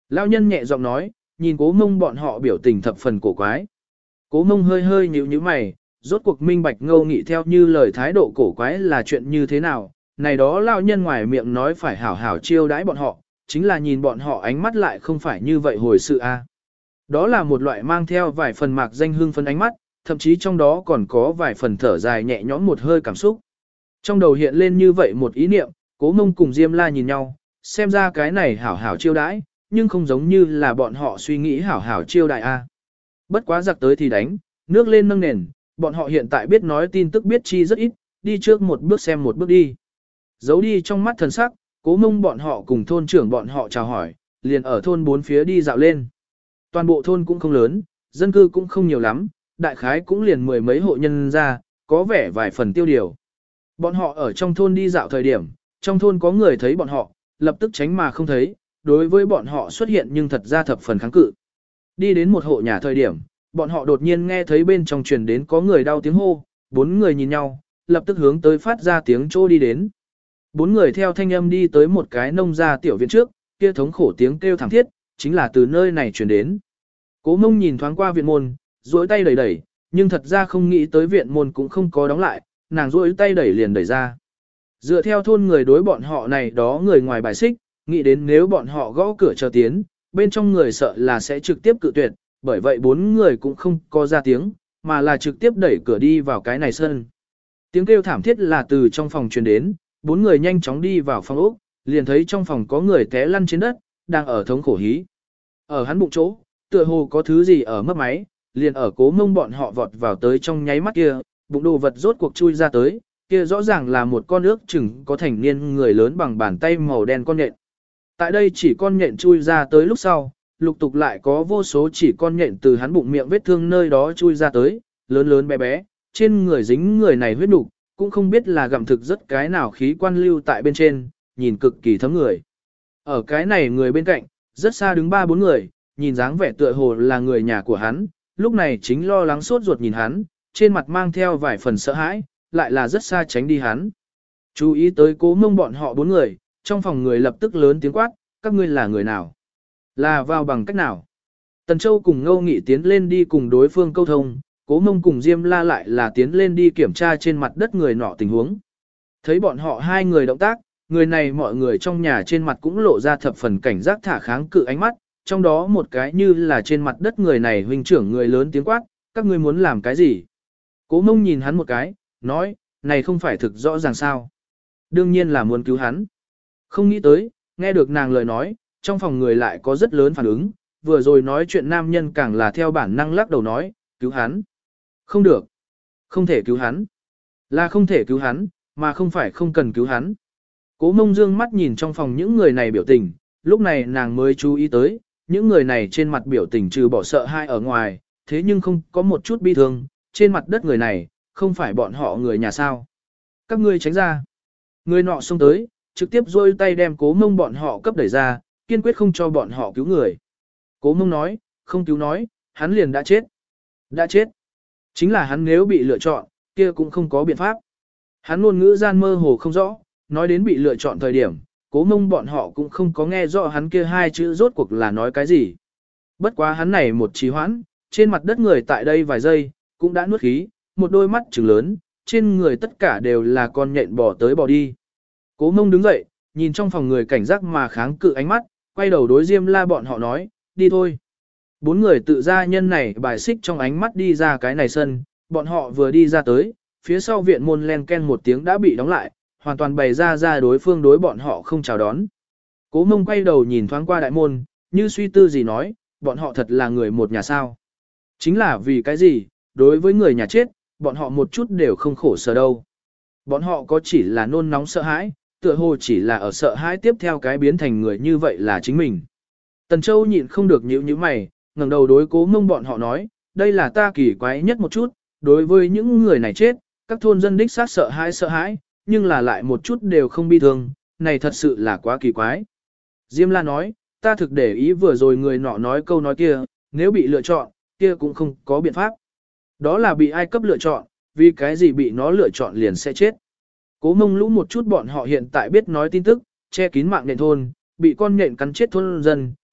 Lão nhân nhẹ giọng nói, nhìn cố mông bọn họ biểu tình thập phần cổ quái. Cố mông hơi hơi nhíu nhíu mày, rốt cuộc minh bạch Ngô Nghị theo như lời thái độ cổ quái là chuyện như thế nào. Này đó lão nhân ngoài miệng nói phải hảo hảo chiêu đãi bọn họ, chính là nhìn bọn họ ánh mắt lại không phải như vậy hồi sự a. Đó là một loại mang theo vài phần mạc danh hương phấn ánh mắt, thậm chí trong đó còn có vài phần thở dài nhẹ nhõm một hơi cảm xúc. Trong đầu hiện lên như vậy một ý niệm, Cố Mông cùng Diêm La nhìn nhau, xem ra cái này hảo hảo chiêu đãi, nhưng không giống như là bọn họ suy nghĩ hảo hảo chiêu đại a. Bất quá giặc tới thì đánh, nước lên nâng nền, bọn họ hiện tại biết nói tin tức biết chi rất ít, đi trước một bước xem một bước đi. Giấu đi trong mắt thần sắc, Cố Mông bọn họ cùng thôn trưởng bọn họ chào hỏi, liền ở thôn bốn phía đi dạo lên. Toàn bộ thôn cũng không lớn, dân cư cũng không nhiều lắm, đại khái cũng liền mười mấy hộ nhân ra, có vẻ vài phần tiêu điều. Bọn họ ở trong thôn đi dạo thời điểm, trong thôn có người thấy bọn họ, lập tức tránh mà không thấy, đối với bọn họ xuất hiện nhưng thật ra thập phần kháng cự. Đi đến một hộ nhà thời điểm, bọn họ đột nhiên nghe thấy bên trong truyền đến có người đau tiếng hô, bốn người nhìn nhau, lập tức hướng tới phát ra tiếng chỗ đi đến. Bốn người theo thanh âm đi tới một cái nông gia tiểu viện trước, kia thống khổ tiếng kêu thảm thiết, chính là từ nơi này truyền đến. Cố Mông nhìn thoáng qua viện môn, duỗi tay đẩy đẩy, nhưng thật ra không nghĩ tới viện môn cũng không có đóng lại, nàng duỗi tay đẩy liền đẩy ra. Dựa theo thôn người đối bọn họ này đó người ngoài bài xích, nghĩ đến nếu bọn họ gõ cửa chờ tiến, bên trong người sợ là sẽ trực tiếp cự tuyệt, bởi vậy bốn người cũng không có ra tiếng, mà là trực tiếp đẩy cửa đi vào cái này sân. Tiếng kêu thảm thiết là từ trong phòng truyền đến, bốn người nhanh chóng đi vào phòng ốc, liền thấy trong phòng có người té lăn trên đất, đang ở thống khổ hí. Ở hắn bụng chỗ, tựa hồ có thứ gì ở mất máy, liền ở Cố Mông bọn họ vọt vào tới trong nháy mắt kia, bụng đồ vật rốt cuộc chui ra tới, kia rõ ràng là một con ước chừng có thành niên người lớn bằng bàn tay màu đen con nhện. Tại đây chỉ con nhện chui ra tới lúc sau, lục tục lại có vô số chỉ con nhện từ hắn bụng miệng vết thương nơi đó chui ra tới, lớn lớn bé bé, trên người dính người này huyết nục, cũng không biết là gặm thực rất cái nào khí quan lưu tại bên trên, nhìn cực kỳ thấm người. Ở cái này người bên cạnh, rất xa đứng ba bốn người, nhìn dáng vẻ tựa hồ là người nhà của hắn, lúc này chính lo lắng sốt ruột nhìn hắn, trên mặt mang theo vài phần sợ hãi, lại là rất xa tránh đi hắn. Chú ý tới Cố Mông bọn họ bốn người, trong phòng người lập tức lớn tiếng quát, các ngươi là người nào? Là vào bằng cách nào? Tần Châu cùng Ngô Nghị tiến lên đi cùng đối phương câu thông, Cố Mông cùng Diêm La lại là tiến lên đi kiểm tra trên mặt đất người nọ tình huống. Thấy bọn họ hai người động tác, người này mọi người trong nhà trên mặt cũng lộ ra thập phần cảnh giác thả kháng cự ánh mắt, trong đó một cái như là trên mặt đất người này huynh trưởng người lớn tiếng quát, các ngươi muốn làm cái gì? Cố Mông nhìn hắn một cái, nói, này không phải thực rõ ràng sao? Đương nhiên là muốn cứu hắn. Không nghĩ tới, nghe được nàng lời nói, trong phòng người lại có rất lớn phản ứng, vừa rồi nói chuyện nam nhân càng là theo bản năng lắc đầu nói, cứu hắn. Không được. Không thể cứu hắn. Là không thể cứu hắn, mà không phải không cần cứu hắn. Cố Mông dương mắt nhìn trong phòng những người này biểu tình, lúc này nàng mới chú ý tới, những người này trên mặt biểu tình trừ bỏ sợ hai ở ngoài, thế nhưng không có một chút bi thương, trên mặt đất người này, không phải bọn họ người nhà sao. Các ngươi tránh ra. Người nọ xông tới, trực tiếp rôi tay đem Cố Mông bọn họ cấp đẩy ra, kiên quyết không cho bọn họ cứu người. Cố Mông nói, không cứu nói, hắn liền đã chết. Đã chết. Chính là hắn nếu bị lựa chọn, kia cũng không có biện pháp. Hắn ngôn ngữ gian mơ hồ không rõ, nói đến bị lựa chọn thời điểm, Cố Mông bọn họ cũng không có nghe rõ hắn kia hai chữ rốt cuộc là nói cái gì. Bất quá hắn này một trì hoãn, trên mặt đất người tại đây vài giây, cũng đã nuốt khí, một đôi mắt trừng lớn, trên người tất cả đều là con nhện bò tới bò đi. Cố Mông đứng dậy, nhìn trong phòng người cảnh giác mà kháng cự ánh mắt, quay đầu đối Diêm La bọn họ nói, đi thôi. Bốn người tự ra nhân này bài xích trong ánh mắt đi ra cái này sân, bọn họ vừa đi ra tới, phía sau viện môn len ken một tiếng đã bị đóng lại, hoàn toàn bày ra ra đối phương đối bọn họ không chào đón. Cố Mông quay đầu nhìn thoáng qua đại môn, như suy tư gì nói, bọn họ thật là người một nhà sao. Chính là vì cái gì, đối với người nhà chết, bọn họ một chút đều không khổ sở đâu. Bọn họ có chỉ là nôn nóng sợ hãi, tựa hồ chỉ là ở sợ hãi tiếp theo cái biến thành người như vậy là chính mình. Tần Châu nhịn không được nhíu nhíu mày, ngẩng đầu đối Cố Mông bọn họ nói, đây là ta kỳ quái nhất một chút, đối với những người này chết, các thôn dân đích xác sợ hãi sợ hãi, nhưng là lại một chút đều không bi thương, này thật sự là quá kỳ quái. Diêm La nói, ta thực để ý vừa rồi người nọ nói câu nói kia, nếu bị lựa chọn, kia cũng không có biện pháp. Đó là bị ai cấp lựa chọn, vì cái gì bị nó lựa chọn liền sẽ chết. Cố Mông lũ một chút bọn họ hiện tại biết nói tin tức, che kín mạng nện thôn, bị con nhện cắn chết thôn dân,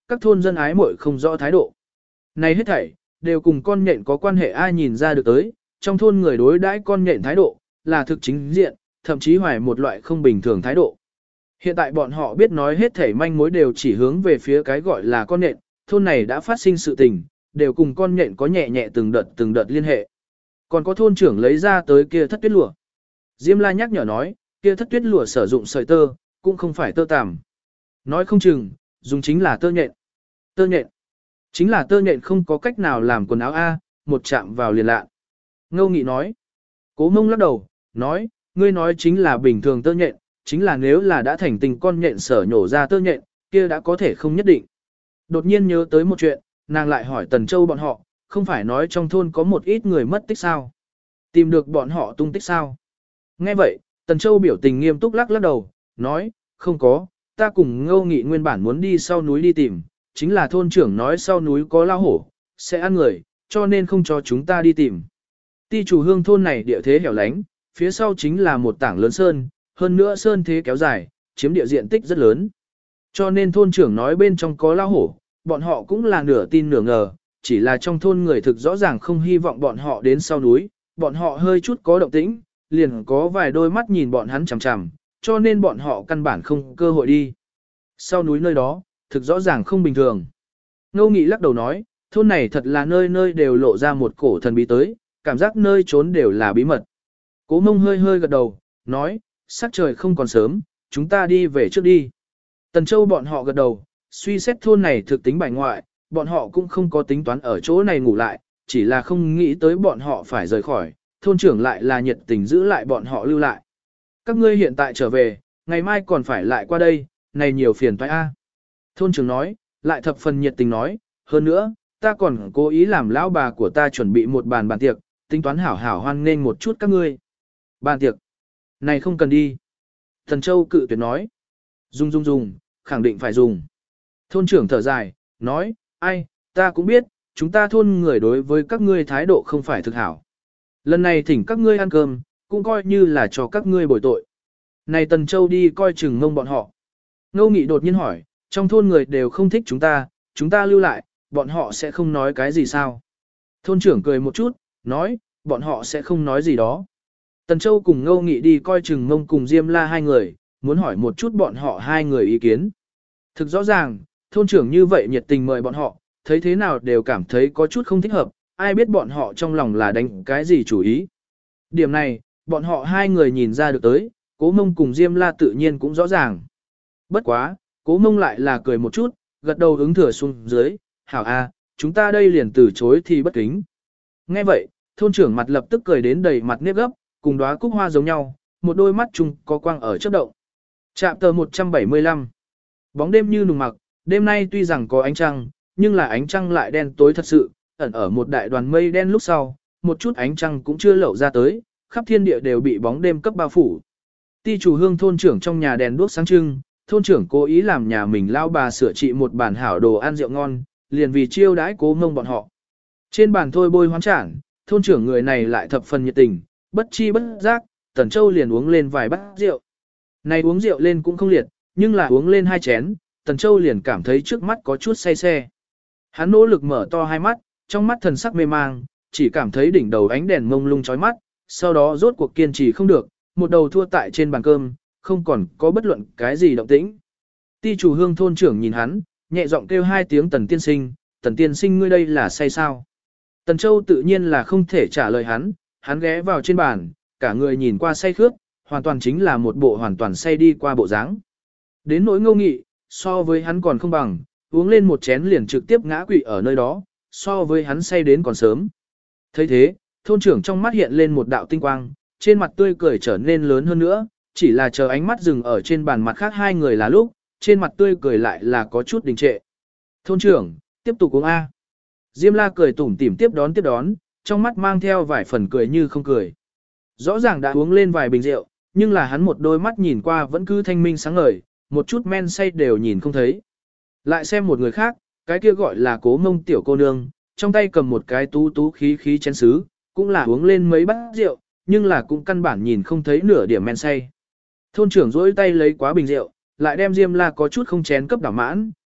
các thôn dân ái muội không rõ thái độ. Này hết thảy, đều cùng con nhện có quan hệ ai nhìn ra được tới, trong thôn người đối đãi con nhện thái độ, là thực chính diện, thậm chí hoài một loại không bình thường thái độ. Hiện tại bọn họ biết nói hết thảy manh mối đều chỉ hướng về phía cái gọi là con nhện, thôn này đã phát sinh sự tình, đều cùng con nhện có nhẹ nhẹ từng đợt từng đợt liên hệ. Còn có thôn trưởng lấy ra tới kia thất tuyết lụa. Diêm La nhắc nhở nói, kia thất tuyết lụa sử dụng sợi tơ, cũng không phải tơ tằm. Nói không chừng, dùng chính là tơ nhện. Tơ nhện. Chính là tơ nhện không có cách nào làm quần áo A, một chạm vào liền lạ. Ngô Nghị nói. Cố Mông lắc đầu, nói, ngươi nói chính là bình thường tơ nhện, chính là nếu là đã thành tình con nhện sở nhổ ra tơ nhện, kia đã có thể không nhất định. Đột nhiên nhớ tới một chuyện, nàng lại hỏi Tần Châu bọn họ, không phải nói trong thôn có một ít người mất tích sao? Tìm được bọn họ tung tích sao? Nghe vậy, Tần Châu biểu tình nghiêm túc lắc lắc đầu, nói, không có, ta cùng Ngô Nghị nguyên bản muốn đi sau núi đi tìm, chính là thôn trưởng nói sau núi có lao hổ, sẽ ăn người, cho nên không cho chúng ta đi tìm. Ti chủ hương thôn này địa thế hẻo lánh, phía sau chính là một tảng lớn sơn, hơn nữa sơn thế kéo dài, chiếm địa diện tích rất lớn. Cho nên thôn trưởng nói bên trong có lao hổ, bọn họ cũng là nửa tin nửa ngờ, chỉ là trong thôn người thực rõ ràng không hy vọng bọn họ đến sau núi, bọn họ hơi chút có động tĩnh, liền có vài đôi mắt nhìn bọn hắn chằm chằm, cho nên bọn họ căn bản không cơ hội đi. Sau núi nơi đó, thực rõ ràng không bình thường. Ngô Nghị lắc đầu nói, thôn này thật là nơi nơi đều lộ ra một cổ thần bí tới, cảm giác nơi trốn đều là bí mật. Cố Mông hơi hơi gật đầu, nói, sắc trời không còn sớm, chúng ta đi về trước đi. Tần Châu bọn họ gật đầu, suy xét thôn này thực tính bài ngoại, bọn họ cũng không có tính toán ở chỗ này ngủ lại, chỉ là không nghĩ tới bọn họ phải rời khỏi, thôn trưởng lại là nhiệt tình giữ lại bọn họ lưu lại. Các ngươi hiện tại trở về, ngày mai còn phải lại qua đây, này nhiều phiền toái a. Thôn trưởng nói, lại thập phần nhiệt tình nói, hơn nữa, ta còn cố ý làm lão bà của ta chuẩn bị một bàn bàn tiệc, tính toán hảo hảo hoan nghênh một chút các ngươi. Bàn tiệc, này không cần đi. Thần Châu cự tuyệt nói, dùng dùng dùng, khẳng định phải dùng. Thôn trưởng thở dài, nói, ai, ta cũng biết, chúng ta thôn người đối với các ngươi thái độ không phải thực hảo. Lần này thỉnh các ngươi ăn cơm, cũng coi như là cho các ngươi bồi tội. Này Tần Châu đi coi chừng ngông bọn họ. Ngô Nghị đột nhiên hỏi, trong thôn người đều không thích chúng ta, chúng ta lưu lại, bọn họ sẽ không nói cái gì sao? Thôn trưởng cười một chút, nói, bọn họ sẽ không nói gì đó. Tần Châu cùng Ngô Nghị đi coi chừng ngông cùng Diêm La hai người, muốn hỏi một chút bọn họ hai người ý kiến. Thực rõ ràng, thôn trưởng như vậy nhiệt tình mời bọn họ, thấy thế nào đều cảm thấy có chút không thích hợp, ai biết bọn họ trong lòng là đánh cái gì chủ ý. Điểm này, bọn họ hai người nhìn ra được tới, Cố Mông cùng Diêm La tự nhiên cũng rõ ràng. Bất quá, Cố Mông lại là cười một chút, gật đầu ứng thừa xuống dưới, hảo a, chúng ta đây liền từ chối thì bất kính. Nghe vậy, thôn trưởng mặt lập tức cười đến đầy mặt nếp gấp, cùng đóa cúc hoa giống nhau, một đôi mắt chung có quang ở chớp động. Chạm tờ một trăm bảy mươi lăm. Bóng đêm như nùng mặc, đêm nay tuy rằng có ánh trăng, nhưng là ánh trăng lại đen tối thật sự, ẩn ở một đại đoàn mây đen lúc sau, một chút ánh trăng cũng chưa lậu ra tới, khắp thiên địa đều bị bóng đêm cấp bao phủ. Ti chủ hương thôn trưởng trong nhà đèn đuốc sáng trưng, thôn trưởng cố ý làm nhà mình lao bà sửa trị một bàn hảo đồ ăn rượu ngon, liền vì chiêu đãi Cố Mông bọn họ. Trên bàn thôi bôi hoán trảng, thôn trưởng người này lại thập phần nhiệt tình, bất chi bất giác, Tần Châu liền uống lên vài bát rượu. Này uống rượu lên cũng không liệt, nhưng là uống lên hai chén, Tần Châu liền cảm thấy trước mắt có chút say xe. Hắn nỗ lực mở to hai mắt, trong mắt thần sắc mê mang, chỉ cảm thấy đỉnh đầu ánh đèn mông lung chói mắt, sau đó rốt cuộc kiên trì không được, một đầu thua tại trên bàn cơm, không còn có bất luận cái gì động tĩnh. Ti chủ hương thôn trưởng nhìn hắn, nhẹ giọng kêu hai tiếng Tần tiên sinh, Tần tiên sinh ngươi đây là say sao? Tần Châu tự nhiên là không thể trả lời hắn, hắn ghé vào trên bàn, cả người nhìn qua say khướt, hoàn toàn chính là một bộ hoàn toàn say đi qua bộ dáng. Đến nỗi Ngô Nghị, so với hắn còn không bằng, uống lên một chén liền trực tiếp ngã quỵ ở nơi đó, so với hắn say đến còn sớm. thấy thế, thôn trưởng trong mắt hiện lên một đạo tinh quang, trên mặt tươi cười trở nên lớn hơn nữa, chỉ là chờ ánh mắt dừng ở trên bàn mặt khác hai người là lúc, trên mặt tươi cười lại là có chút đình trệ. Thôn trưởng, tiếp tục uống A. Diêm La cười tủm tỉm tiếp đón tiếp đón, trong mắt mang theo vài phần cười như không cười. Rõ ràng đã uống lên vài bình rượu, nhưng là hắn một đôi mắt nhìn qua vẫn cứ thanh minh sáng ngời, một chút men say đều nhìn không thấy. Lại xem một người khác, cái kia gọi là Cố Mông tiểu cô nương, trong tay cầm một cái tú tú khí khí chén sứ, cũng là uống lên mấy bát rượu, nhưng là cũng căn bản nhìn không thấy nửa điểm men say. Thôn trưởng rỗi tay lấy quá bình rượu, lại đem Diêm La có chút không chén cấp đảo mãn,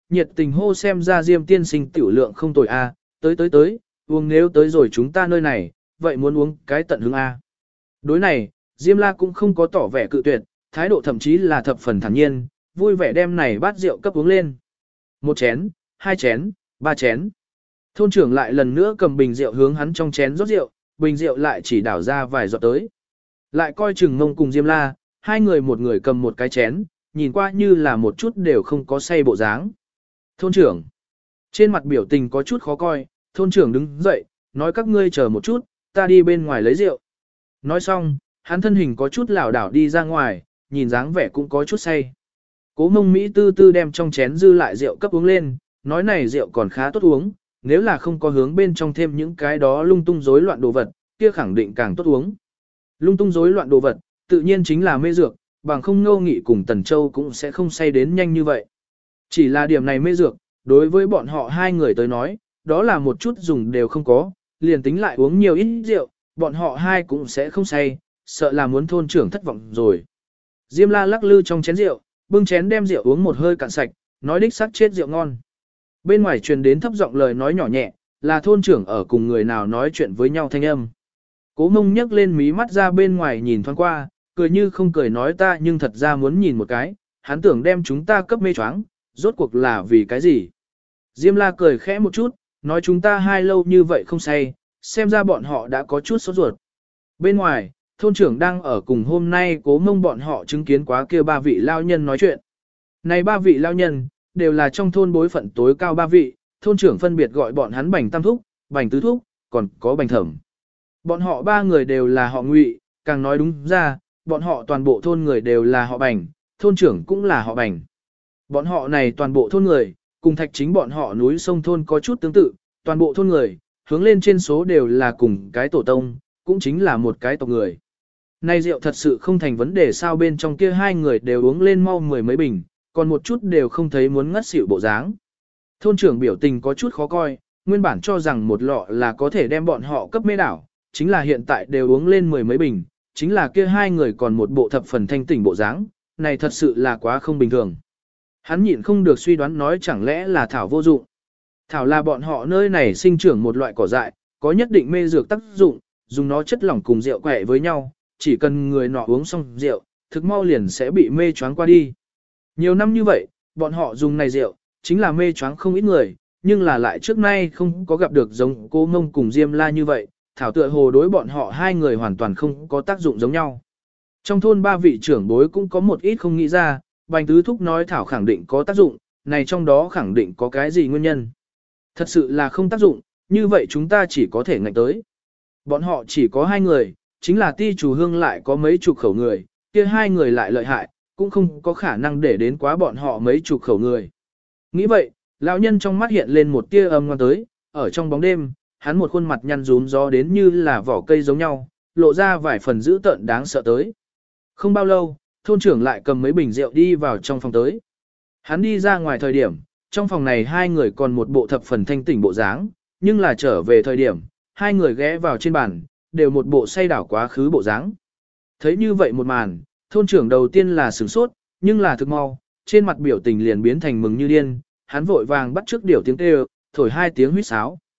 nhiệt tình hô xem ra Diêm tiên sinh tiểu lượng không tồi a, tới tới tới, uống nếu tới rồi chúng ta nơi này, vậy muốn uống cái tận hứng a. Đối này, Diêm La cũng không có tỏ vẻ cự tuyệt, thái độ thậm chí là thập phần thản nhiên, vui vẻ đem này bát rượu cấp uống lên. Một chén, hai chén, ba chén. Thôn trưởng lại lần nữa cầm bình rượu hướng hắn trong chén rót rượu, bình rượu lại chỉ đảo ra vài giọt tới. Lại coi chừng Mông cùng Diêm La, hai người một người cầm một cái chén, nhìn qua như là một chút đều không có say bộ dáng. Thôn trưởng, trên mặt biểu tình có chút khó coi, thôn trưởng đứng dậy, nói các ngươi chờ một chút, ta đi bên ngoài lấy rượu. Nói xong, hắn thân hình có chút lảo đảo đi ra ngoài, nhìn dáng vẻ cũng có chút say. Cố Mông Mỹ tư tư đem trong chén dư lại rượu cấp uống lên, nói này rượu còn khá tốt uống, nếu là không có hướng bên trong thêm những cái đó lung tung rối loạn đồ vật, kia khẳng định càng tốt uống. Lung tung rối loạn đồ vật, tự nhiên chính là mê dược, bằng không Ngô Nghị cùng Tần Châu cũng sẽ không say đến nhanh như vậy. Chỉ là điểm này mê dược, đối với bọn họ hai người tới nói, đó là một chút dùng đều không có, liền tính lại uống nhiều ít rượu, bọn họ hai cũng sẽ không say, sợ là muốn thôn trưởng thất vọng rồi. Diêm La lắc lư trong chén rượu, bưng chén đem rượu uống một hơi cạn sạch, nói đích xác chết rượu ngon. Bên ngoài truyền đến thấp giọng lời nói nhỏ nhẹ, là thôn trưởng ở cùng người nào nói chuyện với nhau thanh âm. Cố Mông nhấc lên mí mắt ra bên ngoài nhìn thoáng qua, cười như không cười nói ta nhưng thật ra muốn nhìn một cái, hắn tưởng đem chúng ta cấp mê choáng, rốt cuộc là vì cái gì. Diêm La cười khẽ một chút, nói chúng ta hai lâu như vậy không say, xem ra bọn họ đã có chút sốt ruột. Bên ngoài, thôn trưởng đang ở cùng hôm nay Cố Mông bọn họ chứng kiến quá kia ba vị lao nhân nói chuyện. Này ba vị lao nhân, đều là trong thôn bối phận tối cao ba vị, thôn trưởng phân biệt gọi bọn hắn Bành Tam Thúc, Bành Tứ Thúc, còn có Bành Thẩm. Bọn họ ba người đều là họ Ngụy, càng nói đúng ra, bọn họ toàn bộ thôn người đều là họ Bành, thôn trưởng cũng là họ Bành. Bọn họ này toàn bộ thôn người, cùng Thạch Chính bọn họ núi sông thôn có chút tương tự, toàn bộ thôn người, hướng lên trên số đều là cùng cái tổ tông, cũng chính là một cái tộc người. Này rượu thật sự không thành vấn đề sao bên trong kia hai người đều uống lên mau mười mấy bình, còn một chút đều không thấy muốn ngất xỉu bộ dáng. Thôn trưởng biểu tình có chút khó coi, nguyên bản cho rằng một lọ là có thể đem bọn họ cấp mê đảo, chính là hiện tại đều uống lên mười mấy bình, chính là kia hai người còn một bộ thập phần thanh tỉnh bộ dáng, này thật sự là quá không bình thường. Hắn nhịn không được suy đoán nói chẳng lẽ là thảo vô dụng. Thảo là bọn họ nơi này sinh trưởng một loại cỏ dại, có nhất định mê dược tác dụng, dùng nó chất lỏng cùng rượu quẹ với nhau, chỉ cần người nọ uống xong rượu, thực mau liền sẽ bị mê choáng qua đi. Nhiều năm như vậy, bọn họ dùng này rượu, chính là mê choáng không ít người, nhưng là lại trước nay không có gặp được giống Cố Mông cùng Diêm La như vậy, thảo tựa hồ đối bọn họ hai người hoàn toàn không có tác dụng giống nhau. Trong thôn ba vị trưởng bối cũng có một ít không nghĩ ra, Bành Tứ Thúc nói thảo khẳng định có tác dụng, này trong đó khẳng định có cái gì nguyên nhân. Thật sự là không tác dụng, như vậy chúng ta chỉ có thể ngạnh tới. Bọn họ chỉ có hai người, chính là ti chủ hương lại có mấy chục khẩu người, kia hai người lại lợi hại, cũng không có khả năng để đến quá bọn họ mấy chục khẩu người. Nghĩ vậy, lão nhân trong mắt hiện lên một tia âm ngoan tới, ở trong bóng đêm, hắn một khuôn mặt nhăn rúm gió đến như là vỏ cây giống nhau, lộ ra vài phần dữ tợn đáng sợ tới. Không bao lâu, thôn trưởng lại cầm mấy bình rượu đi vào trong phòng tới. Hắn đi ra ngoài thời điểm, trong phòng này hai người còn một bộ thập phần thanh tỉnh bộ dáng, nhưng là trở về thời điểm, hai người ghé vào trên bàn, đều một bộ say đảo quá khứ bộ dáng. Thấy như vậy một màn, thôn trưởng đầu tiên là sửng sốt, nhưng là thực mau, trên mặt biểu tình liền biến thành mừng như điên, hắn vội vàng bắt trước điều tiếng kêu, thổi hai tiếng huýt sáo.